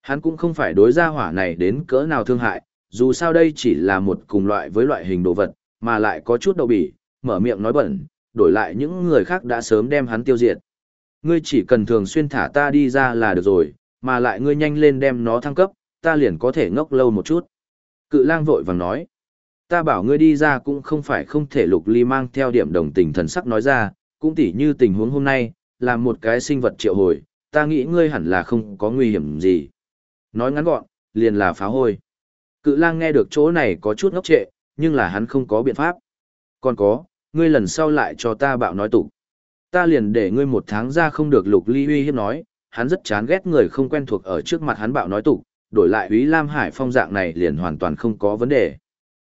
Hắn cũng không phải đối gia hỏa này đến cỡ nào thương hại, dù sao đây chỉ là một cùng loại với loại hình đồ vật, mà lại có chút đậu bỉ, mở miệng nói bẩn, đổi lại những người khác đã sớm đem hắn tiêu diệt. Ngươi chỉ cần thường xuyên thả ta đi ra là được rồi, mà lại ngươi nhanh lên đem nó thăng cấp, ta liền có thể ngốc lâu một chút. Cự lang vội vàng nói, ta bảo ngươi đi ra cũng không phải không thể. Lục Ly mang theo điểm đồng tình thần sắc nói ra, cũng tỉ như tình huống hôm nay, là một cái sinh vật triệu hồi, ta nghĩ ngươi hẳn là không có nguy hiểm gì. Nói ngắn gọn, liền là phá hôi. Cự lang nghe được chỗ này có chút ngốc trệ, nhưng là hắn không có biện pháp. Còn có, ngươi lần sau lại cho ta bạo nói tục. Ta liền để ngươi 1 tháng ra không được. Lục Ly uy hiếp nói, hắn rất chán ghét người không quen thuộc ở trước mặt hắn bạo nói tục, đổi lại Úy Lam Hải Phong dạng này liền hoàn toàn không có vấn đề.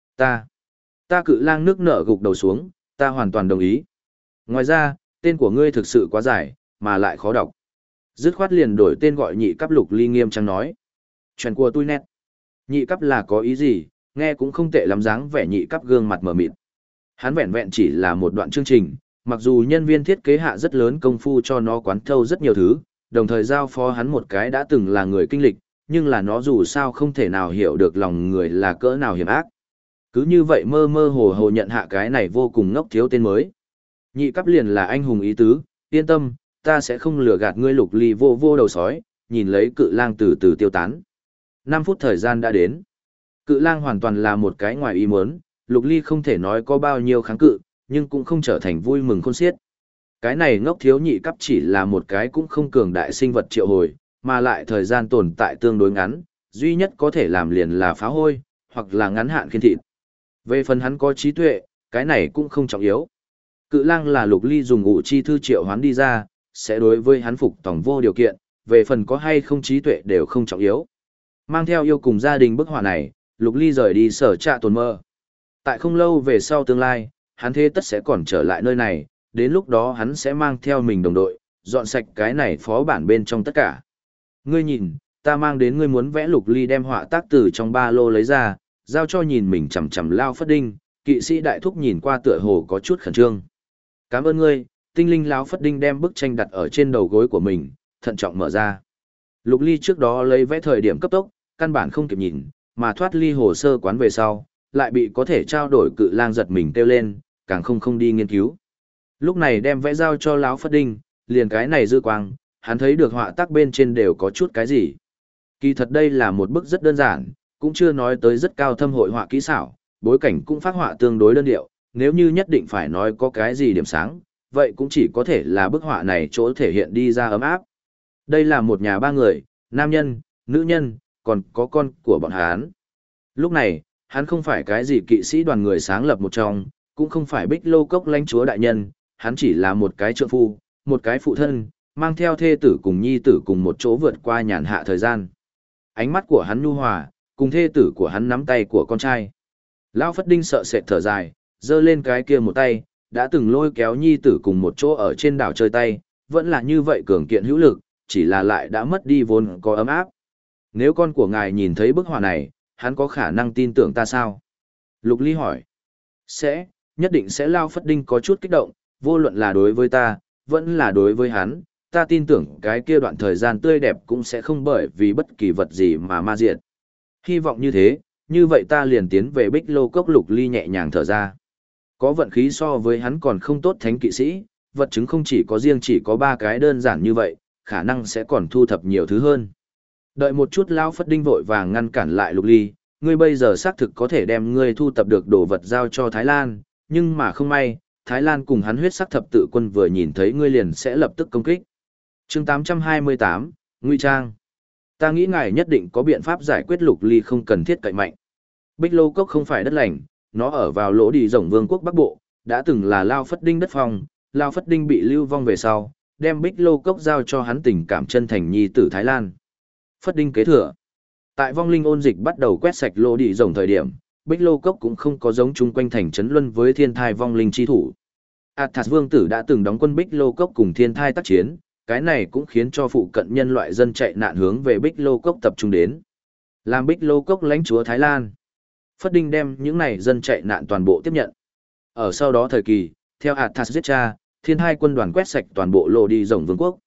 Ta Cự lang nước nở gục đầu xuống, ta hoàn toàn đồng ý. Ngoài ra, tên của ngươi thực sự quá dài, mà lại khó đọc. Dứt khoát liền đổi tên gọi nhị cấp. Lục Ly nghiêm trang nói. Chuyện của tôi nét. Nhị cấp là có ý gì, nghe cũng không tệ lắm, dáng vẻ nhị cấp gương mặt mờ mịt. Hắn vẹn vẹn chỉ là một đoạn chương trình, mặc dù nhân viên thiết kế hạ rất lớn công phu cho nó quán thâu rất nhiều thứ, đồng thời giao phó hắn một cái đã từng là người kinh lịch, nhưng là nó dù sao không thể nào hiểu được lòng người là cỡ nào hiểm ác. Cứ như vậy mơ mơ hồ hồ nhận hạ cái này vô cùng ngốc thiếu tên mới. Nhị cấp liền là anh hùng ý tứ, yên tâm, ta sẽ không lừa gạt ngươi. Lục Ly vô vô đầu sói, nhìn lấy Cự lang từ từ tiêu tán. 5 phút thời gian đã đến. Cự lang hoàn toàn là một cái ngoài ý muốn, Lục Ly không thể nói có bao nhiêu kháng cự, nhưng cũng không trở thành vui mừng khôn xiết. Cái này ngốc thiếu nhị cấp chỉ là một cái cũng không cường đại sinh vật triệu hồi, mà lại thời gian tồn tại tương đối ngắn, duy nhất có thể làm liền là phá hôi, hoặc là ngắn hạn khiên thịt. Về phần hắn có trí tuệ, cái này cũng không trọng yếu. Cự lang là Lục Ly dùng ngụ chi thư triệu hoán đi ra, sẽ đối với hắn phục tòng vô điều kiện, về phần có hay không trí tuệ đều không trọng yếu. Mang theo yêu cùng gia đình bức họa này, Lục Ly rời đi sở trạ tồn mơ. Tại không lâu về sau tương lai, hắn thế tất sẽ còn trở lại nơi này, đến lúc đó hắn sẽ mang theo mình đồng đội, dọn sạch cái này phó bản bên trong tất cả. Ngươi nhìn, ta mang đến ngươi muốn vẽ. Lục Ly đem họa tác từ trong ba lô lấy ra, giao cho nhìn mình chằm chằm Lao Phất Đinh, kỵ sĩ đại thúc nhìn qua tựa hồ có chút khẩn trương. Cảm ơn ngươi. Tinh linh Lao Phất Đinh đem bức tranh đặt ở trên đầu gối của mình, thận trọng mở ra. Lục Ly trước đó lấy vẽ thời điểm cấp tốc, căn bản không kịp nhìn, mà thoát ly hồ sơ quán về sau, lại bị có thể trao đổi Cự lang giật mình kêu lên, càng không đi nghiên cứu. Lúc này đem vẽ giao cho Lão Phất Đinh, liền cái này dư quang, hắn thấy được họa tác bên trên đều có chút cái gì. Kỳ thật đây là một bức rất đơn giản, cũng chưa nói tới rất cao thâm hội họa kỹ xảo, bối cảnh cũng phác họa tương đối đơn điệu, nếu như nhất định phải nói có cái gì điểm sáng, vậy cũng chỉ có thể là bức họa này chỗ thể hiện đi ra ấm áp. Đây là một nhà 3 người, nam nhân, nữ nhân, còn có con của bọn hắn. Lúc này, hắn không phải cái gì kỵ sĩ đoàn người sáng lập một trong, cũng không phải Bích Lô Cốc lãnh chúa đại nhân, hắn chỉ là một cái trượng phu, một cái phụ thân, mang theo thê tử cùng nhi tử cùng một chỗ vượt qua nhàn hạ thời gian. Ánh mắt của hắn nhu hòa, cùng thê tử của hắn nắm tay của con trai. Lão Phất Đinh sợ sệt thở dài, giơ lên cái kia một tay, đã từng lôi kéo nhi tử cùng một chỗ ở trên đảo chơi tay, vẫn là như vậy cường kiện hữu lực, chỉ là lại đã mất đi vốn có ấm áp. Nếu con của ngài nhìn thấy bức họa này, hắn có khả năng tin tưởng ta sao? Lục Ly hỏi. Sẽ, nhất định sẽ. Lao Phất Đinh có chút kích động, vô luận là đối với ta, vẫn là đối với hắn, ta tin tưởng cái kia đoạn thời gian tươi đẹp cũng sẽ không bởi vì bất kỳ vật gì mà ma diệt. Hy vọng như thế, như vậy ta liền tiến về Bích Lô Cốc. Lục Ly nhẹ nhàng thở ra. Có vận khí so với hắn còn không tốt thánh kỵ sĩ, vật chứng không chỉ có riêng chỉ có 3 cái đơn giản như vậy, khả năng sẽ còn thu thập nhiều thứ hơn. Đợi một chút. Lao Phất Đinh vội vàng ngăn cản lại Lục Ly, ngươi bây giờ xác thực có thể đem ngươi thu thập được đồ vật giao cho Thái Lan, nhưng mà không may, Thái Lan cùng hắn huyết sắc thập tự quân vừa nhìn thấy ngươi liền sẽ lập tức công kích. Chương 828, Ngụy Trang. Ta nghĩ ngài nhất định có biện pháp giải quyết. Lục Ly không cần thiết cậy mạnh. Bích Lô Cốc không phải đất lành, nó ở vào lỗ đi rồng vương quốc Bắc Bộ, đã từng là Lao Phất Đinh đất phong, Lao Phất Đinh bị lưu vong về sau, đem Bích Lô Cốc giao cho hắn tình cảm chân thành nhi tử Thái Lan. Phất Đinh kế thừa. Tại vong linh ôn dịch bắt đầu quét sạch lỗ đi rồng thời điểm, Bích Lô Cốc cũng không có giống chung quanh thành trấn luân với thiên thai vong linh chi thủ. Athas vương tử đã từng đóng quân Bích Lô Cốc cùng thiên thai tác chiến, cái này cũng khiến cho phụ cận nhân loại dân chạy nạn hướng về Bích Lô Cốc tập trung đến. Làm Bích Lô Cốc lãnh chúa Thái Lan. Phất Đinh đem những này dân chạy nạn toàn bộ tiếp nhận. Ở sau đó thời kỳ, theo Athas giết cha, thiên thai quân đoàn quét sạch toàn bộ lỗ đi rồng vương quốc.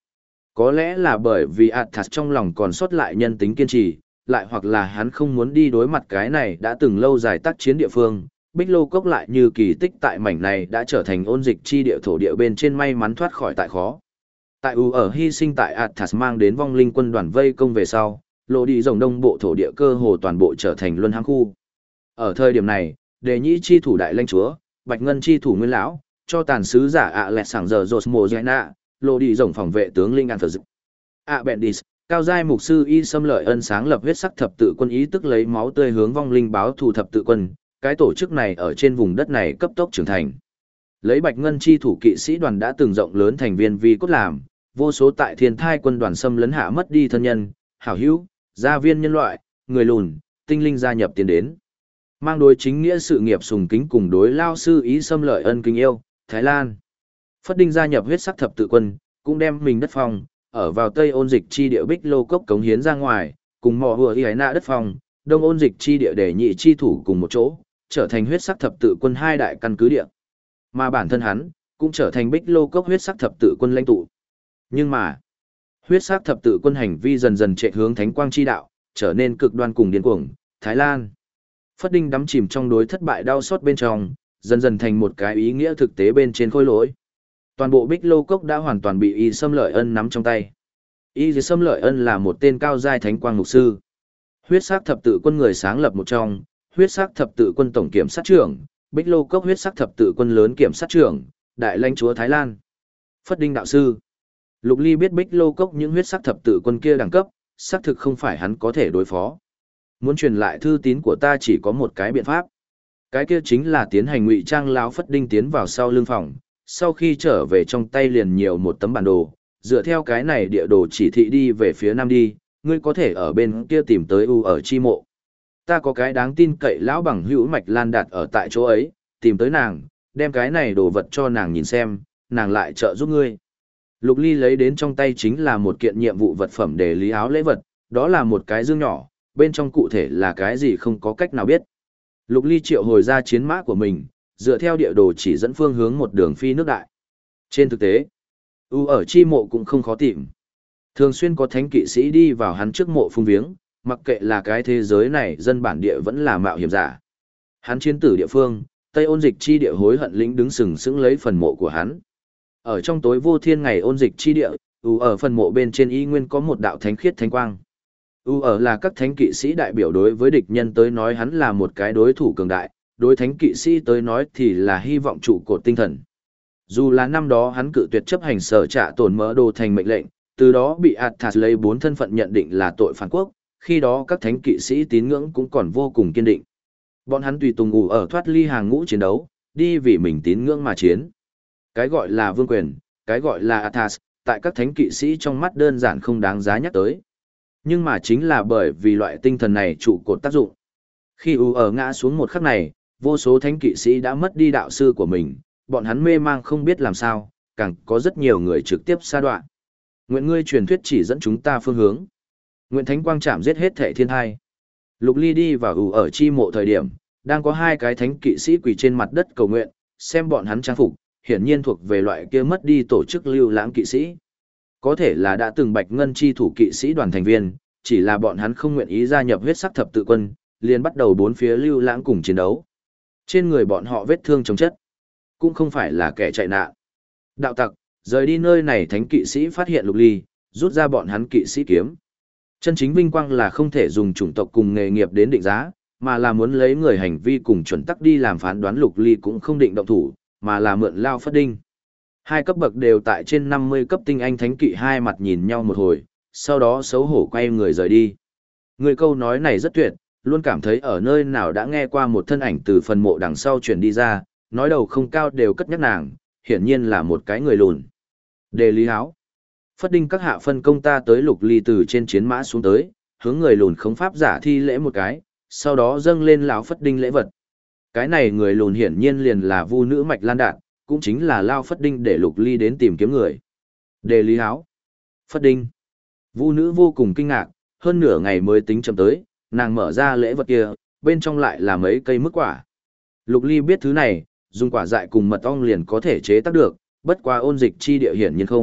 Có lẽ là bởi vì Athas trong lòng còn sót lại nhân tính kiên trì, lại hoặc là hắn không muốn đi đối mặt cái này đã từng lâu dài tác chiến địa phương. Bích Lô Cốc lại như kỳ tích tại mảnh này đã trở thành ôn dịch chi địa thổ địa bên trên may mắn thoát khỏi tại khó. Tại ở hy sinh tại Athas mang đến vong linh quân đoàn vây công về sau, lộ đi rồng đông bộ thổ địa cơ hồ toàn bộ trở thành luân hãng khu. Ở thời điểm này, Đề Nhĩ chi thủ đại lãnh chúa, Bạch Ngân chi thủ nguyên lão, cho tàn sứ giả ạ lẹt sảng giờ Rosmozena, lộ đi rồng phòng vệ tướng linh Anthers. Bendis, cao giai mục sư Y Sâm Lợi Ân sáng lập huyết sắc thập tự quân ý tức lấy máu tươi hướng vong linh báo thù thập tự quân, cái tổ chức này ở trên vùng đất này cấp tốc trưởng thành. Lấy Bạch Ngân chi thủ kỵ sĩ đoàn đã từng rộng lớn thành viên vi cốt làm, vô số tại thiên thai quân đoàn xâm lấn hạ mất đi thân nhân, hảo hữu, gia viên nhân loại, người lùn, tinh linh gia nhập tiến đến. Mang đối chính nghĩa sự nghiệp sùng kính cùng đối lao sư ý xâm lợi ân kính yêu, Thái Lan. Phất Đinh gia nhập huyết sắc thập tự quân, cũng đem mình đất phong, ở vào Tây ôn dịch chi địa Bích Lô Cốc cống hiến ra ngoài, cùng mò hùa y nạ đất phong, Đông ôn dịch chi địa Đề Nhị chi thủ cùng một chỗ, trở thành huyết sắc thập tự quân hai đại căn cứ địa. Mà bản thân hắn, cũng trở thành Bích Lô Cốc huyết sắc thập tự quân lãnh tụ. Nhưng mà, huyết sắc thập tự quân hành vi dần dần chạy hướng thánh quang chi đạo, trở nên cực đoan cùng điên cuồng, Thái Lan. Phất Đinh đắm chìm trong đối thất bại đau xót bên trong, dần dần thành một cái ý nghĩa thực tế bên trên khối lỗi. Toàn bộ Bích Lô Cốc đã hoàn toàn bị Y Sâm Lợi Ân nắm trong tay. Y Sâm Lợi Ân là một tên cao giai thánh quang mục sư. Huyết sắc thập tự quân người sáng lập một trong, huyết sắc thập tự quân tổng kiểm sát trưởng, Bích Lô Cốc huyết sắc thập tự quân lớn kiểm sát trưởng, đại lãnh chúa Thái Lan. Phất Đinh đạo sư. Lục Ly biết Bích Lô Cốc những huyết sắc thập tự quân kia đẳng cấp, xác thực không phải hắn có thể đối phó. Muốn truyền lại thư tín của ta chỉ có một cái biện pháp. Cái kia chính là tiến hành ngụy trang lão Phất Đinh tiến vào sau lưng phòng, sau khi trở về trong tay liền nhiều một tấm bản đồ, dựa theo cái này địa đồ chỉ thị đi về phía nam đi, ngươi có thể ở bên kia tìm tới ở chi mộ. Ta có cái đáng tin cậy lão bằng hữu Mạch Lan Đạt ở tại chỗ ấy, tìm tới nàng, đem cái này đồ vật cho nàng nhìn xem, nàng lại trợ giúp ngươi. Lục Ly lấy đến trong tay chính là một kiện nhiệm vụ vật phẩm để lý áo lễ vật, đó là một cái dương nhỏ, bên trong cụ thể là cái gì không có cách nào biết. Lục Ly triệu hồi ra chiến mã của mình, dựa theo địa đồ chỉ dẫn phương hướng một đường phi nước đại. Trên thực tế, ở chi mộ cũng không khó tìm. Thường xuyên có thánh kỵ sĩ đi vào hắn trước mộ phung viếng, mặc kệ là cái thế giới này dân bản địa vẫn là mạo hiểm giả. Hắn chiến tử địa phương, Tây ôn dịch chi địa hối hận lĩnh đứng sừng sững lấy phần mộ của hắn. Ở trong tối vô thiên ngày ôn dịch chi địa, ở phần mộ bên trên y nguyên có một đạo thánh khiết thánh quang. Ở là các thánh kỵ sĩ đại biểu đối với địch nhân tới nói hắn là một cái đối thủ cường đại, đối thánh kỵ sĩ tới nói thì là hy vọng trụ cột tinh thần. Dù là năm đó hắn cự tuyệt chấp hành sở trả tổn mỡ đồ thành mệnh lệnh, từ đó bị Athas lấy 4 thân phận nhận định là tội phản quốc, khi đó các thánh kỵ sĩ tín ngưỡng cũng còn vô cùng kiên định. Bọn hắn tùy tùng ở thoát ly hàng ngũ chiến đấu, đi vì mình tín ngưỡng mà chiến. Cái gọi là vương quyền, cái gọi là Athas, tại các thánh kỵ sĩ trong mắt đơn giản không đáng giá nhắc tới. Nhưng mà chính là bởi vì loại tinh thần này trụ cột tác dụng. Khi ở ngã xuống một khắc này, vô số thánh kỵ sĩ đã mất đi đạo sư của mình, bọn hắn mê mang không biết làm sao, càng có rất nhiều người trực tiếp sa đoạn. Nguyện ngươi truyền thuyết chỉ dẫn chúng ta phương hướng. Nguyện thánh quang chạm giết hết thệ thiên hai. Lục Ly đi vào ở chi mộ thời điểm, đang có 2 cái thánh kỵ sĩ quỳ trên mặt đất cầu nguyện, xem bọn hắn trang phục, hiển nhiên thuộc về loại kia mất đi tổ chức lưu lãng kỵ sĩ. Có thể là đã từng Bạch Ngân chi thủ kỵ sĩ đoàn thành viên, chỉ là bọn hắn không nguyện ý gia nhập huyết sắc thập tự quân, liền bắt đầu bốn phía lưu lãng cùng chiến đấu. Trên người bọn họ vết thương chồng chất, cũng không phải là kẻ chạy nạn. Đạo tặc, rời đi nơi này thánh kỵ sĩ phát hiện Lục Ly, rút ra bọn hắn kỵ sĩ kiếm. Chân chính vinh quang là không thể dùng chủng tộc cùng nghề nghiệp đến định giá, mà là muốn lấy người hành vi cùng chuẩn tắc đi làm phán đoán. Lục Ly cũng không định động thủ, mà là mượn lao Phất Đinh. 2 cấp bậc đều tại trên 50 cấp tinh anh thánh kỵ hai mặt nhìn nhau một hồi, sau đó xấu hổ quay người rời đi. Người câu nói này rất tuyệt, luôn cảm thấy ở nơi nào đã nghe qua một thân ảnh từ phần mộ đằng sau chuyển đi ra, nói đầu không cao đều cất nhắc nàng, hiển nhiên là một cái người lùn. Đề lý áo. Phất Đinh các hạ phân công ta tới Lục Ly từ trên chiến mã xuống tới, hướng người lùn khống pháp giả thi lễ một cái, sau đó dâng lên lão Phất Đinh lễ vật. Cái này người lùn hiển nhiên liền là vu nữ Mạch Lan Đạt, cũng chính là lao Phất Đinh để Lục Ly đến tìm kiếm người. Đề lý áo. Phất Đinh. Vu nữ vô cùng kinh ngạc, hơn nửa ngày mới tính chậm tới, nàng mở ra lễ vật kia, bên trong lại là mấy cây mức quả. Lục Ly biết thứ này, dùng quả dại cùng mật ong liền có thể chế tác được, bất qua ôn dịch chi địa hiển nhiên không,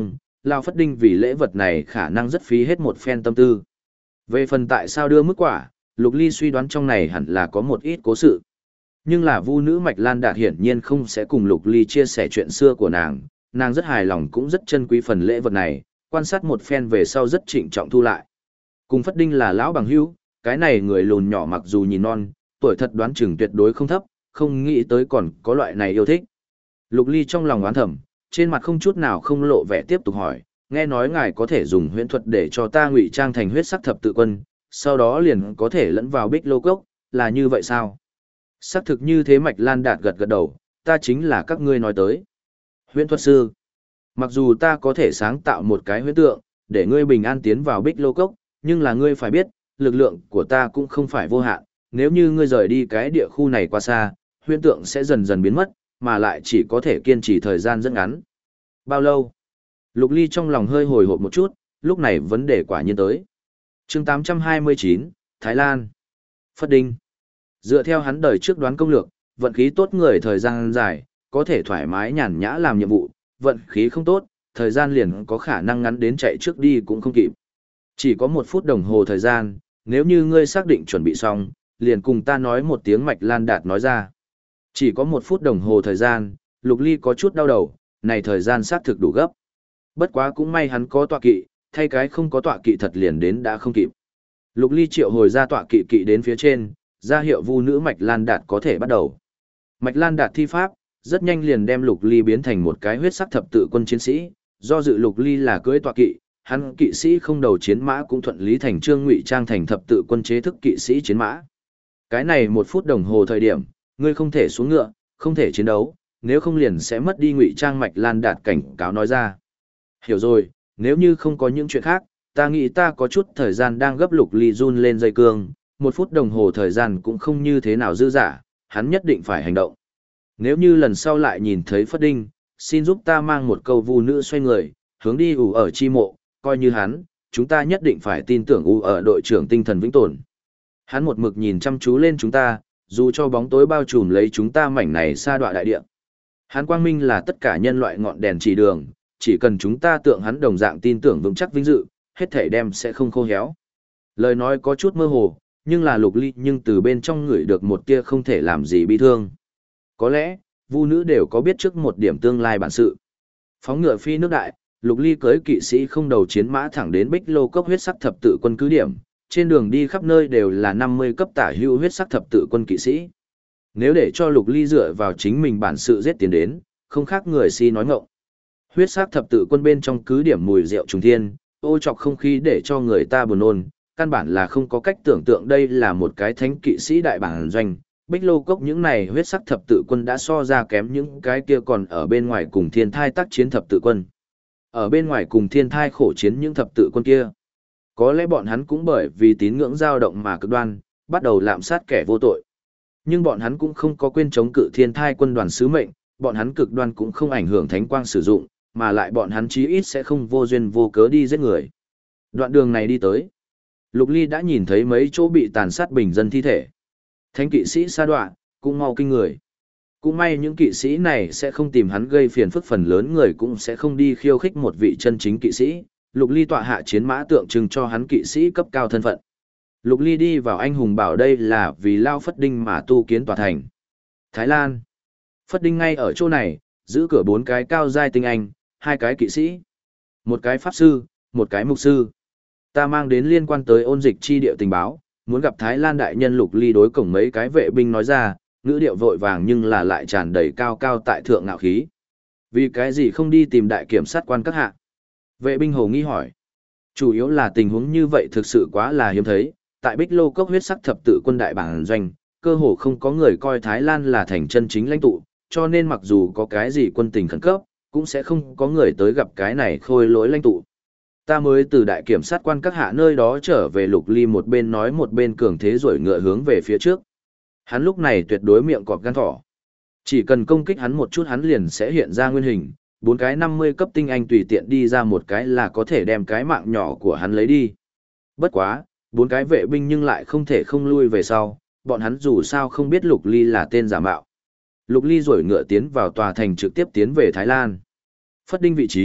Lao Phất Đinh vì lễ vật này khả năng rất phí hết một phen tâm tư. Về phần tại sao đưa mức quả, Lục Ly suy đoán trong này hẳn là có một ít cố sự. Nhưng là Vu nữ Mạch Lan Đạt hiển nhiên không sẽ cùng Lục Ly chia sẻ chuyện xưa của nàng rất hài lòng cũng rất trân quý phần lễ vật này, quan sát một phen về sau rất trịnh trọng thu lại. Cùng Phất Đinh là lão bằng hữu, cái này người lùn nhỏ mặc dù nhìn non, tuổi thật đoán chừng tuyệt đối không thấp, không nghĩ tới còn có loại này yêu thích. Lục Ly trong lòng oán thầm, trên mặt không chút nào không lộ vẻ tiếp tục hỏi, nghe nói ngài có thể dùng huyễn thuật để cho ta ngụy trang thành huyết sắc thập tự quân, sau đó liền có thể lẫn vào Bích Lô Cốc, là như vậy sao? Xác thực như thế. Mạch Lan Đạt gật gật đầu, ta chính là các ngươi nói tới. Huyễn thuật sư. Mặc dù ta có thể sáng tạo một cái huyễn tượng, để ngươi bình an tiến vào Bích Lô Cốc, nhưng là ngươi phải biết, lực lượng của ta cũng không phải vô hạn, nếu như ngươi rời đi cái địa khu này quá xa, huyễn tượng sẽ dần dần biến mất, mà lại chỉ có thể kiên trì thời gian rất ngắn. Bao lâu? Lục Ly trong lòng hơi hồi hộp một chút, lúc này vấn đề quả nhiên tới. Chương 829, Thái Lan. Phất Đinh. Dựa theo hắn đời trước đoán công lược, vận khí tốt người thời gian dài, có thể thoải mái nhàn nhã làm nhiệm vụ, vận khí không tốt, thời gian liền có khả năng ngắn đến chạy trước đi cũng không kịp. Chỉ có 1 phút đồng hồ thời gian, nếu như ngươi xác định chuẩn bị xong, liền cùng ta nói một tiếng. Mạch Lan Đạt nói ra. Chỉ có 1 phút đồng hồ thời gian, Lục Ly có chút đau đầu, này thời gian xác thực đủ gấp. Bất quá cũng may hắn có tọa kỵ, thay cái không có tọa kỵ thật liền đến đã không kịp. Lục Ly triệu hồi ra tọa kỵ kỵ đến phía trên, ra hiệu Vu nữ Mạch Lan Đạt có thể bắt đầu. Mạch Lan Đạt thi pháp, rất nhanh liền đem Lục Ly biến thành một cái huyết sắc thập tự quân chiến sĩ, do dự Lục Ly là cưỡi tọa kỵ, hắn kỵ sĩ không đầu chiến mã cũng thuận lý thành trương ngụy trang thành thập tự quân chế thức kỵ sĩ chiến mã. Cái này 1 phút đồng hồ thời điểm, ngươi không thể xuống ngựa, không thể chiến đấu, nếu không liền sẽ mất đi ngụy trang. Mạch Lan Đạt cảnh cáo nói ra. Hiểu rồi, nếu như không có những chuyện khác, ta nghĩ ta có chút thời gian đang gấp. Lục Ly run lên dây cương, 1 phút đồng hồ thời gian cũng không như thế nào dư dả, hắn nhất định phải hành động. Nếu như lần sau lại nhìn thấy Phất Đinh, xin giúp ta mang một câu. Vu nữ xoay người, hướng đi ủ ở chi mộ, coi như hắn, chúng ta nhất định phải tin tưởng ủ ở đội trưởng tinh thần vĩnh tồn. Hắn một mực nhìn chăm chú lên chúng ta, dù cho bóng tối bao trùm lấy chúng ta mảnh này sa đọa đại địa. Hắn quang minh là tất cả nhân loại ngọn đèn chỉ đường, chỉ cần chúng ta tượng hắn đồng dạng tin tưởng vững chắc vinh dự, hết thảy đem sẽ không khô héo. Lời nói có chút mơ hồ, nhưng là Lục Ly nhưng từ bên trong ngửi được một tia không thể làm gì bi thương. Có lẽ, Vu nữ đều có biết trước một điểm tương lai bản sự. Phóng ngựa phi nước đại, Lục Ly cưỡi kỵ sĩ không đầu chiến mã thẳng đến Bích Lô Cốc huyết sắc thập tự quân cứ điểm, trên đường đi khắp nơi đều là 50 cấp tả hữu huyết sắc thập tự quân kỵ sĩ. Nếu để cho Lục Ly dựa vào chính mình bản sự giết tiến đến, không khác người si nói ngọng. Huyết sắc thập tự quân bên trong cứ điểm mùi rượu trùng thiên, ô chọc không khí để cho người ta buồn nôn, căn bản là không có cách tưởng tượng đây là một cái thánh kỵ sĩ đại bản doanh. Bích Lô Cốc những này huyết sắc thập tự quân đã so ra kém những cái kia còn ở bên ngoài cùng thiên thai tác chiến thập tự quân. Ở bên ngoài cùng thiên thai khổ chiến những thập tự quân kia. Có lẽ bọn hắn cũng bởi vì tín ngưỡng dao động mà cực đoan, bắt đầu lạm sát kẻ vô tội. Nhưng bọn hắn cũng không có quên chống cự thiên thai quân đoàn sứ mệnh, bọn hắn cực đoan cũng không ảnh hưởng thánh quang sử dụng, mà lại bọn hắn chí ít sẽ không vô duyên vô cớ đi giết người. Đoạn đường này đi tới, Lục Ly đã nhìn thấy mấy chỗ bị tàn sát bình dân thi thể. Thánh kỵ sĩ sa đọa, cũng mau kinh người. Cũng may những kỵ sĩ này sẽ không tìm hắn gây phiền phức, phần lớn người cũng sẽ không đi khiêu khích một vị chân chính kỵ sĩ. Lục Ly tọa hạ chiến mã tượng trưng cho hắn kỵ sĩ cấp cao thân phận. Lục Ly đi vào anh hùng bảo đây là vì Lao Phất Đinh mà tu kiến tòa thành. Thái Lan. Phất Đinh ngay ở chỗ này, giữ cửa 4 cái cao giai tinh anh, 2 cái kỵ sĩ, 1 cái pháp sư, 1 cái mục sư. Ta mang đến liên quan tới ôn dịch chi địa tình báo, muốn gặp Thái Lan đại nhân. Lục Ly đối cổng mấy cái vệ binh nói ra, ngữ điệu vội vàng nhưng là lại tràn đầy cao cao tại thượng ngạo khí. Vì cái gì không đi tìm đại kiểm sát quan các hạ? Vệ binh hồ nghi hỏi. Chủ yếu là tình huống như vậy thực sự quá là hiếm thấy, tại Bích Lô Cốc huyết sắc thập tự quân đại bản doanh, cơ hồ không có người coi Thái Lan là thành chân chính lãnh tụ, cho nên mặc dù có cái gì quân tình khẩn cấp, cũng sẽ không có người tới gặp cái này khôi lỗi lãnh tụ. Ta mới từ đại kiểm sát quan các hạ nơi đó trở về. Lục Ly một bên nói một bên cường thế rồi ngựa hướng về phía trước. Hắn lúc này tuyệt đối miệng cọp gan thỏ. Chỉ cần công kích hắn một chút hắn liền sẽ hiện ra nguyên hình, 4 cái 50 cấp tinh anh tùy tiện đi ra một cái là có thể đem cái mạng nhỏ của hắn lấy đi. Bất quá, 4 cái vệ binh nhưng lại không thể không lui về sau, bọn hắn dù sao không biết Lục Ly là tên giả mạo. Lục Ly rồi ngựa tiến vào tòa thành trực tiếp tiến về Thái Lan. Phất Đinh vị trí,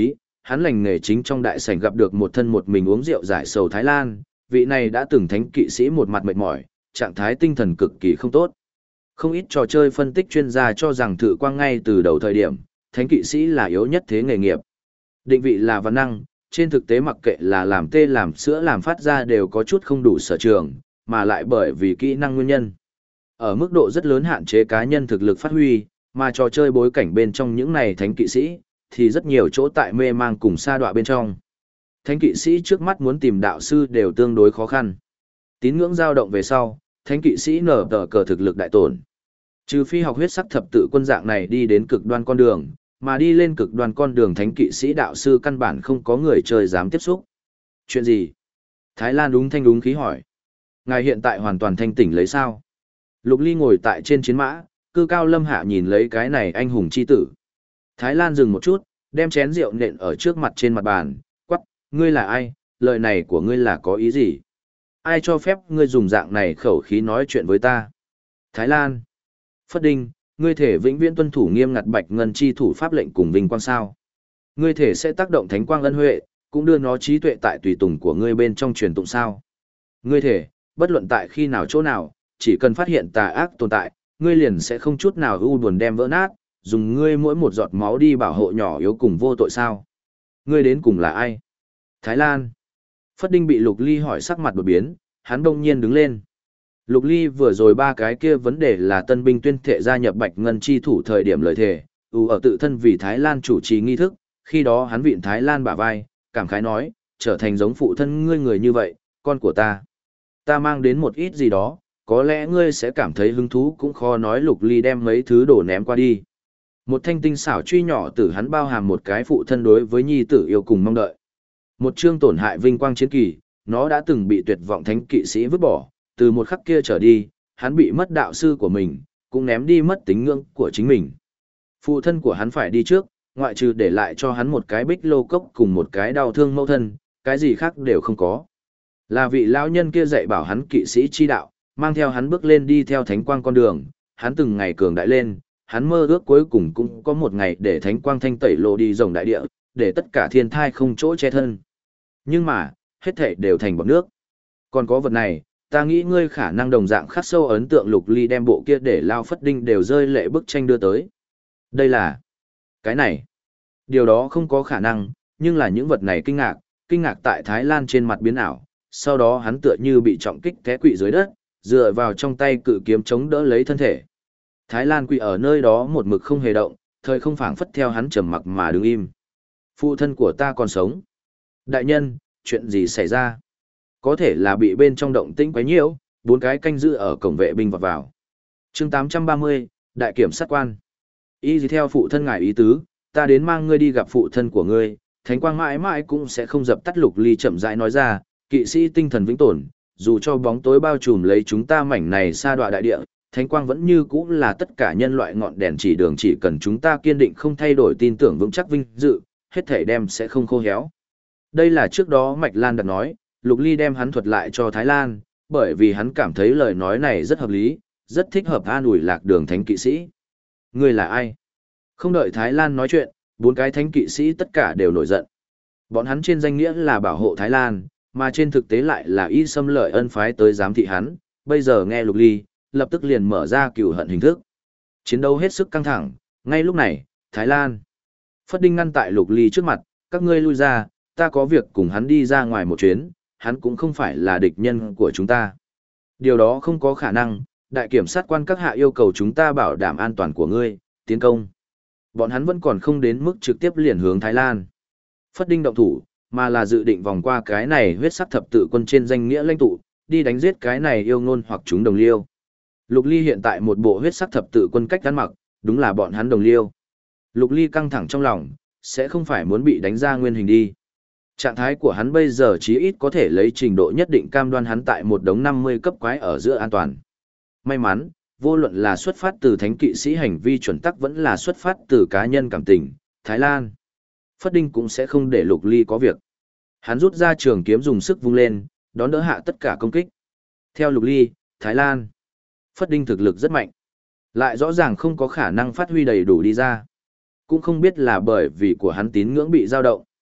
hắn lành nghề chính trong đại sảnh gặp được một thân một mình uống rượu giải sầu Thái Lan, vị này đã từng thánh kỵ sĩ một mặt mệt mỏi, trạng thái tinh thần cực kỳ không tốt. Không ít trò chơi phân tích chuyên gia cho rằng Thử Quang ngay từ đầu thời điểm, thánh kỵ sĩ là yếu nhất thế nghề nghiệp. Định vị là văn năng, trên thực tế mặc kệ là làm tê làm sữa làm phát ra đều có chút không đủ sở trường, mà lại bởi vì kỹ năng nguyên nhân. Ở mức độ rất lớn hạn chế cá nhân thực lực phát huy, mà trò chơi bối cảnh bên trong những này thánh kỵ sĩ, thì rất nhiều chỗ tại mê mang cùng sa đọa bên trong. Thánh kỵ sĩ trước mắt muốn tìm đạo sư đều tương đối khó khăn. Tín ngưỡng dao động về sau, thánh kỵ sĩ nở tờ cờ thực lực đại tổn. Trừ phi học huyết sắc thập tự quân dạng này đi đến cực đoan con đường, mà đi lên cực đoan con đường thánh kỵ sĩ đạo sư căn bản không có người chơi dám tiếp xúc. Chuyện gì? Thái Lan đúng thanh đúng khí hỏi. Ngài hiện tại hoàn toàn thanh tỉnh lấy sao? Lục Ly ngồi tại trên chiến mã, cư cao lâm hạ nhìn lấy cái này anh hùng chi tử. Thái Lan dừng một chút, đem chén rượu nện ở trước mặt trên mặt bàn, quắc, ngươi là ai, lời này của ngươi là có ý gì? Ai cho phép ngươi dùng dạng này khẩu khí nói chuyện với ta? Thái Lan. Phất Đinh, ngươi thể vĩnh viễn tuân thủ nghiêm ngặt bạch ngân chi thủ pháp lệnh cùng vinh quang sao? Ngươi thể sẽ tác động thánh quang ân huệ, cũng đưa nó trí tuệ tại tùy tùng của ngươi bên trong truyền tụng sao? Ngươi thể, bất luận tại khi nào chỗ nào, chỉ cần phát hiện tà ác tồn tại, ngươi liền sẽ không chút nào ưu buồn đem vỡ nát, dùng ngươi mỗi một giọt máu đi bảo hộ nhỏ yếu cùng vô tội sao? Ngươi đến cùng là ai? Thái Lan. Phất Đinh bị Lục Ly hỏi sắc mặt đột biến, hắn đông nhiên đứng lên. Lục Ly vừa rồi ba cái kia vấn đề là tân binh tuyên thệ gia nhập Bạch Ngân chi thủ thời điểm lời thề, ở tự thân vì Thái Lan chủ trì nghi thức, khi đó hắn vịn Thái Lan bả vai, cảm khái nói, trở thành giống phụ thân ngươi người như vậy, con của ta. Ta mang đến một ít gì đó, có lẽ ngươi sẽ cảm thấy hứng thú cũng khó nói. Lục Ly đem mấy thứ đổ ném qua đi. Một thanh tinh xảo truy nhỏ tử hắn bao hàm một cái phụ thân đối với nhi tử yêu cùng mong đợi. Một chương tổn hại vinh quang chiến kỳ, nó đã từng bị tuyệt vọng thánh kỵ sĩ vứt bỏ, từ một khắc kia trở đi, hắn bị mất đạo sư của mình, cũng ném đi mất tín ngưỡng của chính mình. Phụ thân của hắn phải đi trước, ngoại trừ để lại cho hắn một cái bích lô cốc cùng một cái đau thương mẫu thân, cái gì khác đều không có. Là vị lão nhân kia dạy bảo hắn kỵ sĩ chi đạo, mang theo hắn bước lên đi theo thánh quang con đường, hắn từng ngày cường đại lên, hắn mơ ước cuối cùng cũng có một ngày để thánh quang thanh tẩy lộ đi rồng đại địa, để tất cả thiên thai không chỗ che thân. Nhưng mà, hết thảy đều thành bọt nước. Còn có vật này, ta nghĩ ngươi khả năng đồng dạng khắc sâu ấn tượng. Lục Ly đem bộ kia để Lao Phất Đinh đều rơi lệ bức tranh đưa tới. Đây là cái này. Điều đó không có khả năng, nhưng là những vật này kinh ngạc tại Thái Lan trên mặt biến ảo. Sau đó hắn tựa như bị trọng kích té quỵ dưới đất, dựa vào trong tay cự kiếm chống đỡ lấy thân thể. Thái Lan quỵ ở nơi đó một mực không hề động, thời không phảng phất theo hắn trầm mặc mà đứng im. Phụ thân của ta còn sống. Đại nhân, chuyện gì xảy ra? Có thể là bị bên trong động tĩnh quấy nhiễu, 4 cái canh giữ ở cổng vệ binh vọt vào. Chương 830, đại kiểm sát quan. Y gì theo phụ thân ngài ý tứ, ta đến mang ngươi đi gặp phụ thân của ngươi, thánh quang mãi mãi cũng sẽ không dập tắt. Lục Ly chậm rãi nói ra, kỵ sĩ tinh thần vĩnh tồn, dù cho bóng tối bao trùm lấy chúng ta mảnh này sa đọa đại địa, thánh quang vẫn như cũ là tất cả nhân loại ngọn đèn chỉ đường, chỉ cần chúng ta kiên định không thay đổi tin tưởng vững chắc vinh dự, hết thảy đem sẽ không khô héo. Đây là trước đó Mạch Lan đã nói, Lục Ly đem hắn thuật lại cho Thái Lan, bởi vì hắn cảm thấy lời nói này rất hợp lý, rất thích hợp an ủi Lạc Đường thánh kỵ sĩ. Ngươi là ai? Không đợi Thái Lan nói chuyện, 4 cái thánh kỵ sĩ tất cả đều nổi giận. Bọn hắn trên danh nghĩa là bảo hộ Thái Lan, mà trên thực tế lại là y xâm lợi ân phái tới giám thị hắn, bây giờ nghe Lục Ly, lập tức liền mở ra cừu hận hình thức. Chiến đấu hết sức căng thẳng, ngay lúc này, Thái Lan. Phất Đinh ngăn tại Lục Ly trước mặt, các ngươi lui ra, ta có việc cùng hắn đi ra ngoài một chuyến, hắn cũng không phải là địch nhân của chúng ta. Điều đó không có khả năng, đại kiểm sát quan các hạ yêu cầu chúng ta bảo đảm an toàn của ngươi, tiến công. Bọn hắn vẫn còn không đến mức trực tiếp liền hướng Thái Lan. Phất Đinh động thủ, mà là dự định vòng qua cái này huyết sắc thập tự quân trên danh nghĩa lãnh tụ, đi đánh giết cái này yêu ngôn hoặc chúng đồng liêu. Lục Ly hiện tại một bộ huyết sắc thập tự quân cách ăn mặc, đúng là bọn hắn đồng liêu. Lục Ly căng thẳng trong lòng, sẽ không phải muốn bị đánh ra nguyên hình đi. Trạng thái của hắn bây giờ chí ít có thể lấy trình độ nhất định cam đoan hắn tại một đống 50 cấp quái ở giữa an toàn. May mắn, vô luận là xuất phát từ thánh kỵ sĩ hành vi chuẩn tắc vẫn là xuất phát từ cá nhân cảm tình, Thái Lan. Phất Đinh cũng sẽ không để Lục Ly có việc. Hắn rút ra trường kiếm dùng sức vung lên, đón đỡ hạ tất cả công kích. Theo Lục Ly, Thái Lan. Phất Đinh thực lực rất mạnh, lại rõ ràng không có khả năng phát huy đầy đủ đi ra. Cũng không biết là bởi vì của hắn tín ngưỡng bị dao động.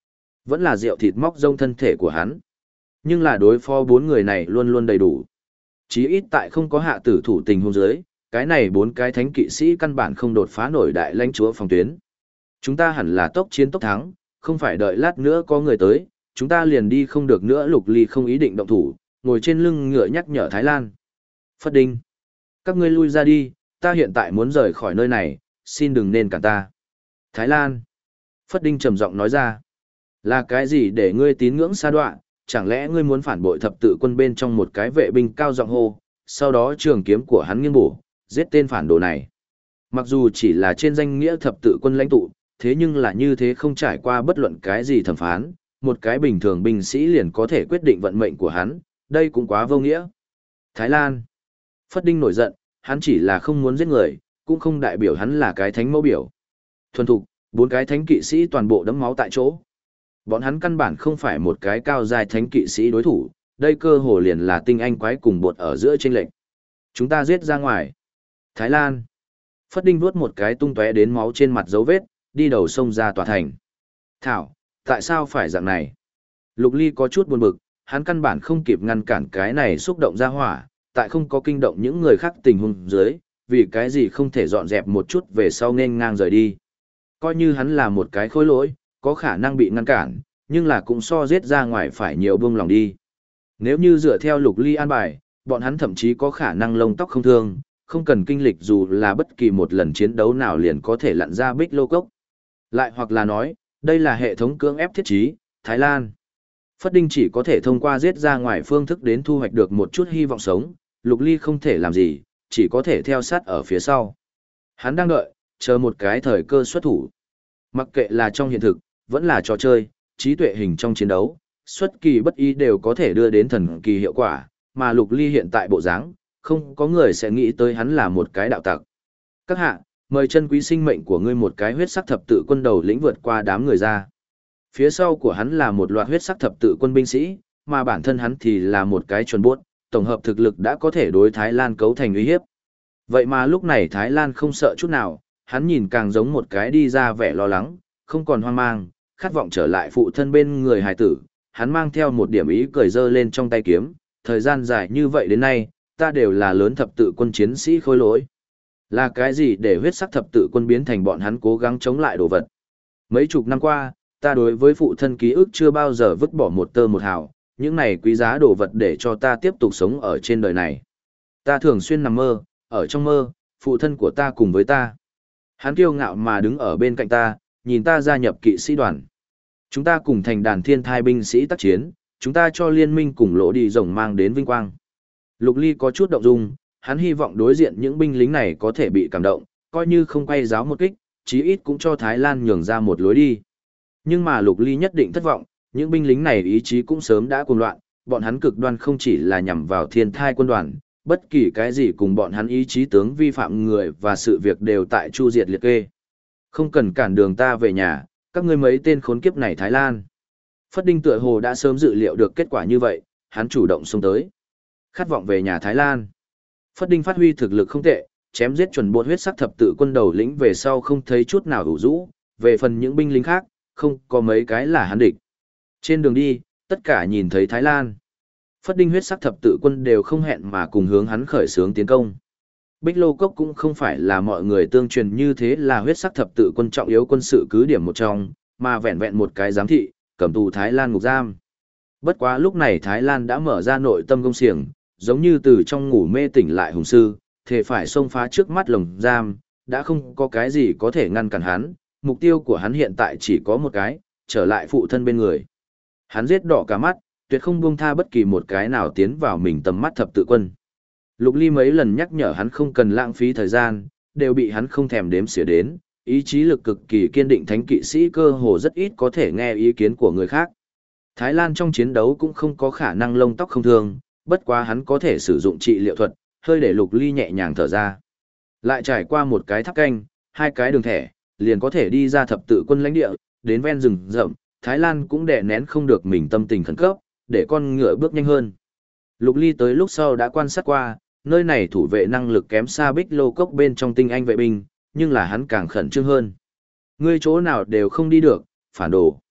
vẫn là rượu thịt móc rông thân thể của hắn. Nhưng là đối phó 4 người này luôn luôn đầy đủ. Chí ít tại không có hạ tử thủ tình huống dưới, cái này 4 cái thánh kỵ sĩ căn bản không đột phá nổi đại lãnh chúa phòng tuyến. Chúng ta hẳn là tốc chiến tốc thắng, không phải đợi lát nữa có người tới, chúng ta liền đi không được nữa. Lục Ly không ý định động thủ, ngồi trên lưng ngựa nhắc nhở Thái Lan. Phất Đinh, các ngươi lui ra đi, ta hiện tại muốn rời khỏi nơi này, xin đừng nên cản ta. Thái Lan, Phất Đinh trầm giọng nói ra, là cái gì để ngươi tín ngưỡng sa đoạn, chẳng lẽ ngươi muốn phản bội thập tự quân? Bên trong một cái vệ binh cao giọng hô, sau đó trường kiếm của hắn nghiêng bổ, giết tên phản đồ này. Mặc dù chỉ là trên danh nghĩa thập tự quân lãnh tụ, thế nhưng là như thế không trải qua bất luận cái gì thẩm phán, một cái bình thường binh sĩ liền có thể quyết định vận mệnh của hắn, đây cũng quá vô nghĩa. Thái Lan, Phất Đinh nổi giận, hắn chỉ là không muốn giết người, cũng không đại biểu hắn là cái thánh mẫu biểu. Thuần thục, 4 cái thánh kỵ sĩ toàn bộ đẫm máu tại chỗ. Bọn hắn căn bản không phải một cái cao dài thánh kỵ sĩ đối thủ, đây cơ hồ liền là tinh anh quái cùng bột ở giữa chênh lệch. Chúng ta giết ra ngoài. Thái Lan, Phất Đinh vuốt một cái tung tóe đến máu trên mặt dấu vết, đi đầu sông ra tòa thành. Thảo, tại sao phải dạng này? Lục Ly có chút buồn bực, hắn căn bản không kịp ngăn cản cái này xúc động ra hỏa, tại không có kinh động những người khác tình huống dưới, vì cái gì không thể dọn dẹp một chút về sau nên ngang rời đi. Coi như hắn là một cái khối lỗi, có khả năng bị ngăn cản, nhưng là cũng so giết ra ngoài phải nhiều buông lòng đi. Nếu như dựa theo Lục Ly an bài, bọn hắn thậm chí có khả năng lông tóc không thương, không cần kinh lịch dù là bất kỳ một lần chiến đấu nào liền có thể lặn ra Bích Lô Cốc. Lại hoặc là nói, đây là hệ thống cưỡng ép thiết trí, Thái Lan. Phất Đinh chỉ có thể thông qua giết ra ngoài phương thức đến thu hoạch được một chút hy vọng sống, Lục Ly không thể làm gì, chỉ có thể theo sát ở phía sau. Hắn đang đợi, chờ một cái thời cơ xuất thủ. Mặc kệ là trong hiện thực, vẫn là trò chơi, trí tuệ hình trong chiến đấu, xuất kỳ bất ý đều có thể đưa đến thần kỳ hiệu quả, mà Lục Ly hiện tại bộ dáng, không có người sẽ nghĩ tới hắn là một cái đạo tặc. Các hạ, mời chân quý sinh mệnh của ngươi. Một cái huyết sắc thập tự quân đầu lĩnh vượt qua đám người ra. Phía sau của hắn là một loạt huyết sắc thập tự quân binh sĩ, mà bản thân hắn thì là một cái chuẩn buốt, tổng hợp thực lực đã có thể đối Thái Lan cấu thành uy hiếp. Vậy mà lúc này Thái Lan không sợ chút nào, hắn nhìn càng giống một cái đi ra vẻ lo lắng, không còn hoang mang, khát vọng trở lại phụ thân bên người hài tử. Hắn mang theo một điểm ý cười giơ lên trong tay kiếm, thời gian dài như vậy đến nay, ta đều là lớn thập tự quân chiến sĩ khôi lỗi. Là cái gì để huyết sắc thập tự quân biến thành bọn hắn cố gắng chống lại đồ vật? Mấy chục năm qua, ta đối với phụ thân ký ức chưa bao giờ vứt bỏ một tơ một hào, những này quý giá đồ vật để cho ta tiếp tục sống ở trên đời này. Ta thường xuyên nằm mơ, ở trong mơ, phụ thân của ta cùng với ta. Hắn kiêu ngạo mà đứng ở bên cạnh ta, nhìn ta gia nhập kỵ sĩ đoàn. Chúng ta cùng thành đàn thiên thai binh sĩ tác chiến, chúng ta cho liên minh cùng lỗ đi rồng mang đến vinh quang. Lục Ly có chút động dung, hắn hy vọng đối diện những binh lính này có thể bị cảm động, coi như không quay giáo một kích, chí ít cũng cho Thái Lan nhường ra một lối đi. Nhưng mà Lục Ly nhất định thất vọng, những binh lính này ý chí cũng sớm đã cuồng loạn, bọn hắn cực đoan không chỉ là nhằm vào thiên thai quân đoàn, bất kỳ cái gì cùng bọn hắn ý chí tướng vi phạm người và sự việc đều tại chu diệt liệt kê. Không cần cản đường ta về nhà, các ngươi mấy tên khốn kiếp này Thái Lan. Phất Đinh tựa hồ đã sớm dự liệu được kết quả như vậy, hắn chủ động xông tới. Khát vọng về nhà Thái Lan. Phất Đinh phát huy thực lực không tệ, chém giết chuẩn bột huyết sắc thập tự quân đầu lĩnh về sau không thấy chút nào ủ rũ, về phần những binh lính khác, không có mấy cái là hắn địch. Trên đường đi, tất cả nhìn thấy Thái Lan. Phất Đinh huyết sắc thập tự quân đều không hẹn mà cùng hướng hắn khởi xướng tiến công. Bích Lô Cốc cũng không phải là mọi người tương truyền như thế là huyết sắc thập tự quân trọng yếu quân sự cứ điểm một trong, mà vẹn vẹn một cái giám thị, cầm tù Thái Lan ngục giam. Bất quá lúc này Thái Lan đã mở ra nội tâm công xiềng, giống như từ trong ngủ mê tỉnh lại hùng sư, thể phải xông phá trước mắt lồng giam, đã không có cái gì có thể ngăn cản hắn, mục tiêu của hắn hiện tại chỉ có một cái, trở lại phụ thân bên người. Hắn giết đỏ cả mắt, tuyệt không buông tha bất kỳ một cái nào tiến vào mình tầm mắt thập tự quân. Lục Ly mấy lần nhắc nhở hắn không cần lãng phí thời gian, đều bị hắn không thèm đếm xỉa đến, ý chí lực cực kỳ kiên định thánh kỵ sĩ cơ hồ rất ít có thể nghe ý kiến của người khác. Thái Lan trong chiến đấu cũng không có khả năng lông tóc không thương, bất quá hắn có thể sử dụng trị liệu thuật, hơi để Lục Ly nhẹ nhàng thở ra. Lại trải qua một cái tháp canh, 2 cái đường thẻ, liền có thể đi ra thập tự quân lãnh địa, đến ven rừng rậm, Thái Lan cũng đè nén không được mình tâm tình khẩn cấp, để con ngựa bước nhanh hơn. Lục Ly tới lúc sau đã quan sát qua, nơi này thủ vệ năng lực kém xa Bích Lô Cốc bên trong tinh anh vệ binh, nhưng là hắn càng khẩn trương hơn. Ngươi chỗ nào đều không đi được, phản đồ.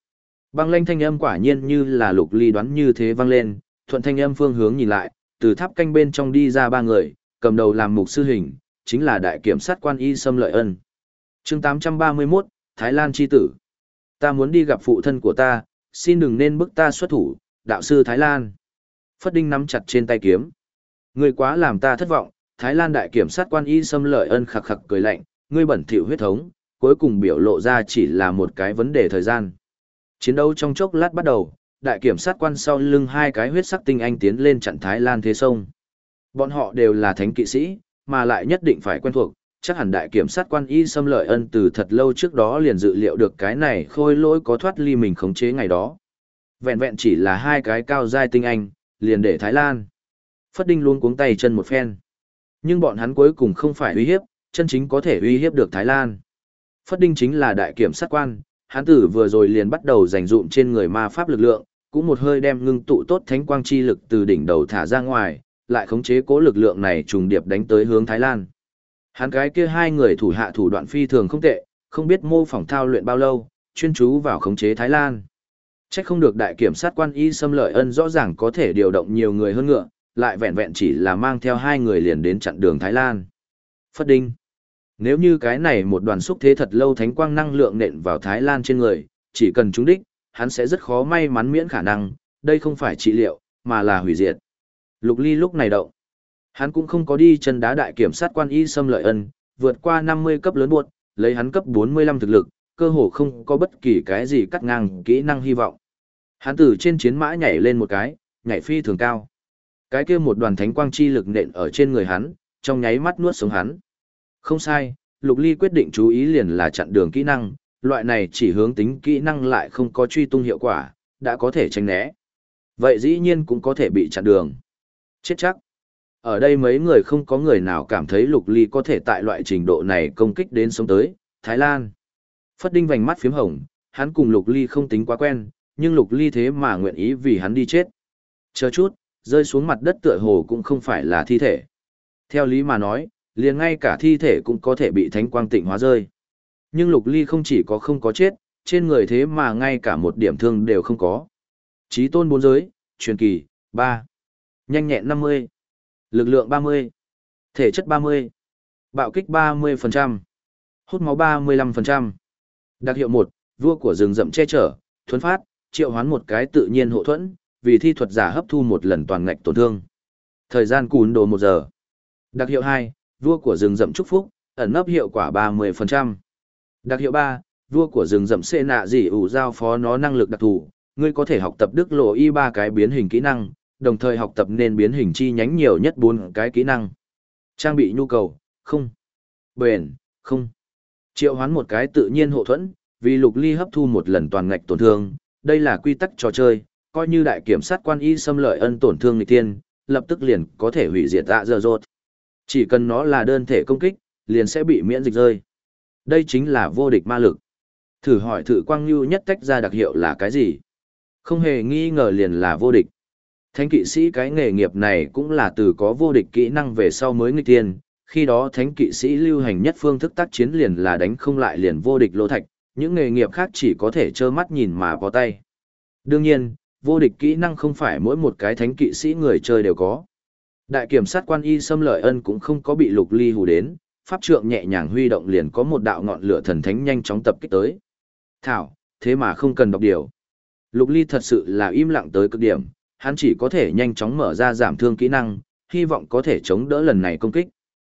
Băng lanh thanh âm quả nhiên như là Lục Ly đoán như thế vang lên, thuận thanh âm phương hướng nhìn lại, từ tháp canh bên trong đi ra ba người, cầm đầu làm mục sư hình, chính là đại kiểm sát quan Y Sâm Lợi Ân. Chương 831, Thái Lan chi tử. Ta muốn đi gặp phụ thân của ta, xin đừng nên bức ta xuất thủ, đạo sư Thái Lan. Phất Đinh nắm chặt trên tay kiếm. Ngươi quá làm ta thất vọng, Thái Lan đại kiểm sát quan Y Sâm Lợi Ân khặc khặc cười lạnh, ngươi bẩn thỉu huyết thống, cuối cùng biểu lộ ra chỉ là một cái vấn đề thời gian. Chiến đấu trong chốc lát bắt đầu, đại kiểm sát quan sau lưng hai cái huyết sắc tinh anh tiến lên chặn Thái Lan thế sông. Bọn họ đều là thánh kỵ sĩ, mà lại nhất định phải quen thuộc, chắc hẳn đại kiểm sát quan Y Sâm Lợi Ân từ thật lâu trước đó liền dự liệu được cái này khôi lỗi có thoát ly mình khống chế ngày đó. Vẹn vẹn chỉ là hai cái cao giai tinh anh, liền để Thái Lan. Phất Đinh luôn cuống tay chân một phen. Nhưng bọn hắn cuối cùng không phải uy hiếp, chân chính có thể uy hiếp được Thái Lan. Phất Đinh chính là đại kiểm sát quan, hắn tử vừa rồi liền bắt đầu dành dụm trên người ma pháp lực lượng, cũng một hơi đem ngưng tụ tốt thánh quang chi lực từ đỉnh đầu thả ra ngoài, lại khống chế cố lực lượng này trùng điệp đánh tới hướng Thái Lan. Hắn cái kia hai người thủ hạ thủ đoạn phi thường không tệ, không biết mô phỏng thao luyện bao lâu, chuyên chú vào khống chế Thái Lan. Chắc không được đại kiểm sát quan Y Sâm Lợi Ân rõ ràng có thể điều động nhiều người hơn ngựa, lại vẹn vẹn chỉ là mang theo hai người liền đến chặn đường Thái Lan. Phất Đinh. Nếu như cái này một đoàn xúc thế thật lâu thánh quang năng lượng nện vào Thái Lan trên người, chỉ cần trúng đích, hắn sẽ rất khó may mắn miễn khả năng, đây không phải trị liệu, mà là hủy diệt. Lục Ly lúc này động. Hắn cũng không có đi chân đá đại kiểm sát quan Y Sâm Lợi Ân, vượt qua 50 cấp lớn buột, lấy hắn cấp 45 thực lực, cơ hồ không có bất kỳ cái gì cắt ngang kỹ năng hy vọng. Hắn từ trên chiến mã nhảy lên một cái, nhảy phi thường cao. Cái kia một đoàn thánh quang chi lực nện ở trên người hắn, trong nháy mắt nuốt sống hắn. Không sai, Lục Ly quyết định chú ý liền là chặn đường kỹ năng, loại này chỉ hướng tính kỹ năng lại không có truy tung hiệu quả, đã có thể tránh né. Vậy dĩ nhiên cũng có thể bị chặn đường. Chết chắc. Ở đây mấy người không có người nào cảm thấy Lục Ly có thể tại loại trình độ này công kích đến sống tới, Thái Lan. Phất Đinh vành mắt phím hồng, hắn cùng Lục Ly không tính quá quen, nhưng Lục Ly thế mà nguyện ý vì hắn đi chết. Chờ chút, rơi xuống mặt đất tựa hồ cũng không phải là thi thể. Theo lý mà nói, liền ngay cả thi thể cũng có thể bị thánh quang tịnh hóa rơi. Nhưng Lục Ly không chỉ có không có chết, trên người thế mà ngay cả một điểm thương đều không có. Chí tôn 4 giới, truyền kỳ, 3. Nhanh nhẹn 50. Lực lượng 30. Thể chất 30. Bạo kích 30%. Hút máu 35%. Đặc hiệu 1, vua của rừng rậm che chở, thuấn phát, triệu hoán một cái tự nhiên hộ thuẫn, vì thi thuật giả hấp thu một lần toàn ngạch tổn thương. Thời gian cún đồ 1 giờ. Đặc hiệu 2, vua của rừng rậm chúc phúc, ẩn nấp hiệu quả 30%. Đặc hiệu 3, vua của rừng rậm xê nạ dị ủ giao phó nó năng lực đặc thù, ngươi có thể học tập đức lộ y 3 cái biến hình kỹ năng, đồng thời học tập nên biến hình chi nhánh nhiều nhất 4 cái kỹ năng. Trang bị nhu cầu, không. Bền, không. Triệu hoán một cái tự nhiên hộ thuẫn, vì Lục Ly hấp thu một lần toàn ngạch tổn thương, đây là quy tắc trò chơi, coi như đại kiểm sát quan Y Sâm Lợi Ân tổn thương nghịch tiên, lập tức liền có thể hủy diệt dạ dơ rột. Chỉ cần nó là đơn thể công kích, liền sẽ bị miễn dịch rơi. Đây chính là vô địch ma lực. Thử hỏi thử quang lưu nhất tách ra đặc hiệu là cái gì? Không hề nghi ngờ liền là vô địch. Thánh kỵ sĩ cái nghề nghiệp này cũng là từ có vô địch kỹ năng về sau mới nghịch tiên, khi đó thánh kỵ sĩ lưu hành nhất phương thức tác chiến liền là đánh không lại liền vô địch lô thạch, những nghề nghiệp khác chỉ có thể trơ mắt nhìn mà bó tay. Đương nhiên, vô địch kỹ năng không phải mỗi một cái thánh kỵ sĩ người chơi đều có. Đại kiểm sát quan Y Sâm Lợi Ân cũng không có bị Lục Ly hù đến, pháp trượng nhẹ nhàng huy động liền có một đạo ngọn lửa thần thánh nhanh chóng tập kích tới. Thảo, thế mà không cần đọc điều. Lục Ly thật sự là im lặng tới cực điểm, hắn chỉ có thể nhanh chóng mở ra giảm thương kỹ năng, hy vọng có thể chống đỡ lần này công kích.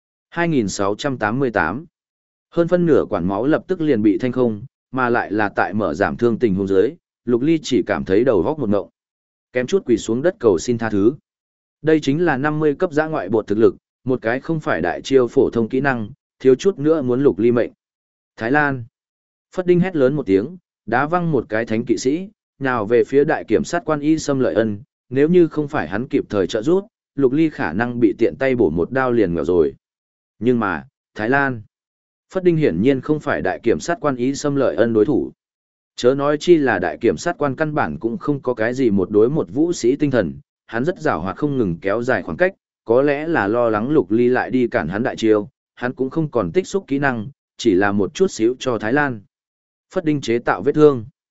2688. Hơn phân nửa quản máu lập tức liền bị thanh không, mà lại là tại mở giảm thương tình huống dưới, Lục Ly chỉ cảm thấy đầu góc một ngộng. Kém chút quỳ xuống đất cầu xin tha thứ. Đây chính là 50 cấp giã ngoại bột thực lực, một cái không phải đại chiêu phổ thông kỹ năng, thiếu chút nữa muốn Lục Ly mệnh. Thái Lan. Phất Đinh hét lớn một tiếng, đá văng một cái thánh kỵ sĩ, nhào về phía đại kiểm sát quan Y Sâm Lợi Ân, nếu như không phải hắn kịp thời trợ giúp, Lục Ly khả năng bị tiện tay bổ một đao liền ngờ rồi. Nhưng mà, Thái Lan. Phất Đinh hiển nhiên không phải đại kiểm sát quan Y Sâm Lợi Ân đối thủ. Chớ nói chi là đại kiểm sát quan căn bản cũng không có cái gì một đối một vũ sĩ tinh thần, hắn rất giàu hoạt không ngừng kéo dài khoảng cách, có lẽ là lo lắng Lục Ly lại đi cản hắn đại chiêu, hắn cũng không còn tích xúc kỹ năng, chỉ là một chút xíu cho Thái Lan. Phất Đinh chế tạo vết thương.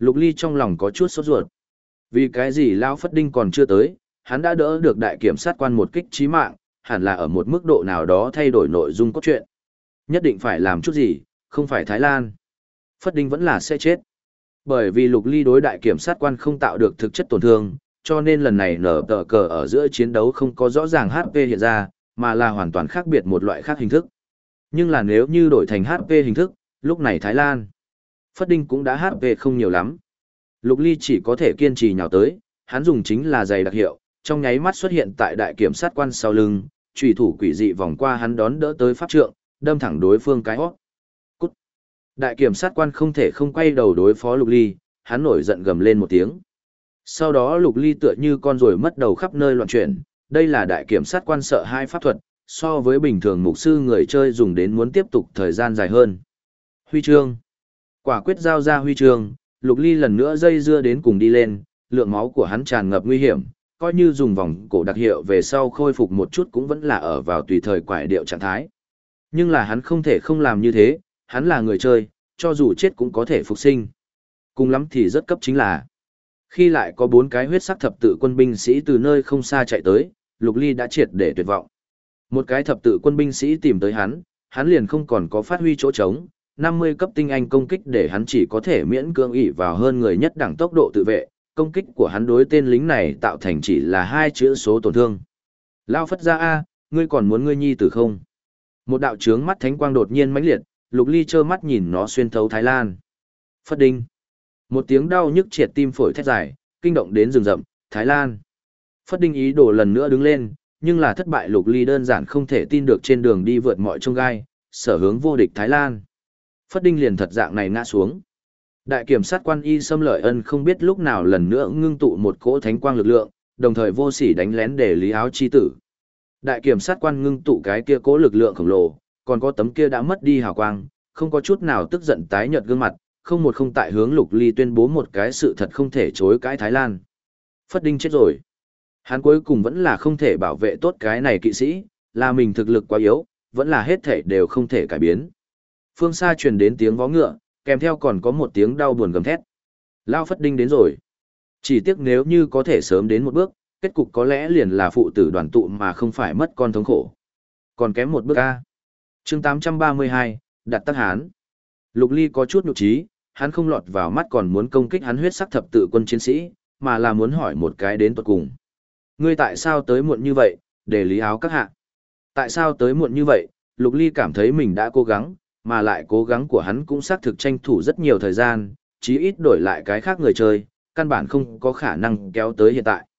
Lục Ly trong lòng có chút sốt ruột. Vì cái gì Lão Phất Đinh còn chưa tới, hắn đã đỡ được đại kiểm sát quan một kích chí mạng, hẳn là ở một mức độ nào đó thay đổi nội dung cốt truyện. Nhất định phải làm chút gì, không phải Thái Lan. Phất Đinh vẫn là sẽ chết. Bởi vì Lục Ly đối đại kiểm sát quan không tạo được thực chất tổn thương, cho nên lần này nở tờ cờ ở giữa chiến đấu không có rõ ràng HP hiện ra, mà là hoàn toàn khác biệt một loại khác hình thức. Nhưng là nếu như đổi thành HP hình thức, lúc này Thái Lan, Phất Đinh cũng đã HP không nhiều lắm. Lục Ly chỉ có thể kiên trì nhào tới, hắn dùng chính là giày đặc hiệu, trong nháy mắt xuất hiện tại đại kiểm sát quan sau lưng, chủy thủ quỷ dị vòng qua hắn đón đỡ tới pháp trượng, đâm thẳng đối phương cái hót. Cút. Đại kiểm sát quan không thể không quay đầu đối phó Lục Ly, hắn nổi giận gầm lên một tiếng. Sau đó Lục Ly tựa như con ruồi mất đầu khắp nơi loạn chuyển, đây là đại kiểm sát quan sợ hai pháp thuật, so với bình thường mục sư người chơi dùng đến muốn tiếp tục thời gian dài hơn. Huy chương. Quả quyết giao ra huy chương, Lục Ly lần nữa dây dưa đến cùng đi lên, lượng máu của hắn tràn ngập nguy hiểm, coi như dùng vòng cổ đặc hiệu về sau khôi phục một chút cũng vẫn là ở vào tùy thời quải điệu trạng thái. Nhưng là hắn không thể không làm như thế, hắn là người chơi, cho dù chết cũng có thể phục sinh. Cùng lắm thì rất cấp chính là khi lại có 4 cái huyết sắc thập tự quân binh sĩ từ nơi không xa chạy tới, Lục Ly đã triệt để tuyệt vọng. Một cái thập tự quân binh sĩ tìm tới hắn liền không còn có phát huy chỗ trống, 50 cấp tinh anh công kích để hắn chỉ có thể miễn cưỡng ỷ vào hơn người nhất đẳng tốc độ tự vệ, công kích của hắn đối tên lính này tạo thành chỉ là 2 chữ số tổn thương. Lao Phất ra a, ngươi còn muốn ngươi nhi tử không? Một đạo trướng mắt thánh quang đột nhiên mãnh liệt, Lục Ly trơ mắt nhìn nó xuyên thấu Thái Lan. Phất Đinh. Một tiếng đau nhức triệt tim phổi thét dài, kinh động đến rừng rậm, Thái Lan. Phất Đinh ý đồ lần nữa đứng lên, nhưng là thất bại. Lục Ly đơn giản không thể tin được trên đường đi vượt mọi chông gai, sở hướng vô địch Thái Lan. Phất Đinh liền thật dạng này ngã xuống. Đại kiểm sát quan Y Sâm Lợi Ân không biết lúc nào lần nữa ngưng tụ một cỗ thánh quang lực lượng, đồng thời vô sỉ đánh lén để Lý Áo chi tử. Đại kiểm sát quan ngưng tụ cái kia cỗ lực lượng khổng lồ, còn có tấm kia đã mất đi hào quang, không có chút nào tức giận tái nhợt gương mặt, không một không tại hướng Lục Ly tuyên bố một cái sự thật không thể chối cãi Thái Lan. Phất Đinh chết rồi. Hắn cuối cùng vẫn là không thể bảo vệ tốt cái này kỵ sĩ, là mình thực lực quá yếu, vẫn là hết thể đều không thể cải biến. Phương xa truyền đến tiếng vó ngựa, kèm theo còn có một tiếng đau buồn gầm thét. Lao Phất Đinh đến rồi. Chỉ tiếc nếu như có thể sớm đến một bước, kết cục có lẽ liền là phụ tử đoàn tụ mà không phải mất con thống khổ. Còn kém một bước A. Chương 832, Đặt Tắc Hán. Lục Ly có chút nhục trí, hắn không lọt vào mắt còn muốn công kích hắn huyết sắc thập tự quân chiến sĩ, mà là muốn hỏi một cái đến tuột cùng. Ngươi tại sao tới muộn như vậy, để Lý Áo các hạ? Tại sao tới muộn như vậy? Lục Ly cảm thấy mình đã cố gắng, mà lại cố gắng của hắn cũng xác thực tranh thủ rất nhiều thời gian, chí ít đổi lại cái khác người chơi, căn bản không có khả năng kéo tới hiện tại.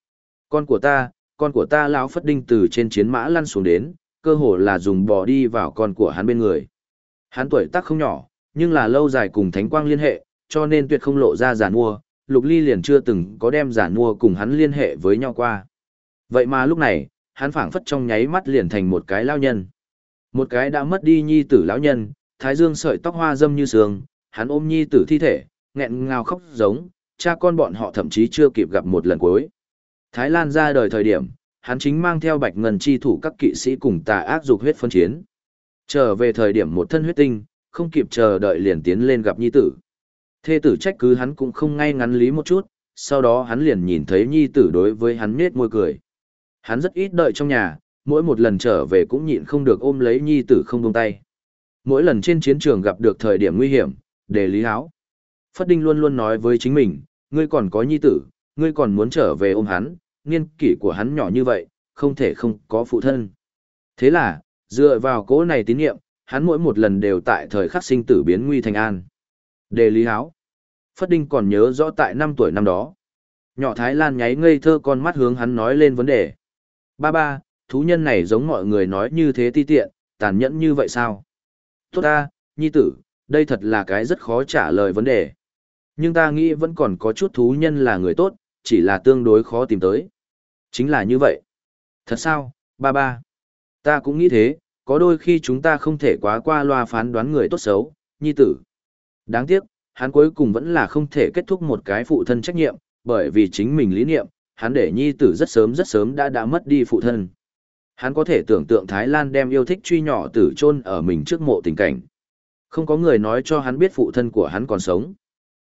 Con của ta lão Phất Đinh từ trên chiến mã lăn xuống đến, cơ hồ là dùng bò đi vào con của hắn bên người. Hắn tuổi tác không nhỏ, nhưng là lâu dài cùng Thánh Quang liên hệ, cho nên tuyệt không lộ ra giản mua, Lục Ly liền chưa từng có đem giản mua cùng hắn liên hệ với nhau qua. Vậy mà lúc này, hắn phảng phất trong nháy mắt liền thành một cái lão nhân. Một cái đã mất đi nhi tử lão nhân, thái dương sợi tóc hoa râm như sương, hắn ôm nhi tử thi thể, nghẹn ngào khóc giống, cha con bọn họ thậm chí chưa kịp gặp một lần cuối. Thái Lan ra đời thời điểm, hắn chính mang theo Bạch Ngân chi thủ các kỵ sĩ cùng tà ác dục huyết phân chiến. Trở về thời điểm một thân huyết tinh, không kịp chờ đợi liền tiến lên gặp nhi tử. Thê tử trách cứ hắn cũng không ngay ngắn lý một chút, sau đó hắn liền nhìn thấy nhi tử đối với hắn nết môi cười. Hắn rất ít đợi trong nhà, mỗi một lần trở về cũng nhịn không được ôm lấy nhi tử không buông tay. Mỗi lần trên chiến trường gặp được thời điểm nguy hiểm, để Lý Áo. Phất Đinh luôn luôn nói với chính mình, ngươi còn có nhi tử, ngươi còn muốn trở về ôm hắn, niên kỷ của hắn nhỏ như vậy, không thể không có phụ thân. Thế là, dựa vào cỗ này tín nhiệm, hắn mỗi một lần đều tại thời khắc sinh tử biến nguy thành an. Đề Lý Áo. Phất Đinh còn nhớ rõ tại 5 tuổi năm đó. Nhỏ Thái Lan nháy ngây thơ con mắt hướng hắn nói lên vấn đề. Ba, thú nhân này giống mọi người nói như thế ti tiện, tàn nhẫn như vậy sao? Tốt ta, nhi tử, đây thật là cái rất khó trả lời vấn đề. Nhưng ta nghĩ vẫn còn có chút thú nhân là người tốt, chỉ là tương đối khó tìm tới. Chính là như vậy. Thật sao, ba. Ta cũng nghĩ thế, có đôi khi chúng ta không thể quá qua loa phán đoán người tốt xấu, nhi tử. Đáng tiếc, hắn cuối cùng vẫn là không thể kết thúc một cái phụ thân trách nhiệm, bởi vì chính mình lý niệm, hắn để nhi tử rất sớm đã mất đi phụ thân. Hắn có thể tưởng tượng Thái Lan đem yêu thích truy nhỏ tử chôn ở mình trước mộ tình cảnh. Không có người nói cho hắn biết phụ thân của hắn còn sống.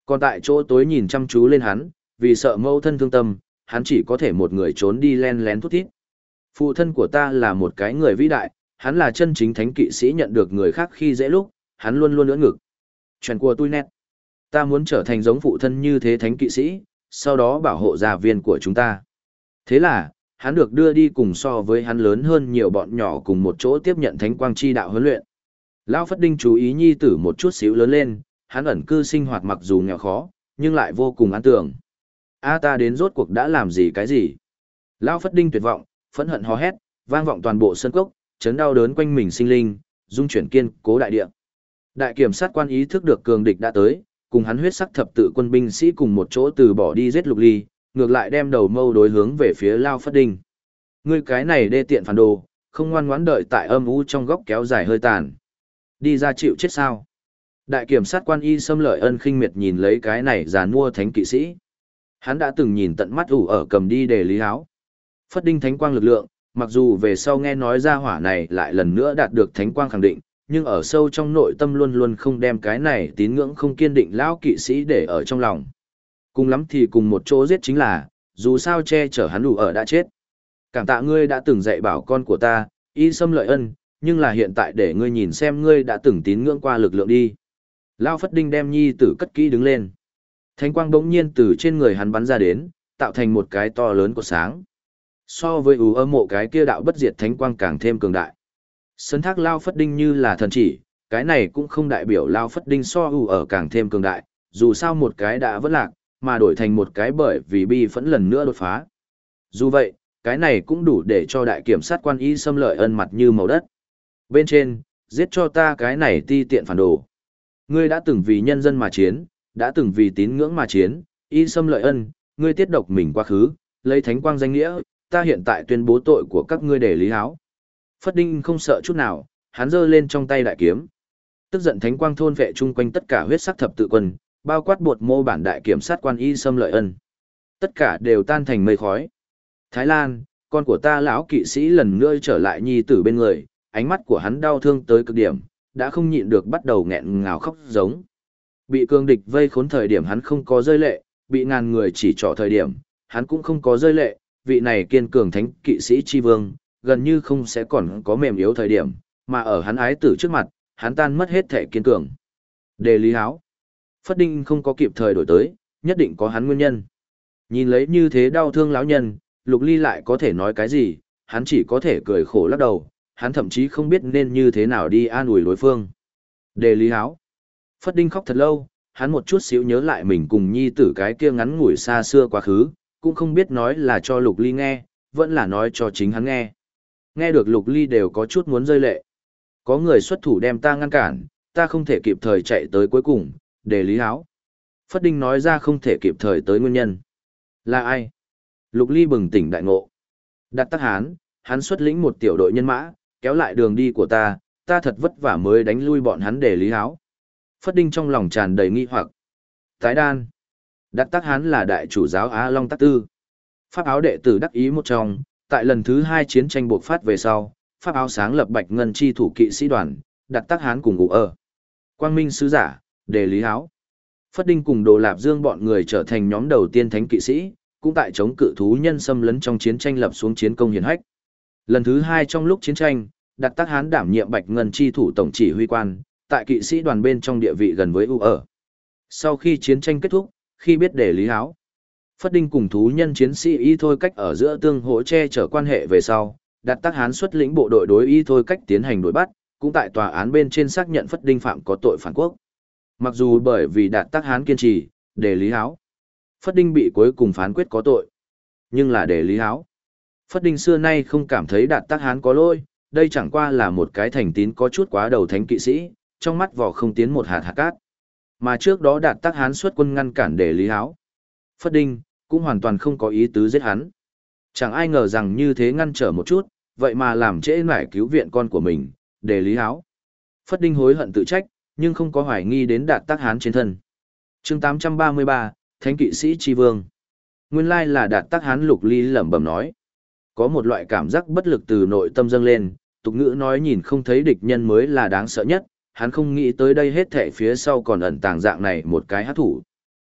Còn tại chỗ tối nhìn chăm chú lên hắn, vì sợ mẫu thân thương tâm, hắn chỉ có thể một người trốn đi len lén thút thít. Phụ thân của ta là một cái người vĩ đại, hắn là chân chính thánh kỵ sĩ nhận được người khác khi dễ lúc, hắn luôn luôn ưỡn ngực. Chuyện của tôi nét. Ta muốn trở thành giống phụ thân như thế thánh kỵ sĩ, sau đó bảo hộ gia viên của chúng ta. Thế là, hắn được đưa đi cùng so với hắn lớn hơn nhiều bọn nhỏ cùng một chỗ tiếp nhận thánh quang chi đạo huấn luyện. Lão Phất Đinh chú ý nhi tử một chút xíu lớn lên, hắn ẩn cư sinh hoạt mặc dù nghèo khó, nhưng lại vô cùng an tưởng. A ta đến rốt cuộc đã làm gì cái gì? Lão Phất Đinh tuyệt vọng, phẫn hận hò hét, vang vọng toàn bộ sân cốc, chấn đau đớn quanh mình sinh linh, dung chuyển kiên cố đại địa. Đại kiểm sát quan ý thức được cường địch đã tới, cùng hắn huyết sắc thập tự quân binh sĩ cùng một chỗ từ bỏ đi giết Lục Ly, ngược lại đem đầu mâu đối hướng về phía Lao Phất Đinh. Ngươi cái này đê tiện phản đồ, không ngoan ngoãn đợi tại âm u trong góc kéo dài hơi tàn. Đi ra chịu chết sao? Đại kiểm sát quan Y Sâm Lợi Ân khinh miệt nhìn lấy cái này giàn mua thánh kỵ sĩ. Hắn đã từng nhìn tận mắt ủ ở cầm đi để lý áo. Phất Đinh thánh quang lực lượng, mặc dù về sau nghe nói ra hỏa này lại lần nữa đạt được thánh quang khẳng định, nhưng ở sâu trong nội tâm luôn luôn không đem cái này tín ngưỡng không kiên định lão kỵ sĩ để ở trong lòng. Cùng lắm thì cùng một chỗ giết chính là, dù sao che chở hắn đủ ở đã chết. Cảm tạ ngươi đã từng dạy bảo con của ta, Y Sâm Lợi Ân, nhưng là hiện tại để ngươi nhìn xem ngươi đã từng tín ngưỡng qua lực lượng đi. Lão Phất Đinh đem nhi tử cất kỹ đứng lên. Thánh quang bỗng nhiên từ trên người hắn bắn ra đến, tạo thành một cái to lớn của sáng. So với ưu âm mộ cái kia đạo bất diệt thánh quang càng thêm cường đại. Sấn thác Lao Phất Đinh như là thần chỉ, cái này cũng không đại biểu Lao Phất Đinh so ưu ở càng thêm cường đại, dù sao một cái đã vỡ lạc, mà đổi thành một cái bởi vì bi phẫn lần nữa đột phá. Dù vậy, cái này cũng đủ để cho đại kiểm sát quan Y Sâm Lợi Ân mặt như màu đất. Bên trên, giết cho ta cái này ti tiện phản đồ. Ngươi đã từng vì nhân dân mà chiến, đã từng vì tín ngưỡng mà chiến, Y Sâm Lợi Ân, ngươi tiết độc mình quá khứ, lấy thánh quang danh nghĩa, ta hiện tại tuyên bố tội của các ngươi để lý áo. Phất Đinh không sợ chút nào, hắn giơ lên trong tay đại kiếm. Tức giận thánh quang thôn vệ chung quanh tất cả huyết sắc thập tự quân, bao quát bột mô bản đại kiểm sát quan Y Sâm Lợi Ân. Tất cả đều tan thành mây khói. Thái Lan, con của ta lão kỵ sĩ lần nữa trở lại nhi tử bên người, ánh mắt của hắn đau thương tới cực điểm, đã không nhịn được bắt đầu nghẹn ngào khóc giống. Bị cương địch vây khốn thời điểm hắn không có rơi lệ, bị ngàn người chỉ trỏ thời điểm, hắn cũng không có rơi lệ, vị này kiên cường thánh kỵ sĩ chi vương, gần như không sẽ còn có mềm yếu thời điểm, mà ở hắn ái tử trước mặt, hắn tan mất hết thể kiên cường. Đề lý háo. Phất Đinh không có kịp thời đổi tới, nhất định có hắn nguyên nhân. Nhìn lấy như thế đau thương lão nhân, Lục Ly lại có thể nói cái gì, hắn chỉ có thể cười khổ lắc đầu, hắn thậm chí không biết nên như thế nào đi an ủi đối phương. Đề lý háo. Phất Đinh khóc thật lâu, hắn một chút xíu nhớ lại mình cùng nhi tử cái kia ngắn ngủi xa xưa quá khứ, cũng không biết nói là cho Lục Ly nghe, vẫn là nói cho chính hắn nghe. Nghe được Lục Ly đều có chút muốn rơi lệ. Có người xuất thủ đem ta ngăn cản, ta không thể kịp thời chạy tới cuối cùng, để lý áo. Phất Đinh nói ra không thể kịp thời tới nguyên nhân. Là ai? Lục Ly bừng tỉnh đại ngộ. Đặt Tắc Hán, hắn xuất lĩnh một tiểu đội nhân mã, kéo lại đường đi của ta thật vất vả mới đánh lui bọn hắn để lý áo. Phất Đinh trong lòng tràn đầy nghi hoặc. Tái đan. Đặt Tắc Hán là đại chủ giáo Á Long Tắc Tư. Pháp áo đệ tử đắc ý một trong, tại lần thứ 2 chiến tranh bộc phát về sau, Pháp áo sáng lập Bạch Ngân chi thủ kỵ sĩ đoàn, Đặt Tắc Hán cùng ngủ ở. Quang Minh sứ giả, đề lý áo. Phất Đinh cùng Đồ Lạp Dương bọn người trở thành nhóm đầu tiên thánh kỵ sĩ, cũng tại chống cự thú nhân xâm lấn trong chiến tranh lập xuống chiến công hiển hách. Lần thứ 2 trong lúc chiến tranh, Đặt Tắc Hán đảm nhiệm Bạch Ngân chi thủ tổng chỉ huy quan, tại kỵ sĩ đoàn bên trong địa vị gần với U ở. Sau khi chiến tranh kết thúc, khi biết đề lý áo, Phất Đinh cùng thú nhân chiến sĩ Y Thôi Cách ở giữa tương hỗ che chở quan hệ về sau, Đặt Tắc Hán xuất lĩnh bộ đội đối Y Thôi Cách tiến hành đuổi bắt, cũng tại tòa án bên trên xác nhận Phất Đinh phạm có tội phản quốc. Mặc dù bởi vì Đạt Tắc Hán kiên trì, đề lý áo, Phất Đinh bị cuối cùng phán quyết có tội. Nhưng là đề lý áo, Phất Đinh xưa nay không cảm thấy Đạt Tắc Hán có lỗi, đây chẳng qua là một cái thành tín có chút quá đầu thánh kỵ sĩ, trong mắt vỏ không tiến một hạt hạt cát. Mà trước đó Đạt Tắc Hán xuất quân ngăn cản đề lý áo, Phất Đinh cũng hoàn toàn không có ý tứ giết hắn. Chẳng ai ngờ rằng như thế ngăn trở một chút, vậy mà làm trễ nải cứu viện con của mình, đề lý áo. Phất Đinh hối hận tự trách, nhưng không có hoài nghi đến Đạt Tắc Hán trên thân. Chương 833, Thánh kỵ sĩ chi vương. Nguyên lai là Đạt Tắc Hán. Lục Ly lẩm bẩm nói. Có một loại cảm giác bất lực từ nội tâm dâng lên, tục ngữ nói nhìn không thấy địch nhân mới là đáng sợ nhất, hắn không nghĩ tới đây hết thảy phía sau còn ẩn tàng dạng này một cái hắc thủ.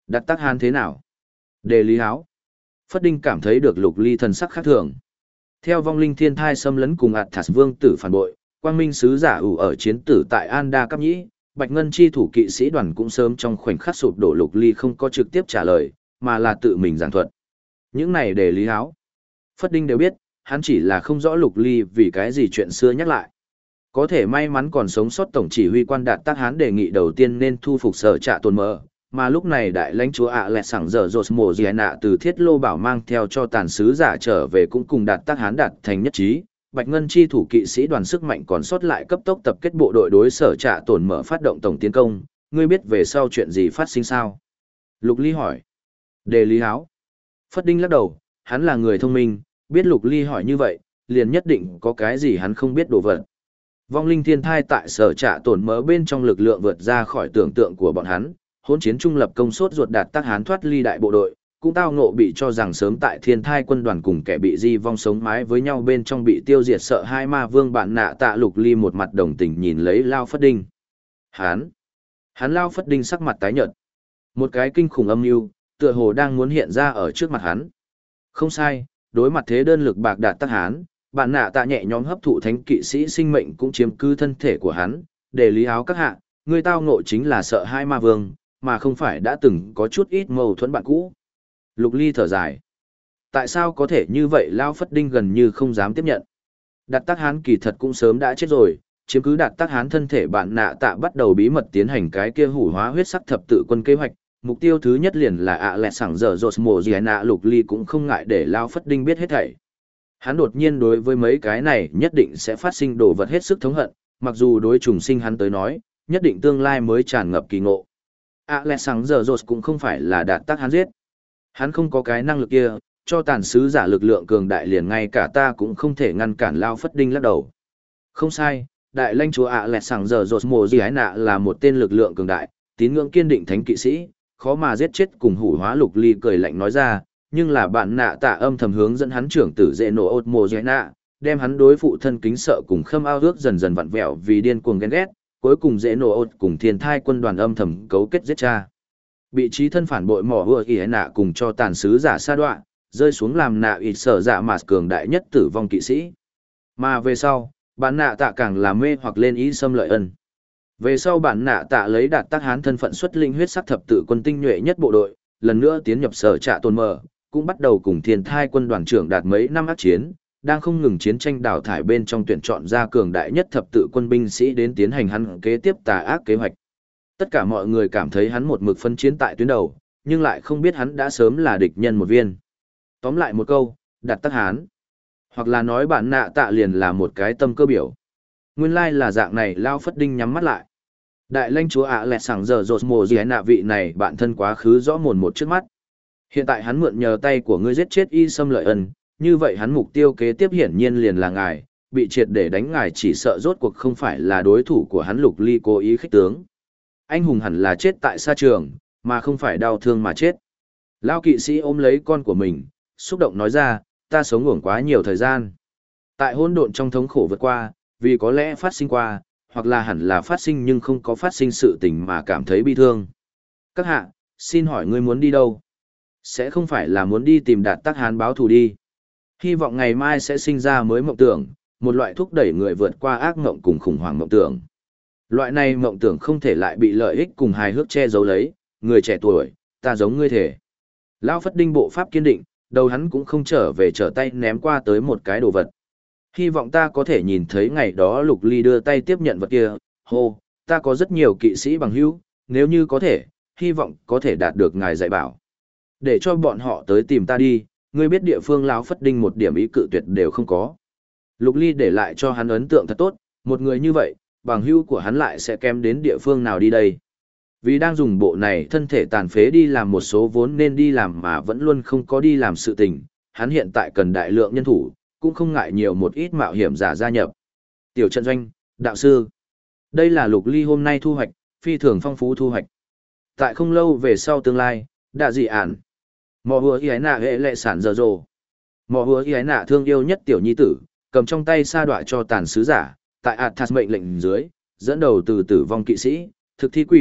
Đặt tác hán thế nào? Đề lý áo. Phất Đinh cảm thấy được Lục Ly thần sắc khác thường. Theo vong linh thiên thai xâm lấn cùng Athas vương tử phản bội, quang minh sứ giả ủ ở chiến tử tại Anda Cấp Nhĩ, Bạch Ngân chi thủ kỵ sĩ đoàn cũng sớm trong khoảnh khắc sụp đổ. Lục Ly không có trực tiếp trả lời, mà là tự mình giảng thuật. Những này để lý áo. Phất Đinh đều biết, hắn chỉ là không rõ Lục Ly vì cái gì chuyện xưa nhắc lại. Có thể may mắn còn sống sót tổng chỉ huy quan Đạt Tác Hán đề nghị đầu tiên nên thu phục Sở Trạ Tồn Mơ, mà lúc này đại lãnh chúa ạ lẹt sẵn giờ rột mồ dì nạ từ Thiết Lô Bảo mang theo cho tàn sứ giả trở về cũng cùng Đạt Tác Hán đạt thành nhất trí. Bạch Ngân chi thủ kỵ sĩ đoàn sức mạnh còn sót lại cấp tốc tập kết bộ đội đối Sở Trạ Tồn Mơ phát động tổng tiến công. Ngươi biết về sau chuyện gì phát sinh sao? Lục Ly hỏi. Đề lý áo. Phất Đinh lắc đầu, hắn là người thông minh, biết Lục Ly hỏi như vậy, liền nhất định có cái gì hắn không biết đồ vật. Vong linh thiên thai tại Sở Trạ Tồn Mơ bên trong lực lượng vượt ra khỏi tưởng tượng của bọn hắn, hỗn chiến trung lập công sốt ruột Đạt Tác Hán thoát ly đại bộ đội, cũng tao ngộ bị cho rằng sớm tại thiên thai quân đoàn cùng kẻ bị di vong sống mái với nhau bên trong bị tiêu diệt. Sợ hai ma vương bạn nạ tạ. Lục Ly một mặt đồng tình nhìn lấy Lao Phất Đinh. Hắn Lao Phất Đinh sắc mặt tái nhợt. Một cái kinh khủng âm mưu tựa hồ đang muốn hiện ra ở trước mặt hắn. Không sai, đối mặt thế đơn lực bạc Đạt Tác Hán, bạn nạ tạ nhẹ nhõm hấp thụ thánh kỵ sĩ sinh mệnh cũng chiếm cứ thân thể của hắn. Để lý áo các hạ, người tao ngộ chính là sợ hai ma vương, mà không phải đã từng có chút ít mâu thuẫn bạn cũ. Lục Ly thở dài. Tại sao có thể như vậy? Lao Phất Đinh gần như không dám tiếp nhận. Đạt Tác Hán kỳ thật cũng sớm đã chết rồi, chiếm cứ Đạt Tác Hán thân thể bạn nạ tạ bắt đầu bí mật tiến hành cái kia hủ hóa huyết sắc thập tự quân kế hoạch. Mục tiêu thứ nhất liền là ạ lẹt sẵn giờ rột mồ gì nạ. Lục Ly cũng không ngại để Lao Phất Đinh biết hết thảy. Hắn đột nhiên đối với mấy cái này nhất định sẽ phát sinh đồ vật hết sức thống hận, mặc dù đối trùng sinh hắn tới nói, nhất định tương lai mới tràn ngập kỳ ngộ. Alexander Rose cũng không phải là Đạt Tác Hán giết. Hắn không có cái năng lực kia, cho tàn sứ giả lực lượng cường đại liền ngay cả ta cũng không thể ngăn cản. Lao Phất Đinh lắc đầu. Không sai, đại lãnh chúa Alexander Rose mồ gì nạ là một tên lực lượng cường đại, tín ngưỡng kiên định thánh kỵ sĩ, khó mà giết chết cùng hủ hóa. Lục Ly cười lạnh nói ra, nhưng là bạn nạ tạ âm thầm hướng dẫn hắn trưởng tử dễ nổ ột mồ gì nạ, đem hắn đối phụ thân kính sợ cùng khâm ao ước dần dần vặn vẹo vì điên cuồng ghen ghét. Cuối cùng dễ nổ ột cùng thiên thai quân đoàn âm thầm cấu kết giết cha. Bị trí thân phản bội mỏ vừa ý nạ cùng cho tàn sứ giả sa đoạ, rơi xuống làm nạ ít sở dạ mà cường đại nhất tử vong kỵ sĩ. Mà về sau, bản nạ tạ càng làm mê hoặc lên ý xâm lợi ân. Về sau bản nạ tạ lấy Đạt Tác Hán thân phận xuất linh huyết sắc thập tự quân tinh nhuệ nhất bộ đội, lần nữa tiến nhập Sở Trạ Tồn Mơ, cũng bắt đầu cùng thiên thai quân đoàn trưởng đạt mấy năm ác chiến, đang không ngừng chiến tranh đào thải bên trong tuyển chọn ra cường đại nhất thập tự quân binh sĩ đến tiến hành hắn kế tiếp tà ác kế hoạch. Tất cả mọi người cảm thấy hắn một mực phân chiến tại tuyến đầu, nhưng lại không biết hắn đã sớm là địch nhân một viên. Tóm lại một câu, Đạt Tác Hán. Hoặc là nói bản nạ tạ liền là một cái tâm cơ biểu. Nguyên lai là dạng này. Lao Phất Đinh nhắm mắt lại. Đại lãnh chúa ạ lẹt sẵn giờ rột mồ gì nạ vị này bạn thân quá khứ rõ mồn một trước mắt. Hiện tại hắn mượn nhờ tay của ngươi giết chết y xâm lợi ân, như vậy hắn mục tiêu kế tiếp hiển nhiên liền là ngài, bị triệt để đánh ngài chỉ sợ rốt cuộc không phải là đối thủ của hắn. Lục Ly cố ý khích tướng. Anh hùng hẳn là chết tại sa trường, mà không phải đau thương mà chết. Lao kỵ sĩ ôm lấy con của mình, xúc động nói ra, ta sống uổng quá nhiều thời gian. Tại hỗn độn trong thống khổ vượt qua, vì có lẽ phát sinh qua, hoặc là hẳn là phát sinh nhưng không có phát sinh sự tình mà cảm thấy bi thương. Các hạ, xin hỏi ngươi muốn đi đâu? Sẽ không phải là muốn đi tìm Đạt Tác Hán báo thù đi. Hy vọng ngày mai sẽ sinh ra mới mộng tưởng, một loại thúc đẩy người vượt qua ác mộng cùng khủng hoảng mộng tưởng. Loại này mộng tưởng không thể lại bị lợi ích cùng hài hước che giấu lấy, người trẻ tuổi, ta giống ngươi thể. Lão Phất Đinh bộ pháp kiên định, đầu hắn cũng không trở về, trở tay ném qua tới một cái đồ vật. Hy vọng ta có thể nhìn thấy ngày đó. Lục Ly đưa tay tiếp nhận vật kia, hô, ta có rất nhiều kỵ sĩ bằng hữu, nếu như có thể, hy vọng có thể đạt được ngài dạy bảo. Để cho bọn họ tới tìm ta đi, ngươi biết địa phương. Lão Phất Đinh một điểm ý cự tuyệt đều không có. Lục Ly để lại cho hắn ấn tượng thật tốt, một người như vậy, bằng hữu của hắn lại sẽ kém đến địa phương nào đi đây. Vì đang dùng bộ này thân thể tàn phế đi làm một số vốn nên đi làm mà vẫn luôn không có đi làm sự tình, hắn hiện tại cần đại lượng nhân thủ, cũng không ngại nhiều một ít mạo hiểm giả gia nhập. Tiểu trận doanh, đạo sư. Đây là Lục Ly hôm nay thu hoạch, phi thường phong phú thu hoạch. Tại không lâu về sau tương lai, đã dị ản. Mò hùa y nạ hệ lệ sản giờ rồ. Mò hùa y nạ thương yêu nhất tiểu nhi tử, cầm trong tay sa đoạ cho tàn sứ giả, tại Athas mệnh lệnh dưới, dẫn đầu từ tử vong kỵsĩ, thực thi quỷ,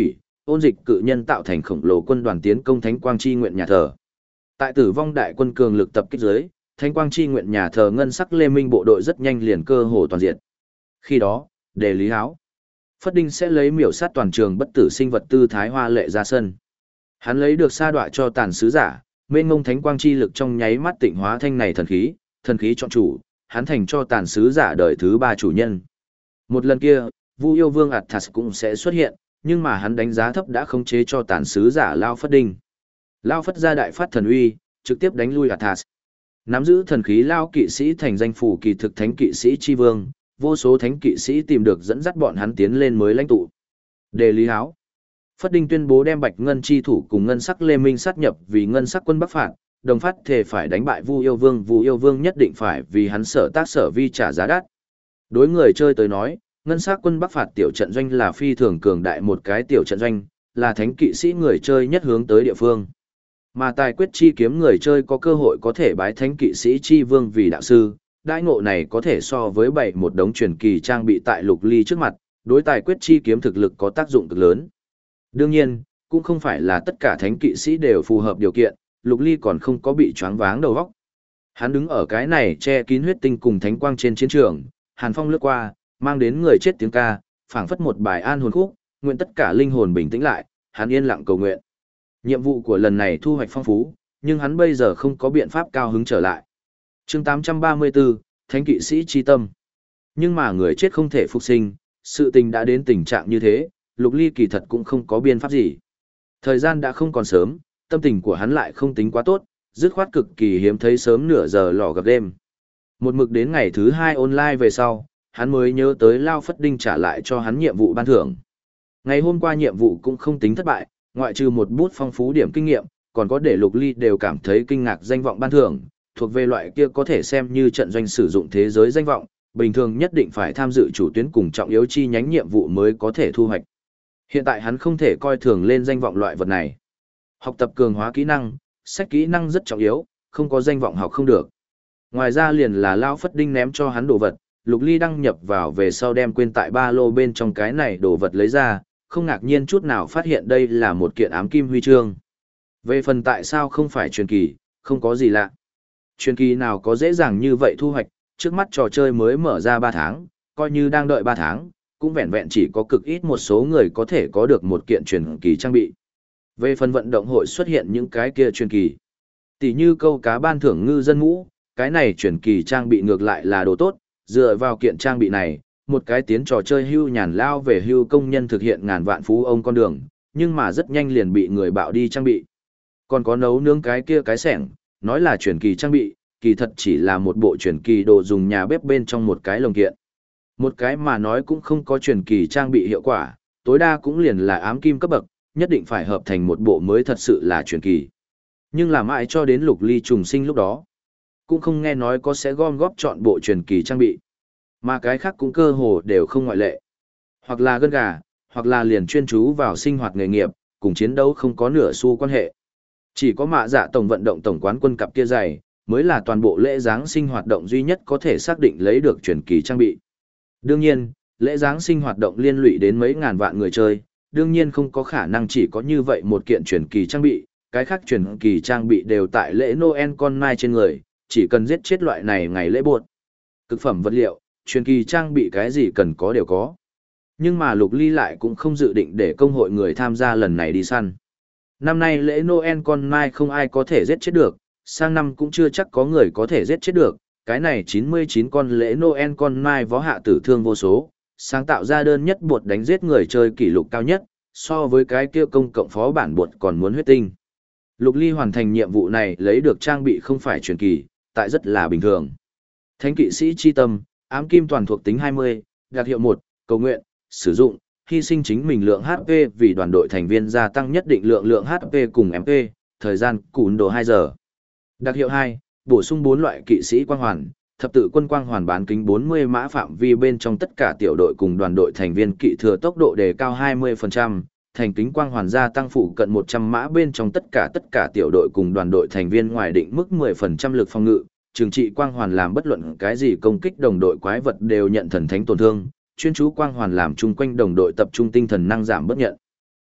ôn dịch cự nhân tạo thành khổng lồ quân đoàn tiến công Thánh Quang Chi Nguyện nhà thờ. Tại tử vong đại quân cường lực tập kích dưới, Thánh Quang Chi Nguyện nhà thờ ngân sắc Lê Minh bộ đội rất nhanh liền cơ hồ toàn diện. Khi đó, Đề Lý Háo, Phất Đinh sẽ lấy miểu sát toàn trường bất tử sinh vật tư thái hoa lệ ra sân. Hắn lấy được sa đọa cho tàn sứ giả, mênh mông thánh quang chi lực trong nháy mắt tịnh hóa thanh này thần khí chọn chủ, hắn thành cho tàn sứ giả đời thứ 3 chủ nhân. Một lần kia, Vu Yêu Vương Athas cũng sẽ xuất hiện, nhưng mà hắn đánh giá thấp đã khống chế cho tàn sứ giả Lao Phất Đinh. Lao Phất ra đại phát thần uy, trực tiếp đánh lui Athas. Nắm giữ thần khí Lao kỵ sĩ thành danh phủ kỳ thực thánh kỵ sĩ chi vương, vô số thánh kỵ sĩ tìm được dẫn dắt bọn hắn tiến lên mới lãnh tụ. Đề Lý Háo, Phất Đinh tuyên bố đem Bạch Ngân chi thủ cùng Ngân sắc Lê Minh sát nhập vì Ngân sắc quân Bắc phạt, đồng phát thề phải đánh bại Vu Yêu Vương nhất định phải vì hắn sở tác sở vi trả giá đắt. Đối người chơi tới nói, Ngân sắc quân Bắc phạt tiểu trận doanh là phi thường cường đại một cái tiểu trận doanh, là thánh kỵ sĩ người chơi nhất hướng tới địa phương. Mà tài quyết chi kiếm người chơi có cơ hội có thể bái thánh kỵ sĩ chi vương vì đạo sư, đãi ngộ này có thể so với bảy một đống truyền kỳ trang bị tại Lục Ly trước mặt, đối tài quyết chi kiếm thực lực có tác dụng cực lớn. Đương nhiên, cũng không phải là tất cả thánh kỵ sĩ đều phù hợp điều kiện, Lục Ly còn không có bị choáng váng đầu óc. Hắn đứng ở cái này che kín huyết tinh cùng thánh quang trên chiến trường, hàn phong lướt qua, mang đến người chết tiếng ca, phảng phất một bài an hồn khúc, nguyện tất cả linh hồn bình tĩnh lại, hắn yên lặng cầu nguyện. Nhiệm vụ của lần này thu hoạch phong phú, nhưng hắn bây giờ không có biện pháp cao hứng trở lại. Chương 834, Thánh kỵ sĩ chi tâm. Nhưng mà người chết không thể phục sinh, sự tình đã đến tình trạng như thế, Lục Ly kỳ thật cũng không có biện pháp gì. Thời gian đã không còn sớm, tâm tình của hắn lại không tính quá tốt, dứt khoát cực kỳ hiếm thấy sớm nửa giờ lò gặp đêm. Một mực đến ngày thứ 2 online về sau, hắn mới nhớ tới Lao Phất Đinh trả lại cho hắn nhiệm vụ ban thưởng. Ngày hôm qua nhiệm vụ cũng không tính thất bại, ngoại trừ một bút phong phú điểm kinh nghiệm, còn có để Lục Ly đều cảm thấy kinh ngạc danh vọng ban thưởng, thuộc về loại kia có thể xem như trận doanh sử dụng thế giới danh vọng, bình thường nhất định phải tham dự chủ tuyến cùng trọng yếu chi nhánh nhiệm vụ mới có thể thu hoạch. Hiện tại hắn không thể coi thường lên danh vọng loại vật này. Học tập cường hóa kỹ năng, sách kỹ năng rất trọng yếu, không có danh vọng học không được. Ngoài ra liền là Lao Phất Đinh ném cho hắn đồ vật, Lục Ly đăng nhập vào về sau đem quên tại ba lô bên trong cái này đồ vật lấy ra, không ngạc nhiên chút nào phát hiện đây là một kiện ám kim huy chương. Về phần tại sao không phải truyền kỳ, không có gì lạ. Truyền kỳ nào có dễ dàng như vậy thu hoạch, trước mắt trò chơi mới mở ra 3 tháng, coi như đang đợi 3 tháng, cũng vẹn vẹn chỉ có cực ít một số người có thể có được một kiện truyền kỳ trang bị. Về phần vận động hội xuất hiện những cái kia truyền kỳ, tỉ như câu cá ban thưởng ngư dân mũ, cái này truyền kỳ trang bị ngược lại là đồ tốt, dựa vào kiện trang bị này, một cái tiến trò chơi hưu nhàn lao về hưu công nhân thực hiện ngàn vạn phú ông con đường, nhưng mà rất nhanh liền bị người bạo đi trang bị. Còn có nấu nướng cái kia cái sẻng, nói là truyền kỳ trang bị, kỳ thật chỉ là một bộ truyền kỳ đồ dùng nhà bếp bên trong một cái lồng kiện. Một cái mà nói cũng không có truyền kỳ trang bị hiệu quả, tối đa cũng liền là ám kim cấp bậc, nhất định phải hợp thành một bộ mới thật sự là truyền kỳ. Nhưng làm mãi cho đến Lục Ly trùng sinh lúc đó, cũng không nghe nói có sẽ gom góp chọn bộ truyền kỳ trang bị. Mà cái khác cũng cơ hồ đều không ngoại lệ. Hoặc là gân gà, hoặc là liền chuyên chú vào sinh hoạt nghề nghiệp, cùng chiến đấu không có nửa xu quan hệ. Chỉ có Mạ Dạ tổng vận động tổng quán quân cặp kia giày, mới là toàn bộ lễ Giáng sinh hoạt động duy nhất có thể xác định lấy được truyền kỳ trang bị. Đương nhiên, lễ Giáng sinh hoạt động liên lụy đến mấy ngàn vạn người chơi, đương nhiên không có khả năng chỉ có như vậy một kiện truyền kỳ trang bị, cái khác truyền kỳ trang bị đều tại lễ Noel con nai trên người, chỉ cần giết chết loại này ngày lễ buộc. Cực phẩm vật liệu, truyền kỳ trang bị cái gì cần có đều có. Nhưng mà Lục Ly lại cũng không dự định để công hội người tham gia lần này đi săn. Năm nay lễ Noel con nai không ai có thể giết chết được, sang năm cũng chưa chắc có người có thể giết chết được, cái này 99 con lễ Noel con nai võ hạ tử thương vô số, sáng tạo ra đơn nhất bột đánh giết người chơi kỷ lục cao nhất, so với cái kia công cộng phó bản bột còn muốn huyết tinh. Lục Ly hoàn thành nhiệm vụ này lấy được trang bị không phải truyền kỳ, tại rất là bình thường. Thánh kỵ sĩ chi tâm, ám kim toàn thuộc tính 20, đặc hiệu 1, cầu nguyện, sử dụng, hy sinh chính mình lượng HP vì đoàn đội thành viên gia tăng nhất định lượng HP cùng MP, thời gian cún đồ 2 giờ. Đặc hiệu 2, bổ sung 4 loại kỵ sĩ quang hoàn, thập tự quân quang hoàn bán kính 40 mã phạm vi bên trong tất cả tiểu đội cùng đoàn đội thành viên kỵ thừa tốc độ đề cao 20%, thành kính quang hoàn gia tăng phụ cận 100 mã bên trong tất cả tiểu đội cùng đoàn đội thành viên ngoài định mức 10% lực phòng ngự, trừng trị quang hoàn làm bất luận cái gì công kích đồng đội quái vật đều nhận thần thánh tổn thương, chuyên chú quang hoàn làm chung quanh đồng đội tập trung tinh thần năng giảm bất nhận.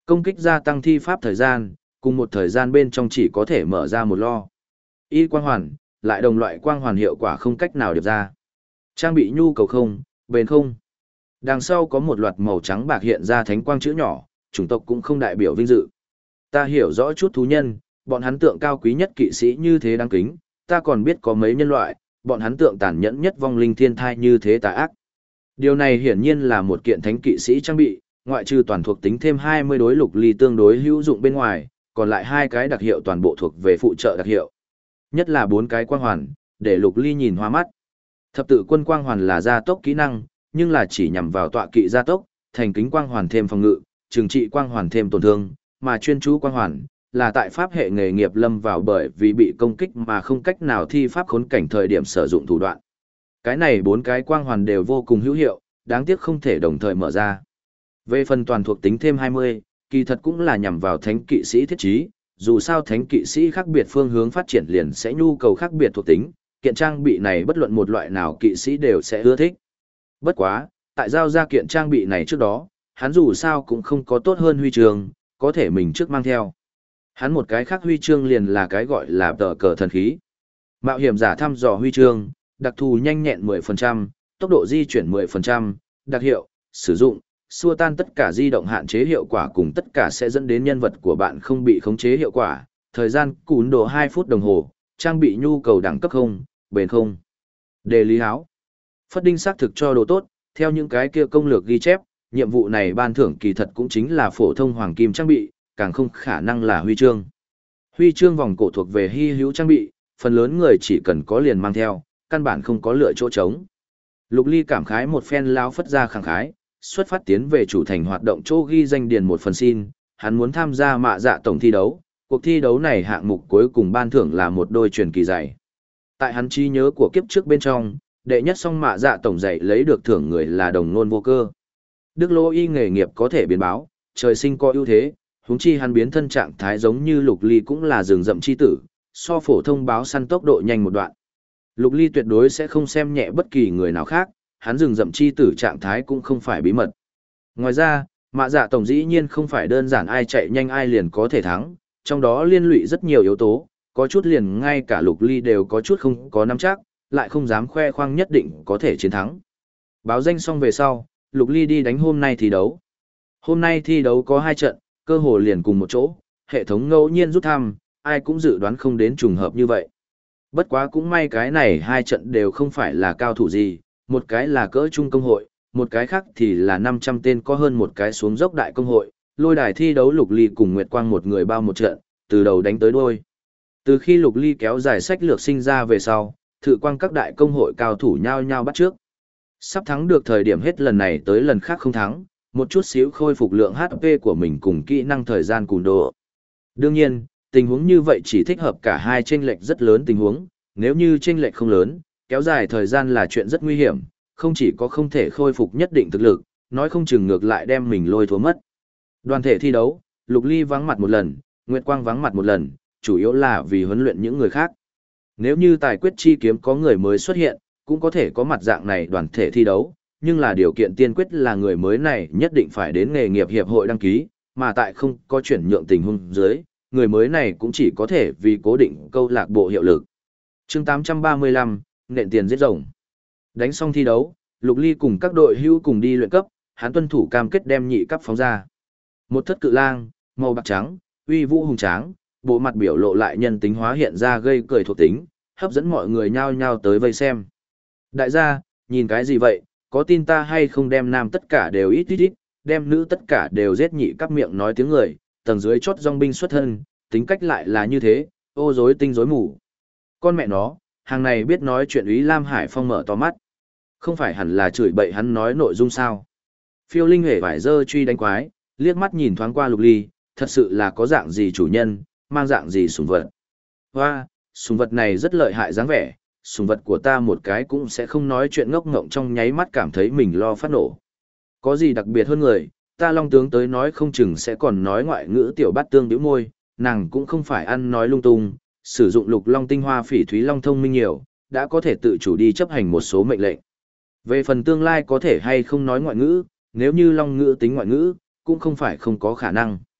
Công kích gia tăng thi pháp thời gian, cùng một thời gian bên trong chỉ có thể mở ra một lo. Y quang hoàn, lại đồng loại quang hoàn hiệu quả không cách nào điệp ra. Trang bị nhu cầu không, bền không. Đằng sau có một loạt màu trắng bạc hiện ra thánh quang chữ nhỏ, chủng tộc cũng không đại biểu vinh dự. Ta hiểu rõ chút thú nhân, bọn hắn tượng cao quý nhất kỵ sĩ như thế đáng kính, ta còn biết có mấy nhân loại, bọn hắn tượng tàn nhẫn nhất vong linh thiên thai như thế tà ác. Điều này hiển nhiên là một kiện thánh kỵ sĩ trang bị, ngoại trừ toàn thuộc tính thêm 20 đối lục ly tương đối hữu dụng bên ngoài, còn lại hai cái đặc hiệu toàn bộ thuộc về phụ trợ đặc hiệu. Nhất là 4 cái quang hoàn, để lục ly nhìn hoa mắt. Thập tự quân quang hoàn là gia tốc kỹ năng, nhưng là chỉ nhằm vào tọa kỵ gia tốc, thành kính quang hoàn thêm phòng ngự, trừng trị quang hoàn thêm tổn thương, mà chuyên chú quang hoàn là tại pháp hệ nghề nghiệp lâm vào bởi vì bị công kích mà không cách nào thi pháp khốn cảnh thời điểm sử dụng thủ đoạn. Cái này 4 cái quang hoàn đều vô cùng hữu hiệu, đáng tiếc không thể đồng thời mở ra. Về phần toàn thuộc tính thêm 20, kỳ thật cũng là nhằm vào thánh kỵ sĩ thiết trí, dù sao thánh kỵ sĩ khác biệt phương hướng phát triển liền sẽ nhu cầu khác biệt thuộc tính, kiện trang bị này bất luận một loại nào kỵ sĩ đều sẽ ưa thích. Bất quá, tại giao ra kiện trang bị này trước đó, hắn dù sao cũng không có tốt hơn huy chương, có thể mình trước mang theo. Hắn một cái khác huy chương liền là cái gọi là tờ cờ thần khí. Mạo hiểm giả thăm dò huy chương, đặc thù nhanh nhẹn 10%, tốc độ di chuyển 10%, đặc hiệu, sử dụng, xua tan tất cả di động hạn chế hiệu quả cùng tất cả sẽ dẫn đến nhân vật của bạn không bị khống chế hiệu quả. Thời gian cún độ 2 phút đồng hồ, trang bị nhu cầu đẳng cấp không, bền không. Đề lý háo. Phất Đinh xác thực cho đồ tốt, theo những cái kia công lược ghi chép, nhiệm vụ này ban thưởng kỳ thật cũng chính là phổ thông hoàng kim trang bị, càng không khả năng là huy chương. Huy chương vòng cổ thuộc về hy hữu trang bị, phần lớn người chỉ cần có liền mang theo, căn bản không có lựa chỗ trống. Lục Ly cảm khái một phen lao phất ra khẳng khái, xuất phát tiến về chủ thành hoạt động chỗ ghi danh điền một phần xin, hắn muốn tham gia mạ dạ tổng thi đấu, cuộc thi đấu này hạng mục cuối cùng ban thưởng là một đôi truyền kỳ giày. Tại hắn trí nhớ của kiếp trước bên trong, đệ nhất song mạ dạ tổng giày lấy được thưởng người là đồng nôn vô cơ. Đức Lô Y nghề nghiệp có thể biến báo, trời sinh có ưu thế, huống chi hắn biến thân trạng thái giống như Lục Ly cũng là rừng rậm chi tử, so phổ thông báo săn tốc độ nhanh một đoạn. Lục Ly tuyệt đối sẽ không xem nhẹ bất kỳ người nào khác, hắn rừng rậm chi tử trạng thái cũng không phải bí mật. Ngoài ra, mạ dạ tổng dĩ nhiên không phải đơn giản ai chạy nhanh ai liền có thể thắng, trong đó liên lụy rất nhiều yếu tố, có chút liền ngay cả Lục Ly đều có chút không có nắm chắc, lại không dám khoe khoang nhất định có thể chiến thắng. Báo danh xong về sau, Lục Ly đi đánh hôm nay thi đấu. Hôm nay thi đấu có 2 trận, cơ hồ liền cùng một chỗ, hệ thống ngẫu nhiên rút thăm, ai cũng dự đoán không đến trùng hợp như vậy. Bất quá cũng may cái này 2 trận đều không phải là cao thủ gì, một cái là cỡ trung công hội, một cái khác thì là 500 tên có hơn một cái xuống dốc đại công hội, lôi đài thi đấu Lục Ly cùng Nguyệt Quang một người bao một trận, từ đầu đánh tới đuôi. Từ khi Lục Ly kéo dài sách lược sinh ra về sau, thử quang các đại công hội cao thủ nhau nhau bắt trước. Sắp thắng được thời điểm hết lần này tới lần khác không thắng, một chút xíu khôi phục lượng HP của mình cùng kỹ năng thời gian cùn độ. Đương nhiên, tình huống như vậy chỉ thích hợp cả hai chênh lệch rất lớn tình huống, nếu như chênh lệch không lớn, kéo dài thời gian là chuyện rất nguy hiểm, không chỉ có không thể khôi phục nhất định thực lực, nói không chừng ngược lại đem mình lôi thua mất. Đoàn thể thi đấu, Lục Ly vắng mặt một lần, Nguyệt Quang vắng mặt một lần, chủ yếu là vì huấn luyện những người khác. Nếu như tài quyết chi kiếm có người mới xuất hiện, cũng có thể có mặt dạng này đoàn thể thi đấu, nhưng là điều kiện tiên quyết là người mới này nhất định phải đến nghề nghiệp hiệp hội đăng ký, mà tại không có chuyển nhượng tình huống dưới, người mới này cũng chỉ có thể vì cố định câu lạc bộ hiệu lực. Chương 835, nện tiền giết rồng. Đánh xong thi đấu, Lục Ly cùng các đội hữu cùng đi luyện cấp, hắn tuân thủ cam kết đem nhị cấp phóng ra. Một thất cự lang, màu bạc trắng, uy vũ hùng tráng, bộ mặt biểu lộ lại nhân tính hóa hiện ra gây cười thuộc tính, hấp dẫn mọi người nhao nhao tới vây xem. Đại gia, nhìn cái gì vậy, có tin ta hay không đem nam tất cả đều ít ít ít, đem nữ tất cả đều giết nhị cấp miệng nói tiếng người, tầng dưới chót dòng binh xuất thân, tính cách lại là như thế, ô rối tinh rối mù. Con mẹ nó, hàng này biết nói chuyện Úy Lam Hải Phong mở to mắt. Không phải hẳn là chửi bậy hắn nói nội dung sao. Phiêu Linh hề vải dơ truy đánh quái, liếc mắt nhìn thoáng qua Lục Ly, thật sự là có dạng gì chủ nhân, mang dạng gì sủng vật. Hoa, sủng vật này rất lợi hại dáng vẻ, sủng vật của ta một cái cũng sẽ không nói chuyện ngốc ngộng trong nháy mắt cảm thấy mình lo phát nổ. Có gì đặc biệt hơn người, ta long tướng tới nói không chừng sẽ còn nói ngoại ngữ tiểu bát tương biểu môi, nàng cũng không phải ăn nói lung tung, sử dụng lục long tinh hoa phỉ thúy long thông minh nhiều, đã có thể tự chủ đi chấp hành một số mệnh lệnh. Về phần tương lai có thể hay không nói ngoại ngữ, nếu như long ngữ tính ngoại ngữ, cũng không phải không có khả năng.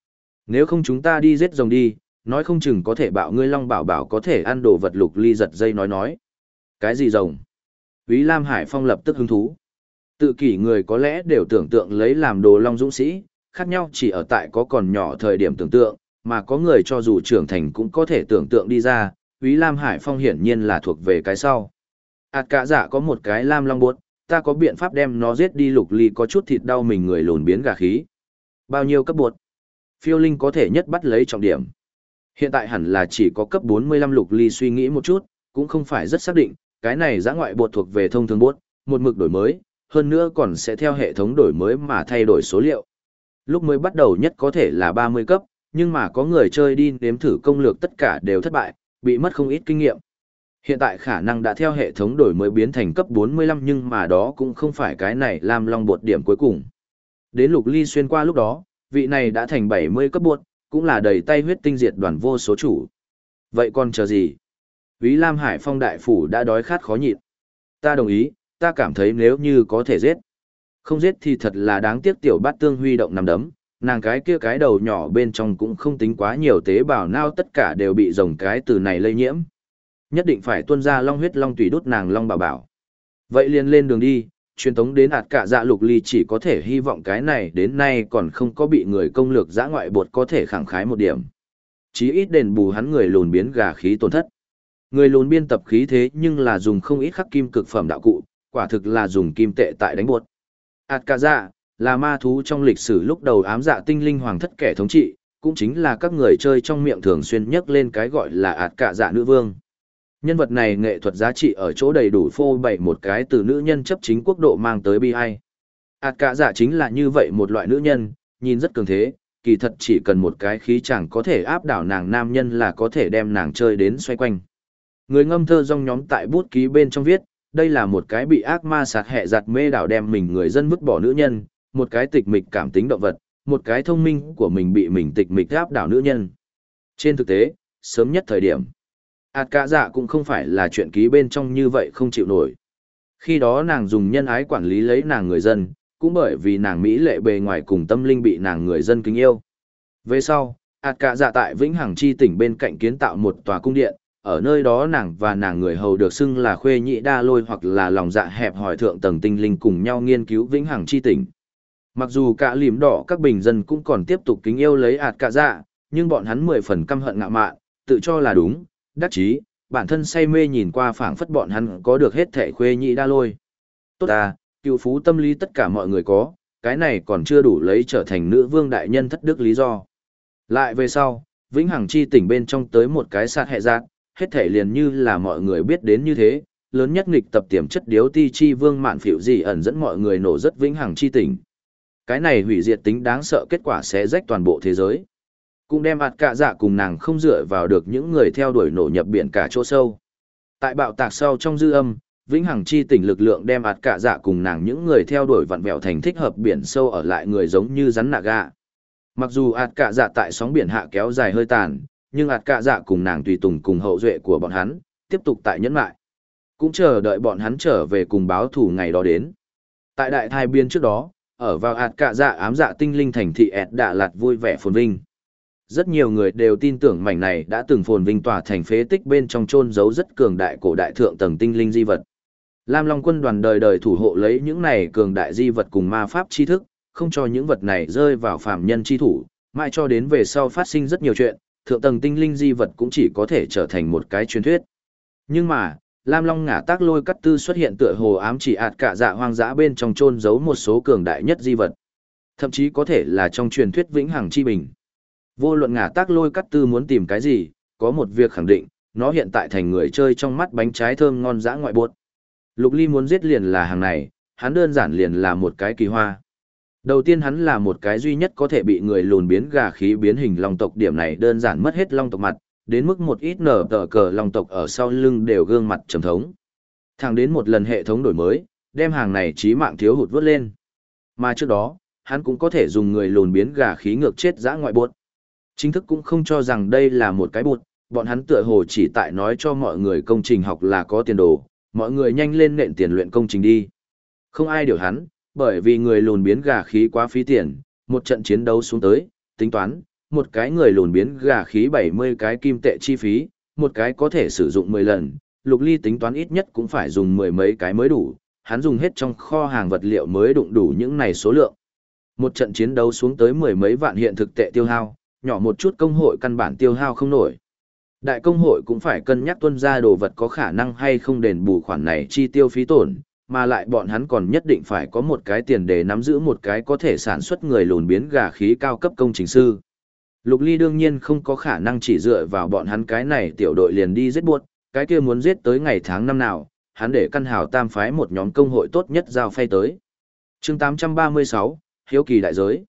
Nếu không chúng ta đi giết rồng đi, nói không chừng có thể bảo ngươi Long Bảo Bảo có thể ăn đồ vật. Lục Ly giật dây nói. Cái gì rồng? Úy Lam Hải Phong lập tức hứng thú. Tự kỷ người có lẽ đều tưởng tượng lấy làm đồ long dũng sĩ, khác nhau chỉ ở tại có còn nhỏ thời điểm tưởng tượng, mà có người cho dù trưởng thành cũng có thể tưởng tượng đi ra. Úy Lam Hải Phong hiển nhiên là thuộc về cái sau. Cả dạ có một cái lam long buốt, ta có biện pháp đem nó giết đi. Lục Ly có chút thịt đau mình người lùn biến gà khí. Bao nhiêu cấp buốt? Phiêu linh có thể nhất bắt lấy trọng điểm. Hiện tại hẳn là chỉ có cấp 45. Lục Ly suy nghĩ một chút, cũng không phải rất xác định, cái này dã ngoại buốt thuộc về thông thường buốt, một mực đổi mới, hơn nữa còn sẽ theo hệ thống đổi mới mà thay đổi số liệu. Lúc mới bắt đầu nhất có thể là 30 cấp, nhưng mà có người chơi đi nếm thử công lược tất cả đều thất bại, bị mất không ít kinh nghiệm. Hiện tại khả năng đã theo hệ thống đổi mới biến thành cấp 45, nhưng mà đó cũng không phải cái này làm long bột điểm cuối cùng. Đến Lục Ly xuyên qua lúc đó, vị này đã thành 70 cấp bột, cũng là đầy tay huyết tinh diệt đoàn vô số chủ. Vậy còn chờ gì? Úy Lam Hải Phong đại phủ đã đói khát khó nhịn. Ta đồng ý, ta cảm thấy nếu như có thể giết. Không giết thì thật là đáng tiếc. Tiểu Bát Tương huy động nằm đấm, nàng cái kia cái đầu nhỏ bên trong cũng không tính quá nhiều tế bào não, tất cả đều bị rồng cái từ này lây nhiễm. Nhất định phải tuôn ra long huyết long tùy đốt nàng Long Bảo Bảo. Vậy liền lên đường đi, truyền tống đến cả dạ. Lục Ly chỉ có thể hy vọng cái này đến nay còn không có bị người công lược dã ngoại bột có thể khẳng khái một điểm. Chí ít đền bù hắn người lùn biến gà khí tổn thất. Người lùn biên tập khí thế nhưng là dùng không ít khắc kim cực phẩm đạo cụ, quả thực là dùng kim tệ tại đánh bột. Cả dạ là ma thú trong lịch sử lúc đầu ám dạ tinh linh hoàng thất kẻ thống trị, cũng chính là các người chơi trong miệng thường xuyên nhắc lên cái gọi là cả dạ nữ vương. Nhân vật này nghệ thuật giá trị ở chỗ đầy đủ phô bày một cái từ nữ nhân chấp chính quốc độ mang tới bi ai. Cả dạ chính là như vậy một loại nữ nhân, nhìn rất cường thế, kỳ thật chỉ cần một cái khí chẳng có thể áp đảo nàng nam nhân là có thể đem nàng chơi đến xoay quanh. Người ngâm thơ dòng nhóm tại bút ký bên trong viết, đây là một cái bị ác ma sạt hẹ giặt mê đảo đem mình người dân vứt bỏ nữ nhân, một cái tịch mịch cảm tính động vật, một cái thông minh của mình bị mình tịch mịch áp đảo nữ nhân. Trên thực tế, sớm nhất thời điểm, cả dạ cũng không phải là chuyện ký bên trong như vậy không chịu nổi. Khi đó nàng dùng nhân ái quản lý lấy nàng người dân, cũng bởi vì nàng mỹ lệ bề ngoài cùng tâm linh bị nàng người dân kính yêu. Về sau, cả dạ tại Vĩnh Hằng Chi tỉnh bên cạnh kiến tạo một tòa cung điện, ở nơi đó nàng và nàng người hầu được xưng là khuê nhị đa lôi hoặc là lòng dạ hẹp hỏi thượng tầng tinh linh cùng nhau nghiên cứu Vĩnh Hằng Chi tỉnh. Mặc dù cả lìm đỏ các bình dân cũng còn tiếp tục kính yêu lấy cả dạ, nhưng bọn hắn 10 phần căm hận ngạo mạn, tự cho là đúng, đắc chí, bản thân say mê nhìn qua phảng phất bọn hắn có được hết thể khuê nhị đa lôi. Tốt ta, cựu phú tâm lý tất cả mọi người có, cái này còn chưa đủ lấy trở thành nữ vương đại nhân thất đức lý do. Lại về sau, Vĩnh Hằng Chi tỉnh bên trong tới một cái sạt hệ giác, hết thể liền như là mọi người biết đến như thế, lớn nhất nghịch tập tiềm chất điếu ti chi vương mạn phịu gì ẩn dẫn mọi người nổ rất Vĩnh Hằng Chi tỉnh. Cái này hủy diệt tính đáng sợ kết quả sẽ rách toàn bộ thế giới. Cũng đem cả dạ cùng nàng không dựa vào được những người theo đuổi nổ nhập biển cả chỗ sâu. Tại bạo tạc sau trong dư âm, Vĩnh Hằng Chi tỉnh lực lượng đem cả dạ cùng nàng những người theo đuổi vặn vẹo thành thích hợp biển sâu ở lại người giống như rắn nạ gà. Mặc dù cả dạ tại sóng biển hạ kéo dài hơi tàn, nhưng cả dạ cùng nàng tùy tùng cùng hậu duệ của bọn hắn, tiếp tục tại nhẫn mại. Cũng chờ đợi bọn hắn trở về cùng báo thù ngày đó đến. Tại đại thai biên trước đó, ở vào cả dạ ám dạ tinh linh thành thị Đà Lạt vui vẻ phồn vinh. Rất nhiều người đều tin tưởng mảnh này đã từng phồn vinh tỏa thành phế tích bên trong chôn giấu rất cường đại cổ đại thượng tầng tinh linh di vật. Lam Long quân đoàn đời đời thủ hộ lấy những này cường đại di vật cùng ma pháp tri thức, không cho những vật này rơi vào phàm nhân chi thủ, mãi cho đến về sau phát sinh rất nhiều chuyện, thượng tầng tinh linh di vật cũng chỉ có thể trở thành một cái truyền thuyết. Nhưng mà, Lam Long ngả tác lôi cắt tư xuất hiện tựa hồ ám chỉ cả dạ hoang dã bên trong chôn giấu một số cường đại nhất di vật. Thậm chí có thể là trong truyền thuyết Vĩnh Hằng Chi Bình. Vô luận ngả tác lôi cắt tư muốn tìm cái gì, có một việc khẳng định, nó hiện tại thành người chơi trong mắt bánh trái thơm ngon dã ngoại bột. Lục Ly muốn giết liền là hàng này, hắn đơn giản liền là một cái kỳ hoa. Đầu tiên hắn là một cái duy nhất có thể bị người lùn biến gà khí biến hình long tộc, điểm này đơn giản mất hết long tộc mặt, đến mức một ít nở tờ cờ long tộc ở sau lưng đều gương mặt trầm thống. Thẳng đến một lần hệ thống đổi mới, đem hàng này chí mạng thiếu hụt vớt lên. Mà trước đó, hắn cũng có thể dùng người lùn biến gà khí ngược chết dã ngoại bột. Chính thức cũng không cho rằng đây là một cái bột, bọn hắn tựa hồ chỉ tại nói cho mọi người công trình học là có tiền đồ, mọi người nhanh lên nện tiền luyện công trình đi. Không ai điều hắn, bởi vì người lùn biến gà khí quá phí tiền, một trận chiến đấu xuống tới, tính toán, một cái người lùn biến gà khí 70 cái kim tệ chi phí, một cái có thể sử dụng 10 lần, Lục Ly tính toán ít nhất cũng phải dùng mười mấy cái mới đủ, hắn dùng hết trong kho hàng vật liệu mới đụng đủ những này số lượng. Một trận chiến đấu xuống tới mười mấy vạn hiện thực tệ tiêu hao, nhỏ một chút công hội căn bản tiêu hao không nổi. Đại công hội cũng phải cân nhắc tuân ra đồ vật có khả năng hay không đền bù khoản này chi tiêu phí tổn, mà lại bọn hắn còn nhất định phải có một cái tiền để nắm giữ một cái có thể sản xuất người lùn biến gà khí cao cấp công trình sư. Lục Ly đương nhiên không có khả năng chỉ dựa vào bọn hắn cái này tiểu đội liền đi giết buốt, cái kia muốn giết tới ngày tháng năm nào, hắn để căn hào tam phái một nhóm công hội tốt nhất giao phay tới. Chương 836, Hiếu kỳ đại giới.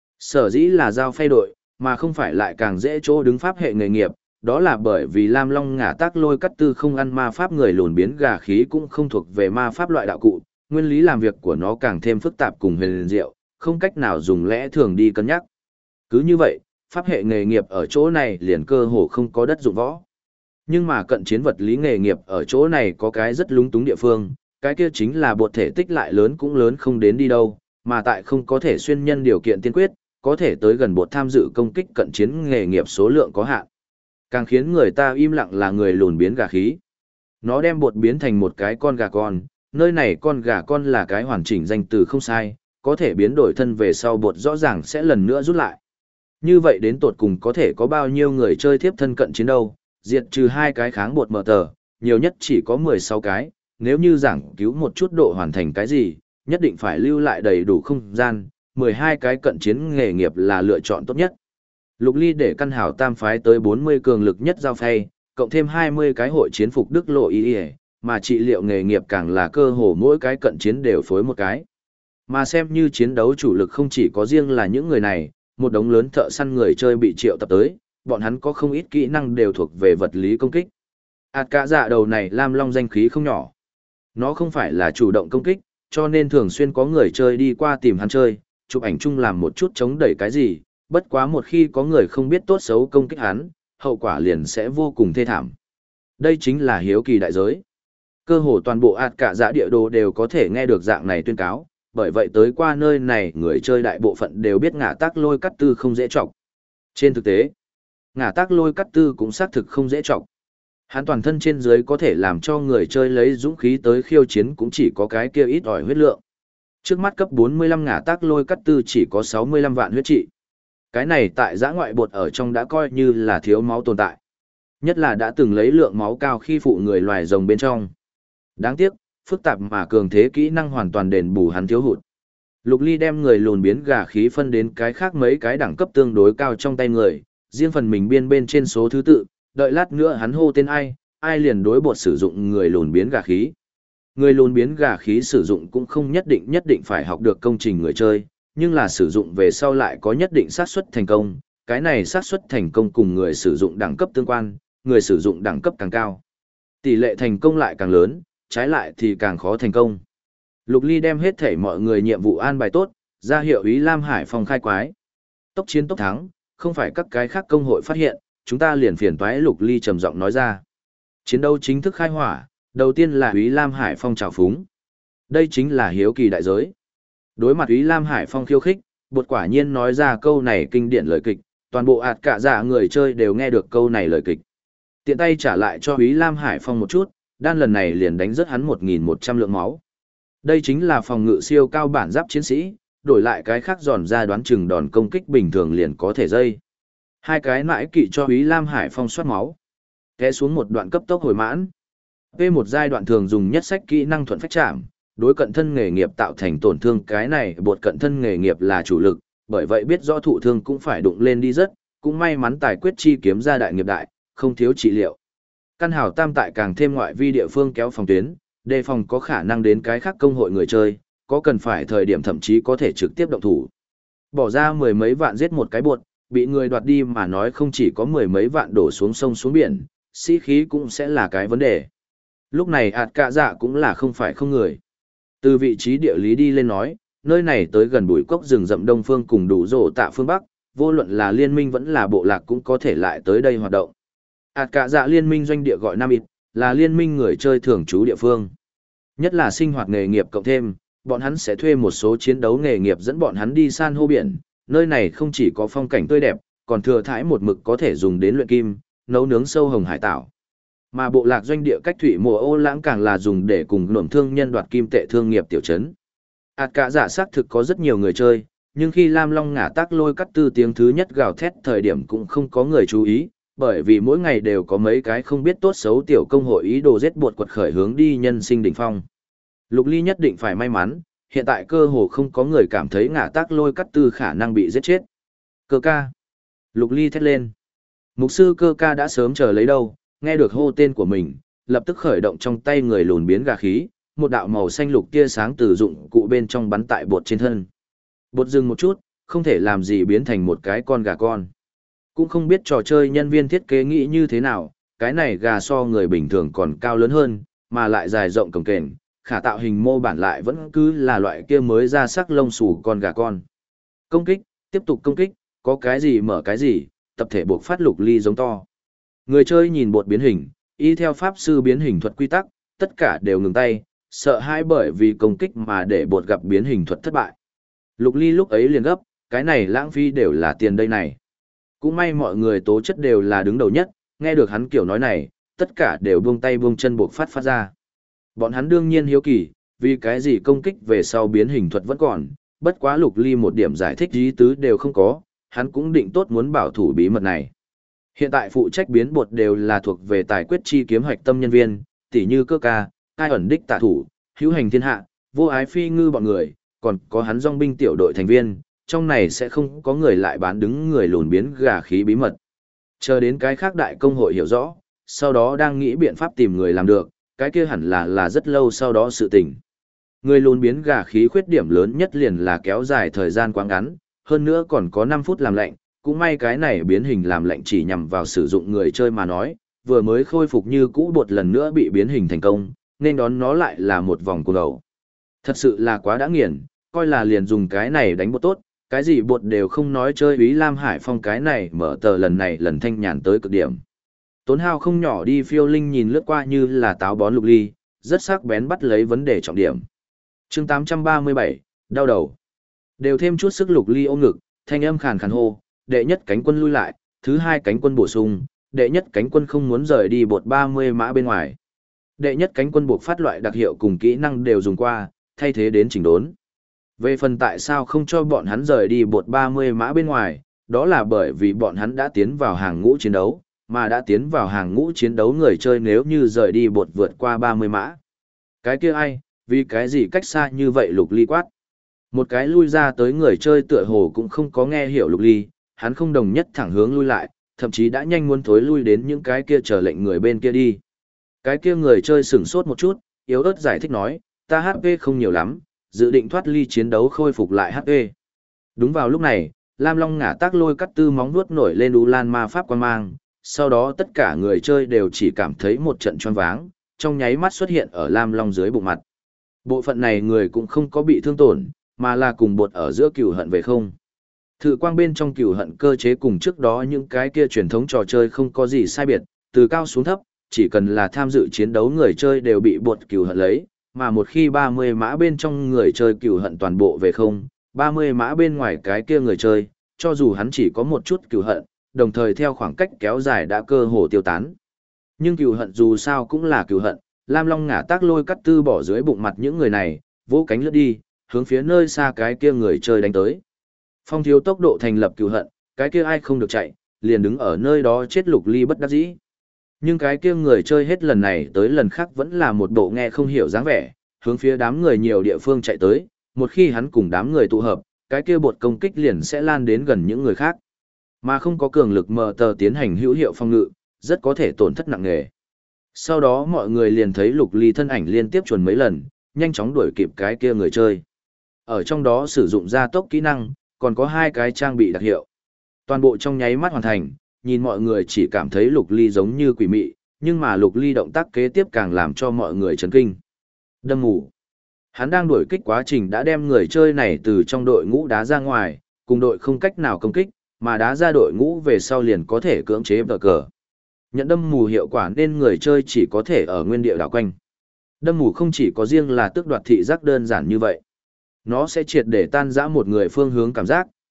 Sở dĩ là giao phay đội, mà không phải lại càng dễ chỗ đứng pháp hệ nghề nghiệp, đó là bởi vì Lam Long ngả tác lôi cắt tư không ăn ma pháp người lùn biến gà khí cũng không thuộc về ma pháp loại đạo cụ, nguyên lý làm việc của nó càng thêm phức tạp cùng huyền diệu, không cách nào dùng lẽ thường đi cân nhắc. Cứ như vậy, pháp hệ nghề nghiệp ở chỗ này liền cơ hồ không có đất dụng võ. Nhưng mà cận chiến vật lý nghề nghiệp ở chỗ này có cái rất lúng túng địa phương, cái kia chính là bột thể tích lại lớn cũng lớn không đến đi đâu, mà tại không có thể xuyên nhân điều kiện tiên quyết, có thể tới gần bột tham dự công kích cận chiến nghề nghiệp số lượng có hạn. Càng khiến người ta im lặng là người lùn biến gà khí. Nó đem bột biến thành một cái con gà con, nơi này con gà con là cái hoàn chỉnh danh từ không sai, có thể biến đổi thân về sau bột rõ ràng sẽ lần nữa rút lại. Như vậy đến tột cùng có thể có bao nhiêu người chơi tiếp thân cận chiến đâu, diệt trừ 2 cái kháng bột mở tờ, nhiều nhất chỉ có 16 cái, nếu như giảng cứu một chút độ hoàn thành cái gì, nhất định phải lưu lại đầy đủ không gian, 12 cái cận chiến nghề nghiệp là lựa chọn tốt nhất. Lục Ly để căn hảo tam phái tới 40 cường lực nhất giao phay, cộng thêm 20 cái hội chiến phục đức lộ y, mà trị liệu nghề nghiệp càng là cơ hồ mỗi cái cận chiến đều phối một cái. Mà xem như chiến đấu chủ lực không chỉ có riêng là những người này, một đống lớn thợ săn người chơi bị triệu tập tới, bọn hắn có không ít kỹ năng đều thuộc về vật lý công kích. Cả dạ đầu này Lam Long danh khí không nhỏ. Nó không phải là chủ động công kích, cho nên thường xuyên có người chơi đi qua tìm hắn chơi, chụp ảnh chung làm một chút chống đẩy cái gì, bất quá một khi có người không biết tốt xấu công kích hắn, hậu quả liền sẽ vô cùng thê thảm. Đây chính là hiếu kỳ đại giới. Cơ hồ toàn bộ cả dạ địa đồ đều có thể nghe được dạng này tuyên cáo, bởi vậy tới qua nơi này người chơi đại bộ phận đều biết ngả tác lôi cắt tư không dễ trọng. Trên thực tế, ngả tác lôi cắt tư cũng xác thực không dễ trọng. Hắn toàn thân trên dưới có thể làm cho người chơi lấy dũng khí tới khiêu chiến cũng chỉ có cái kia ít ỏi huyết lượng. Trước mắt cấp 45 ngả tác lôi cắt tư chỉ có 65 vạn huyết trị. Cái này tại giã ngoại bột ở trong đã coi như là thiếu máu tồn tại. Nhất là đã từng lấy lượng máu cao khi phụ người loài rồng bên trong. Đáng tiếc, phức tạp mà cường thế kỹ năng hoàn toàn đền bù hắn thiếu hụt. Lục Ly đem người lùn biến gà khí phân đến cái khác mấy cái đẳng cấp tương đối cao trong tay người, riêng phần mình biên bên trên số thứ tự, đợi lát nữa hắn hô tên ai liền đối bột sử dụng người lùn biến gà khí. Người lùn biến gà khí sử dụng cũng không nhất định phải học được công trình người chơi, nhưng là sử dụng về sau lại có nhất định xác suất thành công, cái này xác suất thành công cùng người sử dụng đẳng cấp tương quan, người sử dụng đẳng cấp càng cao. Tỷ lệ thành công lại càng lớn, trái lại thì càng khó thành công. Lục Ly đem hết thể mọi người nhiệm vụ an bài tốt, ra hiệu ý Lam Hải Phong khai quái. Tốc chiến tốc thắng, không phải các cái khác công hội phát hiện, chúng ta liền phiền toái. Lục Ly trầm giọng nói ra. Chiến đấu chính thức khai hỏa, đầu tiên là Úy Lam Hải Phong trào phúng. Đây chính là hiếu kỳ đại giới. Đối mặt Úy Lam Hải Phong khiêu khích, bột quả nhiên nói ra câu này kinh điển lời kịch, toàn bộ cả dạ người chơi đều nghe được câu này lời kịch. Tiện tay trả lại cho Úy Lam Hải Phong một chút, đan lần này liền đánh rớt hắn 1.100 lượng máu. Đây chính là phòng ngự siêu cao bản giáp chiến sĩ, đổi lại cái khác giòn ra đoán chừng đòn công kích bình thường liền có thể dây. Hai cái nãi kỵ cho Úy Lam Hải Phong soát máu. Té xuống một đoạn cấp tốc hồi mãn. P1 giai đoạn thường dùng nhất sách kỹ năng thuận phách chạm, đối cận thân nghề nghiệp tạo thành tổn thương, cái này bột cận thân nghề nghiệp là chủ lực, bởi vậy biết rõ thụ thương cũng phải đụng lên đi rất, cũng may mắn tài quyết chi kiếm ra đại nghiệp đại, không thiếu trị liệu. Căn hào tam tại càng thêm ngoại vi địa phương kéo phòng tuyến, đề phòng có khả năng đến cái khác công hội người chơi, có cần phải thời điểm thậm chí có thể trực tiếp động thủ. Bỏ ra mười mấy vạn giết một cái bột, bị người đoạt đi mà nói không chỉ có mười mấy vạn đổ xuống sông xuống biển, sĩ khí cũng sẽ là cái vấn đề. Lúc này cả dạ cũng là không phải không người. Từ vị trí địa lý đi lên nói, nơi này tới gần bụi cốc rừng rậm đông phương cùng đủ rổ tạ phương bắc, vô luận là liên minh vẫn là bộ lạc cũng có thể lại tới đây hoạt động. Cả dạ liên minh doanh địa gọi Nam Ít, là liên minh người chơi thường trú địa phương. Nhất là sinh hoạt nghề nghiệp cộng thêm, bọn hắn sẽ thuê một số chiến đấu nghề nghiệp dẫn bọn hắn đi san hô biển, nơi này không chỉ có phong cảnh tươi đẹp, còn thừa thãi một mực có thể dùng đến luyện kim, nấu nướng sâu hồng hải tảo. Mà bộ lạc doanh địa cách thủy mùa ô lãng càng là dùng để cùng nổm thương nhân đoạt kim tệ thương nghiệp tiểu trấn. Ảt cả giả xác thực có rất nhiều người chơi, nhưng khi Lam Long ngả tác lôi cắt tư tiếng thứ nhất gào thét thời điểm cũng không có người chú ý, bởi vì mỗi ngày đều có mấy cái không biết tốt xấu tiểu công hội ý đồ giết bột quật khởi hướng đi nhân sinh đỉnh phong. Lục Ly nhất định phải may mắn, hiện tại cơ hồ không có người cảm thấy ngả tác lôi cắt tư khả năng bị giết chết. Cơ ca. Lục Ly thét lên. Mục sư cơ ca đã sớm chờ lấy đâu, nghe được hô tên của mình, lập tức khởi động trong tay người lùn biến gà khí, một đạo màu xanh lục tia sáng từ dụng cụ bên trong bắn tại bột trên thân. Bột dừng một chút, không thể làm gì biến thành một cái con gà con. Cũng không biết trò chơi nhân viên thiết kế nghĩ như thế nào, cái này gà so người bình thường còn cao lớn hơn, mà lại dài rộng cồng kềnh, khả tạo hình mô bản lại vẫn cứ là loại kia mới ra sắc lông xù con gà con. Công kích, tiếp tục công kích, có cái gì mở cái gì, tập thể buộc phát Lục Ly giống to. Người chơi nhìn bột biến hình, y theo pháp sư biến hình thuật quy tắc, tất cả đều ngừng tay, sợ hãi bởi vì công kích mà để bột gặp biến hình thuật thất bại. Lục Ly lúc ấy liền gấp, cái này lãng phí đều là tiền đây này. Cũng may mọi người tố chất đều là đứng đầu nhất, nghe được hắn kiểu nói này, tất cả đều buông tay buông chân buộc phát ra. Bọn hắn đương nhiên hiếu kỳ, vì cái gì công kích về sau biến hình thuật vẫn còn, bất quá Lục Ly một điểm giải thích ý tứ đều không có, hắn cũng định tốt muốn bảo thủ bí mật này. Hiện tại phụ trách biến bột đều là thuộc về tài quyết chi kiếm hoạch tâm nhân viên, tỉ như cơ ca, ai ẩn đích tạ thủ, hữu hành thiên hạ, vô ái phi ngư bọn người, còn có hắn dòng binh tiểu đội thành viên, trong này sẽ không có người lại bán đứng người lùn biến gà khí bí mật. Chờ đến cái khác đại công hội hiểu rõ, sau đó đang nghĩ biện pháp tìm người làm được, cái kia hẳn là rất lâu sau đó sự tình. Người lùn biến gà khí khuyết điểm lớn nhất liền là kéo dài thời gian quá ngắn, hơn nữa còn có 5 phút làm lạnh, cũng may cái này biến hình làm lạnh chỉ nhằm vào sử dụng người chơi mà nói, vừa mới khôi phục như cũ bột lần nữa bị biến hình thành công, nên đón nó lại là một vòng cuồng đầu. Thật sự là quá đã nghiền, coi là liền dùng cái này đánh bột tốt, cái gì bột đều không nói chơi Úy Lam Hải Phong cái này mở tờ lần này lần thanh nhàn tới cực điểm. Tốn hao không nhỏ đi phiêu linh nhìn lướt qua như là táo bón Lục Ly, rất sắc bén bắt lấy vấn đề trọng điểm. chương 837, đau đầu. Đều thêm chút sức Lục Ly ôm ngực, thanh âm khàn khàn hô, đệ nhất cánh quân lui lại, thứ hai cánh quân bổ sung, đệ nhất cánh quân không muốn rời đi bột 30 mã bên ngoài. Đệ nhất cánh quân buộc phát loại đặc hiệu cùng kỹ năng đều dùng qua, thay thế đến chỉnh đốn. Về phần tại sao không cho bọn hắn rời đi bột 30 mã bên ngoài, đó là bởi vì bọn hắn đã tiến vào hàng ngũ chiến đấu, mà đã tiến vào hàng ngũ chiến đấu người chơi nếu như rời đi bột vượt qua 30 mã. Cái kia ai, vì cái gì cách xa như vậy Lục Ly quát. Một cái lui ra tới người chơi tựa hồ cũng không có nghe hiểu Lục Ly, hắn không đồng nhất thẳng hướng lui lại, thậm chí đã nhanh muốn thối lui đến những cái kia chờ lệnh người bên kia đi. Cái kia người chơi sửng sốt một chút, yếu ớt giải thích nói, ta HP không nhiều lắm, dự định thoát ly chiến đấu khôi phục lại HP. Đúng vào lúc này, Lam Long ngả tác lôi cắt tư móng vuốt nổi lên U Lan ma pháp quan mang, sau đó tất cả người chơi đều chỉ cảm thấy một trận choáng váng, trong nháy mắt xuất hiện ở Lam Long dưới bụng mặt. Bộ phận này người cũng không có bị thương tổn, mà là cùng bột ở giữa cừu hận về không. Thử quang bên trong cừu hận cơ chế cùng trước đó những cái kia truyền thống trò chơi không có gì sai biệt, từ cao xuống thấp, chỉ cần là tham dự chiến đấu người chơi đều bị bột cừu hận lấy, mà một khi 30 mã bên trong người chơi cừu hận toàn bộ về không, 30 mã bên ngoài cái kia người chơi, cho dù hắn chỉ có một chút cừu hận, đồng thời theo khoảng cách kéo dài đã cơ hồ tiêu tán. Nhưng cừu hận dù sao cũng là cừu hận, Lam Long ngả tác lôi cắt tư bỏ dưới bụng mặt những người này, vỗ cánh lướt đi, hướng phía nơi xa cái kia người chơi đánh tới. Phong thiếu tốc độ thành lập cừu hận, cái kia ai không được chạy, liền đứng ở nơi đó chết Lục Ly bất đắc dĩ. Nhưng cái kia người chơi hết lần này tới lần khác vẫn là một bộ nghe không hiểu dáng vẻ, hướng phía đám người nhiều địa phương chạy tới, một khi hắn cùng đám người tụ hợp, cái kia bột công kích liền sẽ lan đến gần những người khác. Mà không có cường lực mờ tờ tiến hành hữu hiệu phòng ngự, rất có thể tổn thất nặng nề. Sau đó mọi người liền thấy Lục Ly thân ảnh liên tiếp chuồn mấy lần, nhanh chóng đuổi kịp cái kia người chơi. Ở trong đó sử dụng gia tốc kỹ năng, còn có 2 cái trang bị đặc hiệu. Toàn bộ trong nháy mắt hoàn thành, nhìn mọi người chỉ cảm thấy Lục Ly giống như quỷ mị, nhưng mà Lục Ly động tác kế tiếp càng làm cho mọi người chấn kinh. Đâm mù. Hắn đang đuổi kích quá trình đã đem người chơi này từ trong đội ngũ đá ra ngoài, cùng đội không cách nào công kích, mà đá ra đội ngũ về sau liền có thể cưỡng chế bờ cờ. Nhận đâm mù hiệu quả nên người chơi chỉ có thể ở nguyên địa đảo quanh. Đâm mù không chỉ có riêng là tước đoạt thị giác đơn giản như vậy. Nó sẽ triệt để tan rã một người phương hướng cảm giác,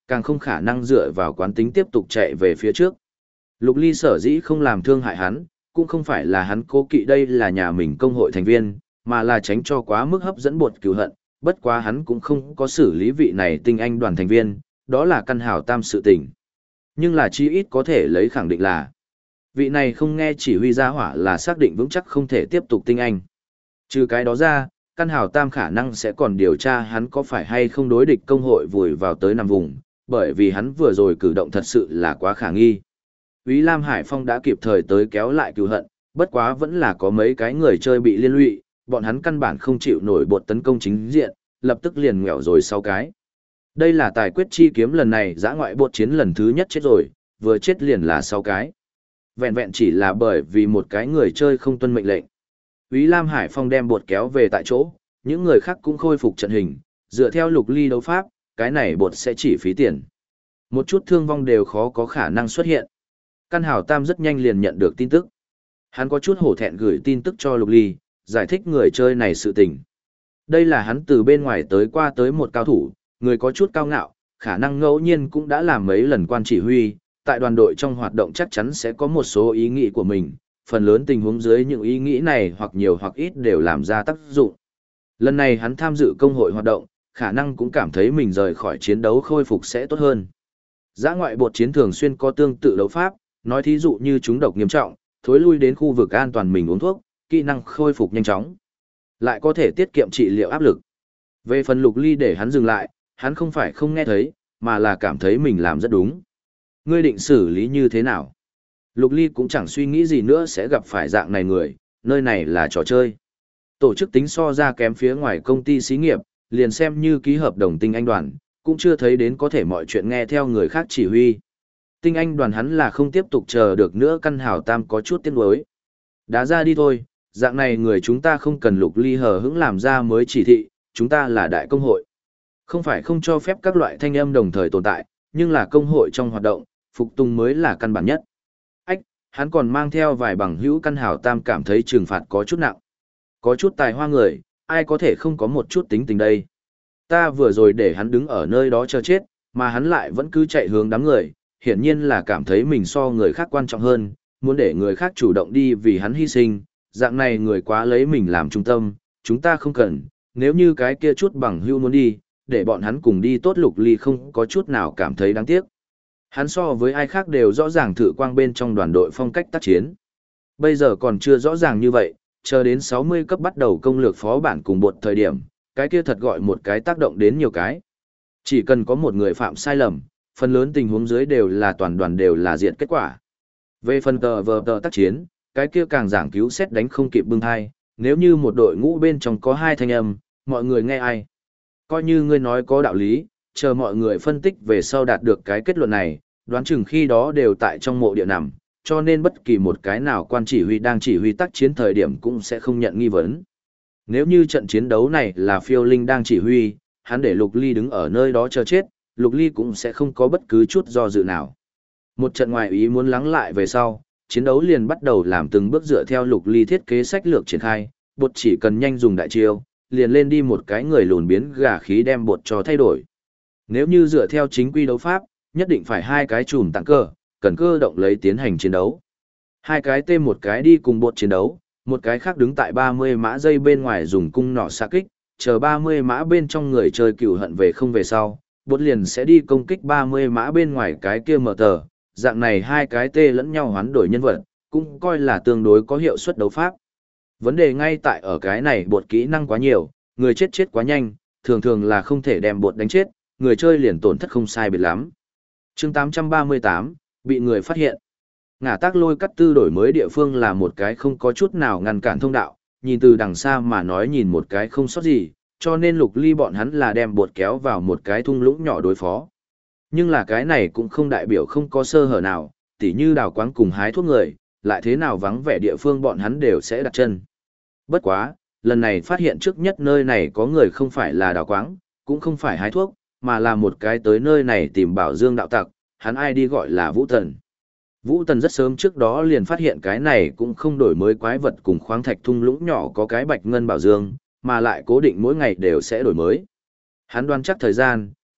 càng không khả năng dựa vào quán tính tiếp tục chạy về phía trước. Lục Ly sở dĩ không làm thương hại hắn, cũng không phải là hắn cố kỵ đây là nhà mình công hội thành viên, mà là tránh cho quá mức hấp dẫn bột cừu hận, bất quá hắn cũng không có xử lý vị này tinh anh đoàn thành viên, đó là căn hảo tam sự tình. Nhưng là chí ít có thể lấy khẳng định là, vị này không nghe chỉ huy gia hỏa là xác định vững chắc không thể tiếp tục tinh anh. Trừ cái đó ra, căn hảo tam khả năng sẽ còn điều tra hắn có phải hay không đối địch công hội vùi vào tới nằm vùng, bởi vì hắn vừa rồi cử động thật sự là quá khả nghi. Úy Lam Hải Phong đã kịp thời tới kéo lại cừu hận, bất quá vẫn là có mấy cái người chơi bị liên lụy, bọn hắn căn bản không chịu nổi bột tấn công chính diện, lập tức liền nghèo rồi 6 cái. Đây là tài quyết chi kiếm lần này dã ngoại bột chiến lần thứ nhất chết rồi, vừa chết liền là 6 cái. Vẹn vẹn chỉ là bởi vì một cái người chơi không tuân mệnh lệnh. Úy Lam Hải Phong đem bột kéo về tại chỗ, những người khác cũng khôi phục trận hình, dựa theo Lục Ly đấu pháp, cái này bột sẽ chỉ phí tiền. Một chút thương vong đều khó có khả năng xuất hiện. Căn Hảo Tam rất nhanh liền nhận được tin tức. Hắn có chút hổ thẹn gửi tin tức cho Lục Ly, giải thích người chơi này sự tình. Đây là hắn từ bên ngoài tới qua tới một cao thủ, người có chút cao ngạo, khả năng ngẫu nhiên cũng đã làm mấy lần quan chỉ huy, tại đoàn đội trong hoạt động chắc chắn sẽ có một số ý nghĩ của mình, phần lớn tình huống dưới những ý nghĩ này hoặc nhiều hoặc ít đều làm ra tác dụng. Lần này hắn tham dự công hội hoạt động, khả năng cũng cảm thấy mình rời khỏi chiến đấu khôi phục sẽ tốt hơn. Dã ngoại bột chiến thường xuyên có tương tự đấu pháp, nói thí dụ như chúng độc nghiêm trọng, thối lui đến khu vực an toàn mình uống thuốc, kỹ năng khôi phục nhanh chóng, lại có thể tiết kiệm trị liệu áp lực. Về phần Lục Ly để hắn dừng lại, hắn không phải không nghe thấy, mà là cảm thấy mình làm rất đúng. Ngươi định xử lý như thế nào? Lục Ly cũng chẳng suy nghĩ gì nữa sẽ gặp phải dạng này người, nơi này là trò chơi. Tổ chức tính so ra kém phía ngoài công ty xí nghiệp, liền xem như ký hợp đồng tinh anh đoàn, cũng chưa thấy đến có thể mọi chuyện nghe theo người khác chỉ huy. Tinh anh đoàn hắn là không tiếp tục chờ được nữa, căn Hảo Tam có chút tiếc nuối. Đá ra đi thôi, dạng này người chúng ta không cần Lục Ly hờ hững làm ra mới chỉ thị, chúng ta là đại công hội. Không phải không cho phép các loại thanh âm đồng thời tồn tại, nhưng là công hội trong hoạt động, phục tùng mới là căn bản nhất. Ách, hắn còn mang theo vài bằng hữu, căn Hảo Tam cảm thấy trừng phạt có chút nặng. Có chút tài hoa người, ai có thể không có một chút tính tình đây. Ta vừa rồi để hắn đứng ở nơi đó chờ chết, mà hắn lại vẫn cứ chạy hướng đám người, hiển nhiên là cảm thấy mình so người khác quan trọng hơn, muốn để người khác chủ động đi vì hắn hy sinh, dạng này người quá lấy mình làm trung tâm, chúng ta không cần, nếu như cái kia chút bằng hữu muốn đi, để bọn hắn cùng đi tốt. Lục Ly không có chút nào cảm thấy đáng tiếc. Hắn so với ai khác đều rõ ràng Thử Quang bên trong đoàn đội phong cách tác chiến. Bây giờ còn chưa rõ ràng như vậy, chờ đến 60 cấp bắt đầu công lược phó bản cùng bột thời điểm, cái kia thật gọi một cái tác động đến nhiều cái. Chỉ cần có một người phạm sai lầm, phần lớn tình huống dưới đều là toàn đoàn đều là diện kết quả. Về phần tờ tác chiến, cái kia càng giảng cứu xét đánh không kịp bưng thai, nếu như một đội ngũ bên trong có 2 thanh âm, mọi người nghe ai? Coi như ngươi nói có đạo lý, chờ mọi người phân tích về sau đạt được cái kết luận này, đoán chừng khi đó đều tại trong mộ địa nằm, cho nên bất kỳ một cái nào quan chỉ huy đang chỉ huy tác chiến thời điểm cũng sẽ không nhận nghi vấn. Nếu như trận chiến đấu này là Phiêu Linh đang chỉ huy, hắn để Lục Ly đứng ở nơi đó chờ chết, Lục Ly cũng sẽ không có bất cứ chút do dự nào. Một trận ngoài ý muốn lắng lại về sau, chiến đấu liền bắt đầu làm từng bước dựa theo Lục Ly thiết kế sách lược triển khai, bột chỉ cần nhanh dùng đại chiêu, liền lên đi một cái người lùn biến gà khí đem bột cho thay đổi. Nếu như dựa theo chính quy đấu pháp, nhất định phải 2 cái chùm tặng cơ, cần cơ động lấy tiến hành chiến đấu. 2 cái tê một cái đi cùng bột chiến đấu, một cái khác đứng tại 30 mã dây bên ngoài dùng cung nỏ xạ kích, chờ 30 mã bên trong người chơi cừu hận về không về sau, bột liền sẽ đi công kích 30 mã bên ngoài cái kia mở tờ, dạng này 2 cái tê lẫn nhau hoán đổi nhân vật, cũng coi là tương đối có hiệu suất đấu pháp. Vấn đề ngay tại ở cái này bột kỹ năng quá nhiều, người chết quá nhanh, thường thường là không thể đem bột đánh chết, người chơi liền tổn thất không sai biệt lắm. Chương 838, bị người phát hiện. Ngả tác lôi cắt tư đổi mới địa phương là một cái không có chút nào ngăn cản thông đạo, nhìn từ đằng xa mà nói nhìn một cái không sót gì, cho nên Lục Ly bọn hắn là đem bột kéo vào một cái thung lũng nhỏ đối phó. Nhưng là cái này cũng không đại biểu không có sơ hở nào, tỉ như đào quáng cùng hái thuốc người, lại thế nào vắng vẻ địa phương bọn hắn đều sẽ đặt chân. Bất quá, lần này phát hiện trước nhất nơi này có người không phải là đào quáng, cũng không phải hái thuốc, mà là một cái tới nơi này tìm bảo dương đạo tặc, hắn ai đi gọi là Vũ Tần. Vũ Tần rất sớm trước đó liền phát hiện cái này cũng không đổi mới quái vật cùng khoáng thạch thung lũng nhỏ có cái bạch ngân bảo dương, mà lại cố định mỗi ngày đều sẽ đổi mới. Hắn đoán chắc thời gian,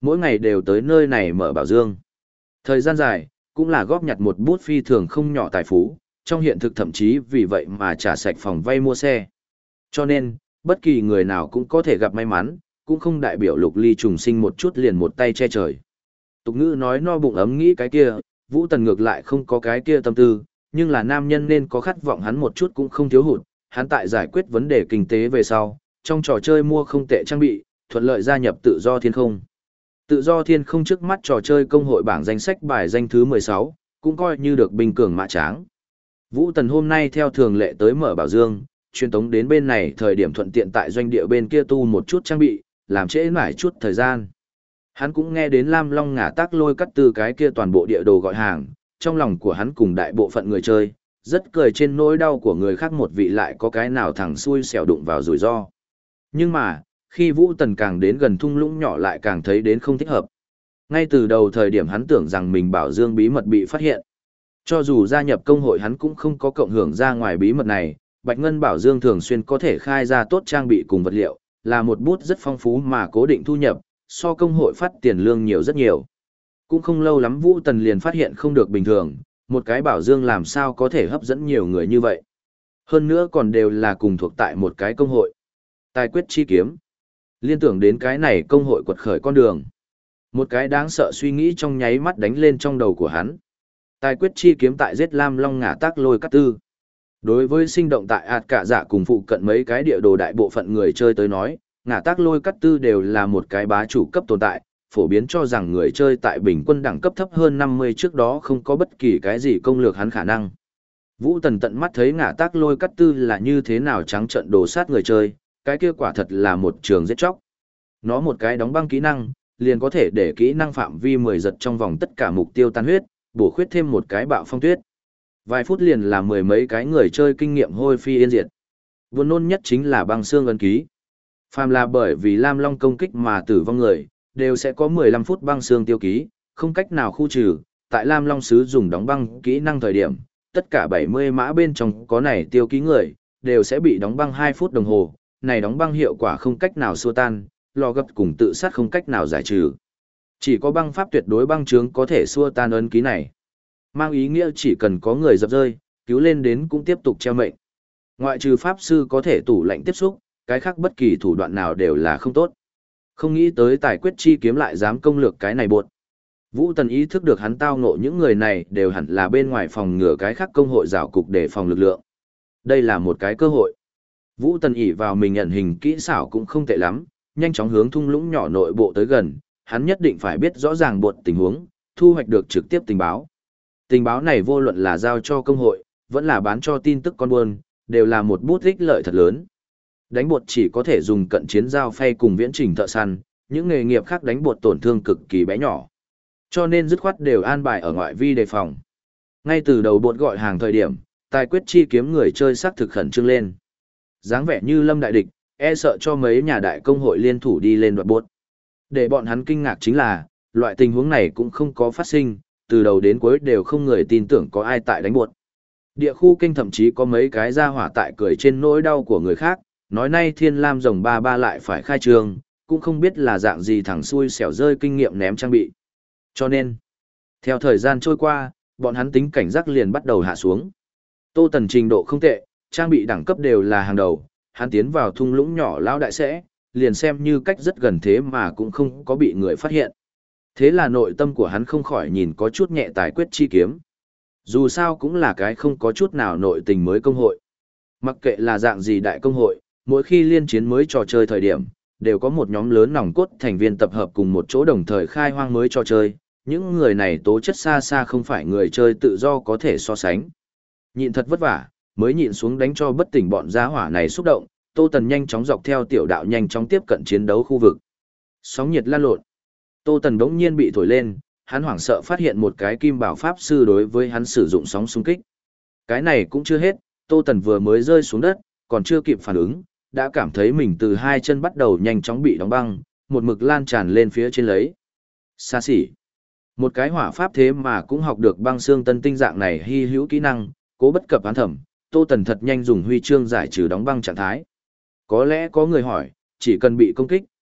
Mỗi ngày đều tới nơi này mở bảo dương. Thời gian dài, cũng là góp nhặt một bút phi thường không nhỏ tài phú, trong hiện thực thậm chí vì vậy mà trả sạch phòng vay mua xe. Cho nên, bất kỳ người nào cũng có thể gặp may mắn, cũng không đại biểu Lục Ly trùng sinh một chút liền một tay che trời. Tục ngữ nói no bụng ấm nghĩ cái kia, Vũ Tần ngược lại không có cái kia tâm tư, nhưng là nam nhân nên có khát vọng hắn một chút cũng không thiếu hụt, hắn tại giải quyết vấn đề kinh tế về sau, trong trò chơi mua không tệ trang bị, thuận lợi gia nhập tự do thiên không. Tự do thiên không trước mắt trò chơi công hội bảng danh sách bài danh thứ 16, cũng coi như được bình cường mã tráng. Vũ Tần hôm nay theo thường lệ tới mở bảo dương, truyền tống đến bên này thời điểm thuận tiện tại doanh địa bên kia tu một chút trang bị, làm trễ mãi chút thời gian. Hắn cũng nghe đến Lam Long ngả tác lôi cắt từ cái kia toàn bộ địa đồ gọi hàng, trong lòng của hắn cùng đại bộ phận người chơi, rất cười trên nỗi đau của người khác một vị lại có cái nào thằng xui xẻo đụng vào rủi ro. Nhưng mà, khi Vũ Tần càng đến gần thung lũng nhỏ lại càng thấy đến không thích hợp. Ngay từ đầu thời điểm hắn tưởng rằng mình bảo dương bí mật bị phát hiện. Cho dù gia nhập công hội hắn cũng không có cộng hưởng ra ngoài bí mật này, Bạch Ngân bảo dương thường xuyên có thể khai ra tốt trang bị cùng vật liệu, là một bút rất phong phú mà cố định thu nhập, so công hội phát tiền lương nhiều rất nhiều. Cũng không lâu lắm Vũ Tần liền phát hiện không được bình thường, một cái bảo dương làm sao có thể hấp dẫn nhiều người như vậy. Hơn nữa còn đều là cùng thuộc tại một cái công hội. Tài quyết chi kiếm. Liên tưởng đến cái này công hội quật khởi con đường. Một cái đáng sợ suy nghĩ trong nháy mắt đánh lên trong đầu của hắn. Tài quyết chi kiếm tại giết Lam Long ngả tác lôi cắt tư. Đối với sinh động tại ạt cả dạ cùng phụ cận mấy cái địa đồ đại bộ phận người chơi tới nói, ngả tác lôi cắt tư đều là một cái bá chủ cấp tồn tại, phổ biến cho rằng người chơi tại bình quân đẳng cấp thấp hơn 50 trước đó không có bất kỳ cái gì công lược hắn khả năng. Vũ Tần tận mắt thấy ngả tác lôi cắt tư là như thế nào trắng trận đồ sát người chơi, cái kia quả thật là một trường giết chóc. Nó một cái đóng băng kỹ năng, liền có thể để kỹ năng phạm vi 10 giật trong vòng tất cả mục tiêu tan huyết, bổ khuyết thêm một cái bạo phong tuyết. Vài phút liền là mười mấy cái người chơi kinh nghiệm hôi phi yên diệt. Buồn nôn nhất chính là băng xương ấn ký. Phàm là bởi vì Lam Long công kích mà tử vong người, đều sẽ có 15 phút băng xương tiêu ký, không cách nào khu trừ. Tại Lam Long sứ dùng đóng băng kỹ năng thời điểm, tất cả 70 mã bên trong có này tiêu ký người, đều sẽ bị đóng băng 2 phút đồng hồ. Này đóng băng hiệu quả không cách nào xua tan, lò gấp cùng tự sát không cách nào giải trừ. Chỉ có băng pháp tuyệt đối băng trướng có thể xua tan ấn ký này. Mang ý nghĩa chỉ cần có người dập rơi, cứu lên đến cũng tiếp tục treo mệnh. Ngoại trừ pháp sư có thể tủ lạnh tiếp xúc, cái khác bất kỳ thủ đoạn nào đều là không tốt. Không nghĩ tới tài quyết chi kiếm lại dám công lược cái này buột. Vũ Tần ý thức được hắn tao ngộ những người này đều hẳn là bên ngoài phòng ngừa cái khác công hội rào cục để phòng lực lượng. Đây là một cái cơ hội. Vũ Tần ỷ vào mình nhận hình kỹ xảo cũng không tệ lắm, nhanh chóng hướng thung lũng nhỏ nội bộ tới gần, hắn nhất định phải biết rõ ràng buột tình huống, thu hoạch được trực tiếp tình báo. Tình báo này vô luận là giao cho công hội, vẫn là bán cho tin tức con buôn, đều là một bút ích lợi thật lớn. Đánh bột chỉ có thể dùng cận chiến giao phay cùng viễn trình thợ săn, những nghề nghiệp khác đánh bột tổn thương cực kỳ bé nhỏ. Cho nên dứt khoát đều an bài ở ngoại vi đề phòng. Ngay từ đầu bột gọi hàng thời điểm, tài quyết chi kiếm người chơi sắc thực khẩn trương lên. Dáng vẻ như lâm đại địch, e sợ cho mấy nhà đại công hội liên thủ đi lên đoạt bột. Để bọn hắn kinh ngạc chính là, loại tình huống này cũng không có phát sinh, từ đầu đến cuối đều không người tin tưởng có ai tại đánh bột. Địa khu kinh thậm chí có mấy cái ra hỏa tại cười trên nỗi đau của người khác, nói nay Thiên Lam Rồng 33 lại phải khai trường, cũng không biết là dạng gì thằng xui xẻo rơi kinh nghiệm ném trang bị. Cho nên, theo thời gian trôi qua, bọn hắn tính cảnh giác liền bắt đầu hạ xuống. Tô Tần trình độ không tệ, trang bị đẳng cấp đều là hàng đầu, hắn tiến vào thung lũng nhỏ lão đại sẽ, liền xem như cách rất gần thế mà cũng không có bị người phát hiện. Thế là nội tâm của hắn không khỏi nhìn có chút nhẹ tài quyết chi kiếm. Dù sao cũng là cái không có chút nào nội tình mới công hội. Mặc kệ là dạng gì đại công hội, mỗi khi liên chiến mới trò chơi thời điểm, đều có một nhóm lớn nòng cốt thành viên tập hợp cùng một chỗ đồng thời khai hoang mới trò chơi. Những người này tố chất xa xa không phải người chơi tự do có thể so sánh. Nhịn thật vất vả, mới nhịn xuống đánh cho bất tỉnh bọn gia hỏa này xúc động, Tô Tần nhanh chóng dọc theo tiểu đạo nhanh chóng tiếp cận chiến đấu khu vực. Sóng nhiệt lan lộn. Tô Tần đống nhiên bị thổi lên, hắn hoảng sợ phát hiện một cái kim bảo pháp sư đối với hắn sử dụng sóng xung kích. Cái này cũng chưa hết, Tô Tần vừa mới rơi xuống đất, còn chưa kịp phản ứng, đã cảm thấy mình từ hai chân bắt đầu nhanh chóng bị đóng băng, một mực lan tràn lên phía trên lấy. Xa xỉ. Một cái hỏa pháp thế mà cũng học được băng xương tân tinh dạng này hy hữu kỹ năng, cố bất cập án thẩm, Tô Tần thật nhanh dùng huy chương giải trừ đóng băng trạng thái. Có lẽ có người hỏi, chỉ cần bị công kích,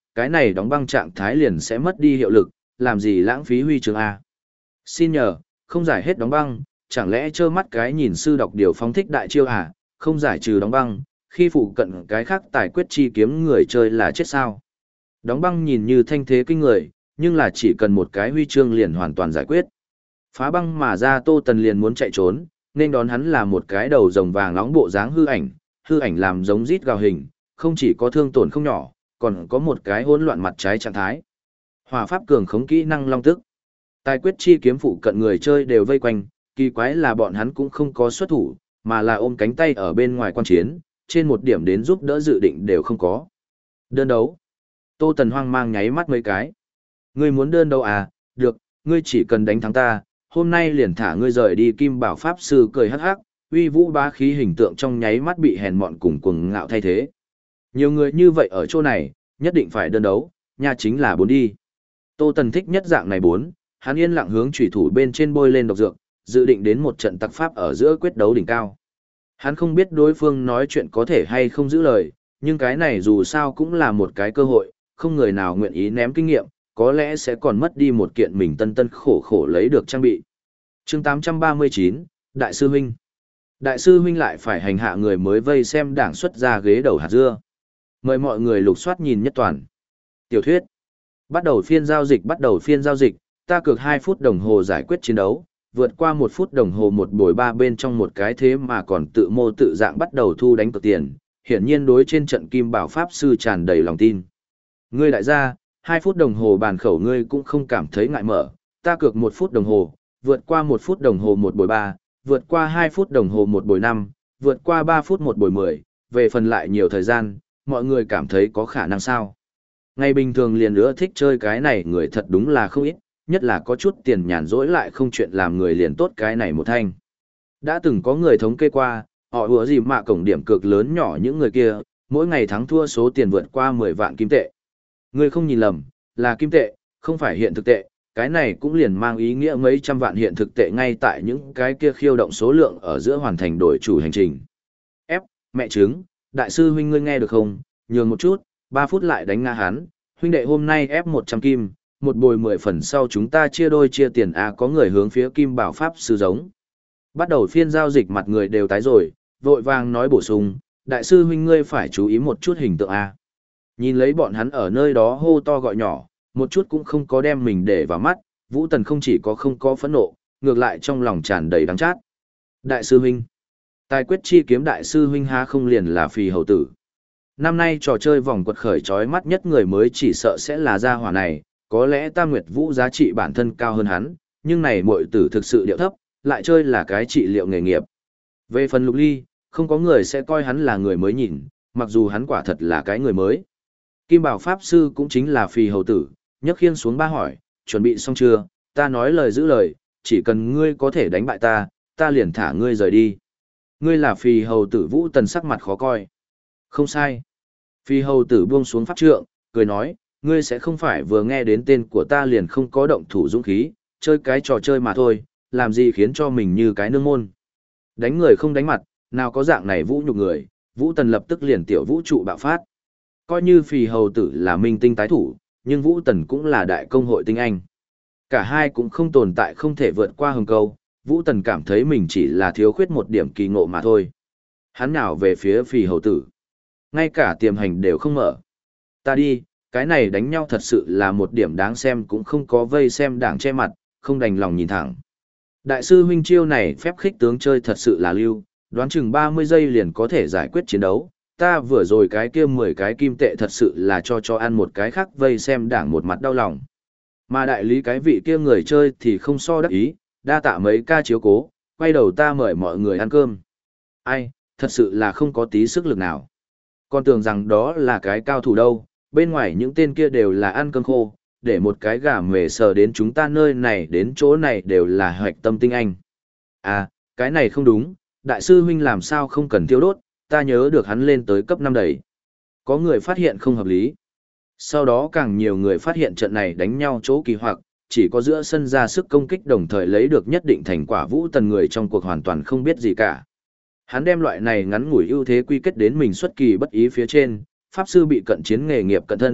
cái này đóng băng trạng thái liền sẽ mất đi hiệu lực, làm gì lãng phí huy chương A. Xin nhờ, không giải hết đóng băng, chẳng lẽ trơ mắt cái nhìn sư đọc điều phóng thích đại chiêu à, không giải trừ đóng băng, khi phụ cận cái khác tài quyết chi kiếm người chơi là chết sao. Đóng băng nhìn như thanh thế kinh người, nhưng là chỉ cần một cái huy chương liền hoàn toàn giải quyết. Phá băng mà ra Tô Tần liền muốn chạy trốn, nên đón hắn là một cái đầu rồng vàng nóng bộ dáng hư ảnh làm giống rít gào hình, không chỉ có thương tổn không nhỏ, còn có một cái hỗn loạn mặt trái trạng thái. Hỏa pháp cường khống kỹ năng long tức. Tài quyết chi kiếm phụ cận người chơi đều vây quanh, kỳ quái là bọn hắn cũng không có xuất thủ, mà là ôm cánh tay ở bên ngoài quan chiến, trên một điểm đến giúp đỡ dự định đều không có. Đơn đấu. Tô Tần hoang mang nháy mắt mấy cái. Ngươi muốn đơn đấu à? Được, ngươi chỉ cần đánh thắng ta, hôm nay liền thả ngươi rời đi. Kim Bảo Pháp Sư cười hắc hắc, uy vũ bá khí hình tượng trong nháy mắt bị hèn mọn cùng cuồng ngạo thay thế. Nhiều người như vậy ở chỗ này, nhất định phải đơn đấu, nha chính là 4 đi. Tô Tần thích nhất dạng này 4, hắn yên lặng hướng chủy thủ bên trên bôi lên độc dược, dự định đến một trận tặc pháp ở giữa quyết đấu đỉnh cao. Hắn không biết đối phương nói chuyện có thể hay không giữ lời, nhưng cái này dù sao cũng là một cái cơ hội, không người nào nguyện ý ném kinh nghiệm, có lẽ sẽ còn mất đi một kiện mình tân tân khổ khổ lấy được trang bị. Chương 839, Đại sư huynh. Đại sư huynh lại phải hành hạ người mới vây xem đảng xuất ra ghế đầu hạt dưa. Mời mọi người lục soát nhìn nhất toàn. Tiểu thuyết. Bắt đầu phiên giao dịch, ta cược 2 phút đồng hồ giải quyết chiến đấu, vượt qua 1 phút đồng hồ một buổi 3 bên trong một cái thế mà còn tự mô tự dạng bắt đầu thu đánh cược tiền, hiển nhiên đối trên trận Kim Bảo Pháp Sư tràn đầy lòng tin. Ngươi đại gia, 2 phút đồng hồ bàn khẩu ngươi cũng không cảm thấy ngại mở, ta cược 1 phút đồng hồ, vượt qua 1 phút đồng hồ một buổi 3, vượt qua 2 phút đồng hồ một buổi 5, vượt qua 3 phút một buổi 10, về phần lại nhiều thời gian, mọi người cảm thấy có khả năng sao? Ngày bình thường liền nữa thích chơi cái này người thật đúng là không ít, nhất là có chút tiền nhàn rỗi lại không chuyện làm người liền tốt cái này một thanh. Đã từng có người thống kê qua, họ hứa gì mà cổng điểm cược lớn nhỏ những người kia, mỗi ngày thắng thua số tiền vượt qua 10 vạn kim tệ. Ngươi không nhìn lầm, là kim tệ, không phải hiện thực tệ, cái này cũng liền mang ý nghĩa mấy trăm vạn hiện thực tệ ngay tại những cái kia khiêu động số lượng ở giữa hoàn thành đổi chủ hành trình. Ép, mẹ trứng, đại sư huynh ngươi nghe được không, nhường một chút, 3 phút lại đánh ngã hắn, huynh đệ hôm nay ép 100 kim, một bồi 10 phần sau chúng ta chia đôi chia tiền à, có người hướng phía Kim Bảo Pháp Sư giống. Bắt đầu phiên giao dịch mặt người đều tái rồi, vội vàng nói bổ sung, đại sư huynh ngươi phải chú ý một chút hình tượng à. Nhìn lấy bọn hắn ở nơi đó hô to gọi nhỏ, một chút cũng không có đem mình để vào mắt, Vũ Tần không chỉ có không có phẫn nộ, ngược lại trong lòng tràn đầy đắng chát. Đại sư huynh, tài quyết chi kiếm đại sư huynh há không liền là phì hầu tử. Năm nay trò chơi vòng quật khởi chói mắt nhất người mới chỉ sợ sẽ là gia hỏa này, có lẽ Tam Nguyệt Vũ giá trị bản thân cao hơn hắn, nhưng này muội tử thực sự điệu thấp, lại chơi là cái trị liệu nghề nghiệp. Về phần Lục Ly, không có người sẽ coi hắn là người mới nhìn, mặc dù hắn quả thật là cái người mới. Kim Bảo Pháp Sư cũng chính là phì hầu tử, nhấc khiên xuống ba hỏi, chuẩn bị xong chưa, ta nói lời giữ lời, chỉ cần ngươi có thể đánh bại ta, ta liền thả ngươi rời đi. Ngươi là phì hầu tử. Vũ Tần sắc mặt khó coi. Không sai. Phì hầu tử buông xuống pháp trượng, cười nói, ngươi sẽ không phải vừa nghe đến tên của ta liền không có động thủ dũng khí, chơi cái trò chơi mà thôi, làm gì khiến cho mình như cái nương môn. Đánh người không đánh mặt, nào có dạng này vũ nhục người, Vũ Tần lập tức liền tiểu vũ trụ bạo phát. Coi như phì hầu tử là minh tinh tái thủ, nhưng Vũ Tần cũng là đại công hội tinh anh. Cả hai cũng không tồn tại không thể vượt qua hừng câu, Vũ Tần cảm thấy mình chỉ là thiếu khuyết một điểm kỳ ngộ mà thôi. Hắn nào về phía phì hầu tử. Ngay cả tiềm hành đều không mở. Ta đi, cái này đánh nhau thật sự là một điểm đáng xem cũng không có vây xem đảng che mặt, không đành lòng nhìn thẳng. Đại sư huynh chiêu này phép khích tướng chơi thật sự là lưu, đoán chừng 30 giây liền có thể giải quyết chiến đấu. Ta vừa rồi cái kia 10 cái kim tệ thật sự là cho ăn một cái khác vây xem đảng một mặt đau lòng. Mà đại lý cái vị kia người chơi thì không so đắc ý, đa tạ mấy ca chiếu cố, quay đầu ta mời mọi người ăn cơm. Ai, thật sự là không có tí sức lực nào. Con tưởng rằng đó là cái cao thủ đâu, bên ngoài những tên kia đều là ăn cơm khô, để một cái gà mề sờ đến chúng ta nơi này đến chỗ này đều là hoạch tâm tinh anh. À, cái này không đúng, đại sư huynh làm sao không cần tiêu đốt, ta nhớ được hắn lên tới cấp 5 đầy. Có người phát hiện không hợp lý. Sau đó càng nhiều người phát hiện trận này đánh nhau chỗ kỳ hoặc, chỉ có giữa sân ra sức công kích đồng thời lấy được nhất định thành quả. Vũ Tần người trong cuộc hoàn toàn không biết gì cả. Hắn đem loại này ngắn ngủi ưu thế quy kết đến mình xuất kỳ bất ý phía trên, pháp sư bị cận chiến nghề nghiệp cận thân,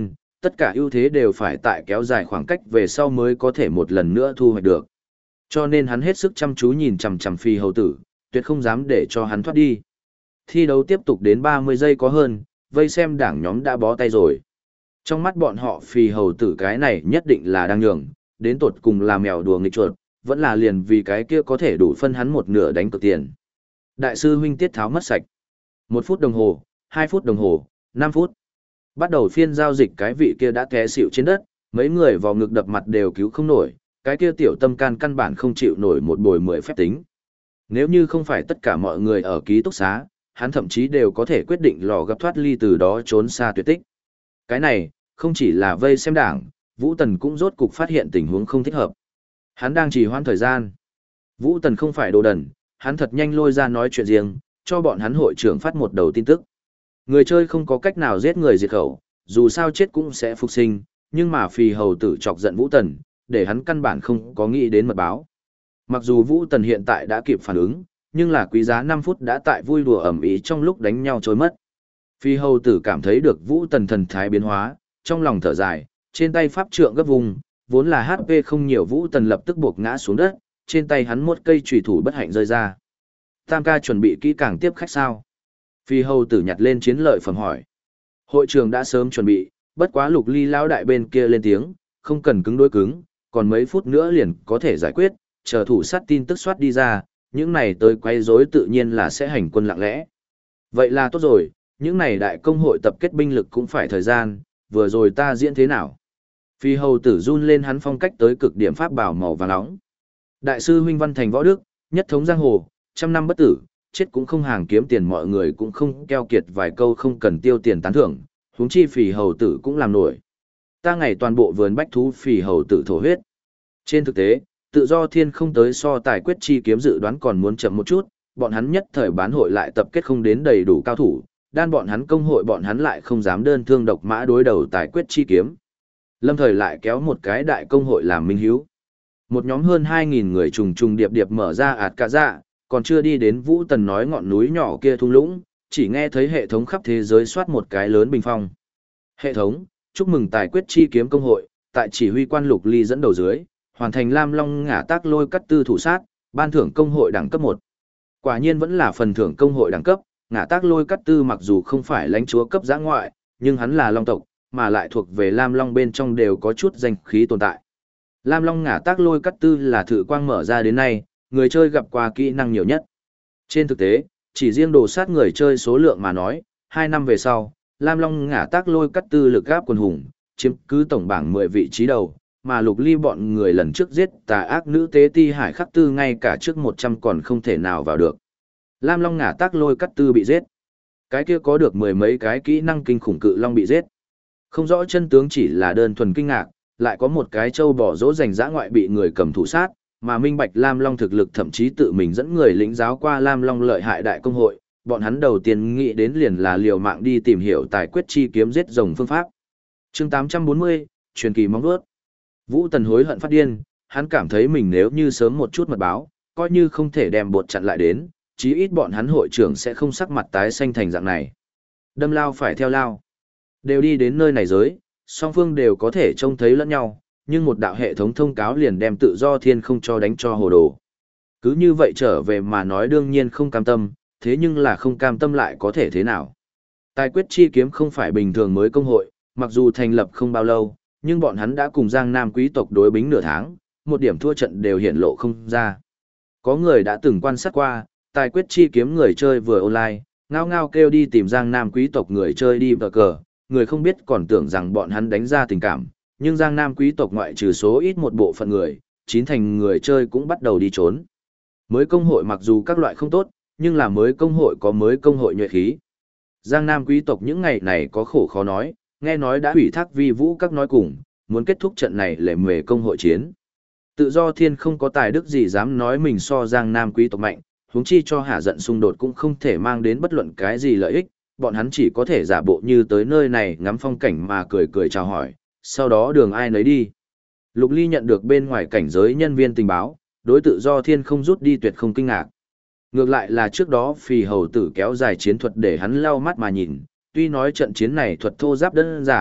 Tất cả ưu thế đều phải tại kéo dài khoảng cách về sau mới có thể một lần nữa thu hoạch được. Cho nên hắn hết sức chăm chú nhìn chằm chằm Phi hầu tử, tuyệt không dám để cho hắn thoát đi. Thi đấu tiếp tục đến 30 giây có hơn, vây xem đảng nhóm đã bó tay rồi. Trong mắt bọn họ Phi hầu tử cái này nhất định là đang nhường, đến tột cùng là mèo đùa nghịch chuột, vẫn là liền vì cái kia có thể đủ phân hắn một nửa đánh cược tiền. Đại sư huynh tiết tháo mất sạch. 1 phút đồng hồ, 2 phút đồng hồ, 5 phút. Bắt đầu phiên giao dịch cái vị kia đã té xỉu trên đất, mấy người vào ngực đập mặt đều cứu không nổi, cái kia tiểu tâm can căn bản không chịu nổi một bồi 10 phép tính. Nếu như không phải tất cả mọi người ở ký túc xá, hắn thậm chí đều có thể quyết định lò gấp thoát ly từ đó trốn xa tuyệt tích. Cái này, không chỉ là vây xem đảng, Vũ Tần cũng rốt cục phát hiện tình huống không thích hợp. Hắn đang trì hoãn thời gian. Vũ Tần không phải đồ đần, hắn thật nhanh lôi ra nói chuyện riêng, cho bọn hắn hội trưởng phát một đầu tin tức. Người chơi không có cách nào giết người diệt khẩu, dù sao chết cũng sẽ phục sinh, nhưng mà Phi hầu tử chọc giận Vũ Tần, để hắn căn bản không có nghĩ đến mật báo. Mặc dù Vũ Tần hiện tại đã kịp phản ứng, nhưng là quý giá 5 phút đã tại vui đùa ầm ĩ trong lúc đánh nhau trôi mất. Phi hầu tử cảm thấy được Vũ Tần thần thái biến hóa, trong lòng thở dài, trên tay pháp trượng gấp vùng, vốn là HP không nhiều Vũ Tần lập tức buộc ngã xuống đất, trên tay hắn một cây chùy thủ bất hạnh rơi ra. Tam ca chuẩn bị kỹ càng tiếp khách sao? Phi hầu tử nhặt lên chiến lợi phẩm hỏi. Hội trường đã sớm chuẩn bị, bất quá Lục Ly lão đại bên kia lên tiếng, không cần cứng đối cứng, còn mấy phút nữa liền có thể giải quyết, chờ thủ sát tin tức soát đi ra, những này tới quấy rối tự nhiên là sẽ hành quân lặng lẽ. Vậy là tốt rồi, những này đại công hội tập kết binh lực cũng phải thời gian, vừa rồi ta diễn thế nào? Phi hầu tử run lên hắn phong cách tới cực điểm pháp bảo màu vàng nóng. Đại sư huynh văn thành võ đức, nhất thống giang hồ, trăm năm bất tử, chết cũng không hàng kiếm tiền, mọi người cũng không keo kiệt vài câu không cần tiêu tiền tán thưởng, huống chi Phì hầu tử cũng làm nổi. Ta ngày toàn bộ vườn bách thú Phì hầu tử thổ huyết. Trên thực tế, tự do thiên không tới so tài quyết chi kiếm dự đoán còn muốn chậm một chút, bọn hắn nhất thời bán hội lại tập kết không đến đầy đủ cao thủ, đan bọn hắn công hội bọn hắn lại không dám đơn thương độc mã đối đầu tài quyết chi kiếm. Lâm thời lại kéo một cái đại công hội làm minh hiếu. Một nhóm hơn 2.000 người trùng trùng điệp điệp mở ra ạt cả dạ, còn chưa đi đến Vũ Tần nói ngọn núi nhỏ kia thung lũng, chỉ nghe thấy hệ thống khắp thế giới soát một cái lớn bình phong. Hệ thống, chúc mừng tài quyết chi kiếm công hội, tại chỉ huy quan Lục Ly dẫn đầu dưới, hoàn thành Lam Long ngả tác lôi cắt tư thủ sát, ban thưởng công hội đẳng cấp 1. Quả nhiên vẫn là phần thưởng công hội đẳng cấp, ngả tác lôi cắt tư mặc dù không phải lãnh chúa cấp giã ngoại, nhưng hắn là Long tộc, mà lại thuộc về Lam Long bên trong đều có chút danh khí tồn tại. Lam Long ngả tác lôi cắt tư là thử quang mở ra đến nay, người chơi gặp qua kỹ năng nhiều nhất. Trên thực tế, chỉ riêng đồ sát người chơi số lượng mà nói, 2 năm về sau, Lam Long ngả tác lôi cắt tư lực gáp quần hùng, chiếm cứ tổng bảng 10 vị trí đầu, mà Lục Ly bọn người lần trước giết tà ác nữ tế ti hải khắc tư ngay cả trước 100 còn không thể nào vào được. Lam Long ngả tác lôi cắt tư bị giết. Cái kia có được 10 mấy cái kỹ năng kinh khủng cự long bị giết. Không rõ chân tướng chỉ là đơn thuần kinh ngạc, lại có một cái châu bỏ dỗ dành dã ngoại bị người cầm thủ sát, mà minh bạch Lam Long thực lực thậm chí tự mình dẫn người lĩnh giáo qua Lam Long lợi hại đại công hội, bọn hắn đầu tiên nghĩ đến liền là liều mạng đi tìm hiểu tài quyết chi kiếm giết rồng phương pháp. Chương 840, truyền kỳ móng vuốt. Vũ Tần hối hận phát điên, hắn cảm thấy mình nếu như sớm một chút mật báo, coi như không thể đem bột chặn lại đến, chí ít bọn hắn hội trưởng sẽ không sắc mặt tái xanh thành dạng này. Đâm lao phải theo lao. Đều đi đến nơi này giới, song phương đều có thể trông thấy lẫn nhau, nhưng một đạo hệ thống thông cáo liền đem tự do thiên không cho đánh cho hồ đồ. Cứ như vậy trở về mà nói đương nhiên không cam tâm, thế nhưng là không cam tâm lại có thể thế nào. Tài quyết chi kiếm không phải bình thường mới công hội, mặc dù thành lập không bao lâu, nhưng bọn hắn đã cùng Giang Nam quý tộc đối bính nửa tháng, một điểm thua trận đều hiện lộ không ra. Có người đã từng quan sát qua, tài quyết chi kiếm người chơi vừa online, ngao ngao kêu đi tìm Giang Nam quý tộc người chơi đi vờ cờ, người không biết còn tưởng rằng bọn hắn đánh ra tình cảm, nhưng Giang Nam quý tộc ngoại trừ số ít một bộ phận người, 9 thành người chơi cũng bắt đầu đi trốn. Mới công hội mặc dù các loại không tốt, nhưng là mới công hội có mới công hội nhuệ khí. Giang Nam quý tộc những ngày này có khổ khó nói, nghe nói đã ủy thác vi vũ các nói cùng, muốn kết thúc trận này lệ mề công hội chiến. Tự do thiên không có tài đức gì dám nói mình so Giang Nam quý tộc mạnh, huống chi cho hạ giận xung đột cũng không thể mang đến bất luận cái gì lợi ích, bọn hắn chỉ có thể giả bộ như tới nơi này ngắm phong cảnh mà cười cười chào hỏi, sau đó đường ai nấy đi. Lục Ly nhận được bên ngoài cảnh giới nhân viên tình báo, đối tự do thiên không rút đi tuyệt không kinh ngạc. Ngược lại là trước đó Phì hầu tử kéo dài chiến thuật để hắn lau mắt mà nhìn, tuy nói trận chiến này thuật thô giáp đơn giản,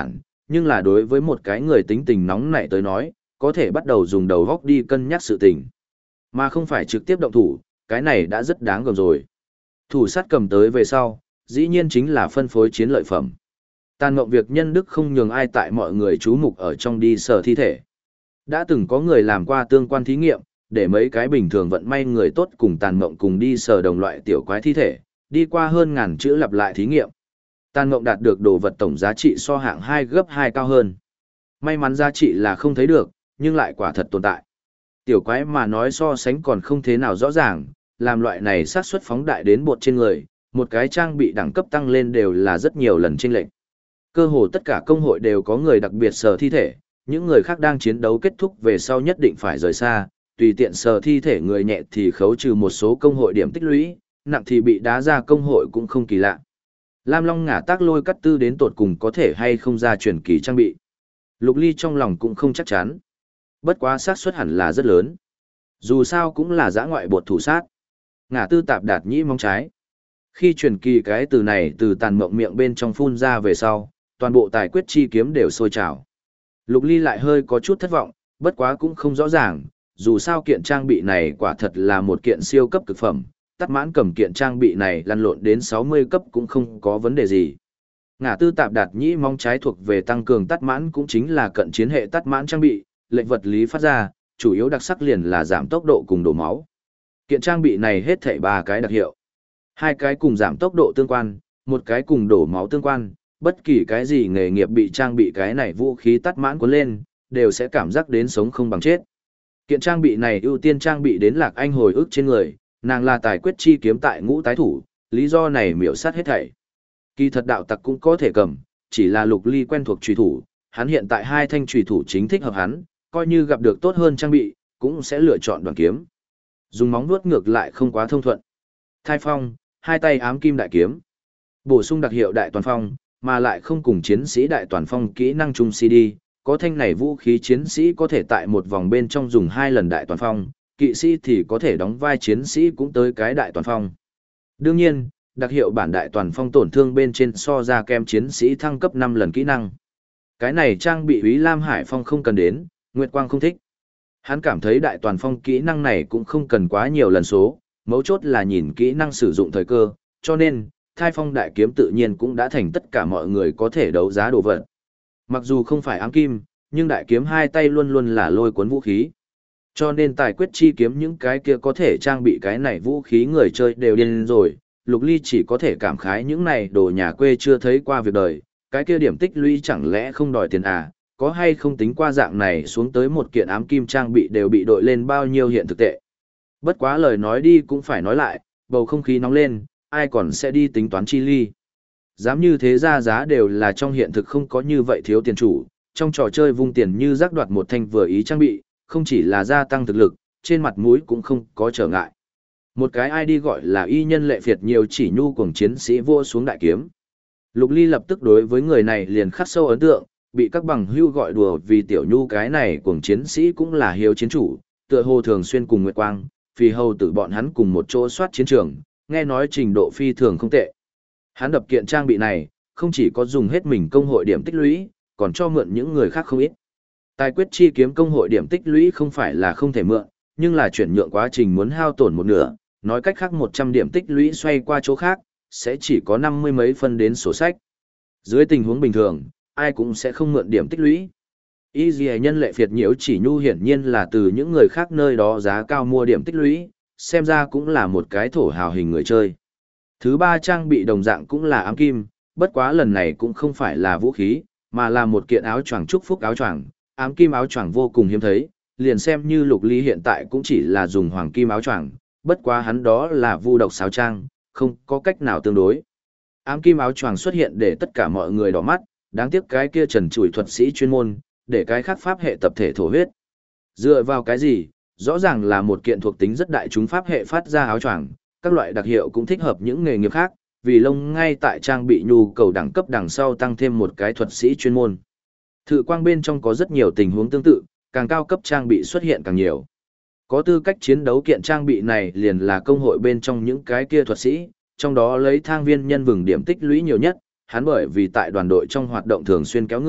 nhưng là đối với một cái người tính tình nóng nảy tới nói, có thể bắt đầu dùng đầu góc đi cân nhắc sự tình. Mà không phải trực tiếp động thủ, cái này đã rất đáng gờm rồi. Thủ sát cầm tới về sau, dĩ nhiên chính là phân phối chiến lợi phẩm. Tàn mộng việc nhân đức không nhường ai tại mọi người chú mục ở trong đi sờ thi thể. Đã từng có người làm qua tương quan thí nghiệm, để mấy cái bình thường vận may người tốt cùng tàn mộng cùng đi sờ đồng loại tiểu quái thi thể, đi qua hơn ngàn chữ lặp lại thí nghiệm. Tàn mộng đạt được đồ vật tổng giá trị so hạng 2 gấp 2 cao hơn. May mắn giá trị là không thấy được, nhưng lại quả thật tồn tại. Tiểu quái mà nói so sánh còn không thế nào rõ ràng, làm loại này xác suất phóng đại đến bột trên người, một cái trang bị đẳng cấp tăng lên đều là rất nhiều lần chênh lệch. Cơ hồ tất cả công hội đều có người đặc biệt sờ thi thể, những người khác đang chiến đấu kết thúc về sau nhất định phải rời xa, tùy tiện sờ thi thể người nhẹ thì khấu trừ một số công hội điểm tích lũy, nặng thì bị đá ra công hội cũng không kỳ lạ. Lam Long ngả tác lôi cắt tư đến tột cùng có thể hay không ra truyền kỳ trang bị. Lục Ly trong lòng cũng không chắc chắn. Bất quá xác suất hẳn là rất lớn. Dù sao cũng là giã ngoại bột thủ sát. Ngả tư tạp đạt nhĩ mong trái. Khi truyền kỳ cái từ này từ tàn mộng miệng bên trong phun ra về sau, toàn bộ tài quyết chi kiếm đều sôi trào. Lục Ly lại hơi có chút thất vọng, bất quá cũng không rõ ràng, dù sao kiện trang bị này quả thật là một kiện siêu cấp cực phẩm, tắt mãn cầm kiện trang bị này lăn lộn đến 60 cấp cũng không có vấn đề gì. Ngả tư tạp đạt nhĩ mong trái thuộc về tăng cường tắt mãn cũng chính là cận chiến hệ tắt mãn trang bị, lệnh vật lý phát ra, chủ yếu đặc sắc liền là giảm tốc độ cùng đổ máu. Kiện trang bị này hết thảy 3 cái đặc hiệu. 2 cái cùng giảm tốc độ tương quan, 1 cái cùng đổ máu tương quan, bất kỳ cái gì nghề nghiệp bị trang bị cái này vũ khí tắt mãn cuốn lên, đều sẽ cảm giác đến sống không bằng chết. Kiện trang bị này ưu tiên trang bị đến Lạc Anh hồi ức trên người, nàng là tài quyết chi kiếm tại ngũ tái thủ, lý do này miểu sát hết thảy. Kỳ thật đạo tặc cũng có thể cầm, chỉ là Lục Ly quen thuộc chùy thủ, hắn hiện tại 2 thanh chùy thủ chính thích hợp hắn, coi như gặp được tốt hơn trang bị, cũng sẽ lựa chọn đoàn kiếm. Dùng móng vuốt ngược lại không quá thông thuận. Thai phong, 2 tay ám kim đại kiếm. Bổ sung đặc hiệu đại toàn phong, mà lại không cùng chiến sĩ đại toàn phong kỹ năng chung CD, có thanh này vũ khí chiến sĩ có thể tại một vòng bên trong dùng 2 lần đại toàn phong, kỵ sĩ thì có thể đóng vai chiến sĩ cũng tới cái đại toàn phong. Đương nhiên, đặc hiệu bản đại toàn phong tổn thương bên trên so ra kem chiến sĩ thăng cấp 5 lần kỹ năng. Cái này trang bị Úy Lam Hải Phong không cần đến, Nguyệt Quang không thích. Hắn cảm thấy đại toàn phong kỹ năng này cũng không cần quá nhiều lần số, mấu chốt là nhìn kỹ năng sử dụng thời cơ, cho nên, thai phong đại kiếm tự nhiên cũng đã thành tất cả mọi người có thể đấu giá đồ vật. Mặc dù không phải ám kim, nhưng đại kiếm 2 tay luôn luôn là lôi cuốn vũ khí. Cho nên tài quyết chi kiếm những cái kia có thể trang bị cái này vũ khí người chơi đều điên rồi, Lục Ly chỉ có thể cảm khái những này đồ nhà quê chưa thấy qua việc đời, cái kia điểm tích lũy chẳng lẽ không đòi tiền à, có hay không tính qua dạng này xuống tới một kiện ám kim trang bị đều bị đội lên bao nhiêu hiện thực tệ. Bất quá lời nói đi cũng phải nói lại, bầu không khí nóng lên, ai còn sẽ đi tính toán chi ly. Dám như thế ra giá đều là trong hiện thực không có như vậy thiếu tiền chủ, trong trò chơi vung tiền như rác đoạt một thanh vừa ý trang bị, không chỉ là gia tăng thực lực, trên mặt mũi cũng không có trở ngại. Một cái ID gọi là y nhân lệ phiệt nhiều chỉ nhu cùng chiến sĩ vua xuống đại kiếm. Lục Ly lập tức đối với người này liền khắc sâu ấn tượng, bị các bằng hưu gọi đùa vì tiểu nhu cái này cùng chiến sĩ cũng là hiếu chiến chủ, tựa hồ thường xuyên cùng Nguyệt Quang, vì hầu tử bọn hắn cùng một chỗ soát chiến trường, nghe nói trình độ phi thường không tệ. Hắn đập kiện trang bị này, không chỉ có dùng hết mình công hội điểm tích lũy, còn cho mượn những người khác không ít. Tài quyết chi kiếm công hội điểm tích lũy không phải là không thể mượn, nhưng là chuyển nhượng quá trình muốn hao tổn một nửa, nói cách khác 100 điểm tích lũy xoay qua chỗ khác, sẽ chỉ có 50 mấy phân đến sổ sách. Dưới tình huống bình thường, ai cũng sẽ không mượn điểm tích lũy. Y dì nhân lệ phiệt nhiễu chỉ nhu hiển nhiên là từ những người khác nơi đó giá cao mua điểm tích lũy, xem ra cũng là một cái thổ hào hình người chơi. Thứ 3 trang bị đồng dạng cũng là ám kim, bất quá lần này cũng không phải là vũ khí, mà là một kiện áo choàng chúc phúc áo choàng, ám kim áo choàng vô cùng hiếm thấy, liền xem như Lục Ly hiện tại cũng chỉ là dùng hoàng kim áo choàng, bất quá hắn đó là vu độc sáo trang, không có cách nào tương đối. Ám kim áo choàng xuất hiện để tất cả mọi người đỏ mắt, đáng tiếc cái kia trần trụi thuật sĩ chuyên môn, để cái khác pháp hệ tập thể thổ huyết. Dựa vào cái gì? Rõ ràng là một kiện thuộc tính rất đại chúng pháp hệ phát ra áo choàng, các loại đặc hiệu cũng thích hợp những nghề nghiệp khác, vì lông ngay tại trang bị nhu cầu đẳng cấp đằng sau tăng thêm một cái thuật sĩ chuyên môn. Thử quang bên trong có rất nhiều tình huống tương tự, càng cao cấp trang bị xuất hiện càng nhiều. Có tư cách chiến đấu kiện trang bị này liền là công hội bên trong những cái kia thuật sĩ, trong đó lấy thang viên nhân vừng điểm tích lũy nhiều nhất, hắn bởi vì tại đoàn đội trong hoạt động thường xuyên kéo người,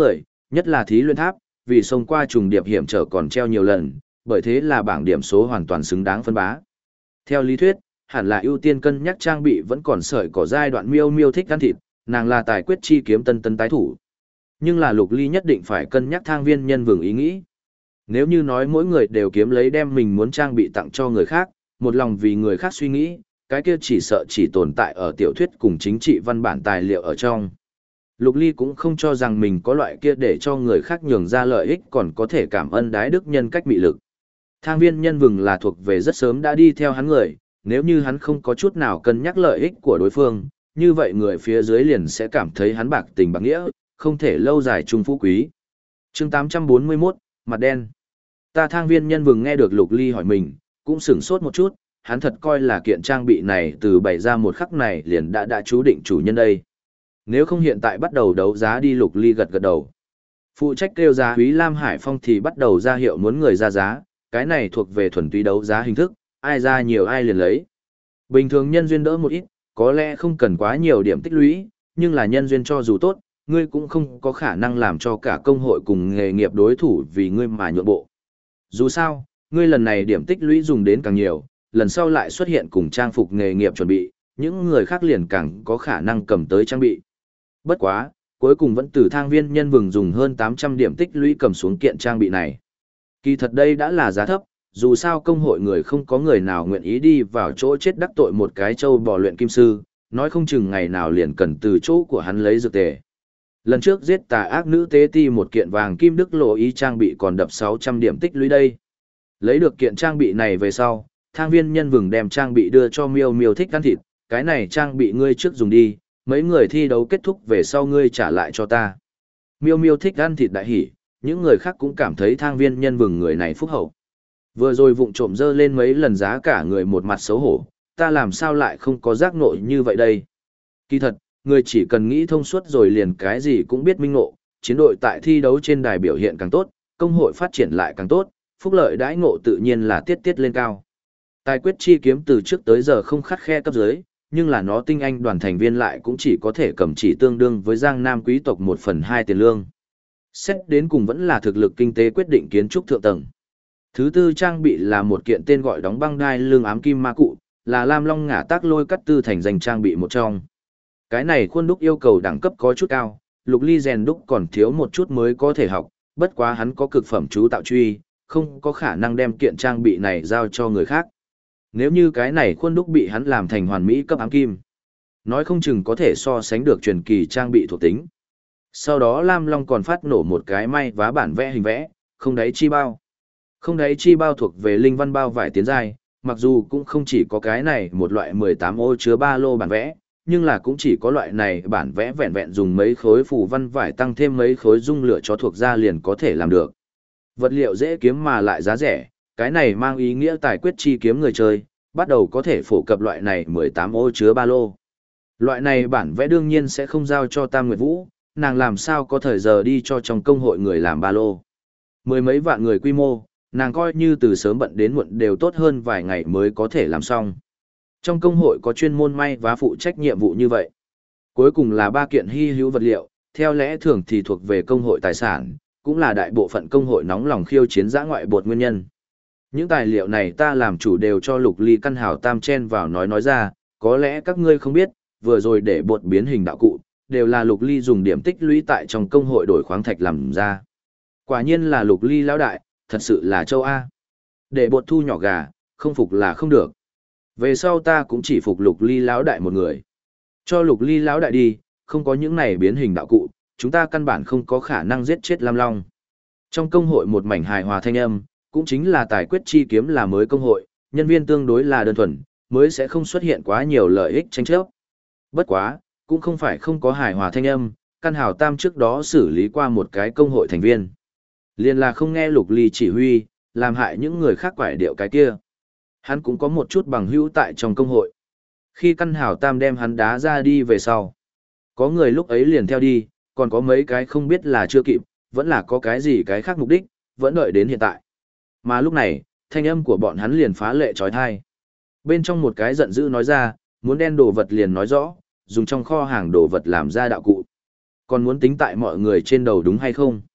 nhất là thí luyện tháp, vì xông qua trùng điệp hiểm trở còn treo nhiều lần, bởi thế là bảng điểm số hoàn toàn xứng đáng phân bá. Theo lý thuyết, hẳn là ưu tiên cân nhắc trang bị vẫn còn sợi cỏ giai đoạn miêu miêu thích ăn thịt, nàng là tài quyết chi kiếm tân tân tái thủ. Nhưng là Lục Ly nhất định phải cân nhắc Thang Viên Nhân Vương ý nghĩ. Nếu như nói mỗi người đều kiếm lấy đem mình muốn trang bị tặng cho người khác, một lòng vì người khác suy nghĩ, cái kia chỉ sợ chỉ tồn tại ở tiểu thuyết cùng chính trị văn bản tài liệu ở trong. Lục Ly cũng không cho rằng mình có loại kia để cho người khác nhường ra lợi ích còn có thể cảm ơn đái đức nhân cách mị lực. Thang Viên Nhân Vương là thuộc về rất sớm đã đi theo hắn người, nếu như hắn không có chút nào cân nhắc lợi ích của đối phương, như vậy người phía dưới liền sẽ cảm thấy hắn bạc tình bạc nghĩa, không thể lâu dài chung phú quý. Chương 841, mặt đen. Ta Thang Viên Nhân Vương nghe được Lục Ly hỏi mình, cũng sửng sốt một chút, hắn thật coi là kiện trang bị này từ bày ra một khắc này liền đã chú định chủ nhân đây. Nếu không hiện tại bắt đầu đấu giá đi. Lục Ly gật gật đầu. Phụ trách kêu giá Úy Lam Hải Phong thì bắt đầu ra hiệu muốn người ra giá, cái này thuộc về thuần túy đấu giá hình thức, ai ra nhiều ai liền lấy. Bình thường nhân duyên đỡ một ít, có lẽ không cần quá nhiều điểm tích lũy, nhưng là nhân duyên cho dù tốt, ngươi cũng không có khả năng làm cho cả công hội cùng nghề nghiệp đối thủ vì ngươi mà nhượng bộ. Dù sao, ngươi lần này điểm tích lũy dùng đến càng nhiều, lần sau lại xuất hiện cùng trang phục nghề nghiệp chuẩn bị, những người khác liền càng có khả năng cầm tới trang bị. Bất quá, cuối cùng vẫn từ Thang Viên Nhân Vương dùng hơn 800 điểm tích lũy cầm xuống kiện trang bị này. Kỳ thật đây đã là giá thấp, dù sao công hội người không có người nào nguyện ý đi vào chỗ chết đắc tội một cái trâu bò luyện kim sư, nói không chừng ngày nào liền cần từ chỗ của hắn lấy dược tề. Lần trước giết tà ác nữ tế ti một kiện vàng kim đức lộ ý trang bị còn đập 600 điểm tích lũy đây. Lấy được kiện trang bị này về sau, Thang Viên Nhân Vương đem trang bị đưa cho Miêu Miêu thích ăn thịt, cái này trang bị ngươi trước dùng đi, mấy người thi đấu kết thúc về sau ngươi trả lại cho ta. Miêu Miêu thích ăn thịt đại hỉ, những người khác cũng cảm thấy Thang Viên Nhân Vương người này phúc hậu. Vừa rồi vụng trộm dơ lên mấy lần giá cả người một mặt xấu hổ, ta làm sao lại không có giác ngộ như vậy đây. Kỳ thật, người chỉ cần nghĩ thông suốt rồi liền cái gì cũng biết minh ngộ, chiến đội tại thi đấu trên đài biểu hiện càng tốt, công hội phát triển lại càng tốt, phúc lợi đãi ngộ tự nhiên là tiết tiết lên cao. Tài quyết chi kiếm từ trước tới giờ không khắt khe cấp dưới, nhưng là nó tinh anh đoàn thành viên lại cũng chỉ có thể cầm chỉ tương đương với Giang Nam quý tộc 1/2 tiền lương. Xét đến cùng vẫn là thực lực kinh tế quyết định kiến trúc thượng tầng. Thứ tư trang bị là một kiện tên gọi đóng băng đai lưng ám kim ma cụ, là Lam Long ngả tác lôi cắt tư thành danh trang bị một trong. Cái này khuôn đúc yêu cầu đẳng cấp có chút cao, Lục Ly rèn đúc còn thiếu một chút mới có thể học, bất quá hắn có cực phẩm chú tạo truy, không có khả năng đem kiện trang bị này giao cho người khác. Nếu như cái này khuôn đúc bị hắn làm thành hoàn mỹ cấp ám kim, nói không chừng có thể so sánh được truyền kỳ trang bị thuộc tính. Sau đó Lam Long còn phát nổ một cái may vá bản vẽ hình vẽ, không đáy chi bao. Không đáy chi bao thuộc về linh văn bao vải tiến giai, mặc dù cũng không chỉ có cái này một loại 18 ô chứa ba lô bản vẽ, nhưng là cũng chỉ có loại này bản vẽ vẹn vẹn dùng mấy khối phủ văn vải tăng thêm mấy khối dung lửa cho thuộc ra liền có thể làm được. Vật liệu dễ kiếm mà lại giá rẻ, cái này mang ý nghĩa tài quyết chi kiếm người chơi, bắt đầu có thể phổ cập loại này 18 ô chứa ba lô. Loại này bản vẽ đương nhiên sẽ không giao cho Tam Nguyệt Vũ, nàng làm sao có thời giờ đi cho trong công hội người làm ba lô. Mười mấy vạn người quy mô, nàng coi như từ sớm bận đến muộn đều tốt hơn vài ngày mới có thể làm xong. Trong công hội có chuyên môn may vá phụ trách nhiệm vụ như vậy. Cuối cùng là 3 kiện hy hữu vật liệu, theo lẽ thường thì thuộc về công hội tài sản, cũng là đại bộ phận công hội nóng lòng khiêu chiến dã ngoại bột nguyên nhân. Những tài liệu này ta làm chủ đều cho Lục Ly căn hào tam chen vào nói ra, có lẽ các ngươi không biết, vừa rồi để bột biến hình đạo cụ, đều là Lục Ly dùng điểm tích lũy tại trong công hội đổi khoáng thạch làm ra. Quả nhiên là Lục Ly lão đại, thật sự là châu A. Để bột thu nhỏ gà, không phục là không được. Về sau ta cũng chỉ phục Lục Ly lão đại một người. Cho Lục Ly lão đại đi, không có những này biến hình đạo cụ, chúng ta căn bản không có khả năng giết chết Lam Long. Trong công hội một mảnh hài hòa thanh âm, cũng chính là tài quyết chi kiếm là mới công hội, nhân viên tương đối là đơn thuần, mới sẽ không xuất hiện quá nhiều lợi ích tranh chấp. Bất quá, cũng không phải không có hài hòa thanh âm, căn hào tam trước đó xử lý qua một cái công hội thành viên. Liên là không nghe Lục Ly chỉ huy, làm hại những người khác quải điệu cái kia. Hắn cũng có một chút bằng hữu tại trong công hội. Khi căn hào tam đem hắn đá ra đi về sau, có người lúc ấy liền theo đi, còn có mấy cái không biết là chưa kịp, vẫn là có cái gì cái khác mục đích, vẫn đợi đến hiện tại. Mà lúc này, thanh âm của bọn hắn liền phá lệ trói thai. Bên trong một cái giận dữ nói ra, muốn đen đồ vật liền nói rõ, dùng trong kho hàng đồ vật làm ra đạo cụ. Còn muốn tính tại mọi người trên đầu đúng hay không?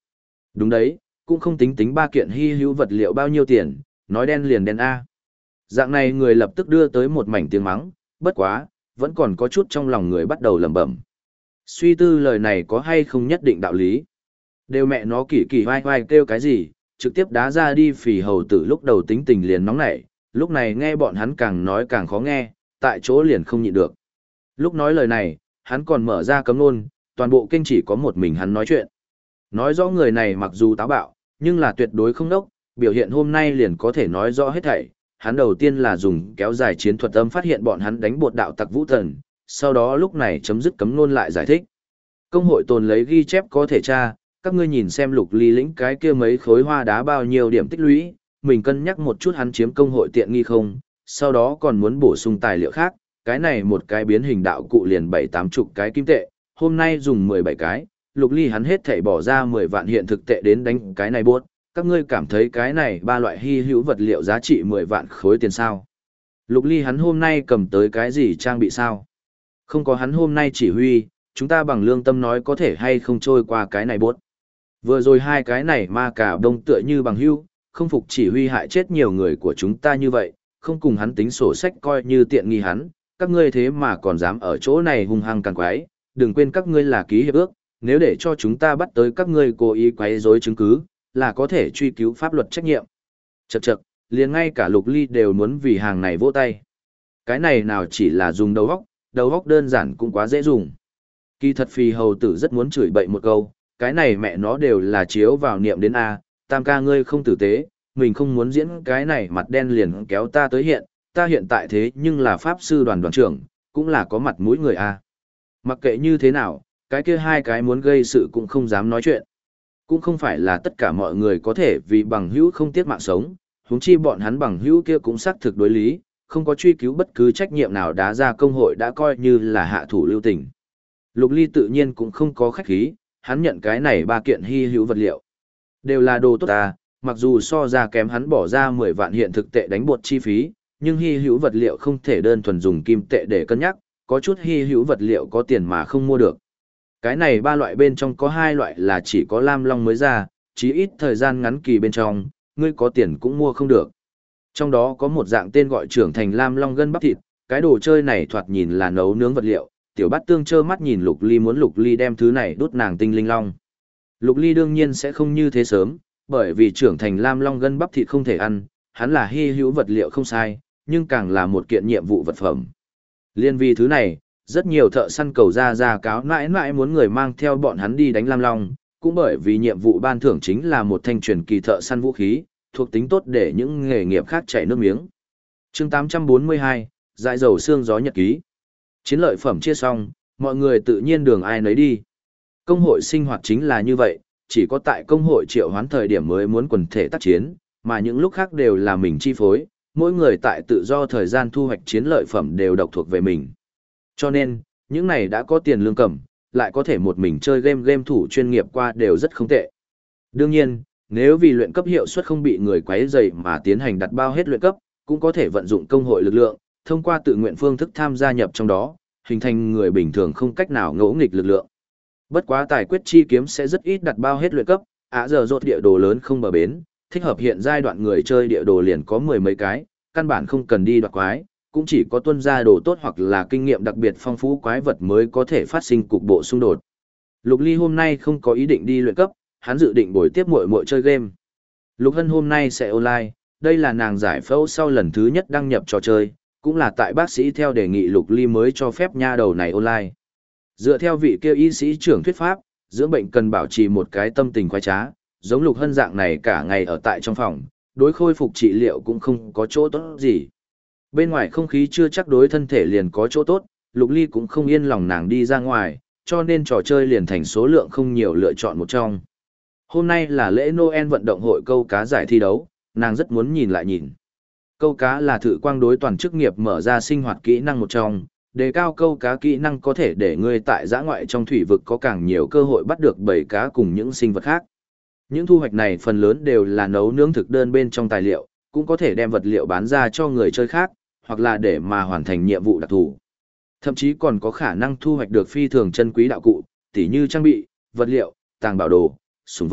Đúng đấy, cũng không tính tính ba kiện hy hữu vật liệu bao nhiêu tiền, nói đen liền đen A. Dạng này người lập tức đưa tới một mảnh tiếng mắng, bất quá, vẫn còn có chút trong lòng người bắt đầu lẩm bẩm. Suy tư lời này có hay không nhất định đạo lý. Đều mẹ nó kỳ kỳ vai vai kêu cái gì, trực tiếp đá ra đi phì hầu tử lúc đầu tính tình liền nóng nảy, lúc này nghe bọn hắn càng nói càng khó nghe, tại chỗ liền không nhịn được. Lúc nói lời này, hắn còn mở ra cấm nôn, toàn bộ kênh chỉ có một mình hắn nói chuyện. Nói rõ người này mặc dù táo bạo, nhưng là tuyệt đối không đốc, biểu hiện hôm nay liền có thể nói rõ hết thảy. Hắn đầu tiên là dùng kéo dài chiến thuật âm phát hiện bọn hắn đánh bột đạo tặc Vũ Thần, sau đó lúc này chấm dứt cấm nôn lại giải thích. Công hội tồn lấy ghi chép có thể tra, các ngươi nhìn xem Lục Ly lĩnh cái kia mấy khối hoa đá bao nhiêu điểm tích lũy, mình cân nhắc một chút hắn chiếm công hội tiện nghi không, sau đó còn muốn bổ sung tài liệu khác, cái này một cái biến hình đạo cụ liền 7-80 cái kim tệ, hôm nay dùng 17 cái, Lục Ly hắn hết thảy bỏ ra 10 vạn hiện thực tệ đến đánh cái này buốt, các ngươi cảm thấy cái này ba loại hy hữu vật liệu giá trị 10 vạn khối tiền sao? Lục Ly hắn hôm nay cầm tới cái gì trang bị sao? Không có hắn hôm nay chỉ huy, chúng ta bằng lương tâm nói có thể hay không trôi qua cái này buốt. Vừa rồi hai cái này ma cả đông tựa như bằng hữu, không phục chỉ huy hại chết nhiều người của chúng ta như vậy, không cùng hắn tính sổ sách coi như tiện nghi hắn, các ngươi thế mà còn dám ở chỗ này hung hăng càng quái, đừng quên các ngươi là ký hiệp ước, nếu để cho chúng ta bắt tới các ngươi cố ý quấy rối chứng cứ, là có thể truy cứu pháp luật trách nhiệm. Chậc chậc, liền ngay cả Lục Ly đều muốn vì hàng này vỗ tay. Cái này nào chỉ là dùng đầu óc đơn giản cũng quá dễ dùng. Kỳ thật Phi hầu tử rất muốn chửi bậy một câu, cái này mẹ nó đều là chiếu vào niệm đến A, tam ca ngươi không tử tế, mình không muốn diễn cái này mặt đen liền kéo ta tới hiện, ta hiện tại thế nhưng là pháp sư đoàn đoàn trưởng, cũng là có mặt mũi người A. Mặc kệ như thế nào, cái kia hai cái muốn gây sự cũng không dám nói chuyện. Cũng không phải là tất cả mọi người có thể vì bằng hữu không tiếc mạng sống, huống chi bọn hắn bằng hữu kia cũng xác thực đối lý, không có truy cứu bất cứ trách nhiệm nào đá ra công hội đã coi như là hạ thủ lưu tình. Lục Ly tự nhiên cũng không có khách khí, hắn nhận cái này ba kiện hy hữu vật liệu. Đều là đồ tốt ta, mặc dù so ra kém hắn bỏ ra 10 vạn hiện thực tệ đánh bột chi phí, nhưng hy hữu vật liệu không thể đơn thuần dùng kim tệ để cân nhắc, có chút hy hữu vật liệu có tiền mà không mua được. Cái này ba loại bên trong có hai loại là chỉ có Lam Long mới ra, chí ít thời gian ngắn kỳ bên trong, ngươi có tiền cũng mua không được. Trong đó có một dạng tên gọi trưởng thành Lam Long gân bắp thịt, cái đồ chơi này thoạt nhìn là nấu nướng vật liệu, tiểu bát tương trơ mắt nhìn Lục Ly muốn Lục Ly đem thứ này đút nàng tinh linh long. Lục Ly đương nhiên sẽ không như thế sớm, bởi vì trưởng thành Lam Long gân bắp thịt không thể ăn, hắn là hy hữu vật liệu không sai, nhưng càng là một kiện nhiệm vụ vật phẩm. Liên vì thứ này, rất nhiều thợ săn cầu ra cáo mãi mãi muốn người mang theo bọn hắn đi đánh Lam Long, cũng bởi vì nhiệm vụ ban thưởng chính là một thanh truyền kỳ thợ săn vũ khí, thuộc tính tốt để những nghề nghiệp khác chảy nước miếng. Chương 842, dại dầu xương gió nhật ký. Chiến lợi phẩm chia xong, mọi người tự nhiên đường ai nấy đi. Công hội sinh hoạt chính là như vậy, chỉ có tại công hội triệu hoán thời điểm mới muốn quần thể tác chiến, mà những lúc khác đều là mình chi phối, mỗi người tại tự do thời gian thu hoạch chiến lợi phẩm đều độc thuộc về mình. Cho nên, những này đã có tiền lương cầm, lại có thể một mình chơi game thủ chuyên nghiệp qua đều rất không tệ. Đương nhiên, nếu vì luyện cấp hiệu suất không bị người quấy rầy mà tiến hành đặt bao hết luyện cấp, cũng có thể vận dụng công hội lực lượng, thông qua tự nguyện phương thức tham gia nhập trong đó, hình thành người bình thường không cách nào ngỗ nghịch lực lượng. Bất quá tài quyết chi kiếm sẽ rất ít đặt bao hết luyện cấp, giờ rốt địa đồ lớn không bờ bến, thích hợp hiện giai đoạn người chơi địa đồ liền có 10 mấy cái, căn bản không cần đi đoạt quái, cũng chỉ có tuân ra đồ tốt hoặc là kinh nghiệm đặc biệt phong phú quái vật mới có thể phát sinh cục bộ xung đột. Lục Ly hôm nay không có ý định đi luyện cấp, hắn dự định buổi tiếp muội muội chơi game. Lục Hân hôm nay sẽ online, đây là nàng giải phẫu sau lần thứ nhất đăng nhập trò chơi, cũng là tại bác sĩ theo đề nghị Lục Ly mới cho phép nha đầu này online. Dựa theo vị kia y sĩ trưởng thuyết pháp, dưỡng bệnh cần bảo trì một cái tâm tình khoái trá, giống Lục Hân dạng này cả ngày ở tại trong phòng, đối khôi phục trị liệu cũng không có chỗ tốt gì. Bên ngoài không khí chưa chắc đối thân thể liền có chỗ tốt, Lục Ly cũng không yên lòng nàng đi ra ngoài, cho nên trò chơi liền thành số lượng không nhiều lựa chọn một trong. Hôm nay là lễ Noel vận động hội câu cá giải thi đấu, nàng rất muốn nhìn lại nhìn. Câu cá là thử quang đối toàn chức nghiệp mở ra sinh hoạt kỹ năng một trong, đề cao câu cá kỹ năng có thể để ngươi tại giã ngoại trong thủy vực có càng nhiều cơ hội bắt được bầy cá cùng những sinh vật khác. Những thu hoạch này phần lớn đều là nấu nướng thực đơn bên trong tài liệu, cũng có thể đem vật liệu bán ra cho người chơi khác, hoặc là để mà hoàn thành nhiệm vụ đặc thù. Thậm chí còn có khả năng thu hoạch được phi thường chân quý đạo cụ, tỉ như trang bị, vật liệu, tàng bảo đồ, súng vật,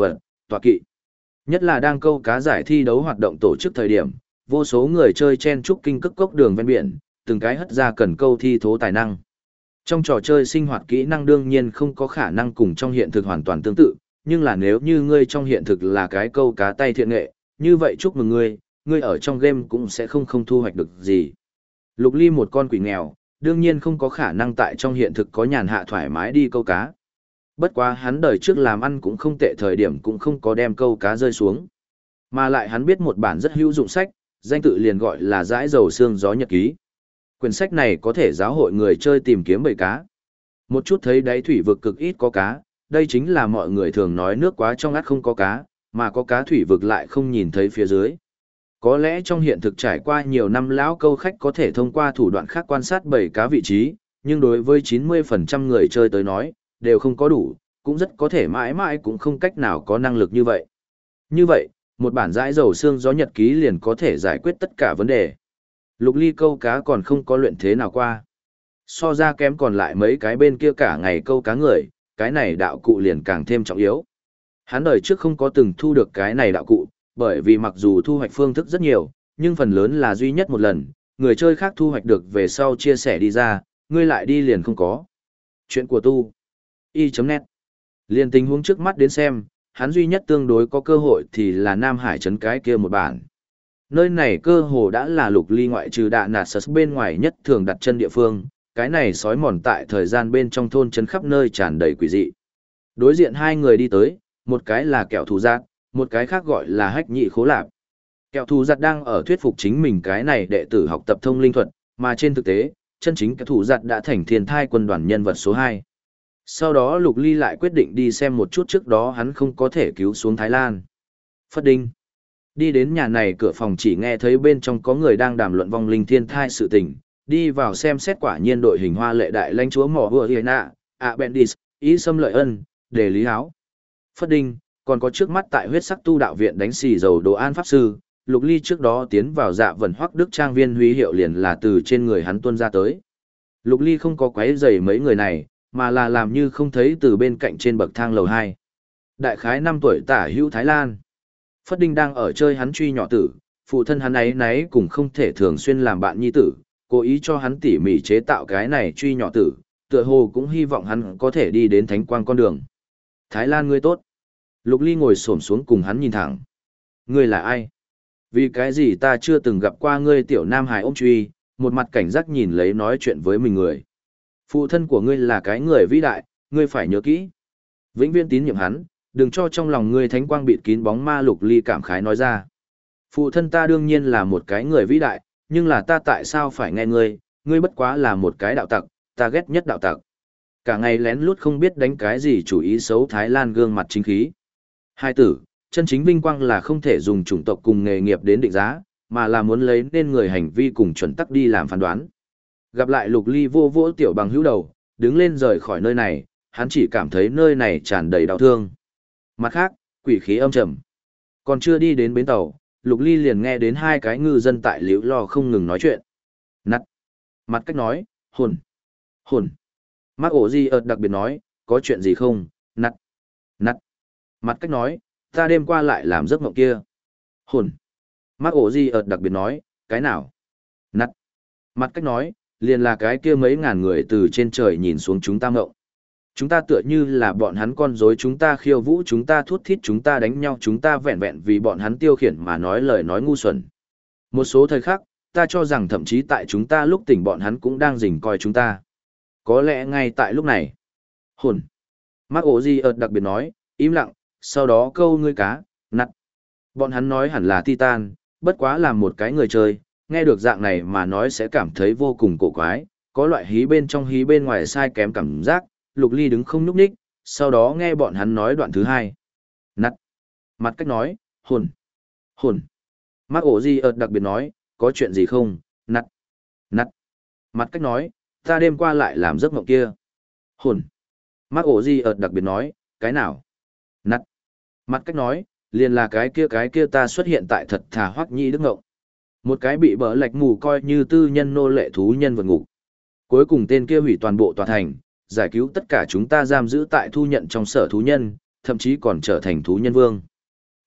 tọa kỵ. Nhất là đang câu cá giải thi đấu hoạt động tổ chức thời điểm, vô số người chơi chen chúc kinh cức cốc đường ven biển, từng cái hất ra cần câu thi thố tài năng. Trong trò chơi sinh hoạt kỹ năng đương nhiên không có khả năng cùng trong hiện thực hoàn toàn tương tự, nhưng là nếu như ngươi trong hiện thực là cái câu cá tay thiện nghệ, như vậy chúc mừng ngươi ở trong game cũng sẽ không thu hoạch được gì. Lục Ly một con quỷ nghèo, đương nhiên không có khả năng tại trong hiện thực có nhàn hạ thoải mái đi câu cá. Bất quá hắn đời trước làm ăn cũng không tệ, thời điểm cũng không có đem câu cá rơi xuống. Mà lại hắn biết một bản rất hữu dụng sách, danh tự liền gọi là Dãi dầu xương gió nhật ký. Quyển sách này có thể giáo hội người chơi tìm kiếm bầy cá. Một chút thấy đáy thủy vực cực ít có cá, đây chính là mọi người thường nói nước quá trong ắt không có cá, mà có cá thủy vực lại không nhìn thấy phía dưới. Có lẽ trong hiện thực trải qua nhiều năm lão câu khách có thể thông qua thủ đoạn khác quan sát bầy cá vị trí, nhưng đối với 90% người chơi tới nói, đều không có đủ, cũng rất có thể mãi mãi cũng không cách nào có năng lực như vậy. Như vậy, một bản Dãi dầu xương gió nhật ký liền có thể giải quyết tất cả vấn đề. Lục Ly câu cá còn không có luyện thế nào qua. So ra kém còn lại mấy cái bên kia cả ngày câu cá người, cái này đạo cụ liền càng thêm trọng yếu. Hắn đời trước không có từng thu được cái này đạo cụ, bởi vì mặc dù thu hoạch phương thức rất nhiều, nhưng phần lớn là duy nhất một lần, người chơi khác thu hoạch được về sau chia sẻ đi ra, ngươi lại đi liền không có. Chuyện của tu. Y.net. Liền tình huống trước mắt đến xem, hắn duy nhất tương đối có cơ hội thì là Nam Hải trấn cái kia một bản. Nơi này cơ hồ đã là Lục Ly ngoại trừ đạ nạt sật bên ngoài nhất thường đặt chân địa phương, cái này sói mòn tại thời gian bên trong thôn trấn khắp nơi tràn đầy quỷ dị. Đối diện hai người đi tới, một cái là kẹo thù giác, một cái khác gọi là hách nhị khố lạp. Kẹo thù giặt đang ở thuyết phục chính mình cái này đệ tử học tập thông linh thuật, mà trên thực tế, chân chính kẹo thù giặt đã thành thiên thai quân đoàn nhân vật số 2. Sau đó Lục Ly lại quyết định đi xem một chút trước đó hắn không có thể cứu xuống Thái Lan. Phất Đinh. Đi đến nhà này cửa phòng chỉ nghe thấy bên trong có người đang đàm luận vong linh thiên thai sự tình, đi vào xem xét quả nhiên đội hình hoa lệ đại lãnh chúa mỏ vừa hiền nạ, Bendis, ý xâm lợi ân, đề lý áo. Phất Đinh, còn có trước mắt tại huyết sắc tu đạo viện đánh xì dầu đồ an pháp sư, Lục Ly trước đó tiến vào Dạ Vân Hoắc Đức trang viên huy hiệu liền là từ trên người hắn tuôn ra tới. Lục Ly không có quấy rầy mấy người này, mà là làm như không thấy từ bên cạnh trên bậc thang lầu 2. Đại khái 5 tuổi tả hữu Thái Lan. Phất Đinh đang ở chơi hắn truy nhỏ tử, phụ thân hắn ấy nấy cũng không thể thường xuyên làm bạn nhi tử, cố ý cho hắn tỉ mỉ chế tạo cái này truy nhỏ tử, tựa hồ cũng hy vọng hắn có thể đi đến thánh quang con đường. Thái Lan ngươi tốt. Lục Ly ngồi xổm xuống cùng hắn nhìn thẳng. Ngươi là ai? Vì cái gì ta chưa từng gặp qua ngươi tiểu Nam Hải ôm truy, một mặt cảnh giác nhìn lấy nói chuyện với mình người. Phụ thân của ngươi là cái người vĩ đại, ngươi phải nhớ kỹ. Vĩnh viễn tín nhiệm hắn, đừng cho trong lòng ngươi thánh quang bịt kín bóng ma. Lục Ly cảm khái nói ra. Phụ thân ta đương nhiên là một cái người vĩ đại, nhưng là ta tại sao phải nghe ngươi, ngươi bất quá là một cái đạo tặc, ta ghét nhất đạo tặc. Cả ngày lén lút không biết đánh cái gì chủ ý xấu. Thái Lan gương mặt chính khí. Hai tử, chân chính vinh quang là không thể dùng chủng tộc cùng nghề nghiệp đến định giá, mà là muốn lấy nên người hành vi cùng chuẩn tắc đi làm phán đoán. Gặp lại Lục Ly vô vỗ tiểu bằng hữu đầu, đứng lên rời khỏi nơi này, hắn chỉ cảm thấy nơi này tràn đầy đau thương. Mặt khác, quỷ khí âm trầm. Còn chưa đi đến bến tàu, Lục Ly liền nghe đến hai cái ngư dân tại liễu lo không ngừng nói chuyện. Nắt. Mặt cách nói, hồn. Hồn. Mark ổ di ợt đặc biệt nói, có chuyện gì không, nắt. Nắt. Mặt cách nói, ta đêm qua lại làm giấc mộng kia. Hồn. Mark ổ di ợt đặc biệt nói, cái nào? Nắt. Mặt cách nói, liền là cái kia mấy ngàn người từ trên trời nhìn xuống chúng ta mộng. Chúng ta tựa như là bọn hắn con rối, chúng ta khiêu vũ, chúng ta thút thít, chúng ta đánh nhau, chúng ta vẹn vẹn vì bọn hắn tiêu khiển mà nói lời nói ngu xuẩn. Một số thời khắc, ta cho rằng thậm chí tại chúng ta lúc tỉnh bọn hắn cũng đang rình coi chúng ta. Có lẽ ngay tại lúc này. Hồn. Mark ổ di ợt đặc biệt nói, im lặng, sau đó câu ngươi cá, nặt. Bọn hắn nói hẳn là Titan, bất quá là một cái người chơi, nghe được dạng này mà nói sẽ cảm thấy vô cùng cổ quái, có loại hí bên trong hí bên ngoài sai kém cảm giác. Lục Ly đứng không nhúc nhích, sau đó nghe bọn hắn nói đoạn thứ 2. Nặt. Mặt cách nói, hồn. Hồn. Mark ổ di ợt đặc biệt nói, có chuyện gì không, nặt. Nặt. Mặt cách nói, ta đêm qua lại làm giấc mộng kia. Hồn. Mark ổ di ợt đặc biệt nói, cái nào? Nặt. Mặt cách nói, liền là cái kia ta xuất hiện tại thật thà Hoắc Nhĩ Đức ngộng. Một cái bị bỡ lạch mù coi như tư nhân nô lệ thú nhân vượt ngục. Cuối cùng tên kia hủy toàn bộ tòa thành, giải cứu tất cả chúng ta giam giữ tại thu nhận trong sở thú nhân, thậm chí còn trở thành thú nhân vương.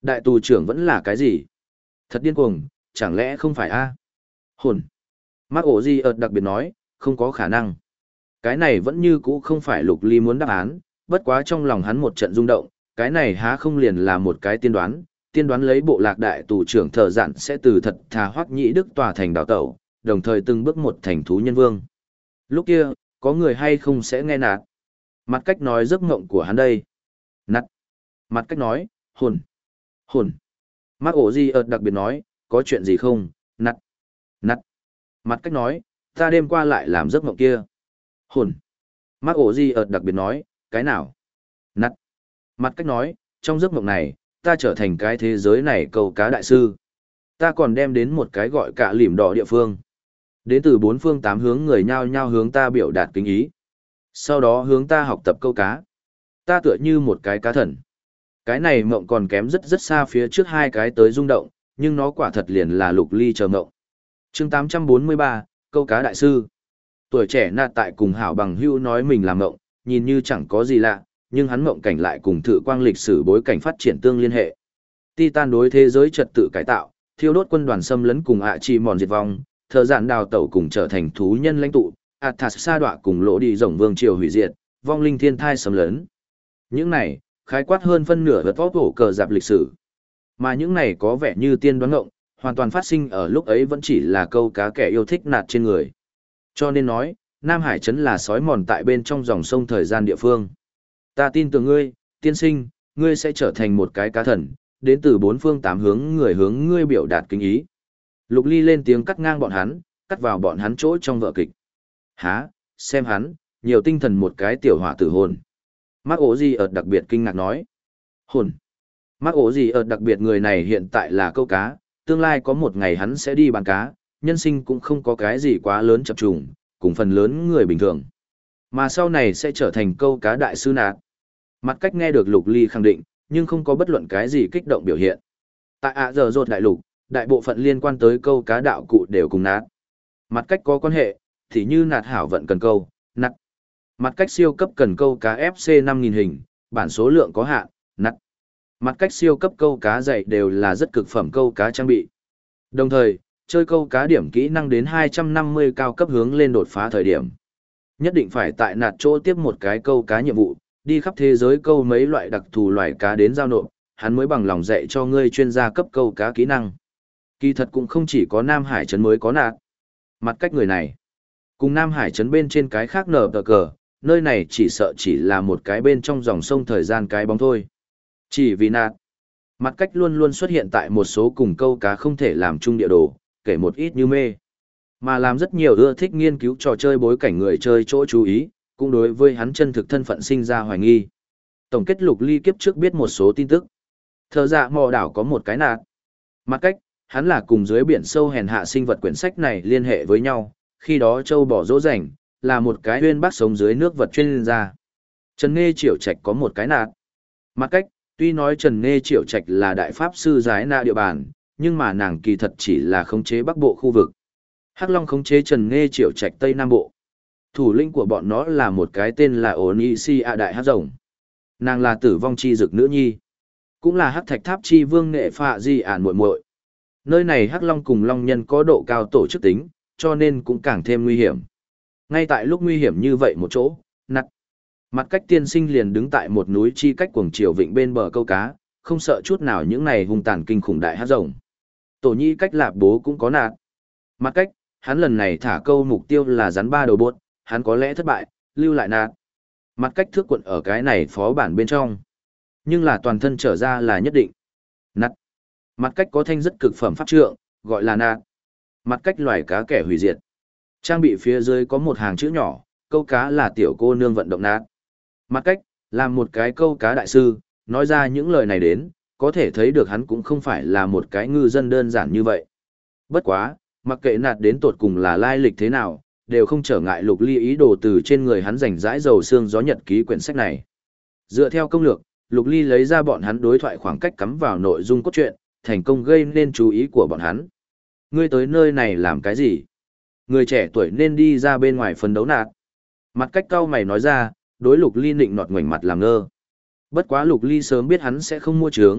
Đại tù trưởng vẫn là cái gì? Thật điên cuồng, chẳng lẽ không phải a? Hồn. Mark ổ gì ợt đặc biệt nói, không có khả năng. Cái này vẫn như cũ không phải Lục Ly muốn đáp án, bất quá trong lòng hắn một trận rung động, cái này há không liền là một cái tiên đoán lấy bộ lạc đại tù trưởng thợ dặn sẽ từ thật thà Hoắc Nhĩ Đức tòa thành đào tẩu, đồng thời từng bước một thành thú nhân vương. Lúc kia, có người hay không sẽ nghe nạt. Mặt cách nói giấc ngộng của hắn đây. Nạt. Mặt cách nói, hồn. Hồn. Mark ổ gì ợt đặc biệt nói, có chuyện gì không, nạt. Nạt. Mặt cách nói, ta đêm qua lại làm giấc ngộng kia. Hồn. Mark ổ gì ợt đặc biệt nói, cái nào? Nạt. Mặt cách nói, trong giấc mộng này, ta trở thành cái thế giới này câu cá đại sư. Ta còn đem đến một cái gọi cả lỉm đỏ địa phương. Đến từ bốn phương tám hướng người nhao nhao hướng ta biểu đạt kính ý. Sau đó hướng ta học tập câu cá. Ta tựa như một cái cá thần. Cái này mộng còn kém rất rất xa phía trước hai cái tới rung động, nhưng nó quả thật liền là Lục Ly chờ mộng. Chương 843, câu cá đại sư. Tuổi trẻ nạt tại cùng hảo bằng hữu nói mình làm mộng, nhìn như chẳng có gì lạ, nhưng hắn mộng cảnh lại cùng thử quang lịch sử bối cảnh phát triển tương liên hệ. Titan đối thế giới trật tự cải tạo, thiêu đốt quân đoàn xâm lấn cùng ạ chi mòn diệt vong, thợ dạn đào tẩu cùng trở thành thú nhân lãnh tụ, Athas sa đọa cùng lỗ đi rồng vương triều hủy diệt, vong linh thiên thai xâm lấn. Những này, khái quát hơn phân nửa vật vóc hổ cờ dạp lịch sử. Mà những này có vẻ như tiên đoán ngộng, hoàn toàn phát sinh ở lúc ấy vẫn chỉ là câu cá kẻ yêu thích nạt trên người. Cho nên nói, Nam Hải Trấn là sói mòn tại bên trong dòng sông thời gian địa phương. Ta tin tưởng ngươi, tiên sinh, ngươi sẽ trở thành một cái cá thần, đến từ bốn phương tám hướng người hướng ngươi biểu đạt kính ý. Lục Ly lên tiếng cắt ngang bọn hắn, cắt vào bọn hắn chỗ trong vở kịch. Hả, xem hắn, nhiều tinh thần một cái tiểu hỏa tử hồn. Mark ổ gì ợt đặc biệt kinh ngạc nói. Hồn. Mark ổ gì ợt đặc biệt người này hiện tại là câu cá, tương lai có một ngày hắn sẽ đi bán cá, nhân sinh cũng không có cái gì quá lớn chập trùng, cùng phần lớn người bình thường. Mà sau này sẽ trở thành câu cá đại sư nạt. Mặt cách nghe được Lục Ly khẳng định, nhưng không có bất luận cái gì kích động biểu hiện. Tại giờ rột đại lục, đại bộ phận liên quan tới câu cá đạo cụ đều cùng nạt. Mặt cách có quan hệ, thì như nạt hảo vận cần câu, nạt. Mặt cách siêu cấp cần câu cá FC 5000 hình, bản số lượng có hạn, nạt. Mặt cách siêu cấp câu cá dạy đều là rất cực phẩm câu cá trang bị. Đồng thời, chơi câu cá điểm kỹ năng đến 250 cao cấp hướng lên đột phá thời điểm. Nhất định phải tại nạt chỗ tiếp một cái câu cá nhiệm vụ, đi khắp thế giới câu mấy loại đặc thù loài cá đến giao nộp, hắn mới bằng lòng dạy cho ngươi chuyên gia cấp câu cá kỹ năng. Kỳ thật cũng không chỉ có Nam Hải Trấn mới có nạt. Mặt cách người này, cùng Nam Hải Trấn bên trên cái khác nở tờ cờ, nơi này chỉ sợ chỉ là một cái bên trong dòng sông thời gian cái bóng thôi. Chỉ vì nạt. Mặt cách luôn luôn xuất hiện tại một số cùng câu cá không thể làm chung địa đồ, kể một ít như mê. Mà làm rất nhiều ưa thích nghiên cứu trò chơi bối cảnh người chơi chỗ chú ý, cũng đối với hắn chân thực thân phận sinh ra hoài nghi. Tổng kết Lục Ly kiếp trước biết một số tin tức. Thờ dạ mò đảo có một cái nạt. Mặt cách, hắn là cùng dưới biển sâu hèn hạ sinh vật quyển sách này liên hệ với nhau, khi đó châu bỏ dỗ rảnh, là một cái huyên bác sống dưới nước vật chuyên gia. Trần Nghê Triểu Trạch có một cái nạt. Mặt cách, tuy nói Trần Nghê Triểu Trạch là đại pháp sư giái na địa bàn, nhưng mà nàng kỳ thật chỉ là khống chế bắc bộ khu vực. Hắc Long khống chế Trần Nghê Triểu Trạch Tây Nam Bộ. Thủ lĩnh của bọn nó là một cái tên là Onisia Đại Hắc Rồng. Nàng là tử vong chi dực nữ nhi. Cũng là Hắc Thạch Tháp chi vương nghệ phạ di ản muội muội. Nơi này Hắc Long cùng Long Nhân có độ cao tổ chức tính, cho nên cũng càng thêm nguy hiểm. Ngay tại lúc nguy hiểm như vậy một chỗ, nặt. Mặt cách tiên sinh liền đứng tại một núi chi cách cuồng chiều vịnh bên bờ câu cá, không sợ chút nào những này hung tàn kinh khủng đại hắc rồng. Tổ nhi cách lạp bố cũng có nạt. Mặt cách, hắn lần này thả câu mục tiêu là rắn ba đầu bốt, hắn có lẽ thất bại, lưu lại nạt. Mặt cách thước quận ở cái này phó bản bên trong. Nhưng là toàn thân trở ra là nhất định. Nạt. Mặt cách có thanh rất cực phẩm pháp trượng, gọi là nạt. Mặt cách loài cá kẻ hủy diệt. Trang bị phía dưới có một hàng chữ nhỏ, câu cá là tiểu cô nương vận động nạt. Mặt cách, làm một cái câu cá đại sư, nói ra những lời này đến, có thể thấy được hắn cũng không phải là một cái ngư dân đơn giản như vậy. Bất quá, mặc kệ nạt đến tột cùng là lai lịch thế nào, đều không trở ngại Lục Ly ý đồ từ trên người hắn rảnh rãi dầu xương gió nhật ký quyển sách này. Dựa theo công lược, Lục Ly lấy ra bọn hắn đối thoại khoảng cách cắm vào nội dung cốt truyện, thành công gây nên chú ý của bọn hắn. Ngươi tới nơi này làm cái gì? Người trẻ tuổi nên đi ra bên ngoài phấn đấu nạt. Mặt cách cau mày nói ra, đối Lục Ly nịnh nọt ngoảnh mặt làm ngơ. Bất quá Lục Ly sớm biết hắn sẽ không mua trướng,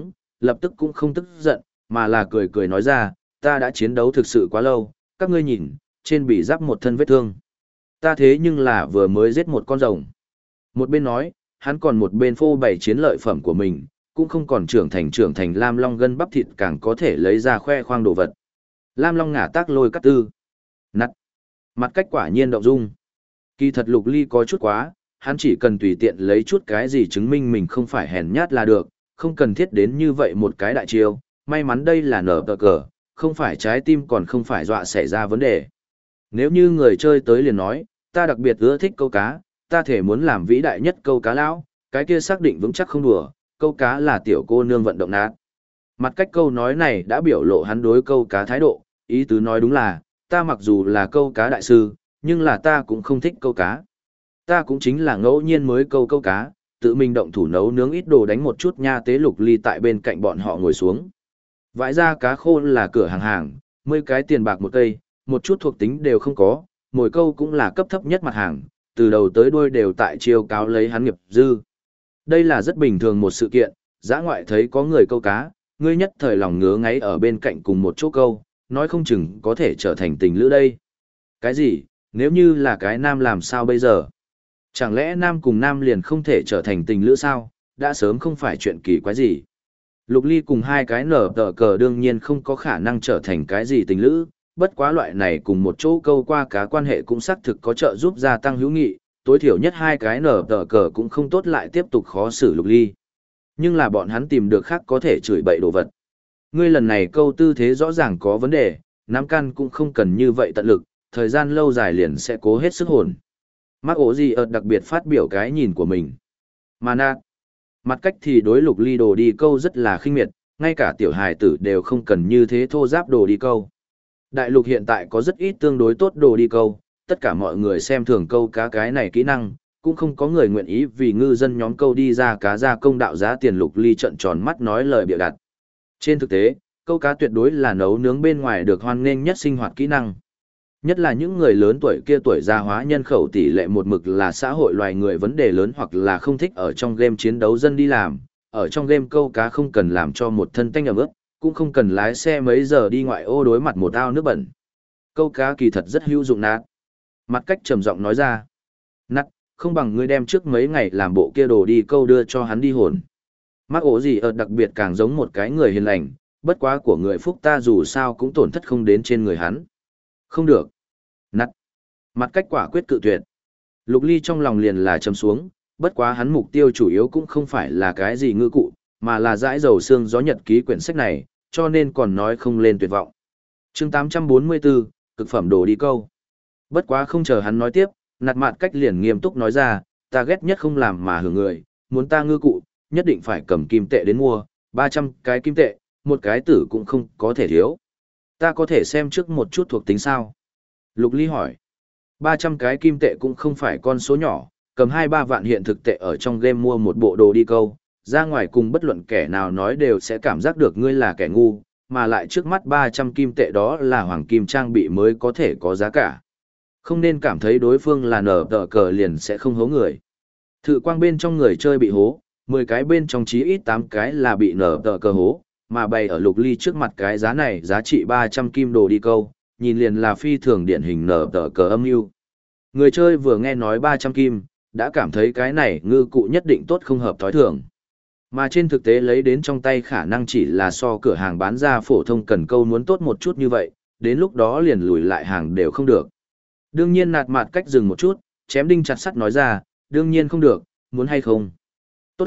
lập tức cũng không tức giận, mà là cười cười nói ra, ta đã chiến đấu thực sự quá lâu, các ngươi nhìn, trên bị giáp một thân vết thương. Ta thế nhưng là vừa mới giết một con rồng. Một bên nói, hắn còn một bên phô bày chiến lợi phẩm của mình, cũng không còn trưởng thành Lam Long gân bắp thịt càng có thể lấy ra khoe khoang đồ vật. Lam Long ngả tác lôi cắt tư. Nặt. Mặt cách quả nhiên động dung. Kỳ thật Lục Ly có chút quá, hắn chỉ cần tùy tiện lấy chút cái gì chứng minh mình không phải hèn nhát là được, không cần thiết đến như vậy một cái đại chiêu. May mắn đây là nở tờ cờ, không phải trái tim còn không phải dọa xảy ra vấn đề. Nếu như người chơi tới liền nói, ta đặc biệt ưa thích câu cá, ta thể muốn làm vĩ đại nhất câu cá lão, cái kia xác định vững chắc không đùa, câu cá là tiểu cô nương vận động nát. Mặt cách câu nói này đã biểu lộ hắn đối câu cá thái độ, ý tứ nói đúng là, ta mặc dù là câu cá đại sư, nhưng là ta cũng không thích câu cá. Ta cũng chính là ngẫu nhiên mới câu cá, tự mình động thủ nấu nướng ít đồ đánh một chút nha. Tế Lục Ly tại bên cạnh bọn họ ngồi xuống. Vãi ra cá khô là cửa hàng, 10 cái tiền bạc một cây, một chút thuộc tính đều không có, mỗi câu cũng là cấp thấp nhất mặt hàng, từ đầu tới đuôi đều tại chiêu cáo lấy hắn nghiệp dư. Đây là rất bình thường một sự kiện, dã ngoại thấy có người câu cá, ngươi nhất thời lòng ngứa ngáy ở bên cạnh cùng một chỗ câu, nói không chừng có thể trở thành tình lữ đây. Cái gì, nếu như là cái nam làm sao bây giờ? Chẳng lẽ nam cùng nam liền không thể trở thành tình lữ sao, đã sớm không phải chuyện kỳ quái gì. Lục Ly cùng hai cái nở tờ cờ đương nhiên không có khả năng trở thành cái gì tình lữ, bất quá loại này cùng một chỗ câu qua cá quan hệ cũng xác thực có trợ giúp gia tăng hữu nghị, tối thiểu nhất hai cái nở tờ cờ cũng không tốt lại tiếp tục khó xử Lục Ly. Nhưng là bọn hắn tìm được khác có thể chửi bậy đồ vật. Ngươi lần này câu tư thế rõ ràng có vấn đề, nắm can cũng không cần như vậy tận lực, thời gian lâu dài liền sẽ cố hết sức hồn. Mark ổ gì ợt đặc biệt phát biểu cái nhìn của mình. Mà nạt. Mặt cách thì đối Lục Ly đồ đi câu rất là khinh miệt, ngay cả tiểu hài tử đều không cần như thế thô giáp đồ đi câu. Đại lục hiện tại có rất ít tương đối tốt đồ đi câu, tất cả mọi người xem thường câu cá cái này kỹ năng, cũng không có người nguyện ý vì ngư dân nhóm câu đi ra cá ra công đạo giá tiền. Lục Ly trợn tròn mắt nói lời bịa đặt. Trên thực tế, câu cá tuyệt đối là nấu nướng bên ngoài được hoan nghênh nhất sinh hoạt kỹ năng. Nhất là những người lớn tuổi kia, tuổi già hóa nhân khẩu tỷ lệ một mực là xã hội loài người vấn đề lớn, hoặc là không thích ở trong game chiến đấu dân đi làm, ở trong game câu cá không cần làm cho một thân tanh ẩm ướt, cũng không cần lái xe mấy giờ đi ngoại ô đối mặt một ao nước bẩn. Câu cá kỳ thật rất hữu dụng nát. Mặt cách trầm giọng nói ra. Nát, không bằng ngươi đem trước mấy ngày làm bộ kia đồ đi câu đưa cho hắn đi hồn. Mắc ổ gì ở đặc biệt càng giống một cái người hiền lành, bất quá của người phúc ta dù sao cũng tổn thất không đến trên người hắn. Không được. Nát. Mặt cách quả quyết cự tuyệt. Lục Ly trong lòng liền là châm xuống, bất quá hắn mục tiêu chủ yếu cũng không phải là cái gì ngư cụ, mà là dãi dầu xương gió nhật ký quyển sách này, cho nên còn nói không lên tuyệt vọng. Chương 844, cực phẩm đồ đi câu. Bất quá không chờ hắn nói tiếp, nạt mạt cách liền nghiêm túc nói ra, ta ghét nhất không làm mà hưởng người, muốn ta ngư cụ, nhất định phải cầm kim tệ đến mua, 300 cái kim tệ, một cái tử cũng không có thể thiếu. Ta có thể xem trước một chút thuộc tính sao? Lục Ly hỏi. 300 cái kim tệ cũng không phải con số nhỏ, cầm 2-3 vạn hiện thực tệ ở trong game mua một bộ đồ đi câu, ra ngoài cùng bất luận kẻ nào nói đều sẽ cảm giác được ngươi là kẻ ngu, mà lại trước mắt 300 kim tệ đó là hoàng kim trang bị mới có thể có giá cả. Không nên cảm thấy đối phương là nở tờ cờ liền sẽ không hố người. Thử quang bên trong người chơi bị hố, 10 cái bên trong chí ít 8 cái là bị nở tờ cờ hố, mà bày ở Lục Ly trước mặt cái giá này giá trị 300 kim đồ đi câu, nhìn liền là phi thường điển hình nở tờ cờ âm mưu. Người chơi vừa nghe nói 300 kim, đã cảm thấy cái này ngư cụ nhất định tốt không hợp thói thường. Mà trên thực tế lấy đến trong tay khả năng chỉ là so cửa hàng bán ra phổ thông cần câu muốn tốt một chút như vậy, đến lúc đó liền lùi lại hàng đều không được. Đương nhiên nạt mạt cách dừng một chút, chém đinh chặt sắt nói ra, đương nhiên không được, muốn hay không? Tốt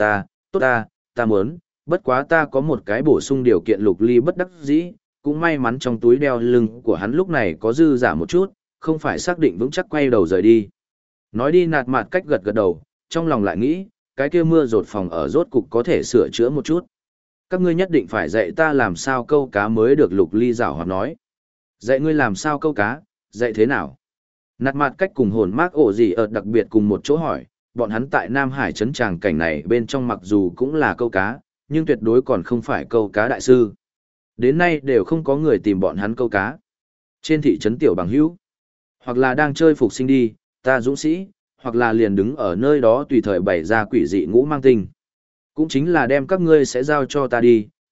ta muốn, bất quá ta có một cái bổ sung điều kiện. Lục Ly bất đắc dĩ, cũng may mắn trong túi đeo lưng của hắn lúc này có dư giả một chút, không phải xác định vững chắc quay đầu rời đi. Nói đi nạt mạt cách gật gật đầu, trong lòng lại nghĩ, cái kia mưa rột phòng ở rốt cục có thể sửa chữa một chút. Các ngươi nhất định phải dạy ta làm sao câu cá mới được. Lục Ly giảo hoạt nói. Dạy ngươi làm sao câu cá, dạy thế nào? Nạt mạt cách cùng hồn mác ổ gì ở đặc biệt cùng một chỗ hỏi, bọn hắn tại Nam Hải trấn tràng cảnh này bên trong mặc dù cũng là câu cá, nhưng tuyệt đối còn không phải câu cá đại sư. Đến nay đều không có người tìm bọn hắn câu cá. Trên thị trấn tiểu bằng hữu, hoặc là đang chơi phục sinh đi, ta dũng sĩ, hoặc là liền đứng ở nơi đó tùy thời bày ra quỷ dị ngũ mang tinh. Cũng chính là đem các ngươi sẽ giao cho ta đi,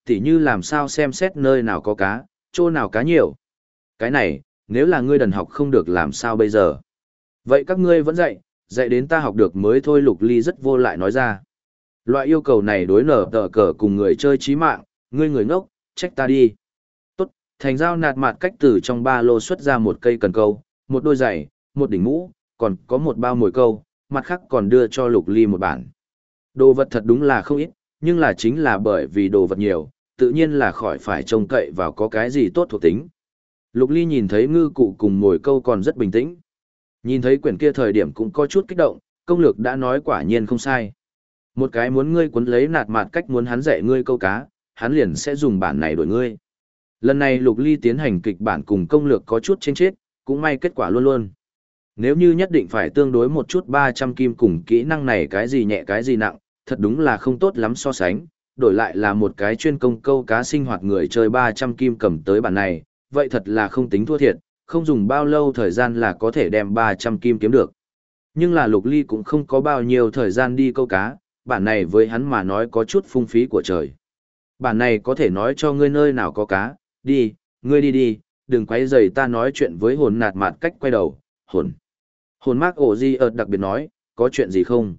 tỉ như làm sao xem xét nơi nào có cá, chỗ nào cá nhiều. Cái này, nếu là ngươi đần học không được làm sao bây giờ? Vậy các ngươi vẫn dạy đến ta học được mới thôi. Lục Ly rất vô lại nói ra. Loại yêu cầu này đối nở tờ cờ cùng người chơi chí mạng, ngươi người ngốc, trách ta đi. Tốt, Thành Giao nạt mạt cách từ trong ba lô xuất ra một cây cần câu, một đôi giày, một đỉnh mũ, còn có một bao mồi câu, mặt khác còn đưa cho Lục Ly một bản. Đồ vật thật đúng là không ít, nhưng là chính là bởi vì đồ vật nhiều, tự nhiên là khỏi phải trông cậy vào có cái gì tốt thuộc tính. Lục Ly nhìn thấy ngư cụ cùng mồi câu còn rất bình tĩnh. Nhìn thấy quyển kia thời điểm cũng có chút kích động, công lược đã nói quả nhiên không sai. Một cái muốn ngươi cuốn lấy nạt mạt cách muốn hắn dạy ngươi câu cá, hắn liền sẽ dùng bản này đổi ngươi. Lần này Lục Ly tiến hành kịch bản cùng công lược có chút chênh chết, cũng may kết quả luôn luôn. Nếu như nhất định phải tương đối một chút 300 kim cùng kỹ năng này cái gì nhẹ cái gì nặng, thật đúng là không tốt lắm so sánh, đổi lại là một cái chuyên công câu cá sinh hoạt người chơi 300 kim cầm tới bản này, vậy thật là không tính thua thiệt, không dùng bao lâu thời gian là có thể đem 300 kim kiếm được. Nhưng là Lục Ly cũng không có bao nhiêu thời gian đi câu cá, bản này với hắn mà nói có chút phung phí của trời. Bản này có thể nói cho ngươi nơi nào có cá, đi, ngươi đi, đừng quấy rầy ta nói chuyện với hồn nạt mạt cách quay đầu, hồn. Hồn Mark ổ di ợt đặc biệt nói, có chuyện gì không,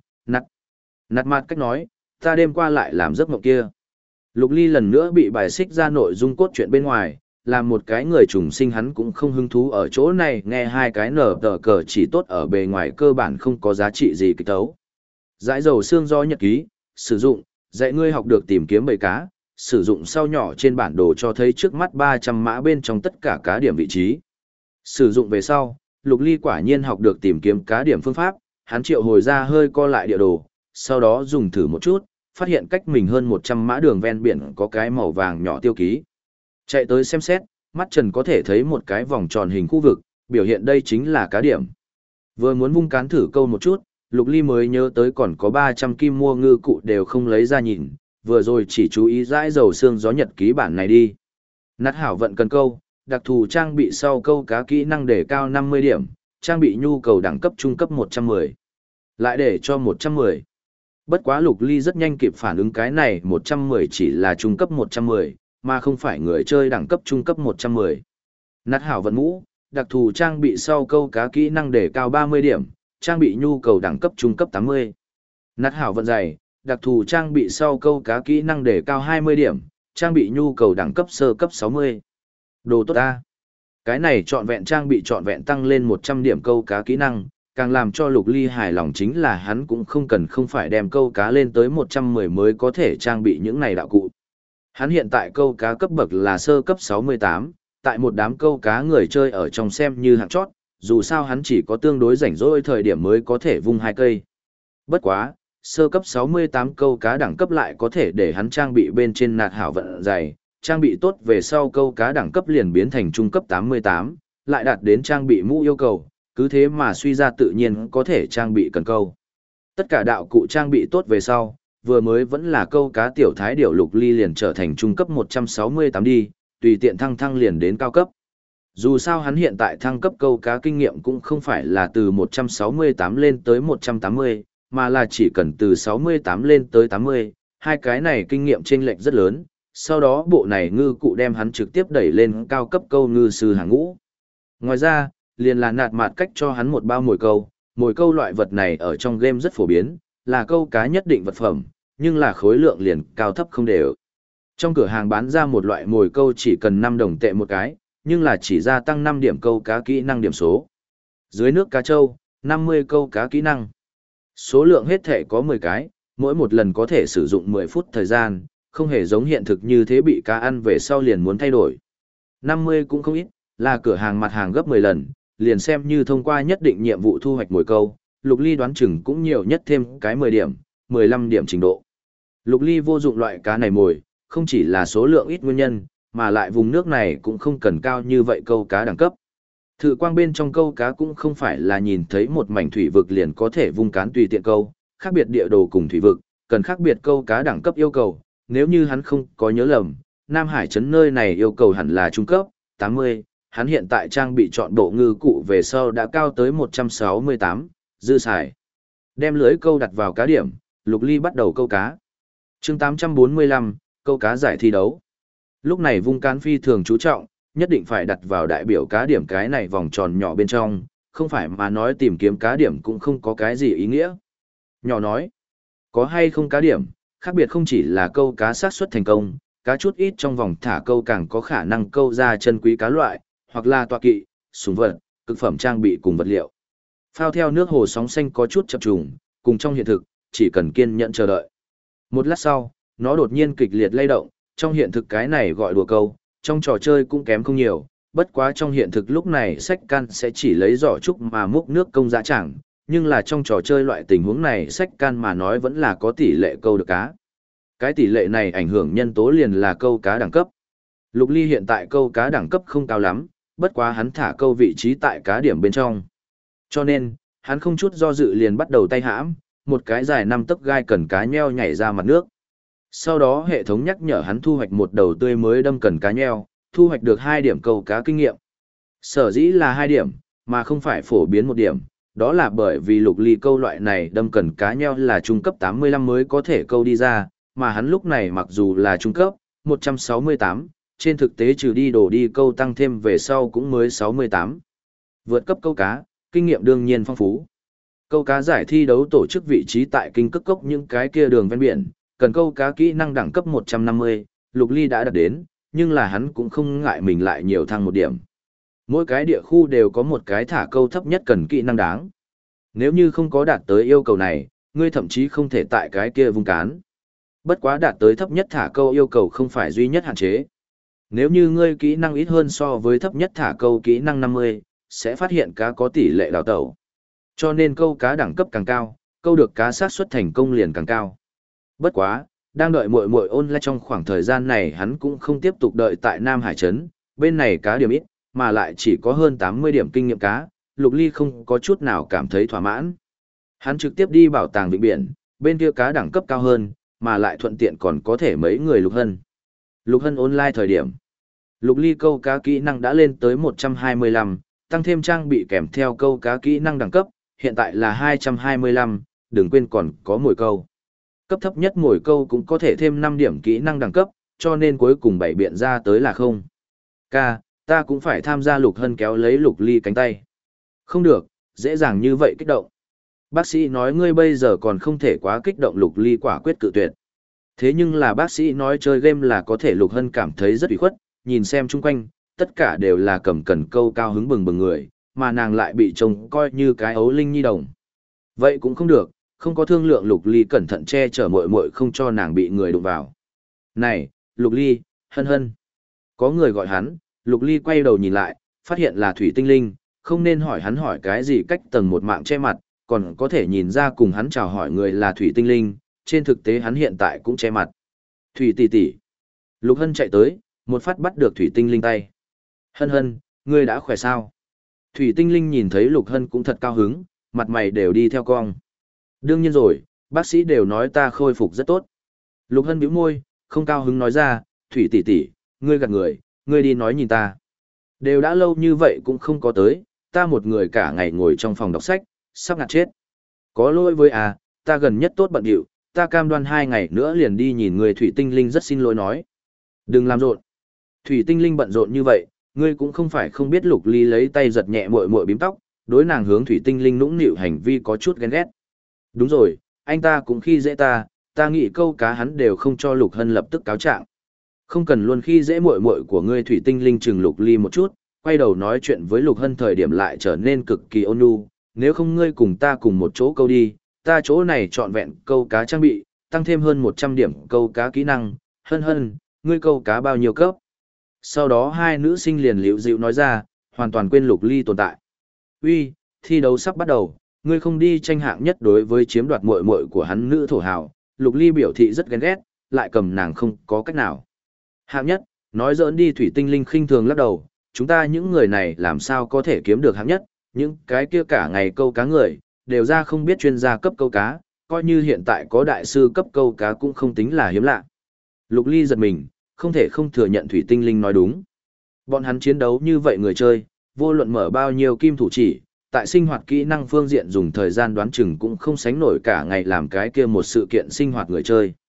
nạt mạt cách nói, ta đêm qua lại làm giấc mộng kia. Lục Ly lần nữa bị bài xích ra nội dung cốt truyện bên ngoài, làm một cái người trùng sinh hắn cũng không hứng thú ở chỗ này nghe hai cái nở tờ cờ chỉ tốt ở bề ngoài cơ bản không có giá trị gì kịch tấu. Dãi dầu xương do nhật ký, sử dụng, dạy ngươi học được tìm kiếm bầy cá, sử dụng sau nhỏ trên bản đồ cho thấy trước mắt 300 mã bên trong tất cả cá điểm vị trí. Sử dụng về sau, Lục Ly quả nhiên học được tìm kiếm cá điểm phương pháp, hắn triệu hồi ra hơi co lại địa đồ, sau đó dùng thử một chút, phát hiện cách mình hơn 100 mã đường ven biển có cái màu vàng nhỏ tiêu ký. Chạy tới xem xét, mắt trần có thể thấy một cái vòng tròn hình khu vực, biểu hiện đây chính là cá điểm. Vừa muốn vung cán thử câu một chút, Lục Ly mới nhớ tới còn có 300 kim mua ngư cụ đều không lấy ra nhìn, vừa rồi chỉ chú ý dãi dầu xương gió nhật ký bản này đi. Nát hảo vận cần câu, đặc thù trang bị sau câu cá kỹ năng để cao 50 điểm, trang bị nhu cầu đẳng cấp trung cấp 110. Lại để cho 110. Bất quá Lục Ly rất nhanh kịp phản ứng cái này 110 chỉ là trung cấp 110, mà không phải người chơi đẳng cấp trung cấp 110. Nát hảo vận mũ, đặc thù trang bị sau câu cá kỹ năng để cao 30 điểm, trang bị nhu cầu đẳng cấp trung cấp 80. Nát hảo vận giày, đặc thù trang bị sau câu cá kỹ năng để cao 20 điểm, trang bị nhu cầu đẳng cấp sơ cấp 60. Đồ tốt ta. Cái này trọn vẹn tăng lên 100 điểm câu cá kỹ năng, càng làm cho Lục Ly hài lòng chính là hắn cũng không phải đem câu cá lên tới 110 mới có thể trang bị những này đạo cụ. Hắn hiện tại câu cá cấp bậc là sơ cấp 68, tại một đám câu cá người chơi ở trong xem như hạng chót, dù sao hắn chỉ có tương đối rảnh rỗi thời điểm mới có thể vung hai cây. Bất quá, sơ cấp 68 câu cá đẳng cấp lại có thể để hắn trang bị bên trên nạt hảo vận dày, trang bị tốt về sau câu cá đẳng cấp liền biến thành trung cấp 88, lại đạt đến trang bị mũ yêu cầu, cứ thế mà suy ra tự nhiên có thể trang bị cần câu. Tất cả đạo cụ trang bị tốt về sau, vừa mới vẫn là câu cá tiểu thái điểu Lục Ly liền trở thành trung cấp 168 đi, tùy tiện thăng liền đến cao cấp. Dù sao hắn hiện tại thăng cấp câu cá kinh nghiệm cũng không phải là từ 168 lên tới 180, mà là chỉ cần từ 68 lên tới 80, hai cái này kinh nghiệm chênh lệch rất lớn, sau đó bộ này ngư cụ đem hắn trực tiếp đẩy lên cao cấp câu ngư sư hàng ngũ. Ngoài ra, liền là nạt mạt cách cho hắn một bao mồi câu loại vật này ở trong game rất phổ biến, là câu cá nhất định vật phẩm, nhưng là khối lượng liền cao thấp không đều. Trong cửa hàng bán ra một loại mồi câu chỉ cần 5 đồng tệ một cái, nhưng là chỉ gia tăng 5 điểm câu cá kỹ năng điểm số. Dưới nước cá trâu, 50 câu cá kỹ năng. Số lượng hết thể có 10 cái, mỗi một lần có thể sử dụng 10 phút thời gian, không hề giống hiện thực như thế bị cá ăn về sau liền muốn thay đổi. 50 cũng không ít, là cửa hàng mặt hàng gấp 10 lần, liền xem như thông qua nhất định nhiệm vụ thu hoạch mồi câu, Lục Ly đoán chừng cũng nhiều nhất thêm cái 10 điểm, 15 điểm trình độ. Lục Ly vô dụng loại cá này mồi, không chỉ là số lượng ít nguyên nhân, mà lại vùng nước này cũng không cần cao như vậy câu cá đẳng cấp. Thử quang bên trong câu cá cũng không phải là nhìn thấy một mảnh thủy vực liền có thể vung cán tùy tiện câu, khác biệt địa đồ cùng thủy vực, cần khác biệt câu cá đẳng cấp yêu cầu, nếu như hắn không có nhớ lầm, Nam Hải trấn nơi này yêu cầu hẳn là trung cấp, 80, hắn hiện tại trang bị chọn bộ ngư cụ về sau đã cao tới 168, dư xài. Đem lưới câu đặt vào cá điểm, Lục Ly bắt đầu câu cá. chương 845, câu cá giải thi đấu. Lúc này vung cán phi thường chú trọng, nhất định phải đặt vào đại biểu cá điểm cái này vòng tròn nhỏ bên trong, không phải mà nói tìm kiếm cá điểm cũng không có cái gì ý nghĩa. Nhỏ nói, có hay không cá điểm, khác biệt không chỉ là câu cá xác suất thành công, cá chút ít trong vòng thả câu càng có khả năng câu ra chân quý cá loại, hoặc là tọa kỵ, súng vật, cực phẩm trang bị cùng vật liệu. Phao theo nước hồ sóng xanh có chút chập trùng, cùng trong hiện thực, chỉ cần kiên nhẫn chờ đợi. Một lát sau, nó đột nhiên kịch liệt lay động, trong hiện thực cái này gọi đùa câu, trong trò chơi cũng kém không nhiều, bất quá trong hiện thực lúc này sách can sẽ chỉ lấy giỏ trúc mà múc nước công dã chẳng, nhưng là trong trò chơi loại tình huống này sách can mà nói vẫn là có tỷ lệ câu được cá. Cái tỷ lệ này ảnh hưởng nhân tố liền là câu cá đẳng cấp. Lục Ly hiện tại câu cá đẳng cấp không cao lắm, bất quá hắn thả câu vị trí tại cá điểm bên trong. Cho nên, hắn không chút do dự liền bắt đầu tay hãm, một cái dài 5 tấc gai cần cá nheo nhảy ra mặt nước. Sau đó hệ thống nhắc nhở hắn thu hoạch một đầu tươi mới đâm cần cá nheo, thu hoạch được 2 điểm câu cá kinh nghiệm. Sở dĩ là 2 điểm, mà không phải phổ biến 1 điểm, đó là bởi vì Lục Ly câu loại này đâm cần cá nheo là trung cấp 85 mới có thể câu đi ra, mà hắn lúc này mặc dù là trung cấp 168, trên thực tế trừ đi đồ đi câu tăng thêm về sau cũng mới 68. Vượt cấp câu cá, kinh nghiệm đương nhiên phong phú. Câu cá giải thi đấu tổ chức vị trí tại kinh cước cốc những cái kia đường ven biển, cần câu cá kỹ năng đẳng cấp 150, Lục Ly đã đạt đến, nhưng là hắn cũng không ngại mình lại nhiều thăng 1 điểm. Mỗi cái địa khu đều có một cái thả câu thấp nhất cần kỹ năng đáng. Nếu như không có đạt tới yêu cầu này, ngươi thậm chí không thể tại cái kia vung cán. Bất quá đạt tới thấp nhất thả câu yêu cầu không phải duy nhất hạn chế. Nếu như ngươi kỹ năng ít hơn so với thấp nhất thả câu kỹ năng 50, sẽ phát hiện cá có tỷ lệ đào tẩu. Cho nên câu cá đẳng cấp càng cao, câu được cá xác suất thành công liền càng cao. Bất quá, đang đợi muội muội ôn lại trong khoảng thời gian này hắn cũng không tiếp tục đợi tại Nam Hải Trấn, bên này cá điểm ít, mà lại chỉ có hơn 80 điểm kinh nghiệm cá, Lục Ly không có chút nào cảm thấy thỏa mãn. Hắn trực tiếp đi bảo tàng vịnh biển, bên kia cá đẳng cấp cao hơn, mà lại thuận tiện còn có thể mấy người Lục Hân. Lục Hân online thời điểm. Lục Ly câu cá kỹ năng đã lên tới 125, tăng thêm trang bị kèm theo câu cá kỹ năng đẳng cấp, hiện tại là 225, đừng quên còn có mồi câu. Cấp thấp nhất mồi câu cũng có thể thêm 5 điểm kỹ năng đẳng cấp, cho nên cuối cùng bảy biện ra tới là không. Ca, ta cũng phải tham gia. Lục Hân kéo lấy Lục Ly cánh tay. Không được, dễ dàng như vậy kích động. Bác sĩ nói ngươi bây giờ còn không thể quá kích động. Lục Ly quả quyết cự tuyệt. Thế nhưng là bác sĩ nói chơi game là có thể. Lục Hân cảm thấy rất ủy khuất, nhìn xem chung quanh, tất cả đều là cầm cần câu cao hứng bừng bừng người, mà nàng lại bị trông coi như cái ấu linh nhi đồng. Vậy cũng không được, không có thương lượng. Lục Ly cẩn thận che chở muội muội không cho nàng bị người đụng vào. Này, Lục Ly, Hân Hân. Có người gọi hắn, Lục Ly quay đầu nhìn lại, phát hiện là Thủy Tinh Linh, không nên hỏi hắn hỏi cái gì cách tầng một mạng che mặt, còn có thể nhìn ra cùng hắn chào hỏi người là Thủy Tinh Linh, trên thực tế hắn hiện tại cũng che mặt. Thủy tỷ tỷ. Lục Hân chạy tới, một phát bắt được Thủy Tinh Linh tay. Hân Hân, ngươi đã khỏe sao? Thủy Tinh Linh nhìn thấy Lục Hân cũng thật cao hứng, mặt mày đều đi theo cong. Đương nhiên rồi, bác sĩ đều nói ta khôi phục rất tốt. Lục Hân bĩu môi, không cao hứng nói ra, Thủy tỷ tỷ, ngươi gạt người, ngươi đi nói nhìn ta. Đều đã lâu như vậy cũng không có tới, ta một người cả ngày ngồi trong phòng đọc sách, sắp ngạt chết. Có lỗi với ta gần nhất tốt bận điệu, ta cam đoan 2 ngày nữa liền đi nhìn người. Thủy Tinh Linh rất xin lỗi nói. Đừng làm rộn. Thủy Tinh Linh bận rộn như vậy, ngươi cũng không phải không biết. Lục Ly lấy tay giật nhẹ muội muội bím tóc, đối nàng hướng Thủy Tinh Linh nũng nịu hành vi có chút ghen ghét. Đúng rồi, anh ta cũng khi dễ ta nghĩ câu cá hắn đều không cho. Lục Hân lập tức cáo trạng. Không cần luôn khi dễ muội muội của ngươi. Thủy Tinh Linh chừng Lục Ly một chút, quay đầu nói chuyện với Lục Hân thời điểm lại trở nên cực kỳ ôn nhu, nếu không ngươi cùng ta cùng một chỗ câu đi, ta chỗ này trọn vẹn câu cá trang bị, tăng thêm hơn 100 điểm câu cá kỹ năng. Hân Hân, ngươi câu cá bao nhiêu cấp? Sau đó hai nữ sinh liền liễu dịu nói ra, hoàn toàn quên Lục Ly tồn tại. Uy, thi đấu sắp bắt đầu, ngươi không đi tranh hạng nhất. Đối với chiếm đoạt muội muội của hắn nữ thổ hào, Lục Ly biểu thị rất ghen ghét, lại cầm nàng không có cách nào. Hạng nhất, nói giỡn đi. Thủy Tinh Linh khinh thường lắc đầu, chúng ta những người này làm sao có thể kiếm được hạng nhất, những cái kia cả ngày câu cá người, đều ra không biết chuyên gia cấp câu cá, coi như hiện tại có đại sư cấp câu cá cũng không tính là hiếm lạ. Lục Ly giật mình, không thể không thừa nhận Thủy Tinh Linh nói đúng. Bọn hắn chiến đấu như vậy người chơi, vô luận mở bao nhiêu kim thủ chỉ, tại sinh hoạt kỹ năng phương diện dùng thời gian đoán chừng cũng không sánh nổi cả ngày làm cái kia một sự kiện sinh hoạt người chơi.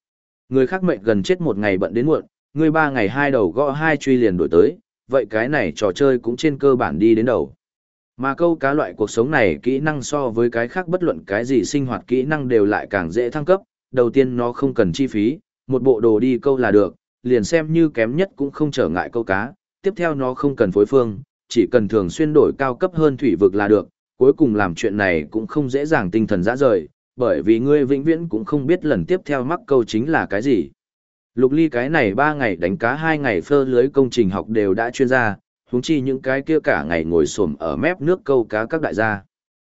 Người khác mệnh gần chết một ngày bận đến muộn, ngươi 3 ngày 2 đầu gõ 2 truy liền đổi tới, vậy cái này trò chơi cũng trên cơ bản đi đến đầu. Mà câu cá loại cuộc sống này kỹ năng so với cái khác bất luận cái gì sinh hoạt kỹ năng đều lại càng dễ thăng cấp, đầu tiên nó không cần chi phí, một bộ đồ đi câu là được, liền xem như kém nhất cũng không trở ngại câu cá, tiếp theo nó không cần phối phương, chỉ cần thường xuyên đổi cao cấp hơn thủy vực là được, cuối cùng làm chuyện này cũng không dễ dàng tinh thần dã rời, bởi vì ngươi vĩnh viễn cũng không biết lần tiếp theo mắc câu chính là cái gì. Lục Ly cái này 3 ngày đánh cá 2 ngày phơ lưới công trình học đều đã chuyên gia, huống chi những cái kia cả ngày ngồi xổm ở mép nước câu cá các đại gia.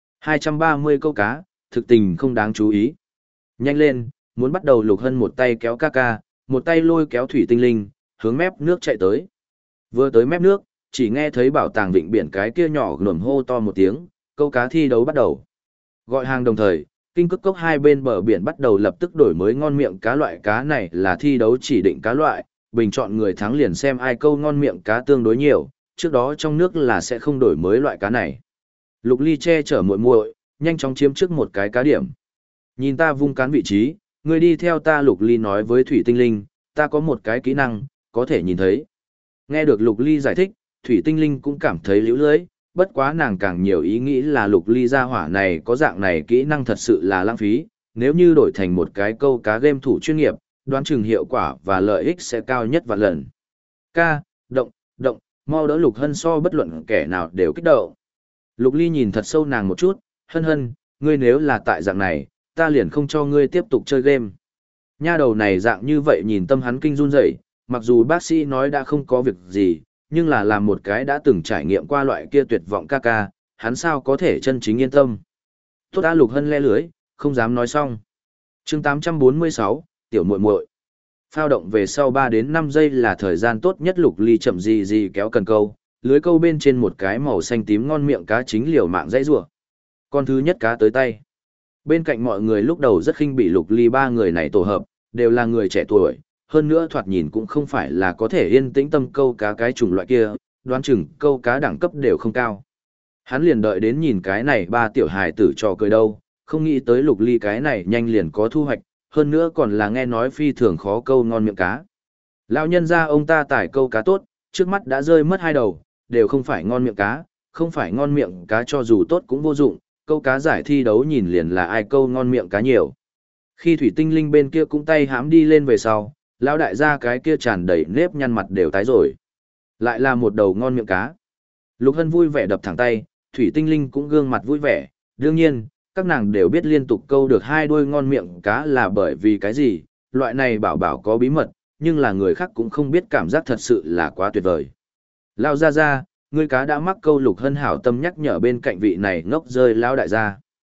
230 câu cá, thực tình không đáng chú ý. Nhanh lên, muốn bắt đầu Lục Hân một tay kéo ca ca, một tay lôi kéo thủy tinh linh, hướng mép nước chạy tới. Vừa tới mép nước, chỉ nghe thấy bảo tàng vịnh biển cái kia nhỏ ngủm hô to một tiếng, câu cá thi đấu bắt đầu. Gọi hàng đồng thời, kinh cước cốc hai bên bờ biển bắt đầu lập tức đổi mới ngon miệng cá loại cá này là thi đấu chỉ định cá loại, bình chọn người thắng liền xem ai câu ngon miệng cá tương đối nhiều, trước đó trong nước là sẽ không đổi mới loại cá này. Lục Ly che chở muội muội, nhanh chóng chiếm trước một cái cá điểm. Nhìn ta vung cán vị trí, người đi theo ta. Lục Ly nói với Thủy Tinh Linh, ta có một cái kỹ năng, có thể nhìn thấy. Nghe được Lục Ly giải thích, Thủy Tinh Linh cũng cảm thấy liễu lưới, bất quá nàng càng nhiều ý nghĩ là Lục Ly gia hỏa này có dạng này kỹ năng thật sự là lãng phí, nếu như đổi thành một cái câu cá game thủ chuyên nghiệp, đoán chừng hiệu quả và lợi ích sẽ cao nhất vạn lần. Ca, động, mau đỡ Lục Hân so bất luận kẻ nào đều kích động. Lục Ly nhìn thật sâu nàng một chút, hân, ngươi nếu là tại dạng này, ta liền không cho ngươi tiếp tục chơi game. Nha đầu này dạng như vậy nhìn tâm hắn kinh run rẩy, mặc dù bác sĩ nói đã không có việc gì, nhưng là làm một cái đã từng trải nghiệm qua loại kia tuyệt vọng ca ca, hắn sao có thể chân chính yên tâm. Tốt đã. Lục Hân le lưới, không dám nói xong. Chương 846, tiểu muội muội. Phao động về sau 3 đến 5 giây là thời gian tốt nhất. Lục Ly chậm gì kéo cần câu, lưới câu bên trên một cái màu xanh tím ngon miệng cá chính liều mạng dãy rủa. Con thứ nhất cá tới tay. Bên cạnh mọi người lúc đầu rất khinh bị Lục Ly ba người này tổ hợp, đều là người trẻ tuổi, hơn nữa thoạt nhìn cũng không phải là có thể yên tĩnh tâm câu cá cái chủng loại kia, đoán chừng câu cá đẳng cấp đều không cao. Hắn liền đợi đến nhìn cái này ba tiểu hài tử trò cười đâu, không nghĩ tới Lục Ly cái này nhanh liền có thu hoạch, hơn nữa còn là nghe nói phi thường khó câu ngon miệng cá. Lão nhân gia ông ta tải câu cá tốt, trước mắt đã rơi mất 2 đầu, đều không phải ngon miệng cá, không phải ngon miệng cá cho dù tốt cũng vô dụng, câu cá giải thi đấu nhìn liền là ai câu ngon miệng cá nhiều. Khi Thủy Tinh Linh bên kia cũng tay hãm đi lên về sau, lão đại gia cái kia tràn đầy nếp nhăn mặt đều tái rồi. Lại là một đầu ngon miệng cá. Lục Hân vui vẻ đập thẳng tay, Thủy Tinh Linh cũng gương mặt vui vẻ, đương nhiên, các nàng đều biết liên tục câu được 2 đuôi ngon miệng cá là bởi vì cái gì, loại này bảo có bí mật, nhưng là người khác cũng không biết, cảm giác thật sự là quá tuyệt vời. Lão gia, ngươi cá đã mắc câu. Lục Hân hảo tâm nhắc nhở bên cạnh vị này ngốc rơi lão đại gia.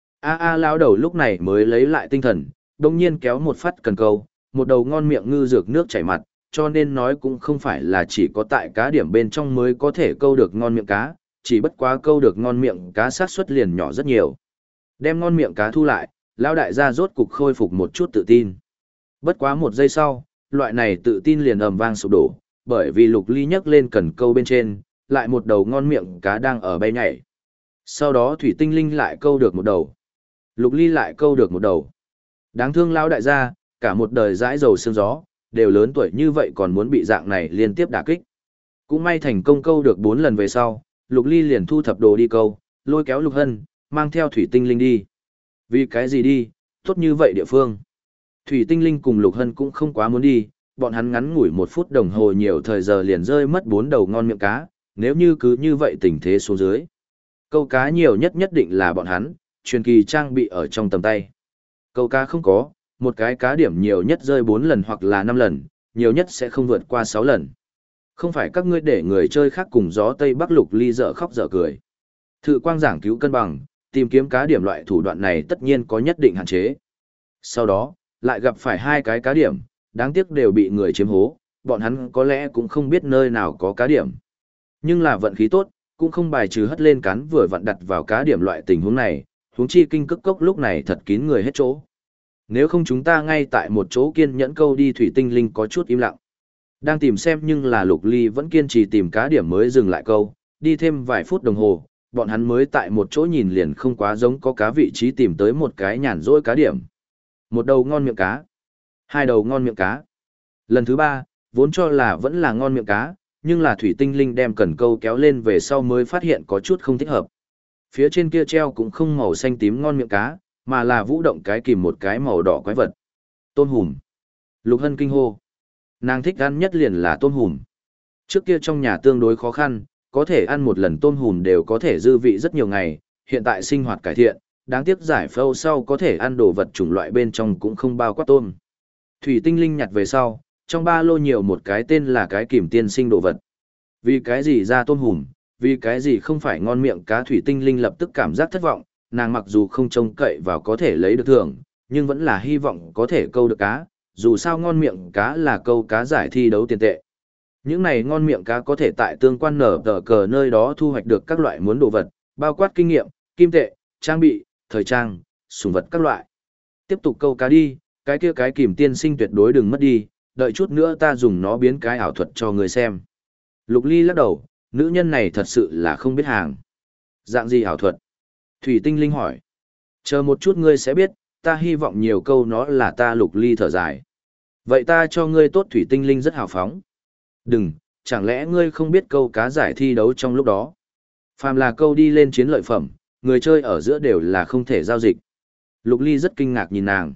Lão đầu lúc này mới lấy lại tinh thần, đồng nhiên kéo một phát cần câu, một đầu ngon miệng ngư dược nước chảy mặt, cho nên nói cũng không phải là chỉ có tại cá điểm bên trong mới có thể câu được ngon miệng cá, chỉ bất quá câu được ngon miệng cá sát suất liền nhỏ rất nhiều. Đem ngon miệng cá thu lại, lão đại gia rốt cục khôi phục một chút tự tin. Bất quá 1 giây sau, loại này tự tin liền ầm vang sụp đổ, bởi vì Lục Ly nhấc lên cần câu bên trên, lại một đầu ngon miệng cá đang ở bay nhảy. Sau đó Thủy Tinh Linh lại câu được một đầu. Lục Ly lại câu được một đầu. Đáng thương lão đại gia, cả một đời dãi dầu sương gió, đều lớn tuổi như vậy còn muốn bị dạng này liên tiếp đả kích. Cũng may thành công câu được 4 lần về sau, Lục Ly liền thu thập đồ đi câu, lôi kéo Lục Hân, mang theo Thủy Tinh Linh đi. Vì cái gì đi, tốt như vậy địa phương. Thủy Tinh Linh cùng Lục Hân cũng không quá muốn đi, bọn hắn ngắn ngủi 1 phút đồng hồ nhiều thời giờ liền rơi mất 4 đầu ngon miệng cá, nếu như cứ như vậy tình thế xuống dưới. Câu cá nhiều nhất nhất định là bọn hắn, truyền kỳ trang bị ở trong tầm tay. Câu cá không có, một cái cá điểm nhiều nhất rơi 4 lần hoặc là 5 lần, nhiều nhất sẽ không vượt qua 6 lần. Không phải các ngươi để người chơi khác cùng gió Tây Bắc. Lục Ly dở khóc dở cười. Thự quang giảng cứu cân bằng, tìm kiếm cá điểm loại thủ đoạn này tất nhiên có nhất định hạn chế. Sau đó, lại gặp phải 2 cái cá điểm, đáng tiếc đều bị người chiếm hố, bọn hắn có lẽ cũng không biết nơi nào có cá điểm. Nhưng là vận khí tốt, cũng không bài trừ hất lên cán vừa vặn đặt vào cá điểm loại tình huống này, huống chi kinh cức cốc lúc này thật kín người hết chỗ. Nếu không chúng ta ngay tại một chỗ kiên nhẫn câu đi. Thủy Tinh Linh có chút im lặng. Đang tìm xem, nhưng là Lục Ly vẫn kiên trì tìm cá điểm mới dừng lại câu, đi thêm vài phút đồng hồ, bọn hắn mới tại một chỗ nhìn liền không quá giống có cá vị trí tìm tới một cái nhàn rỗi cá điểm. Một đầu ngon miệng cá. Hai đầu ngon miệng cá. Lần thứ ba, vốn cho là vẫn là ngon miệng cá, nhưng là thủy tinh linh đem cần câu kéo lên về sau mới phát hiện có chút không thích hợp. Phía trên kia treo cũng không màu xanh tím ngon miệng cá, mà là vũ động cái kìm một cái màu đỏ quái vật. Tôm hùm. Lục Hân kinh hô. Nàng thích ăn nhất liền là tôm hùm. Trước kia trong nhà tương đối khó khăn, có thể ăn một lần tôm hùm đều có thể dư vị rất nhiều ngày, hiện tại sinh hoạt cải thiện, đáng tiếc giải phẫu sau có thể ăn đồ vật chủng loại bên trong cũng không bao quát tôm. Thủy tinh linh nhặt về sau, trong ba lô nhiều một cái tên là cái kìm tiên sinh đồ vật. Vì cái gì ra tôm hùm, vì cái gì không phải ngon miệng cá, thủy tinh linh lập tức cảm giác thất vọng, nàng mặc dù không trông cậy vào có thể lấy được thưởng, nhưng vẫn là hy vọng có thể câu được cá, dù sao ngon miệng cá là câu cá giải thi đấu tiền tệ. Những này ngon miệng cá có thể tại tương quan nở tờ cờ nơi đó thu hoạch được các loại muốn đồ vật, bao quát kinh nghiệm, kim tệ, trang bị, thời trang, sủng vật các loại. Tiếp tục câu cá đi, cái kia cái kìm tiên sinh tuyệt đối đừng mất đi, đợi chút nữa ta dùng nó biến cái ảo thuật cho người xem. Lục Ly lắc đầu, nữ nhân này thật sự là không biết hàng. Dạng gì ảo thuật? Thủy tinh linh hỏi. Chờ một chút ngươi sẽ biết, ta hy vọng nhiều câu nó là ta. Lục Ly thở dài. Vậy ta cho ngươi tốt. Thủy tinh linh rất hào phóng. Đừng, chẳng lẽ ngươi không biết câu cá giải thi đấu trong lúc đó? Phàm là câu đi lên chiến lợi phẩm, người chơi ở giữa đều là không thể giao dịch. Lục Ly rất kinh ngạc nhìn nàng.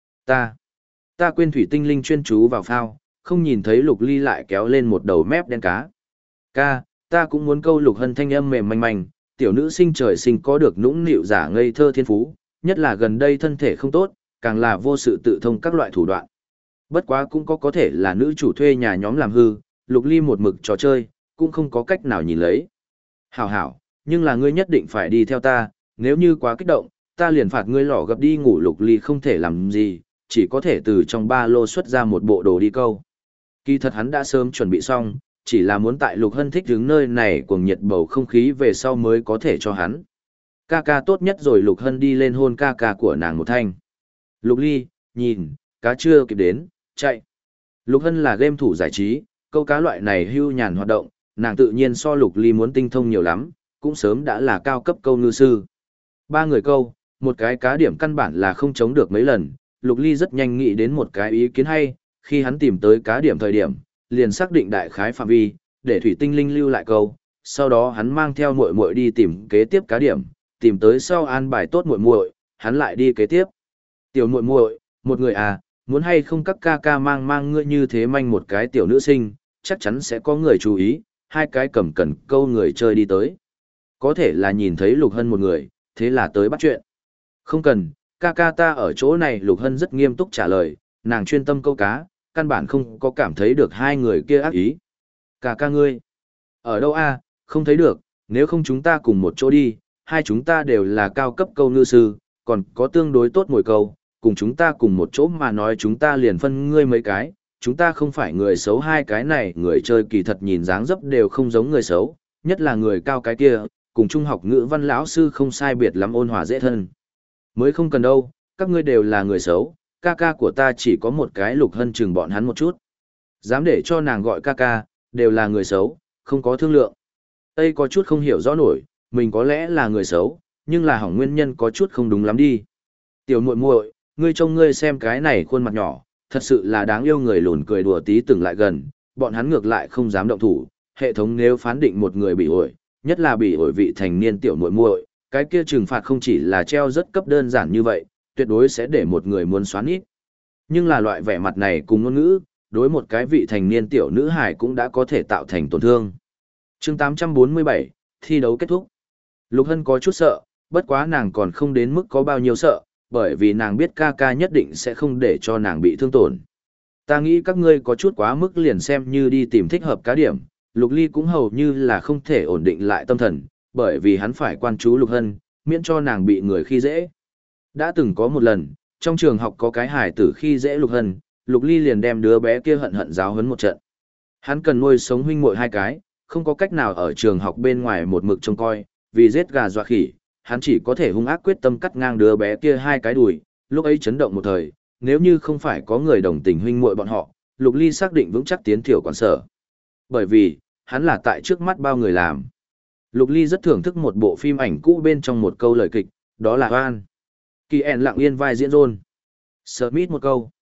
Ta quên. Thủy tinh linh chuyên chú vào phao, không nhìn thấy Lục Ly lại kéo lên một đầu mép đen cá. Ca, ta cũng muốn câu. Lục Hân thanh âm mềm manh manh, tiểu nữ sinh trời sinh có được nũng nịu giả ngây thơ thiên phú, nhất là gần đây thân thể không tốt, càng là vô sự tự thông các loại thủ đoạn. Bất quá cũng có thể là nữ chủ thuê nhà nhóm làm hư, Lục Ly một mực trò chơi, cũng không có cách nào nhìn lấy. Hảo hảo, nhưng là ngươi nhất định phải đi theo ta, nếu như quá kích động, ta liền phạt ngươi lỏ gập đi ngủ. Lục Ly không thể làm gì, chỉ có thể từ trong ba lô xuất ra một bộ đồ đi câu. Kỳ thật hắn đã sớm chuẩn bị xong, chỉ là muốn tại Lục Hân thích đứng nơi này cuồng nhiệt bầu không khí về sau mới có thể cho hắn. Ca ca tốt nhất rồi. Lục Hân đi lên hôn ca ca của nàng một thanh. Lục Ly, nhìn, cá chưa kịp đến, chạy. Lục Hân là game thủ giải trí, câu cá loại này hưu nhàn hoạt động, nàng tự nhiên so Lục Ly muốn tinh thông nhiều lắm, cũng sớm đã là cao cấp câu ngư sư. Ba người câu, một cái cá điểm căn bản là không chống được mấy lần, Lục Ly rất nhanh nghĩ đến một cái ý kiến hay, khi hắn tìm tới cá điểm thời điểm, liền xác định đại khái phạm vi, để thủy tinh linh lưu lại câu, sau đó hắn mang theo muội muội đi tìm kế tiếp cá điểm, tìm tới sau an bài tốt muội muội, hắn lại đi kế tiếp. Tiểu muội muội, một người à, muốn hay không các ca ca mang ngươi như thế manh một cái tiểu nữ sinh, chắc chắn sẽ có người chú ý, hai cái cầm cần câu người chơi đi tới. Có thể là nhìn thấy Lục Hân một người, thế là tới bắt chuyện. Không cần, ca ca ta ở chỗ này. Lục Hân rất nghiêm túc trả lời, nàng chuyên tâm câu cá, căn bản không có cảm thấy được hai người kia ác ý. Ca ca ngươi, ở đâu a? Không thấy được, nếu không chúng ta cùng một chỗ đi, hai chúng ta đều là cao cấp câu ngư sư, còn có tương đối tốt mồi câu, cùng chúng ta cùng một chỗ mà nói chúng ta liền phân ngươi mấy cái, chúng ta không phải người xấu. Hai cái này người chơi kỳ thật nhìn dáng dấp đều không giống người xấu, nhất là người cao cái kia, cùng trung học ngữ văn lão sư không sai biệt lắm, ôn hòa dễ thân. Mới không cần đâu, các ngươi đều là người xấu, ca ca của ta chỉ có một cái. Lục Hân chừng bọn hắn một chút. Dám để cho nàng gọi ca ca, đều là người xấu, không có thương lượng. Tây có chút không hiểu rõ nổi, mình có lẽ là người xấu, nhưng là hỏng nguyên nhân có chút không đúng lắm đi. Tiểu muội muội, ngươi trông ngươi xem cái này khuôn mặt nhỏ, thật sự là đáng yêu. Người lùn cười đùa tí từng lại gần, bọn hắn ngược lại không dám động thủ. Hệ thống nếu phán định một người bị ổi, nhất là bị ổi vị thành niên tiểu muội muội, cái kia trừng phạt không chỉ là treo rất cấp đơn giản như vậy, tuyệt đối sẽ để một người muốn xoán ít. Nhưng là loại vẻ mặt này cùng ngôn ngữ, đối một cái vị thành niên tiểu nữ hài cũng đã có thể tạo thành tổn thương. Chương 847, thi đấu kết thúc. Lục Hân có chút sợ, bất quá nàng còn không đến mức có bao nhiêu sợ, bởi vì nàng biết ca ca nhất định sẽ không để cho nàng bị thương tổn. Ta nghĩ các ngươi có chút quá mức, liền xem như đi tìm thích hợp cá điểm. Lục Ly cũng hầu như là không thể ổn định lại tâm thần, bởi vì hắn phải quan chú Lục Hân, miễn cho nàng bị người khi dễ. Đã từng có một lần, trong trường học có cái hài tử khi dễ Lục Hân, Lục Ly liền đem đứa bé kia hận hận giáo huấn một trận. Hắn cần nuôi sống huynh muội hai cái, không có cách nào ở trường học bên ngoài một mực trông coi, vì giết gà dọa khỉ, hắn chỉ có thể hung ác quyết tâm cắt ngang đứa bé kia hai cái đùi. Lúc ấy chấn động một thời, nếu như không phải có người đồng tình huynh muội bọn họ, Lục Ly xác định vững chắc tiến thiểu quản sở. Bởi vì, hắn là tại trước mắt bao người làm. Lục Ly rất thưởng thức một bộ phim ảnh cũ bên trong một câu lời kịch, đó là Oan. Kỳ ẻn lặng yên vai diễn rôn. Smith một câu.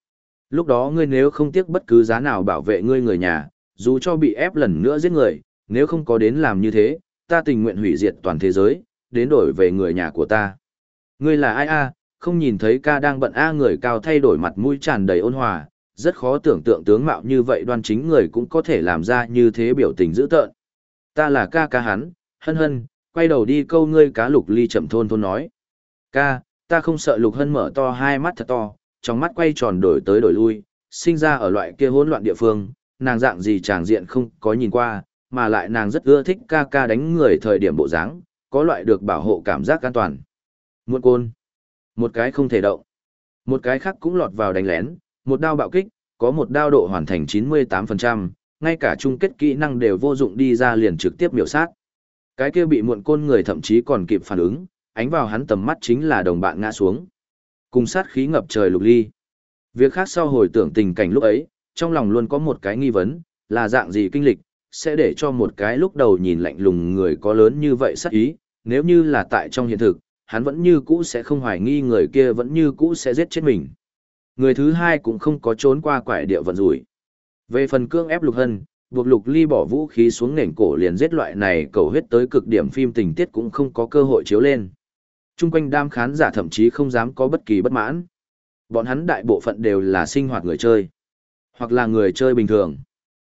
Lúc đó ngươi nếu không tiếc bất cứ giá nào bảo vệ ngươi người nhà, dù cho bị ép lần nữa giết người, nếu không có đến làm như thế, ta tình nguyện hủy diệt toàn thế giới, đến đổi về người nhà của ta. Ngươi là ai a? Không nhìn thấy ca đang bận a? Người cao thay đổi mặt mũi tràn đầy ôn hòa, rất khó tưởng tượng tướng mạo như vậy đoan chính người cũng có thể làm ra như thế biểu tình dữ tợn. Ta là ca ca hắn, Hân Hân, quay đầu đi câu ngươi cá. Lục Ly chậm thôn thôn nói. Ca, ta không sợ. Lục Hân mở to hai mắt thật to, trong mắt quay tròn đổi tới đổi lui, sinh ra ở loại kia hỗn loạn địa phương, nàng dạng gì tràng diện không có nhìn qua, mà lại nàng rất ưa thích ca ca đánh người thời điểm bộ dáng, có loại được bảo hộ cảm giác an toàn. Muộn côn. Một cái không thể động. Một cái khác cũng lọt vào đánh lén, một đao bạo kích, có một đao độ hoàn thành 98%, ngay cả chung kết kỹ năng đều vô dụng đi ra liền trực tiếp miểu sát. Cái kia bị muộn côn người thậm chí còn kịp phản ứng, ánh vào hắn tầm mắt chính là đồng bạn ngã xuống. Cùng sát khí ngập trời. Lục Ly. Việc khác sau hồi tưởng tình cảnh lúc ấy, trong lòng luôn có một cái nghi vấn, là dạng gì kinh lịch, sẽ để cho một cái lúc đầu nhìn lạnh lùng người có lớn như vậy sát ý, nếu như là tại trong hiện thực, hắn vẫn như cũ sẽ không hoài nghi người kia vẫn như cũ sẽ giết chết mình. Người thứ hai cũng không có trốn qua quải điệu vận rủi. Về phần cương ép Lục Hân, buộc Lục Ly bỏ vũ khí xuống nền cổ liền giết loại này cầu huyết tới cực điểm phim tình tiết cũng không có cơ hội chiếu lên. Trung quanh đám khán giả thậm chí không dám có bất kỳ bất mãn. Bọn hắn đại bộ phận đều là sinh hoạt người chơi, hoặc là người chơi bình thường.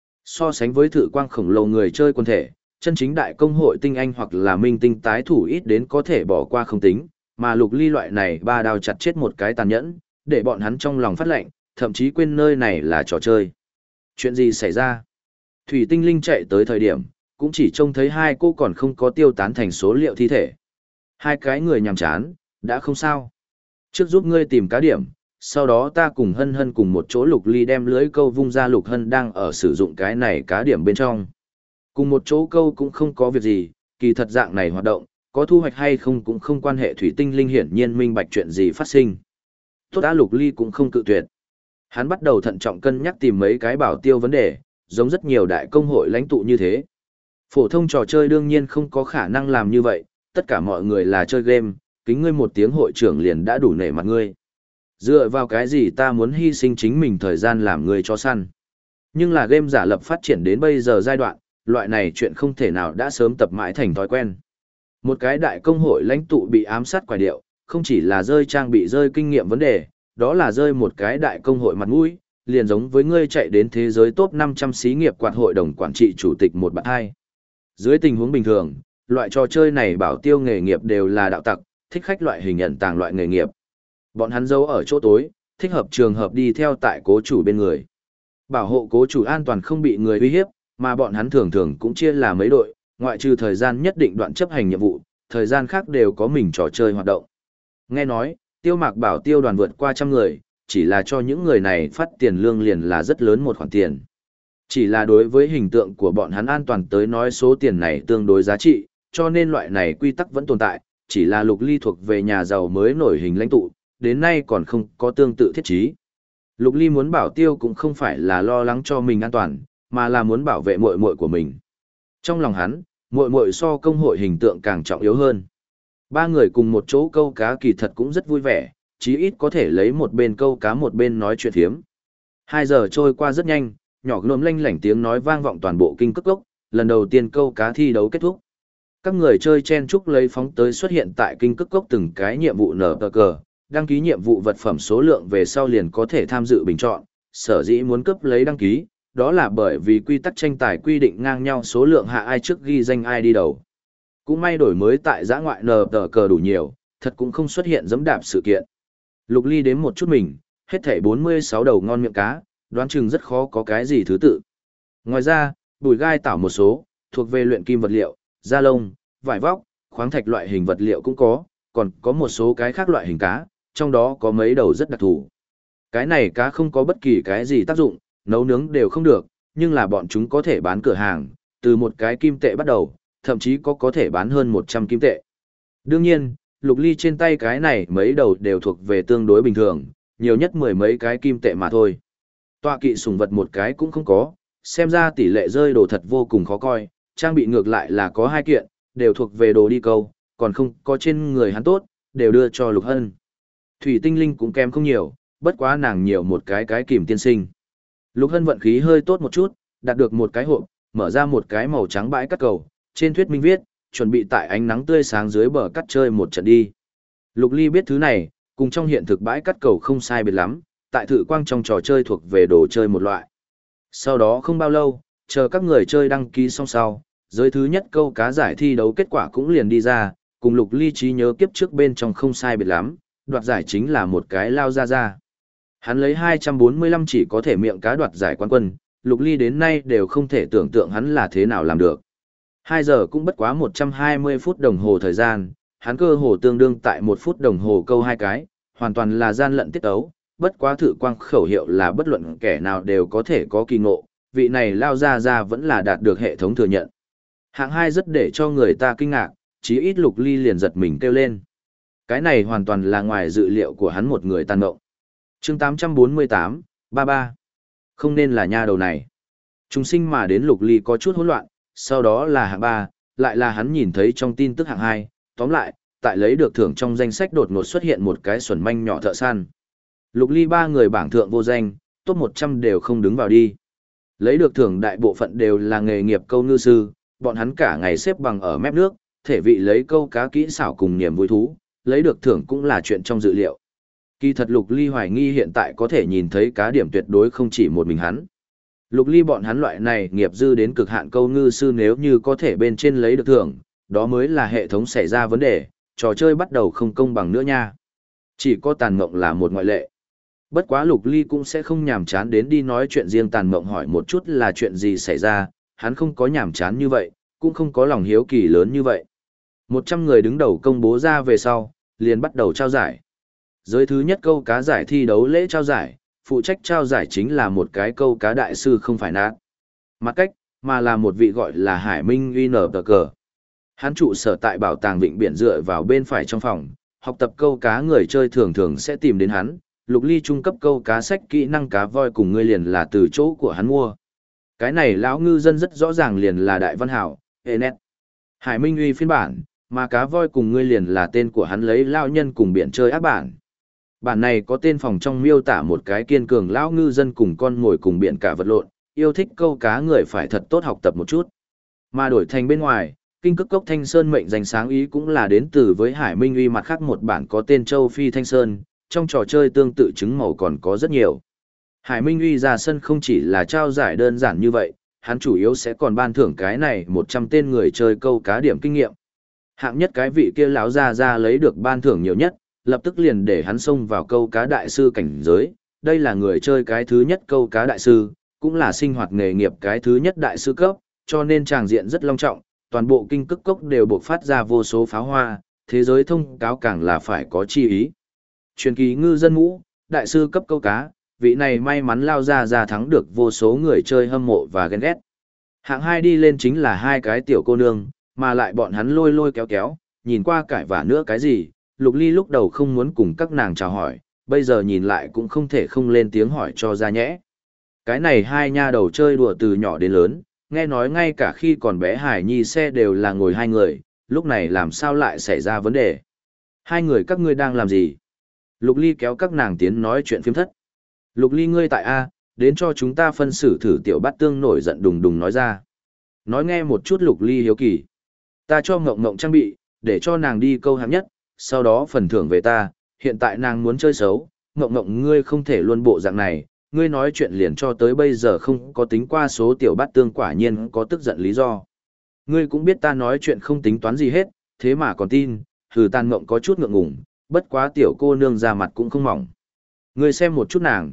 So sánh với thử quang khổng lồ người chơi quân thể, chân chính đại công hội tinh anh hoặc là minh tinh tái thủ ít đến có thể bỏ qua không tính, mà Lục Ly loại này ba đao chặt chết một cái tàn nhẫn, để bọn hắn trong lòng phát lệnh, thậm chí quên nơi này là trò chơi. Chuyện gì xảy ra? Thủy Tinh Linh chạy tới thời điểm, cũng chỉ trông thấy hai cô còn không có tiêu tán thành số liệu thi thể. Hai cái người nhàm chán, đã không sao. Trước giúp ngươi tìm cá điểm, sau đó ta cùng Hân Hân cùng một chỗ. Lục Ly đem lưới câu vung ra. Lục Hân đang ở sử dụng cái này cá điểm bên trong. Cùng một chỗ câu cũng không có việc gì, kỳ thật dạng này hoạt động, có thu hoạch hay không cũng không quan hệ. Thủy Tinh Linh hiển nhiên minh bạch chuyện gì phát sinh. Tốt đã. Lục Ly cũng không cự tuyệt. Hắn bắt đầu thận trọng cân nhắc tìm mấy cái bảo tiêu vấn đề, giống rất nhiều đại công hội lãnh tụ như thế. Phổ thông trò chơi đương nhiên không có khả năng làm như vậy, tất cả mọi người là chơi game, kính ngươi một tiếng hội trưởng liền đã đủ nể mặt ngươi. Dựa vào cái gì ta muốn hy sinh chính mình thời gian làm người cho săn. Nhưng là game giả lập phát triển đến bây giờ giai đoạn, loại này chuyện không thể nào đã sớm tập mãi thành thói quen. Một cái đại công hội lãnh tụ bị ám sát quải điệu, không chỉ là rơi trang bị rơi kinh nghiệm vấn đề, đó là rơi một cái đại công hội mặt mũi, liền giống với ngươi chạy đến thế giới top 500 xí nghiệp quạt hội đồng quản trị chủ tịch một bạn hai. Dưới tình huống bình thường, loại trò chơi này bảo tiêu nghề nghiệp đều là đạo tặc, thích khách loại hình nhận tàng loại nghề nghiệp. Bọn hắn giấu ở chỗ tối, thích hợp trường hợp đi theo tại cố chủ bên người. Bảo hộ cố chủ an toàn không bị người uy hiếp, mà bọn hắn thường thường cũng chia là mấy đội, ngoại trừ thời gian nhất định đoạn chấp hành nhiệm vụ, thời gian khác đều có mình trò chơi hoạt động. Nghe nói, Tiêu Mạc bảo tiêu đoàn vượt qua 100 người, chỉ là cho những người này phát tiền lương liền là rất lớn một khoản tiền. Chỉ là đối với hình tượng của bọn hắn an toàn tới nói số tiền này tương đối giá trị, cho nên loại này quy tắc vẫn tồn tại, chỉ là Lục Ly thuộc về nhà giàu mới nổi hình lãnh tụ, đến nay còn không có tương tự thiết chí. Lục Ly muốn bảo tiêu cũng không phải là lo lắng cho mình an toàn, mà là muốn bảo vệ muội muội của mình. Trong lòng hắn, muội muội so công hội hình tượng càng trọng yếu hơn. Ba người cùng một chỗ câu cá kỳ thật cũng rất vui vẻ, chí ít có thể lấy một bên câu cá một bên nói chuyện thiếm. 2 giờ trôi qua rất nhanh, nhỏ nôm lanh lảnh tiếng nói vang vọng toàn bộ kinh cức cốc, lần đầu tiên câu cá thi đấu kết thúc. Các người chơi chen chúc lấy phóng tới xuất hiện tại kinh cức cốc từng cái nhiệm vụ nở tờ cờ, đăng ký nhiệm vụ vật phẩm số lượng về sau liền có thể tham dự bình chọn, sở dĩ muốn cấp lấy đăng ký, đó là bởi vì quy tắc tranh tài quy định ngang nhau số lượng hạ ai trước ghi danh ai đi đầu. Cũng may đổi mới tại giã ngoại nở tờ cờ đủ nhiều, thật cũng không xuất hiện giẫm đạp sự kiện. Lục Ly đếm một chút mình, hết thảy 46 đầu ngon miệng cá, đoán chừng rất khó có cái gì thứ tự. Ngoài ra, bùi gai tảo một số, thuộc về luyện kim vật liệu, da lông, vải vóc, khoáng thạch loại hình vật liệu cũng có, còn có một số cái khác loại hình cá, trong đó có mấy đầu rất đặc thù. Cái này cá không có bất kỳ cái gì tác dụng, nấu nướng đều không được, nhưng là bọn chúng có thể bán cửa hàng, từ một cái kim tệ bắt đầu, thậm chí có thể bán hơn 100 kim tệ. Đương nhiên, Lục Ly trên tay cái này mấy đầu đều thuộc về tương đối bình thường, nhiều nhất 10 mấy cái kim tệ mà thôi. Tọa kỵ sủng vật một cái cũng không có, xem ra tỷ lệ rơi đồ thật vô cùng khó coi, trang bị ngược lại là có 2 kiện, đều thuộc về đồ đi câu, còn không có trên người hắn tốt, đều đưa cho Lục Hân. Thủy Tinh Linh cũng kém không nhiều, bất quá nàng nhiều một cái kìm tiên sinh. Lục Hân vận khí hơi tốt một chút, đạt được một cái hộp, mở ra một cái màu trắng bãi cắt cầu, trên thuyết minh viết, chuẩn bị tại ánh nắng tươi sáng dưới bờ cắt chơi một trận đi. Lục Ly biết thứ này, cùng trong hiện thực bãi cắt cầu không sai biệt lắm, tại thử quang trong trò chơi thuộc về đồ chơi một loại. Sau đó không bao lâu, chờ các người chơi đăng ký xong sau, giới thứ nhất câu cá giải thi đấu kết quả cũng liền đi ra, cùng Lục Ly trí nhớ kiếp trước bên trong không sai biệt lắm, đoạt giải chính là một cái lao ra. Hắn lấy 245 chỉ có thể miệng cá đoạt giải quán quân, Lục Ly đến nay đều không thể tưởng tượng hắn là thế nào làm được. 2 giờ cũng bất quá 120 phút đồng hồ thời gian, hắn cơ hồ tương đương tại 1 phút đồng hồ câu 2 cái, hoàn toàn là gian lận tiết ấu, bất quá thử quang khẩu hiệu là bất luận kẻ nào đều có thể có kỳ ngộ, vị này lao ra vẫn là đạt được hệ thống thừa nhận. Hạng 2 rất để cho người ta kinh ngạc, chí ít Lục Ly liền giật mình kêu lên. Cái này hoàn toàn là ngoài dự liệu của hắn một người tàn mộng. Chương 848, 33. Không nên là nha đầu này. Chúng sinh mà đến Lục Ly có chút hỗn loạn, sau đó là hạng 3, lại là hắn nhìn thấy trong tin tức hạng 2, tóm lại, tại lấy được thưởng trong danh sách đột ngột xuất hiện một cái xuẩn manh nhỏ thợ săn. Lục Ly 3 người bảng thượng vô danh, top 100 đều không đứng vào đi. Lấy được thưởng đại bộ phận đều là nghề nghiệp câu ngư sư, bọn hắn cả ngày xếp bằng ở mép nước, thể vị lấy câu cá kỹ xảo cùng niềm vui thú, lấy được thưởng cũng là chuyện trong dự liệu. Kỳ thật Lục Ly hoài nghi hiện tại có thể nhìn thấy cá điểm tuyệt đối không chỉ một mình hắn. Lục Ly bọn hắn loại này nghiệp dư đến cực hạn câu ngư sư nếu như có thể bên trên lấy được thưởng, đó mới là hệ thống xảy ra vấn đề, trò chơi bắt đầu không công bằng nữa nha. Chỉ có Tàn Mộng là một ngoại lệ. Bất quá Lục Ly cũng sẽ không nhàm chán đến đi nói chuyện riêng Tàn Mộng hỏi một chút là chuyện gì xảy ra, hắn không có nhàm chán như vậy, cũng không có lòng hiếu kỳ lớn như vậy. 100 người đứng đầu công bố ra về sau, liền bắt đầu trao giải. Giới thứ nhất câu cá giải thi đấu lễ trao giải, phụ trách trao giải chính là một cái câu cá đại sư không phải nát. Mặt cách, mà là một vị gọi là Hải Minh Uy nở tờ cờ. Hắn trụ sở tại bảo tàng vịnh biển dựa vào bên phải trong phòng, học tập câu cá người chơi thường thường sẽ tìm đến hắn. Lục Ly trung cấp câu cá sách kỹ năng cá voi cùng ngươi liền là từ chỗ của hắn mua. Cái này lão ngư dân rất rõ ràng liền là Đại Văn Hảo, Enet. Hải Minh Uy phiên bản, mà cá voi cùng ngươi liền là tên của hắn lấy lao nhân cùng biển chơi ác bản. Bản này có tên phòng trong miêu tả một cái kiên cường lão ngư dân cùng con ngồi cùng biển cả vật lộn, yêu thích câu cá người phải thật tốt học tập một chút. Mà đổi thành bên ngoài, Kinh Cức Cốc Thanh Sơn mệnh danh sáng ý cũng là đến từ với Hải Minh Uy mặt khác một bản có tên Châu Phi Thanh Sơn, trong trò chơi tương tự chứng màu còn có rất nhiều. Hải Minh Uy ra sân không chỉ là trao giải đơn giản như vậy, hắn chủ yếu sẽ còn ban thưởng cái này 100 tên người chơi câu cá điểm kinh nghiệm. Hạng nhất cái vị kia lão ra lấy được ban thưởng nhiều nhất, lập tức liền để hắn xông vào câu cá đại sư cảnh giới. Đây là người chơi cái thứ nhất câu cá đại sư, cũng là sinh hoạt nghề nghiệp cái thứ nhất đại sư cấp, cho nên tràng diện rất long trọng, toàn bộ Kinh Cức Cốc đều bộc phát ra vô số pháo hoa, thế giới thông cáo càng là phải có chi ý. Truyền kỳ ngư dân mũ, đại sư cấp câu cá, vị này may mắn lao ra thắng được vô số người chơi hâm mộ và ghen ghét. Hạng 2 đi lên chính là 2 cái tiểu cô nương, mà lại bọn hắn lôi kéo, nhìn qua cãi vả nữa cái gì, Lục Ly lúc đầu không muốn cùng các nàng chào hỏi, bây giờ nhìn lại cũng không thể không lên tiếng hỏi cho ra nhẽ. Cái này 2 nha đầu chơi đùa từ nhỏ đến lớn, nghe nói ngay cả khi còn bé Hải Nhi xe đều là ngồi 2 người, lúc này làm sao lại xảy ra vấn đề. 2 người các ngươi đang làm gì? Lục Ly kéo các nàng tiến nói chuyện phiếm thất. Lục Ly ngươi tại A, đến cho chúng ta phân xử thử tiểu bát tương nổi giận đùng đùng nói ra. Nói nghe một chút Lục Ly hiếu kỳ. Ta cho Ngộng Ngộng trang bị, để cho nàng đi câu hạng nhất, sau đó phần thưởng về ta, hiện tại nàng muốn chơi xấu, Ngộng Ngộng ngươi không thể luôn bộ dạng này, ngươi nói chuyện liền cho tới bây giờ không có tính qua số tiểu bát tương quả nhiên có tức giận lý do. Ngươi cũng biết ta nói chuyện không tính toán gì hết, thế mà còn tin, Hừ Tàn Ngộng có chút ngượng ngùng, bất quá tiểu cô nương ra mặt cũng không mỏng. Ngươi xem một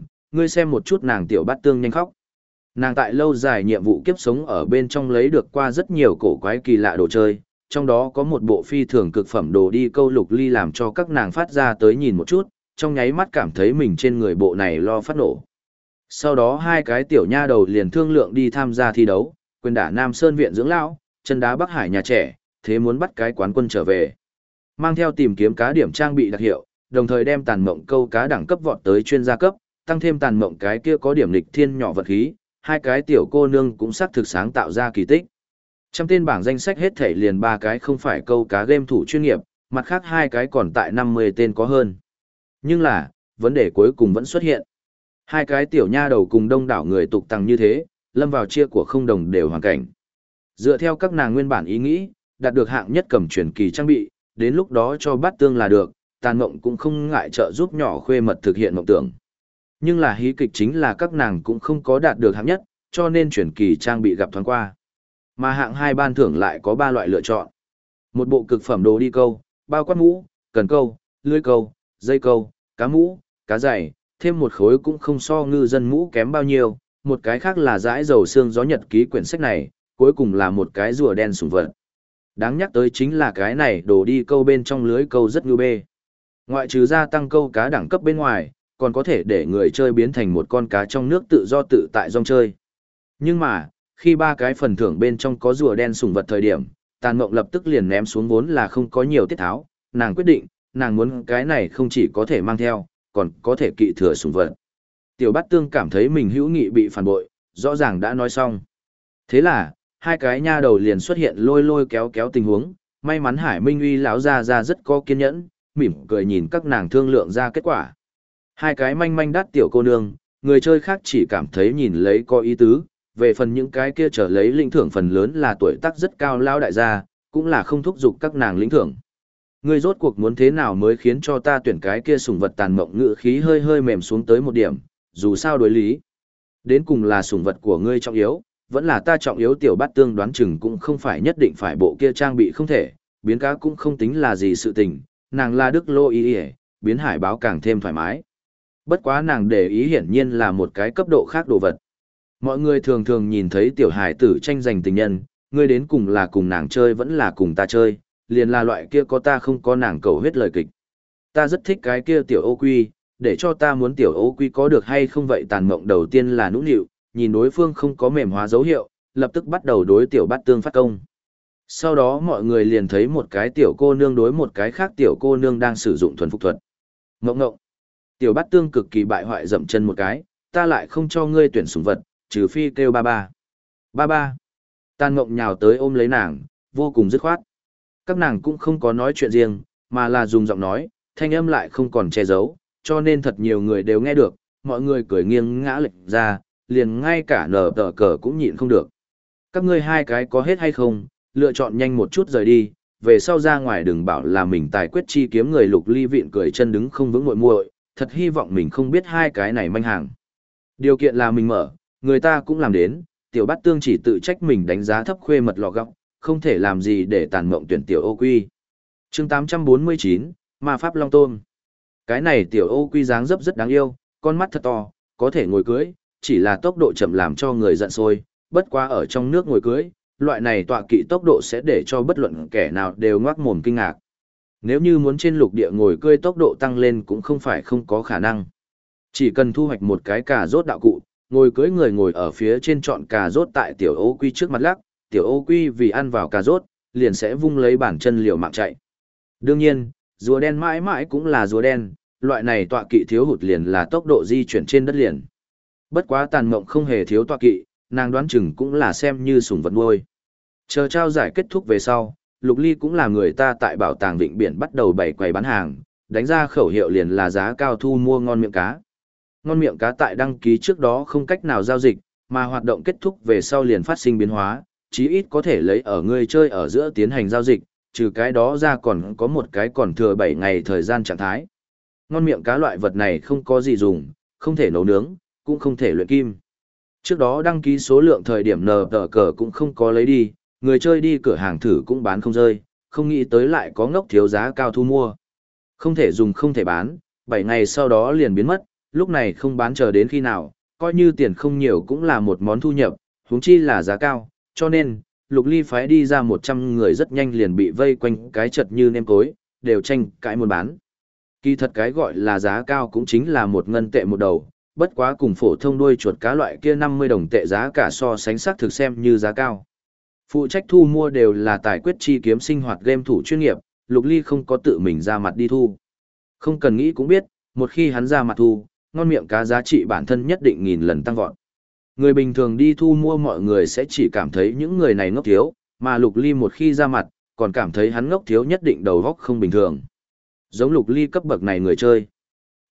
chút nàng tiểu bát tương nhanh khóc. Nàng tại lâu dài nhiệm vụ kiếp sống ở bên trong lấy được qua rất nhiều cổ quái kỳ lạ đồ chơi, trong đó có một bộ phi thường cực phẩm đồ đi câu Lục Ly làm cho các nàng phát ra tới nhìn một chút, trong nháy mắt cảm thấy mình trên người bộ này lo phát nổ. Sau đó 2 cái tiểu nha đầu liền thương lượng đi tham gia thi đấu, quyền đả Nam Sơn viện dưỡng lão, chân đá Bắc Hải nhà trẻ, thế muốn bắt cái quán quân trở về. Mang theo tìm kiếm cá điểm trang bị đặc hiệu, đồng thời đem Tàn Mộng câu cá đẳng cấp vọt tới chuyên gia cấp, tăng thêm Tàn Mộng cái kia có điểm lịch thiên nhỏ vật khí, 2 cái tiểu cô nương cũng xác thực sáng tạo ra kỳ tích. Trong tên bảng danh sách hết thể liền 3 cái không phải câu cá game thủ chuyên nghiệp, mặt khác 2 cái còn tại 50 tên có hơn. Nhưng là, vấn đề cuối cùng vẫn xuất hiện. Hai cái tiểu nha đầu cùng đông đảo người tục tăng như thế, lâm vào chia của không đồng đều hoàn cảnh. Dựa theo các nàng nguyên bản ý nghĩ, đạt được hạng nhất cầm truyền kỳ trang bị, đến lúc đó cho bát tương là được, Tàn Mộng cũng không ngại trợ giúp nhỏ khuê mật thực hiện mộng tưởng. Nhưng là hí kịch chính là các nàng cũng không có đạt được hạng nhất, cho nên truyền kỳ trang bị gặp thoáng qua. Mà hạng hai ban thưởng lại có 3 loại lựa chọn. Một bộ cực phẩm đồ đi câu, bao quát mũ, cần câu, lưới câu, dây câu, cá mũ, cá dày, thêm một khối cũng không so ngư dân mũ kém bao nhiêu, một cái khác là dãi dầu xương gió nhật ký quyển sách này, cuối cùng là một cái rùa đen sủng vật. Đáng nhắc tới chính là cái này đồ đi câu bên trong lưới câu rất ngư bê. Ngoại trừ gia tăng câu cá đẳng cấp bên ngoài, còn có thể để người chơi biến thành một con cá trong nước tự do tự tại rong chơi. Nhưng mà, khi 3 cái phần thưởng bên trong có rùa đen sủng vật thời điểm, Tàn Mộng lập tức liền ném xuống vốn là không có nhiều tiết tháo, nàng quyết định, nàng muốn cái này không chỉ có thể mang theo, còn có thể kỵ thừa sủng vật. Tiểu Bát Tương cảm thấy mình hữu nghị bị phản bội, rõ ràng đã nói xong. Thế là, hai cái nha đầu liền xuất hiện lôi lôi kéo kéo tình huống, may mắn Hải Minh Uy lão ra rất có kiên nhẫn, mỉm cười nhìn các nàng thương lượng ra kết quả. Hai cái manh manh đắt tiểu cô nương, người chơi khác chỉ cảm thấy nhìn lấy có ý tứ, về phần những cái kia trở lấy lĩnh thưởng phần lớn là tuổi tác rất cao lao đại gia, cũng là không thúc giục các nàng lĩnh thưởng. Ngươi rốt cuộc muốn thế nào mới khiến cho ta tuyển cái kia sủng vật Tàn Mộng ngữ khí hơi hơi mềm xuống tới một điểm, dù sao đối lý. Đến cùng là sủng vật của ngươi trọng yếu, vẫn là ta trọng yếu. Tiểu Bát Tương đoán chừng cũng không phải nhất định phải bộ kia trang bị không thể, biến cá cũng không tính là gì sự tình, nàng là đức lô ý biến hải báo càng thêm thoải mái. Bất quá nàng để ý hiển nhiên là một cái cấp độ khác đồ vật. Mọi người thường thường nhìn thấy tiểu hải tử tranh giành tình nhân, ngươi đến cùng là cùng nàng chơi vẫn là cùng ta chơi, liền là loại kia có ta không có nàng cầu hết lời kịch. Ta rất thích cái kia tiểu ô quy, để cho ta muốn tiểu ô quy có được hay không vậy. Tàn Mộng đầu tiên là nũng nịu, nhìn đối phương không có mềm hóa dấu hiệu, lập tức bắt đầu đối tiểu Bát Tương phát công. Sau đó mọi người liền thấy một cái tiểu cô nương đối một cái khác tiểu cô nương đang sử dụng thuần phục thuật. Ngộng ngộng. Tiểu Bát Tương cực kỳ bại hoại dậm chân một cái, ta lại không cho ngươi tuyển sủng vật, trừ phi kêu ba ba. Ba ba. Tàn Mộng nhào tới ôm lấy nàng, vô cùng dứt khoát. Các nàng cũng không có nói chuyện riêng, mà là dùng giọng nói, thanh âm lại không còn che giấu, cho nên thật nhiều người đều nghe được, mọi người cười nghiêng ngã lệch ra, liền ngay cả nở tờ cờ cũng nhịn không được. Các ngươi hai cái có hết hay không, lựa chọn nhanh một chút rời đi, về sau ra ngoài đừng bảo là mình tài quyết chi kiếm. Người Lục Ly vịn cười chân đứng không vững muội muội, thật hy vọng mình không biết hai cái này manh hàng. Điều kiện là mình mở, người ta cũng làm đến, Tiểu Bát Tương chỉ tự trách mình đánh giá thấp khuê mật lọ gọng, không thể làm gì để Tàn Mộng tuyển tiểu ô quy. Chương 849, Ma Pháp Long Tôm. Cái này tiểu ô quy dáng dấp rất đáng yêu, con mắt thật to, có thể ngồi cưới, chỉ là tốc độ chậm làm cho người giận sôi, bất quá ở trong nước ngồi cưới, loại này tọa kỵ tốc độ sẽ để cho bất luận kẻ nào đều ngoác mồm kinh ngạc. Nếu như muốn trên lục địa ngồi cưới tốc độ tăng lên cũng không phải không có khả năng. Chỉ cần thu hoạch một cái cà rốt đạo cụ, ngồi cưới người ngồi ở phía trên chọn cà rốt tại tiểu ô quy trước mặt lắc, tiểu ô quy vì ăn vào cà rốt, liền sẽ vung lấy bàn chân liều mạng chạy. Đương nhiên, rùa đen mãi mãi cũng là rùa đen, loại này tọa kỵ thiếu hụt liền là tốc độ di chuyển trên đất liền. Bất quá Tàn Mộng không hề thiếu tọa kỵ, nàng đoán chừng cũng là xem như sủng vật nuôi. Chờ trao giải kết thúc về sau, Lục Ly cũng là người ta tại bảo tàng vịnh biển bắt đầu bày quầy bán hàng, đánh ra khẩu hiệu liền là giá cao thu mua ngon miệng cá. Ngon miệng cá tại đăng ký trước đó không cách nào giao dịch, mà hoạt động kết thúc về sau liền phát sinh biến hóa, chí ít có thể lấy ở người chơi ở giữa tiến hành giao dịch, trừ cái đó ra còn có một cái còn thừa 7 ngày thời gian trạng thái. Ngon miệng cá loại vật này không có gì dùng, không thể nấu nướng, cũng không thể luyện kim. Trước đó đăng ký số lượng thời điểm nờ tờ cờ cũng không có lấy đi, người chơi đi cửa hàng thử cũng bán không rơi, không nghĩ tới lại có ngốc thiếu giá cao thu mua. Không thể dùng không thể bán, 7 ngày sau đó liền biến mất, lúc này không bán chờ đến khi nào, coi như tiền không nhiều cũng là một món thu nhập, huống chi là giá cao, cho nên, Lục Ly phái đi ra 100 người rất nhanh liền bị vây quanh cái chật như nêm cối, đều tranh cãi muốn bán. Kỳ thật cái gọi là giá cao cũng chính là 1 ngân tệ một đầu, bất quá cùng phổ thông đuôi chuột cá loại kia 50 đồng tệ giá cả so sánh xác thực xem như giá cao. Phụ trách thu mua đều là tài quyết chi kiếm sinh hoạt game thủ chuyên nghiệp, Lục Ly không có tự mình ra mặt đi thu. Không cần nghĩ cũng biết, một khi hắn ra mặt thu, ngon miệng cá giá trị bản thân nhất định 1000 lần tăng vọt. Người bình thường đi thu mua mọi người sẽ chỉ cảm thấy những người này ngốc thiếu, mà Lục Ly một khi ra mặt, còn cảm thấy hắn ngốc thiếu nhất định đầu óc không bình thường. Giống Lục Ly cấp bậc này người chơi.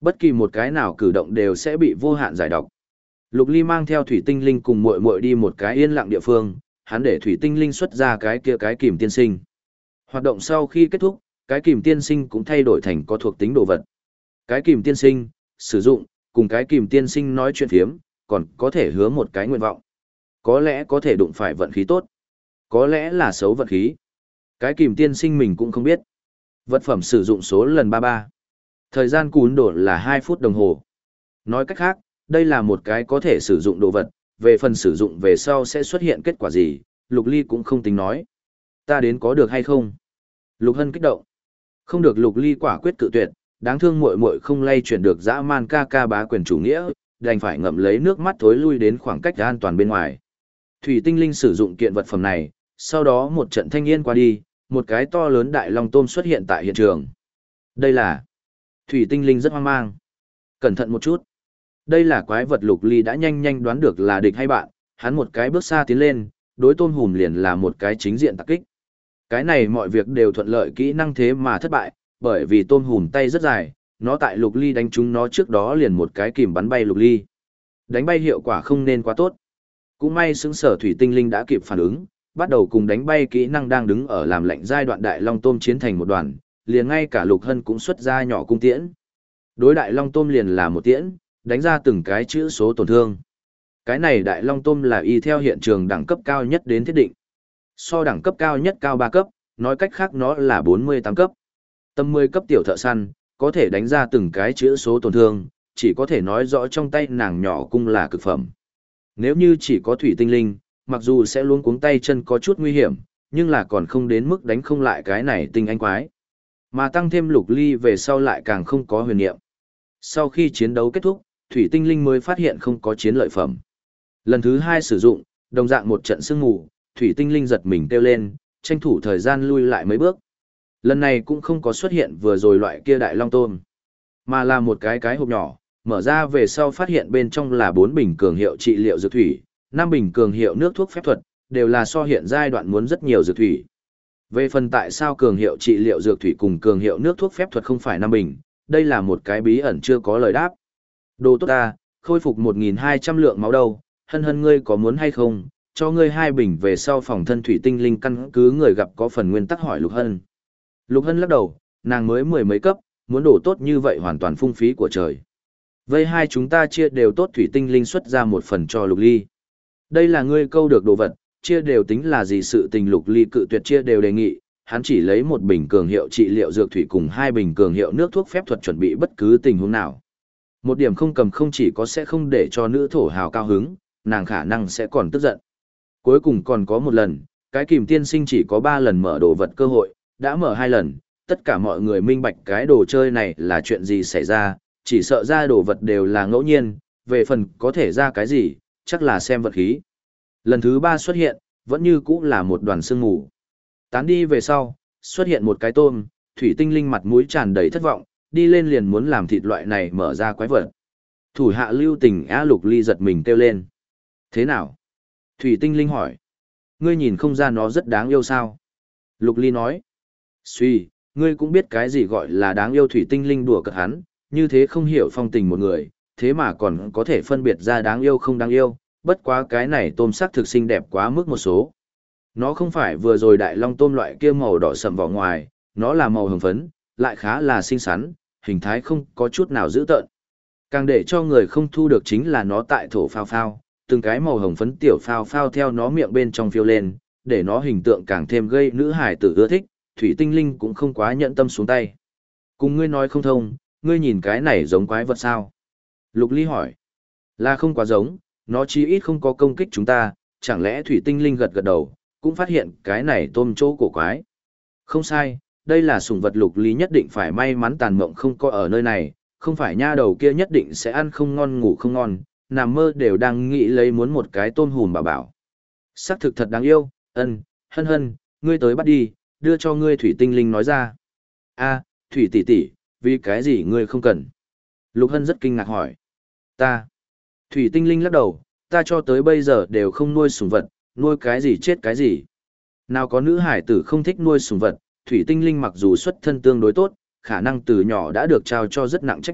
Bất kỳ một cái nào cử động đều sẽ bị vô hạn giải độc. Lục Ly mang theo Thủy Tinh Linh cùng muội muội đi một cái yên lặng địa phương, hắn để Thủy Tinh Linh xuất ra cái kia cái kìm tiên sinh. Hoạt động sau khi kết thúc, cái kìm tiên sinh cũng thay đổi thành có thuộc tính đồ vật. Cái kìm tiên sinh, sử dụng, cùng cái kìm tiên sinh nói chuyện phiếm, còn có thể hứa một cái nguyện vọng. Có lẽ có thể đụng phải vận khí tốt, có lẽ là xấu vận khí. Cái kìm tiên sinh mình cũng không biết. Vật phẩm sử dụng số lần 33. Thời gian cún đổ là 2 phút đồng hồ. Nói cách khác, đây là một cái có thể sử dụng đồ vật, về phần sử dụng về sau sẽ xuất hiện kết quả gì, Lục Ly cũng không tính nói. Ta đến có được hay không? Lục Hân kích động. Không được, Lục Ly quả quyết cự tuyệt, đáng thương muội muội không lay chuyển được dã man ca ca bá quyền chủ nghĩa, đành phải ngậm lấy nước mắt thối lui đến khoảng cách an toàn bên ngoài. Thủy Tinh Linh sử dụng kiện vật phẩm này, sau đó một trận thanh yên qua đi, một cái to lớn đại long tôm xuất hiện tại hiện trường. Đây là... Thủy Tinh Linh rất hoang mang. Cẩn thận một chút. Đây là quái vật. Lục Ly đã nhanh nhanh đoán được là địch hay bạn, hắn một cái bước xa tiến lên, đối tôm hùm liền là một cái chính diện tạc kích. Cái này mọi việc đều thuận lợi, kỹ năng thế mà thất bại, bởi vì tôm hùm tay rất dài, nó tại Lục Ly đánh trúng nó trước đó liền một cái kìm bắn bay Lục Ly. Đánh bay hiệu quả không nên quá tốt. Cũng may xứng sở Thủy Tinh Linh đã kịp phản ứng, bắt đầu cùng đánh bay kỹ năng đang đứng ở làm lạnh giai đoạn đại long tôm chiến thành một đoàn, liền ngay cả Lục Hân cũng xuất ra nhỏ cung tiễn. Đối đại long tôm liền là một tiễn, đánh ra từng cái chữ số tổn thương. Cái này đại long tôm là y theo hiện trường đẳng cấp cao nhất đến thiết định. So đẳng cấp cao nhất cao 3 cấp, nói cách khác nó là 48 cấp. Tầm 10 cấp tiểu thợ săn, có thể đánh ra từng cái chữ số tổn thương, chỉ có thể nói rõ trong tay nàng nhỏ cung là cực phẩm. Nếu như chỉ có Thủy Tinh Linh, mặc dù sẽ luống cuống tay chân có chút nguy hiểm, nhưng là còn không đến mức đánh không lại cái này tinh anh quái. Mà tăng thêm Lục Ly về sau lại càng không có huyền niệm. Sau khi chiến đấu kết thúc, Thủy Tinh Linh mới phát hiện không có chiến lợi phẩm. Lần thứ 2 sử dụng, đồng dạng một trận sương mù, Thủy Tinh Linh giật mình kêu lên, tranh thủ thời gian lui lại mấy bước. Lần này cũng không có xuất hiện vừa rồi loại kia đại long tôm, mà là một cái hộp nhỏ, mở ra về sau phát hiện bên trong là 4 bình cường hiệu trị liệu dược thủy, 5 bình cường hiệu nước thuốc phép thuật, đều là so hiện giai đoạn muốn rất nhiều dược thủy. Về phần tại sao cường hiệu trị liệu dược thủy cùng cường hiệu nước thuốc phép thuật không phải 5 bình, đây là một cái bí ẩn chưa có lời đáp. Đồ tốt ta, khôi phục 1.200 lượng máu đâu, Hân Hân ngươi có muốn hay không, cho ngươi 2 bình về sau phòng thân. Thủy Tinh Linh căn cứ người gặp có phần nguyên tắc hỏi Lục Hân. Lục Hân lắc đầu, nàng mới 10 mấy cấp, muốn đồ tốt như vậy hoàn toàn phung phí của trời. Vây hai chúng ta chia đều tốt. Thủy Tinh Linh xuất ra một phần cho Lục Ly. Đây là ngươi câu được đồ vật, chia đều tính là gì sự tình. Lục Ly cự tuyệt chia đều đề nghị, hắn chỉ lấy 1 bình cường hiệu trị liệu dược thủy cùng 2 bình cường hiệu nước thuốc phép thuật chuẩn bị bất cứ tình huống nào. Một điểm không cầm không chỉ có sẽ không để cho nữ thổ hào cao hứng, nàng khả năng sẽ còn tức giận. Cuối cùng còn có một lần, cái kìm tiên sinh chỉ có 3 lần mở đồ vật cơ hội, đã mở 2 lần, tất cả mọi người minh bạch cái đồ chơi này là chuyện gì xảy ra, chỉ sợ ra đồ vật đều là ngẫu nhiên, về phần có thể ra cái gì, chắc là xem vật khí. Lần thứ 3 xuất hiện, vẫn như cũ là một đoàn sương mù. Tán đi về sau, xuất hiện một cái tôm, Thủy Tinh Linh mặt mũi tràn đầy thất vọng, đi lên liền muốn làm thịt loại này mở ra quái vật. Thủ hạ lưu tình á. Lục Ly giật mình kêu lên. Thế nào? Thủy Tinh Linh hỏi. Ngươi nhìn không ra nó rất đáng yêu sao? Lục Ly nói. Suy, ngươi cũng biết cái gì gọi là đáng yêu. Thủy Tinh Linh đùa cợt hắn, như thế không hiểu phong tình một người, thế mà còn có thể phân biệt ra đáng yêu không đáng yêu, bất quá cái này tôm sắc thực xinh đẹp quá mức một số. Nó không phải vừa rồi đại long tôm loại kia màu đỏ sậm vỏ ngoài, nó là màu hồng phấn, lại khá là xinh xắn, hình thái không có chút nào dữ tợn. Càng để cho người không thu được chính là nó tại thổ phao phao, từng cái màu hồng phấn tiểu phao phao theo nó miệng bên trong phiêu lên, để nó hình tượng càng thêm gây nữ hải tử ưa thích. Thủy Tinh Linh cũng không quá nhận tâm xuống tay. Cùng ngươi nói không thông, ngươi nhìn cái này giống quái vật sao? Lục Ly hỏi. Là không quá giống, nó chí ít không có công kích chúng ta, chẳng lẽ? Thủy Tinh Linh gật gật đầu, cũng phát hiện cái này tôm chỗ cổ quái. Không sai, đây là sủng vật. Lục Ly nhất định phải may mắn tàn mộng không có ở nơi này, không phải nha đầu kia nhất định sẽ ăn không ngon ngủ không ngon, nằm mơ đều đang nghĩ lấy muốn một cái tôm hùm bảo bảo. Sắc thực thật đáng yêu. Hân Hân, ngươi tới bắt đi, đưa cho ngươi. Thủy Tinh Linh nói ra. A, Thủy tỷ tỷ, vì cái gì ngươi không cần? Lục Hân rất kinh ngạc hỏi. Ta. Thủy Tinh Linh lắc đầu, ta cho tới bây giờ đều không nuôi sủng vật, nuôi cái gì chết cái gì. Nào có nữ hải tử không thích nuôi sủng vật. Thủy Tinh Linh mặc dù xuất thân tương đối tốt, khả năng từ nhỏ đã được trao cho rất nặng trách nhiệm,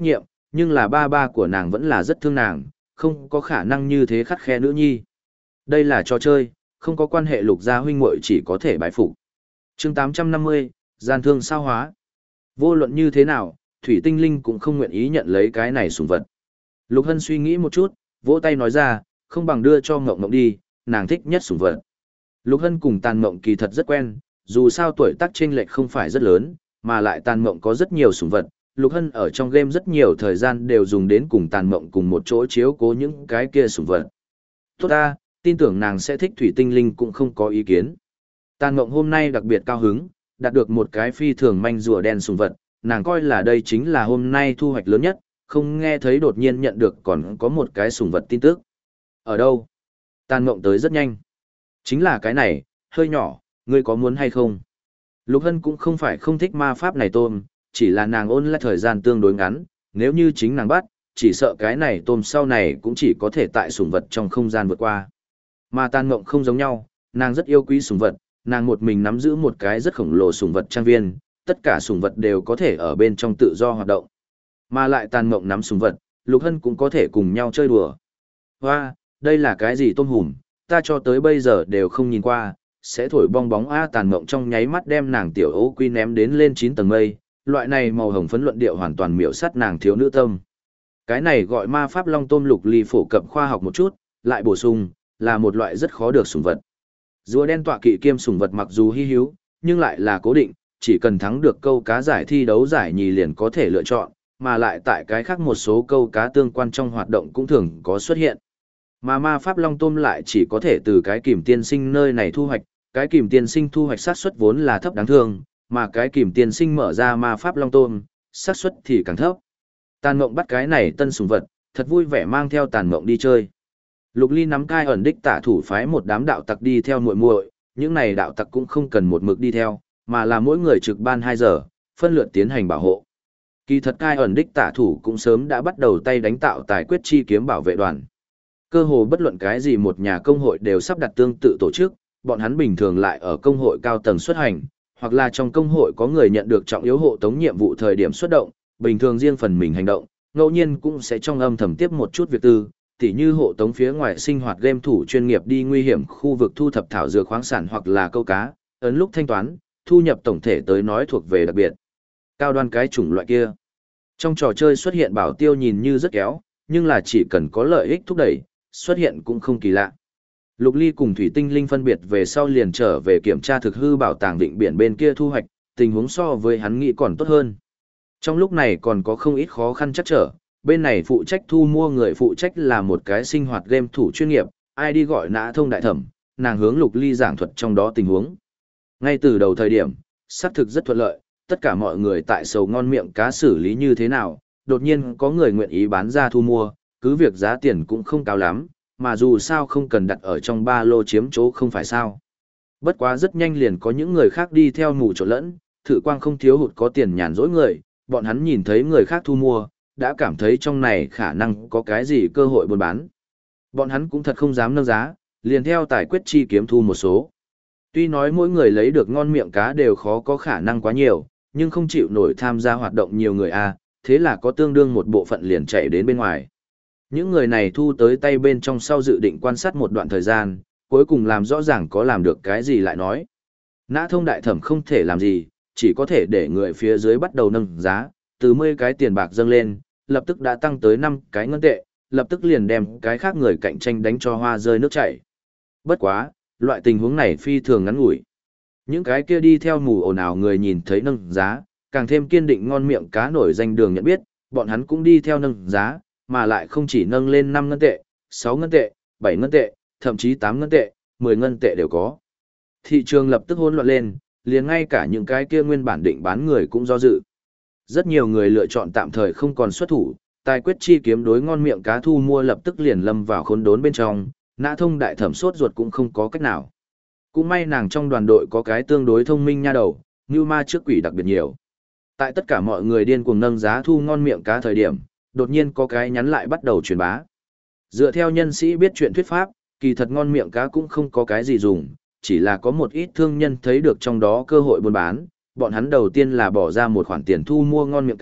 Nhưng là ba ba của nàng vẫn là rất thương nàng, không có khả năng như thế khắt khe nữ nhi. Đây là trò chơi, không có quan hệ Lục gia huynh muội chỉ có thể bái phục. Chương 850, gian thương sao hóa. Vô luận như thế nào, Thủy Tinh Linh cũng không nguyện ý nhận lấy cái này sủng vật. Lục Hân suy nghĩ một chút, vỗ tay nói ra, không bằng đưa cho Ngộng Ngộng đi, nàng thích nhất sủng vật. Lục Hân cùng Tàn Mộng kỳ thật rất quen, dù sao tuổi tác chênh lệch không phải rất lớn, mà lại Tàn Mộng có rất nhiều sủng vật. Lục Hân ở trong game rất nhiều thời gian đều dùng đến cùng Tàn Mộng cùng một chỗ chiếu cố những cái kia sủng vật. Tốt ta, tin tưởng nàng sẽ thích Thủy Tinh Linh cũng không có ý kiến. Tàn Mộng hôm nay đặc biệt cao hứng, đạt được một cái phi thường manh rùa đen sủng vật, nàng coi là đây chính là hôm nay thu hoạch lớn nhất, không nghe thấy đột nhiên nhận được còn có một cái sủng vật tin tức. Ở đâu? Tàn Mộng tới rất nhanh. Chính là cái này, hơi nhỏ, ngươi có muốn hay không? Lục Hân cũng không phải không thích ma pháp này tôm, chỉ là nàng ôn lại thời gian tương đối ngắn, nếu như chính nàng bắt, chỉ sợ cái này tôm sau này cũng chỉ có thể tại sủng vật trong không gian vượt qua. Mà Tàn Mộng không giống nhau, nàng rất yêu quý sủng vật, nàng một mình nắm giữ một cái rất khổng lồ sủng vật trang viên, tất cả sủng vật đều có thể ở bên trong tự do hoạt động. Mà lại Tàn Mộng nắm sủng vật, Lục Hân cũng có thể cùng nhau chơi đùa. Hoa, đây là cái gì tôm hùm, ta cho tới bây giờ đều không nhìn qua, sẽ thổi bong bóng a. Tàn Mộng trong nháy mắt đem nàng tiểu ấu quy ném đến lên 9 tầng mây, loại này màu hồng phấn luận điệu hoàn toàn miểu sát nàng thiếu nữ tâm. Cái này gọi ma pháp long tôm. Lục Ly phổ cập khoa học một chút, lại bổ sung, là một loại rất khó được sủng vật. Rùa đen tọa kỵ kiêm sủng vật mặc dù hi hữu, nhưng lại là cố định, chỉ cần thắng được câu cá giải thi đấu giải nhì liền có thể lựa chọn, mà lại tại cái khác một số câu cá tương quan trong hoạt động cũng thường có xuất hiện. Mà ma pháp long tôm lại chỉ có thể từ cái kìm tiên sinh nơi này thu hoạch, cái kìm tiên sinh thu hoạch xác suất vốn là thấp đáng thương, mà cái kìm tiên sinh mở ra ma pháp long tôm, xác suất thì càng thấp. Tàn Mộng bắt cái này tân sủng vật, thật vui vẻ mang theo Tàn Mộng đi chơi. Lục Ly nắm cai ẩn đích tả thủ phái một đám đạo tặc đi theo muội muội, những này đạo tặc cũng không cần một mực đi theo, mà là mỗi người trực ban 2 giờ, phân lượt tiến hành bảo hộ. Kỳ thật cai ẩn đích tả thủ cũng sớm đã bắt đầu tay đánh tạo tài quyết chi kiếm bảo vệ đoàn. Cơ hồ bất luận cái gì một nhà công hội đều sắp đặt tương tự tổ chức, bọn hắn bình thường lại ở công hội cao tầng xuất hành, hoặc là trong công hội có người nhận được trọng yếu hộ tống nhiệm vụ thời điểm xuất động, bình thường riêng phần mình hành động, ngẫu nhiên cũng sẽ trong âm thầm tiếp một chút việc tư, tỉ như hộ tống phía ngoài sinh hoạt game thủ chuyên nghiệp đi nguy hiểm khu vực thu thập thảo dược khoáng sản hoặc là câu cá, ấn lúc thanh toán, thu nhập tổng thể tới nói thuộc về đặc biệt. Cao đoan cái chủng loại kia. Trong trò chơi xuất hiện bảo tiêu nhìn như rất kéo, nhưng là chỉ cần có lợi ích thúc đẩy, xuất hiện cũng không kỳ lạ. Lục Ly cùng Thủy Tinh Linh phân biệt về sau liền trở về kiểm tra thực hư bảo tàng định biển bên kia thu hoạch, tình huống so với hắn nghĩ còn tốt hơn. Trong lúc này còn có không ít khó khăn chắc trở, bên này phụ trách thu mua người phụ trách là một cái sinh hoạt game thủ chuyên nghiệp, ai đi gọi Nã Thông đại thẩm, nàng hướng Lục Ly giảng thuật trong đó tình huống. Ngay từ đầu thời điểm, xác thực rất thuận lợi, tất cả mọi người tại sầu ngon miệng cá xử lý như thế nào, đột nhiên có người nguyện ý bán ra thu mua, cứ việc giá tiền cũng không cao lắm, mà dù sao không cần đặt ở trong ba lô chiếm chỗ không phải sao. Bất quá rất nhanh liền có những người khác đi theo mù trộn lẫn, thử quang không thiếu hụt có tiền nhàn rỗi người, bọn hắn nhìn thấy người khác thu mua, đã cảm thấy trong này khả năng có cái gì cơ hội buôn bán. Bọn hắn cũng thật không dám nâng giá, liền theo tài quyết chi kiếm thu một số. Tuy nói mỗi người lấy được ngon miệng cá đều khó có khả năng quá nhiều, nhưng không chịu nổi tham gia hoạt động nhiều người a, thế là có tương đương một bộ phận liền chạy đến bên ngoài. Những người này thu tới tay bên trong sau dự định quan sát một đoạn thời gian, cuối cùng làm rõ ràng có làm được cái gì lại nói. Nã Thông đại thẩm không thể làm gì, chỉ có thể để người phía dưới bắt đầu nâng giá, từ 10 cái tiền bạc dâng lên, lập tức đã tăng tới 5 cái ngân tệ, lập tức liền đem cái khác người cạnh tranh đánh cho hoa rơi nước chảy. Bất quá, loại tình huống này phi thường ngắn ngủi. Những cái kia đi theo mù ồn ào người nhìn thấy nâng giá, càng thêm kiên định ngon miệng cá nổi danh đường nhận biết, bọn hắn cũng đi theo nâng giá, mà lại không chỉ nâng lên 5 ngân tệ, 6 ngân tệ, 7 ngân tệ, thậm chí 8 ngân tệ, 10 ngân tệ đều có. Thị trường lập tức hỗn loạn lên, liền ngay cả những cái kia nguyên bản định bán người cũng do dự. Rất nhiều người lựa chọn tạm thời không còn xuất thủ, tài quyết chi kiếm đối ngon miệng cá thu mua lập tức liền lâm vào khốn đốn bên trong, Nã Thông đại thẩm sốt ruột cũng không có cách nào. Cũng may nàng trong đoàn đội có cái tương đối thông minh nha đầu, như ma trước quỷ đặc biệt nhiều. Tại tất cả mọi người điên cuồng nâng giá thu ngon miệng cá thời điểm, đột nhiên có cái nhắn lại bắt đầu truyền bá. Dựa theo nhân sĩ biết chuyện thuyết pháp, kỳ thật ngon miệng cá cũng không có cái gì dùng, chỉ là có một ít thương nhân thấy được trong đó cơ hội buôn bán, bọn hắn đầu tiên là bỏ ra một khoản tiền thu mua ngon miệng cá,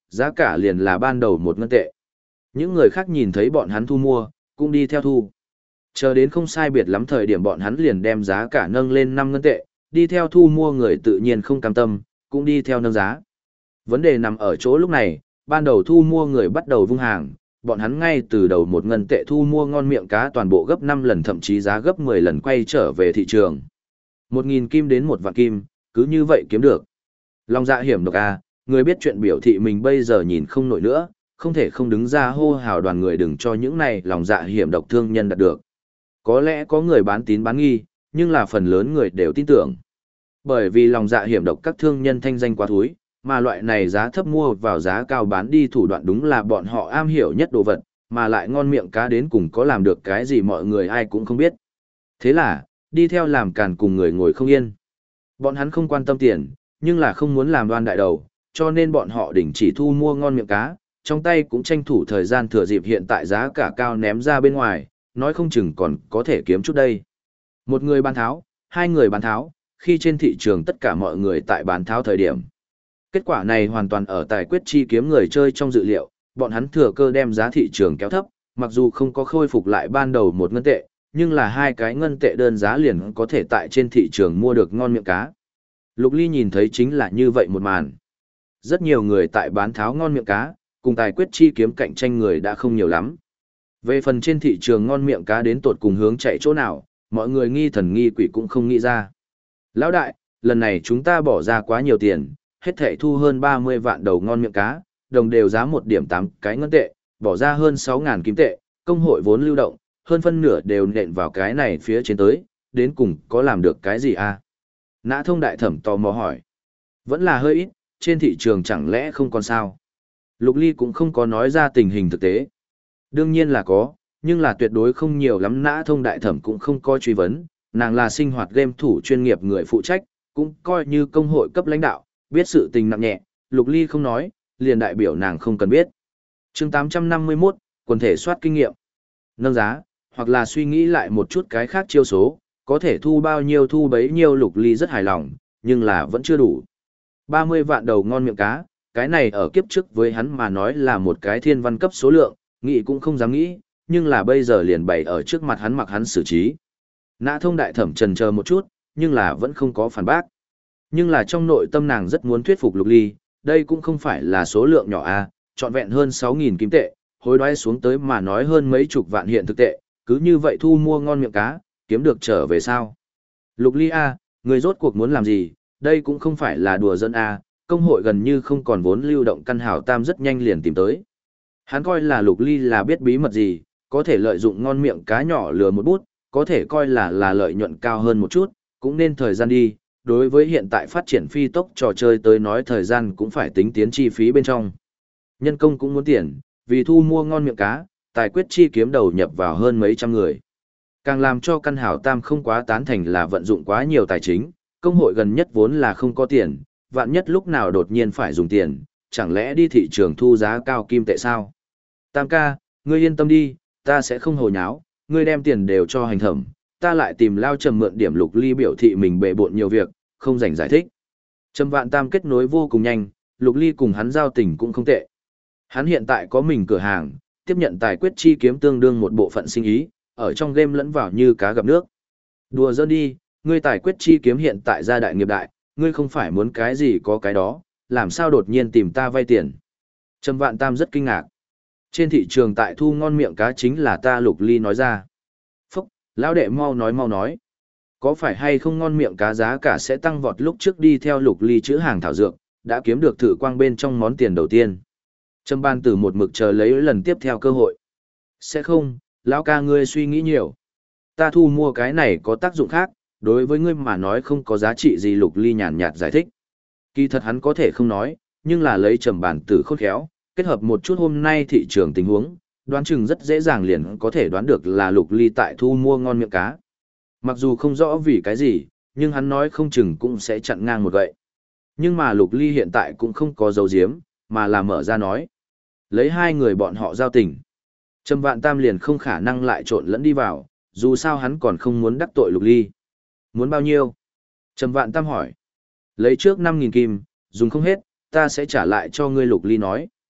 giá cả liền là ban đầu 1 ngân tệ. Những người khác nhìn thấy bọn hắn thu mua, cũng đi theo thu. Chờ đến không sai biệt lắm thời điểm bọn hắn liền đem giá cả nâng lên 5 ngân tệ, đi theo thu mua người tự nhiên không cam tâm, cũng đi theo nâng giá. Vấn đề nằm ở chỗ lúc này, ban đầu thu mua người bắt đầu vung hàng, bọn hắn ngay từ đầu 1 ngân tệ thu mua ngon miệng cá toàn bộ gấp 5 lần thậm chí giá gấp 10 lần quay trở về thị trường. 1.000 kim đến 1 vạn kim, cứ như vậy kiếm được. Lòng dạ hiểm độc à, người biết chuyện biểu thị mình bây giờ nhìn không nổi nữa, không thể không đứng ra hô hào đoàn người đừng cho những này lòng dạ hiểm độc thương nhân đạt được. Có lẽ có người bán tín bán nghi, nhưng là phần lớn người đều tin tưởng. Bởi vì lòng dạ hiểm độc các thương nhân thanh danh quá thúi, mà loại này giá thấp mua vào giá cao bán đi thủ đoạn đúng là bọn họ am hiểu nhất đồ vật, mà lại ngon miệng cá đến cùng có làm được cái gì mọi người ai cũng không biết. Thế là, đi theo làm càn cùng người ngồi không yên. Bọn hắn không quan tâm tiền, nhưng là không muốn làm đoan đại đầu, cho nên bọn họ đình chỉ thu mua ngon miệng cá, trong tay cũng tranh thủ thời gian thừa dịp hiện tại giá cả cao ném ra bên ngoài, nói không chừng còn có thể kiếm chút đây. Một người bán tháo, 2 người bán tháo, khi trên thị trường tất cả mọi người tại bán tháo thời điểm. Kết quả này hoàn toàn ở tài quyết chi kiếm người chơi trong dự liệu, bọn hắn thừa cơ đem giá thị trường kéo thấp, mặc dù không có khôi phục lại ban đầu 1 ngân tệ, nhưng là 2 cái ngân tệ đơn giá liền có thể tại trên thị trường mua được ngon miệng cá. Lục Ly nhìn thấy chính là như vậy một màn. Rất nhiều người tại bán tháo ngon miệng cá, cùng tài quyết chi kiếm cạnh tranh người đã không nhiều lắm. Về phần trên thị trường ngon miệng cá đến tột cùng hướng chạy chỗ nào, mọi người nghi thần nghi quỷ cũng không nghĩ ra. Lão đại, lần này chúng ta bỏ ra quá nhiều tiền, hết thảy thu hơn 30 vạn đầu ngon miệng cá, đồng đều giá 1.8 cái ngân tệ, bỏ ra hơn 6.000 kim tệ, công hội vốn lưu động, hơn phân nửa đều nện vào cái này phía trên tới, đến cùng có làm được cái gì à? Nã Thông đại thẩm tò mò hỏi. Vẫn là hơi ít, trên thị trường chẳng lẽ không còn sao? Lục Ly cũng không có nói ra tình hình thực tế. Đương nhiên là có, nhưng là tuyệt đối không nhiều lắm. Nã Thông đại thẩm cũng không có truy vấn, nàng là sinh hoạt game thủ chuyên nghiệp người phụ trách, cũng coi như công hội cấp lãnh đạo, biết sự tình nặng nhẹ, Lục Ly không nói, liền đại biểu nàng không cần biết. Chương 851, quần thể soát kinh nghiệm. Nâng giá, hoặc là suy nghĩ lại một chút cái khác chiêu số, có thể thu bao nhiêu thu bấy nhiêu. Lục Ly rất hài lòng, nhưng là vẫn chưa đủ. 30 vạn đầu ngon miệng cá, cái này ở kiếp trước với hắn mà nói là một cái thiên văn cấp số lượng, nghĩ cũng không dám nghĩ, nhưng là bây giờ liền bày ở trước mặt hắn mặc hắn xử trí. Nã Thông đại thẩm chần chờ một chút, nhưng là vẫn không có phản bác. Nhưng là trong nội tâm nàng rất muốn thuyết phục Lục Ly, đây cũng không phải là số lượng nhỏ a, trọn vẹn hơn 6.000 kim tệ, hối đoái xuống tới mà nói hơn mấy chục vạn hiện thực tệ, cứ như vậy thu mua ngon miệng cá, kiếm được trở về sao? Lục Ly a, người rốt cuộc muốn làm gì, đây cũng không phải là đùa dân a, công hội gần như không còn vốn lưu động, căn hảo tam rất nhanh liền tìm tới. Hắn coi là Lục Ly là biết bí mật gì, có thể lợi dụng ngon miệng cá nhỏ lừa một bút, có thể coi là lợi nhuận cao hơn một chút, cũng nên thời gian đi. Đối với hiện tại phát triển phi tốc trò chơi tới nói thời gian cũng phải tính tiến chi phí bên trong. Nhân công cũng muốn tiền, vì thu mua ngon miệng cá, tài quyết chi kiếm đầu nhập vào hơn mấy trăm người. Càng làm cho căn hảo tam không quá tán thành là vận dụng quá nhiều tài chính, công hội gần nhất vốn là không có tiền, vạn nhất lúc nào đột nhiên phải dùng tiền, chẳng lẽ đi thị trường thu giá cao kim tệ sao? Tam ca, ngươi yên tâm đi, ta sẽ không hồ nháo, ngươi đem tiền đều cho hành thẩm, ta lại tìm Lao Trầm mượn điểm. Lục Ly biểu thị mình bệ bộn nhiều việc, không rảnh giải thích. Trầm Vạn Tam kết nối vô cùng nhanh, Lục Ly cùng hắn giao tình cũng không tệ. Hắn hiện tại có mình cửa hàng, tiếp nhận tài quyết chi kiếm tương đương một bộ phận sinh ý, ở trong game lẫn vào như cá gặp nước. Đùa giỡn đi, ngươi tài quyết chi kiếm hiện tại gia đại nghiệp đại, ngươi không phải muốn cái gì có cái đó, làm sao đột nhiên tìm ta vay tiền? Trầm Vạn Tam rất kinh ngạc. Trên thị trường tại thu ngon miệng cá chính là ta. Lục Ly nói ra. Phúc, lão đệ mau nói. Có phải hay không ngon miệng cá giá cả sẽ tăng vọt? Lúc trước đi theo Lục Ly chữ hàng thảo dược, đã kiếm được thử quang bên trong món tiền đầu tiên. Trầm Ban Tử một mực chờ lấy lần tiếp theo cơ hội. Sẽ không, lão ca ngươi suy nghĩ nhiều. Ta thu mua cái này có tác dụng khác, đối với ngươi mà nói không có giá trị gì. Lục Ly nhàn nhạt giải thích. Kỳ thật hắn có thể không nói, nhưng là lấy Trầm Ban Tử khôn khéo, kết hợp một chút hôm nay thị trường tình huống, đoán chừng rất dễ dàng liền có thể đoán được là Lục Ly tại thu mua ngon miệng cá. Mặc dù không rõ vì cái gì, nhưng hắn nói không chừng cũng sẽ chặn ngang một gậy. Nhưng mà Lục Ly hiện tại cũng không có dấu diếm, mà là mở ra nói. Lấy 2 người bọn họ giao tình. Trầm Vạn Tam liền không khả năng lại trộn lẫn đi vào, dù sao hắn còn không muốn đắc tội Lục Ly. Muốn bao nhiêu? Trầm Vạn Tam hỏi. Lấy trước 5.000 kim, dùng không hết, ta sẽ trả lại cho ngươi. Lục Ly nói.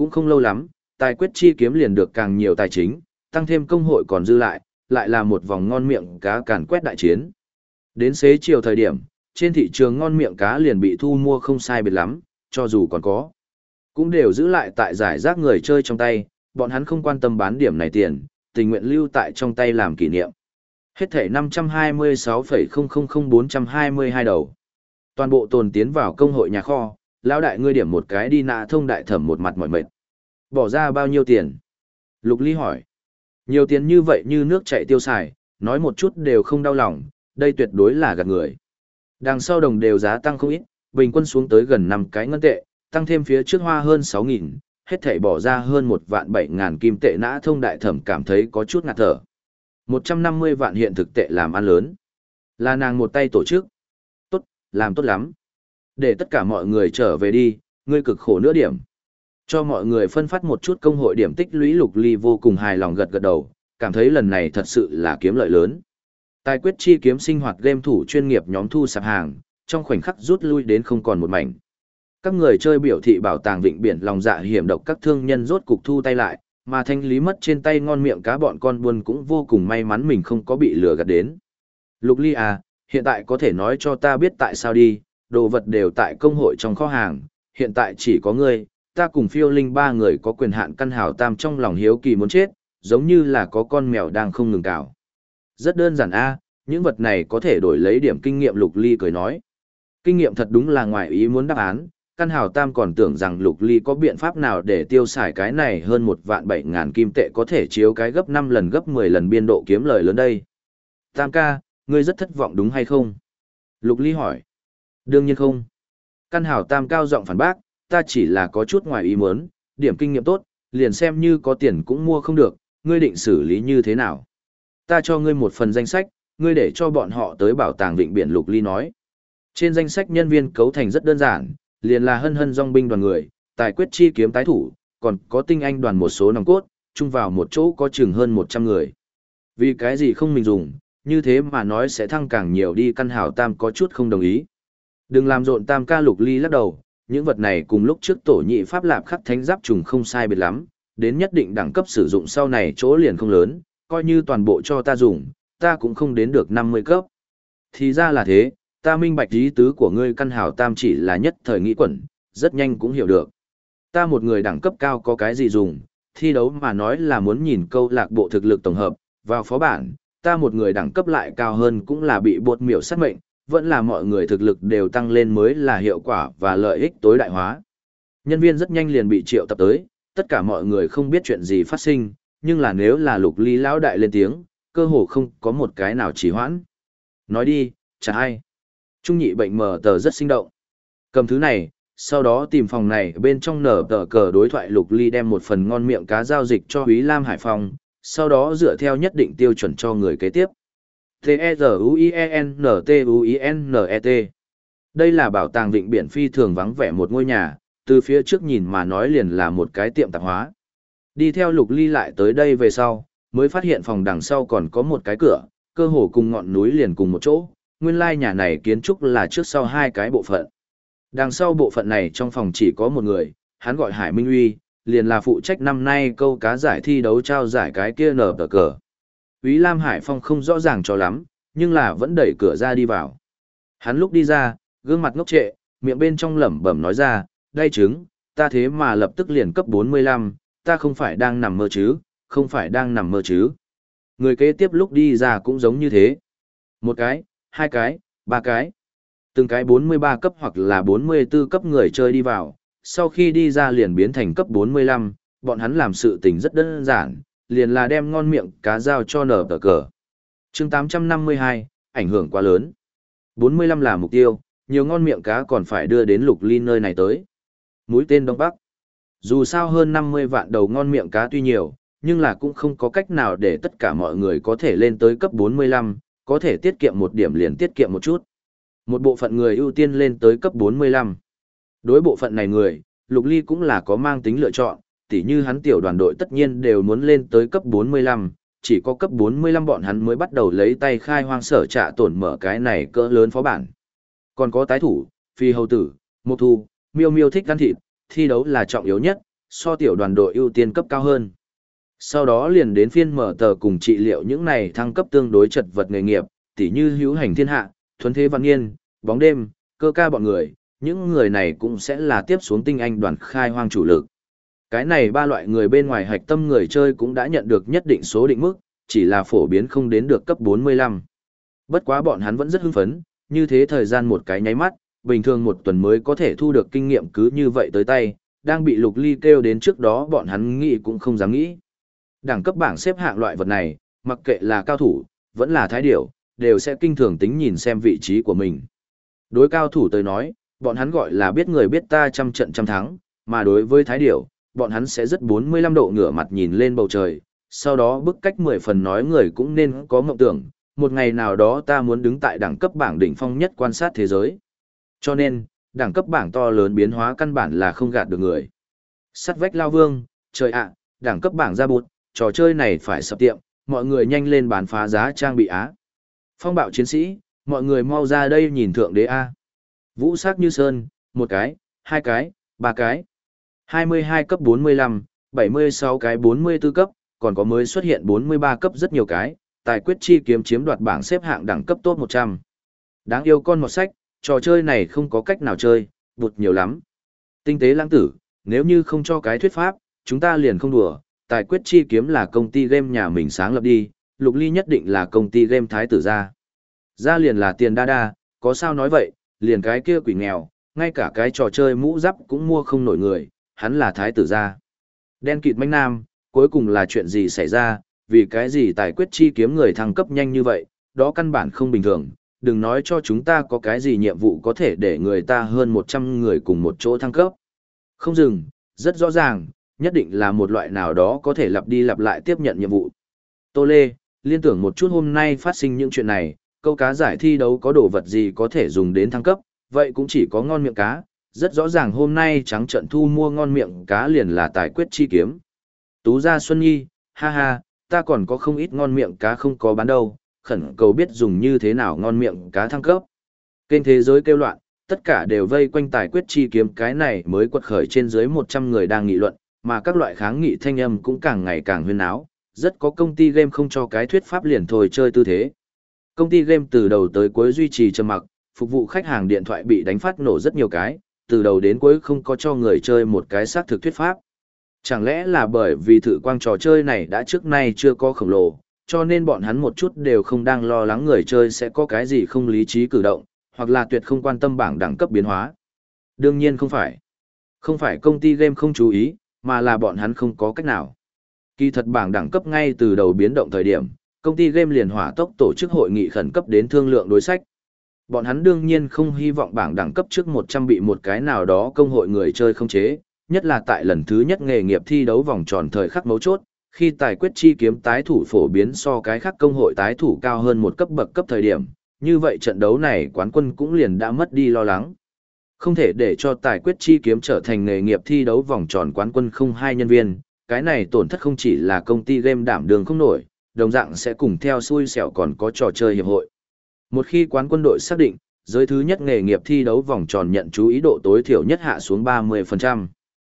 Cũng không lâu lắm, tài quyết chi kiếm liền được càng nhiều tài chính, tăng thêm công hội còn dư lại là một vòng ngon miệng cá càn quét đại chiến. Đến xế chiều thời điểm, trên thị trường ngon miệng cá liền bị thu mua không sai biệt lắm, cho dù còn có, cũng đều giữ lại tại giải rác người chơi trong tay, bọn hắn không quan tâm bán điểm này tiền, tình nguyện lưu tại trong tay làm kỷ niệm. Hết thể 526,000422 đầu. Toàn bộ tồn tiến vào công hội nhà kho, lão đại ngươi điểm một cái đi nạ thông đại thẩm một mặt mỏi mệt. Bỏ ra bao nhiêu tiền? Lục Ly hỏi. Nhiều tiền như vậy như nước chảy tiêu xài, nói một chút đều không đau lòng, đây tuyệt đối là gạt người. Đằng sau đồng đều giá tăng không ít, bình quân xuống tới gần 5 cái ngân tệ, tăng thêm phía trước hoa hơn 6.000, hết thảy bỏ ra hơn 1.700.000 kim tệ. Nã thông đại thẩm cảm thấy có chút ngạt thở. 150 vạn hiện thực tệ làm ăn lớn. Là nàng một tay tổ chức. Tốt, làm tốt lắm. Để tất cả mọi người trở về đi, ngươi cực khổ nữa điểm. Cho mọi người phân phát một chút công hội điểm tích lũy. Lục Ly vô cùng hài lòng gật gật đầu, cảm thấy lần này thật sự là kiếm lợi lớn. Tài quyết chi kiếm sinh hoạt game thủ chuyên nghiệp nhóm thu sạp hàng, trong khoảnh khắc rút lui đến không còn một mảnh. Các người chơi biểu thị bảo tàng vịnh biển lòng dạ hiểm độc các thương nhân rốt cục thu tay lại, mà thanh lý mất trên tay ngon miệng cá bọn con buôn cũng vô cùng may mắn mình không có bị lừa gạt đến. Lục Ly à, hiện tại có thể nói cho ta biết tại sao đi, đồ vật đều tại công hội trong kho hàng, hiện tại chỉ có ngươi, ta cùng Phiêu Linh ba người có quyền hạn căn hào tam trong lòng hiếu kỳ muốn chết, giống như là có con mèo đang không ngừng cào. Rất đơn giản a, những vật này có thể đổi lấy điểm kinh nghiệm. Lục Ly cười nói. Kinh nghiệm thật đúng là ngoài ý muốn đáp án, căn hào tam còn tưởng rằng Lục Ly có biện pháp nào để tiêu xài cái này hơn 1.700.000 kim tệ có thể chiếu cái gấp 5 lần gấp 10 lần biên độ kiếm lời lớn đây. Tam ca, ngươi rất thất vọng đúng hay không? Lục Ly hỏi. Đương nhiên không. Căn hào tam cao giọng phản bác, ta chỉ là có chút ngoài ý muốn, điểm kinh nghiệm tốt, liền xem như có tiền cũng mua không được, ngươi định xử lý như thế nào? Ta cho ngươi một phần danh sách, ngươi để cho bọn họ tới bảo tàng vịnh biển. Lục Ly nói. Trên danh sách nhân viên cấu thành rất đơn giản, liền là hân hân dòng binh đoàn người, tài quyết chi kiếm tái thủ, còn có tinh anh đoàn một số nòng cốt, chung vào một chỗ có chừng hơn 100 người. Vì cái gì không mình dùng, như thế mà nói sẽ thăng càng nhiều đi. Căn hào tam có chút không đồng ý. Đừng làm rộn tam ca. Lục Ly lắc đầu, những vật này cùng lúc trước tổ nhị pháp lạp khắc thánh giáp trùng không sai biệt lắm, đến nhất định đẳng cấp sử dụng sau này chỗ liền không lớn, coi như toàn bộ cho ta dùng, ta cũng không đến được 50 cấp. Thì ra là thế, ta minh bạch ý tứ của ngươi. Căn hào tam chỉ là nhất thời nghĩ quẩn, rất nhanh cũng hiểu được. Ta một người đẳng cấp cao có cái gì dùng, thi đấu mà nói là muốn nhìn câu lạc bộ thực lực tổng hợp, vào phó bản, ta một người đẳng cấp lại cao hơn cũng là bị bột miểu sát mệnh, vẫn là mọi người thực lực đều tăng lên mới là hiệu quả và lợi ích tối đại hóa. Nhân viên rất nhanh liền bị triệu tập tới, tất cả mọi người không biết chuyện gì phát sinh, nhưng là nếu là Lục Ly lão đại lên tiếng, cơ hồ không có một cái nào trì hoãn. Nói đi, chả ai. Trung nhị bệnh mờ tờ rất sinh động. Cầm thứ này, sau đó tìm phòng này bên trong nở tờ cờ đối thoại. Lục Ly đem một phần ngon miệng cá giao dịch cho Úy Lam Hải Phòng, sau đó dựa theo nhất định tiêu chuẩn cho người kế tiếp. T-E-Z-U-I-E-N-T-U-I-N-E-T. Đây là bảo tàng vịnh biển phi thường vắng vẻ một ngôi nhà, từ phía trước nhìn mà nói liền là một cái tiệm tạp hóa. Đi theo Lục Ly lại tới đây về sau, mới phát hiện phòng đằng sau còn có một cái cửa, cơ hồ cùng ngọn núi liền cùng một chỗ. Nguyên lai nhà này kiến trúc là trước sau hai cái bộ phận. Đằng sau bộ phận này trong phòng chỉ có một người, hắn gọi Hải Minh Uy, liền là phụ trách năm nay câu cá giải thi đấu trao giải cái kia nở tờ cờ. Úy Lam Hải Phong không rõ ràng cho lắm, nhưng là vẫn đẩy cửa ra đi vào. Hắn lúc đi ra, gương mặt ngốc trệ, miệng bên trong lẩm bẩm nói ra, đây chứng, ta thế mà lập tức liền cấp 45, ta không phải đang nằm mơ chứ, không phải đang nằm mơ chứ. Người kế tiếp lúc đi ra cũng giống như thế. Một cái, hai cái, ba cái. Từng cái 43 cấp hoặc là 44 cấp người chơi đi vào, sau khi đi ra liền biến thành cấp 45, bọn hắn làm sự tình rất đơn giản, liền là đem ngon miệng cá giao cho nở tờ cờ. Chương 852, ảnh hưởng quá lớn. 45 là mục tiêu, nhiều ngon miệng cá còn phải đưa đến Lục Ly nơi này tới. Mũi tên Đông Bắc. Dù sao hơn 50 vạn đầu ngon miệng cá tuy nhiều, nhưng là cũng không có cách nào để tất cả mọi người có thể lên tới cấp 45, có thể tiết kiệm một điểm liền tiết kiệm một chút. Một bộ phận người ưu tiên lên tới cấp 45. Đối bộ phận này người, Lục Ly cũng là có mang tính lựa chọn, tỉ như hắn tiểu đoàn đội tất nhiên đều muốn lên tới cấp 45, chỉ có cấp 45 bọn hắn mới bắt đầu lấy tay khai hoang sở trạ tổn mở cái này cỡ lớn phó bản. Còn có tái thủ, phi hầu tử, mộc thu, miêu miêu thích ăn thịt, thi đấu là trọng yếu nhất, so tiểu đoàn đội ưu tiên cấp cao hơn. Sau đó liền đến phiên mở tờ cùng trị liệu những này thăng cấp tương đối chật vật nghề nghiệp, tỉ như hữu hành thiên hạ, thuấn thế văn nghiên, bóng đêm, cơ ca bọn người, những người này cũng sẽ là tiếp xuống tinh anh đoàn khai hoang chủ lực. Cái này ba loại người bên ngoài hạch tâm người chơi cũng đã nhận được nhất định số định mức, chỉ là phổ biến không đến được cấp 45. Bất quá bọn hắn vẫn rất hưng phấn, như thế thời gian một cái nháy mắt, bình thường một tuần mới có thể thu được kinh nghiệm cứ như vậy tới tay, đang bị Lục Ly kêu đến trước đó bọn hắn nghĩ cũng không dám nghĩ. Đẳng cấp bảng xếp hạng loại vật này, mặc kệ là cao thủ, vẫn là thái điểu, đều sẽ kinh thường tính nhìn xem vị trí của mình. Đối cao thủ tới nói, bọn hắn gọi là biết người biết ta trăm trận trăm thắng, mà đối với thái điểu, bọn hắn sẽ rất 45 độ ngửa mặt nhìn lên bầu trời, sau đó bức cách 10 phần nói người cũng nên có mộng tưởng, một ngày nào đó ta muốn đứng tại đẳng cấp bảng đỉnh phong nhất quan sát thế giới. Cho nên, đẳng cấp bảng to lớn biến hóa căn bản là không gạt được người. Sắt vách lao vương, trời ạ, đẳng cấp bảng ra bụt, trò chơi này phải sập tiệm, mọi người nhanh lên bán phá giá trang bị á. Phong bạo chiến sĩ, mọi người mau ra đây nhìn thượng đế A. Vũ sắc như sơn, một cái, hai cái, ba cái. 22 cấp 45, 76 cái 44 cấp, còn có mới xuất hiện 43 cấp rất nhiều cái, tài quyết chi kiếm chiếm đoạt bảng xếp hạng đẳng cấp top 100. Đáng yêu con một sách, trò chơi này không có cách nào chơi, bụt nhiều lắm. Tinh tế lãng tử, nếu như không cho cái thuyết pháp, chúng ta liền không đùa, tài quyết chi kiếm là công ty game nhà mình sáng lập đi, Lục Ly nhất định là công ty game thái tử gia. Gia liền là tiền đa đa, có sao nói vậy, liền cái kia quỷ nghèo, ngay cả cái trò chơi mũ giáp cũng mua không nổi người, hắn là thái tử gia. Đen kịt manh nam, cuối cùng là chuyện gì xảy ra, vì cái gì tài quyết chi kiếm người thăng cấp nhanh như vậy, đó căn bản không bình thường, đừng nói cho chúng ta có cái gì nhiệm vụ có thể để người ta hơn 100 người cùng một chỗ thăng cấp. Không dừng, rất rõ ràng, nhất định là một loại nào đó có thể lặp đi lặp lại tiếp nhận nhiệm vụ. Tô Lê, liên tưởng một chút hôm nay phát sinh những chuyện này, câu cá giải thi đấu có đồ vật gì có thể dùng đến thăng cấp, vậy cũng chỉ có ngon miệng cá, rất rõ ràng hôm nay trắng trận thu mua ngon miệng cá liền là tài quyết chi kiếm. Tú Gia Xuân Nhi, ha ha, ta còn có không ít ngon miệng cá không có bán đâu, khẩn cầu biết dùng như thế nào ngon miệng cá thăng cấp. Kênh thế giới kêu loạn, tất cả đều vây quanh tài quyết chi kiếm cái này mới quật khởi trên dưới 100 người đang nghị luận, mà các loại kháng nghị thanh âm cũng càng ngày càng huyên áo, rất có công ty game không cho cái thuyết pháp liền thôi chơi tư thế. Công ty game từ đầu tới cuối duy trì trầm mặc, phục vụ khách hàng điện thoại bị đánh phát nổ rất nhiều cái, từ đầu đến cuối không có cho người chơi một cái xác thực thuyết pháp. Chẳng lẽ là bởi vì thử quang trò chơi này đã trước nay chưa có khổng lồ, cho nên bọn hắn một chút đều không đang lo lắng người chơi sẽ có cái gì không lý trí cử động, hoặc là tuyệt không quan tâm bảng đẳng cấp biến hóa. Đương nhiên không phải. Không phải công ty game không chú ý, mà là bọn hắn không có cách nào. Kỳ thật bảng đẳng cấp ngay từ đầu biến động thời điểm, công ty game liền hỏa tốc tổ chức hội nghị khẩn cấp đến thương lượng đối sách. Bọn hắn đương nhiên không hy vọng bảng đẳng cấp trước 100 bị một cái nào đó công hội người chơi không chế, nhất là tại lần thứ nhất nghề nghiệp thi đấu vòng tròn thời khắc mấu chốt, khi tài quyết chi kiếm tái thủ phổ biến so cái khác công hội tái thủ cao hơn một cấp bậc cấp thời điểm, như vậy trận đấu này quán quân cũng liền đã mất đi lo lắng. Không thể để cho tài quyết chi kiếm trở thành nghề nghiệp thi đấu vòng tròn quán quân không hai nhân viên, cái này tổn thất không chỉ là công ty game đảm đường không nổi, đồng dạng sẽ cùng theo xui xẻo còn có trò chơi hiệp hội. Một khi quán quân đội xác định, giới thứ nhất nghề nghiệp thi đấu vòng tròn nhận chú ý độ tối thiểu nhất hạ xuống 30%.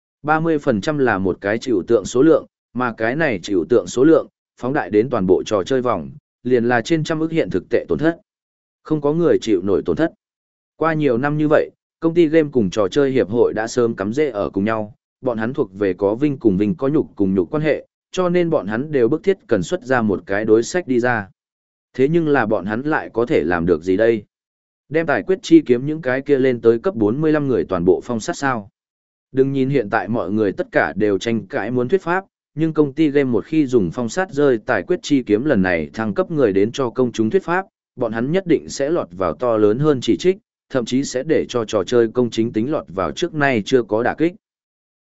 30% là một cái trừu tượng số lượng, mà cái này trừu tượng số lượng, phóng đại đến toàn bộ trò chơi vòng, liền là trên trăm ức hiện thực tệ tổn thất. Không có người chịu nổi tổn thất. Qua nhiều năm như vậy, công ty game cùng trò chơi hiệp hội đã sớm cắm rễ ở cùng nhau, bọn hắn thuộc về có vinh cùng vinh có nhục cùng nhục quan hệ, cho nên bọn hắn đều bức thiết cần xuất ra một cái đối sách đi ra. Thế nhưng là bọn hắn lại có thể làm được gì đây? Đem tài quyết chi kiếm những cái kia lên tới cấp 45 người toàn bộ phong sát sao? Đừng nhìn hiện tại mọi người tất cả đều tranh cãi muốn thuyết pháp, nhưng công ty game một khi dùng phong sát rơi tài quyết chi kiếm lần này thăng cấp người đến cho công chúng thuyết pháp, bọn hắn nhất định sẽ lọt vào to lớn hơn chỉ trích, thậm chí sẽ để cho trò chơi công chính tính lọt vào trước nay chưa có đả kích.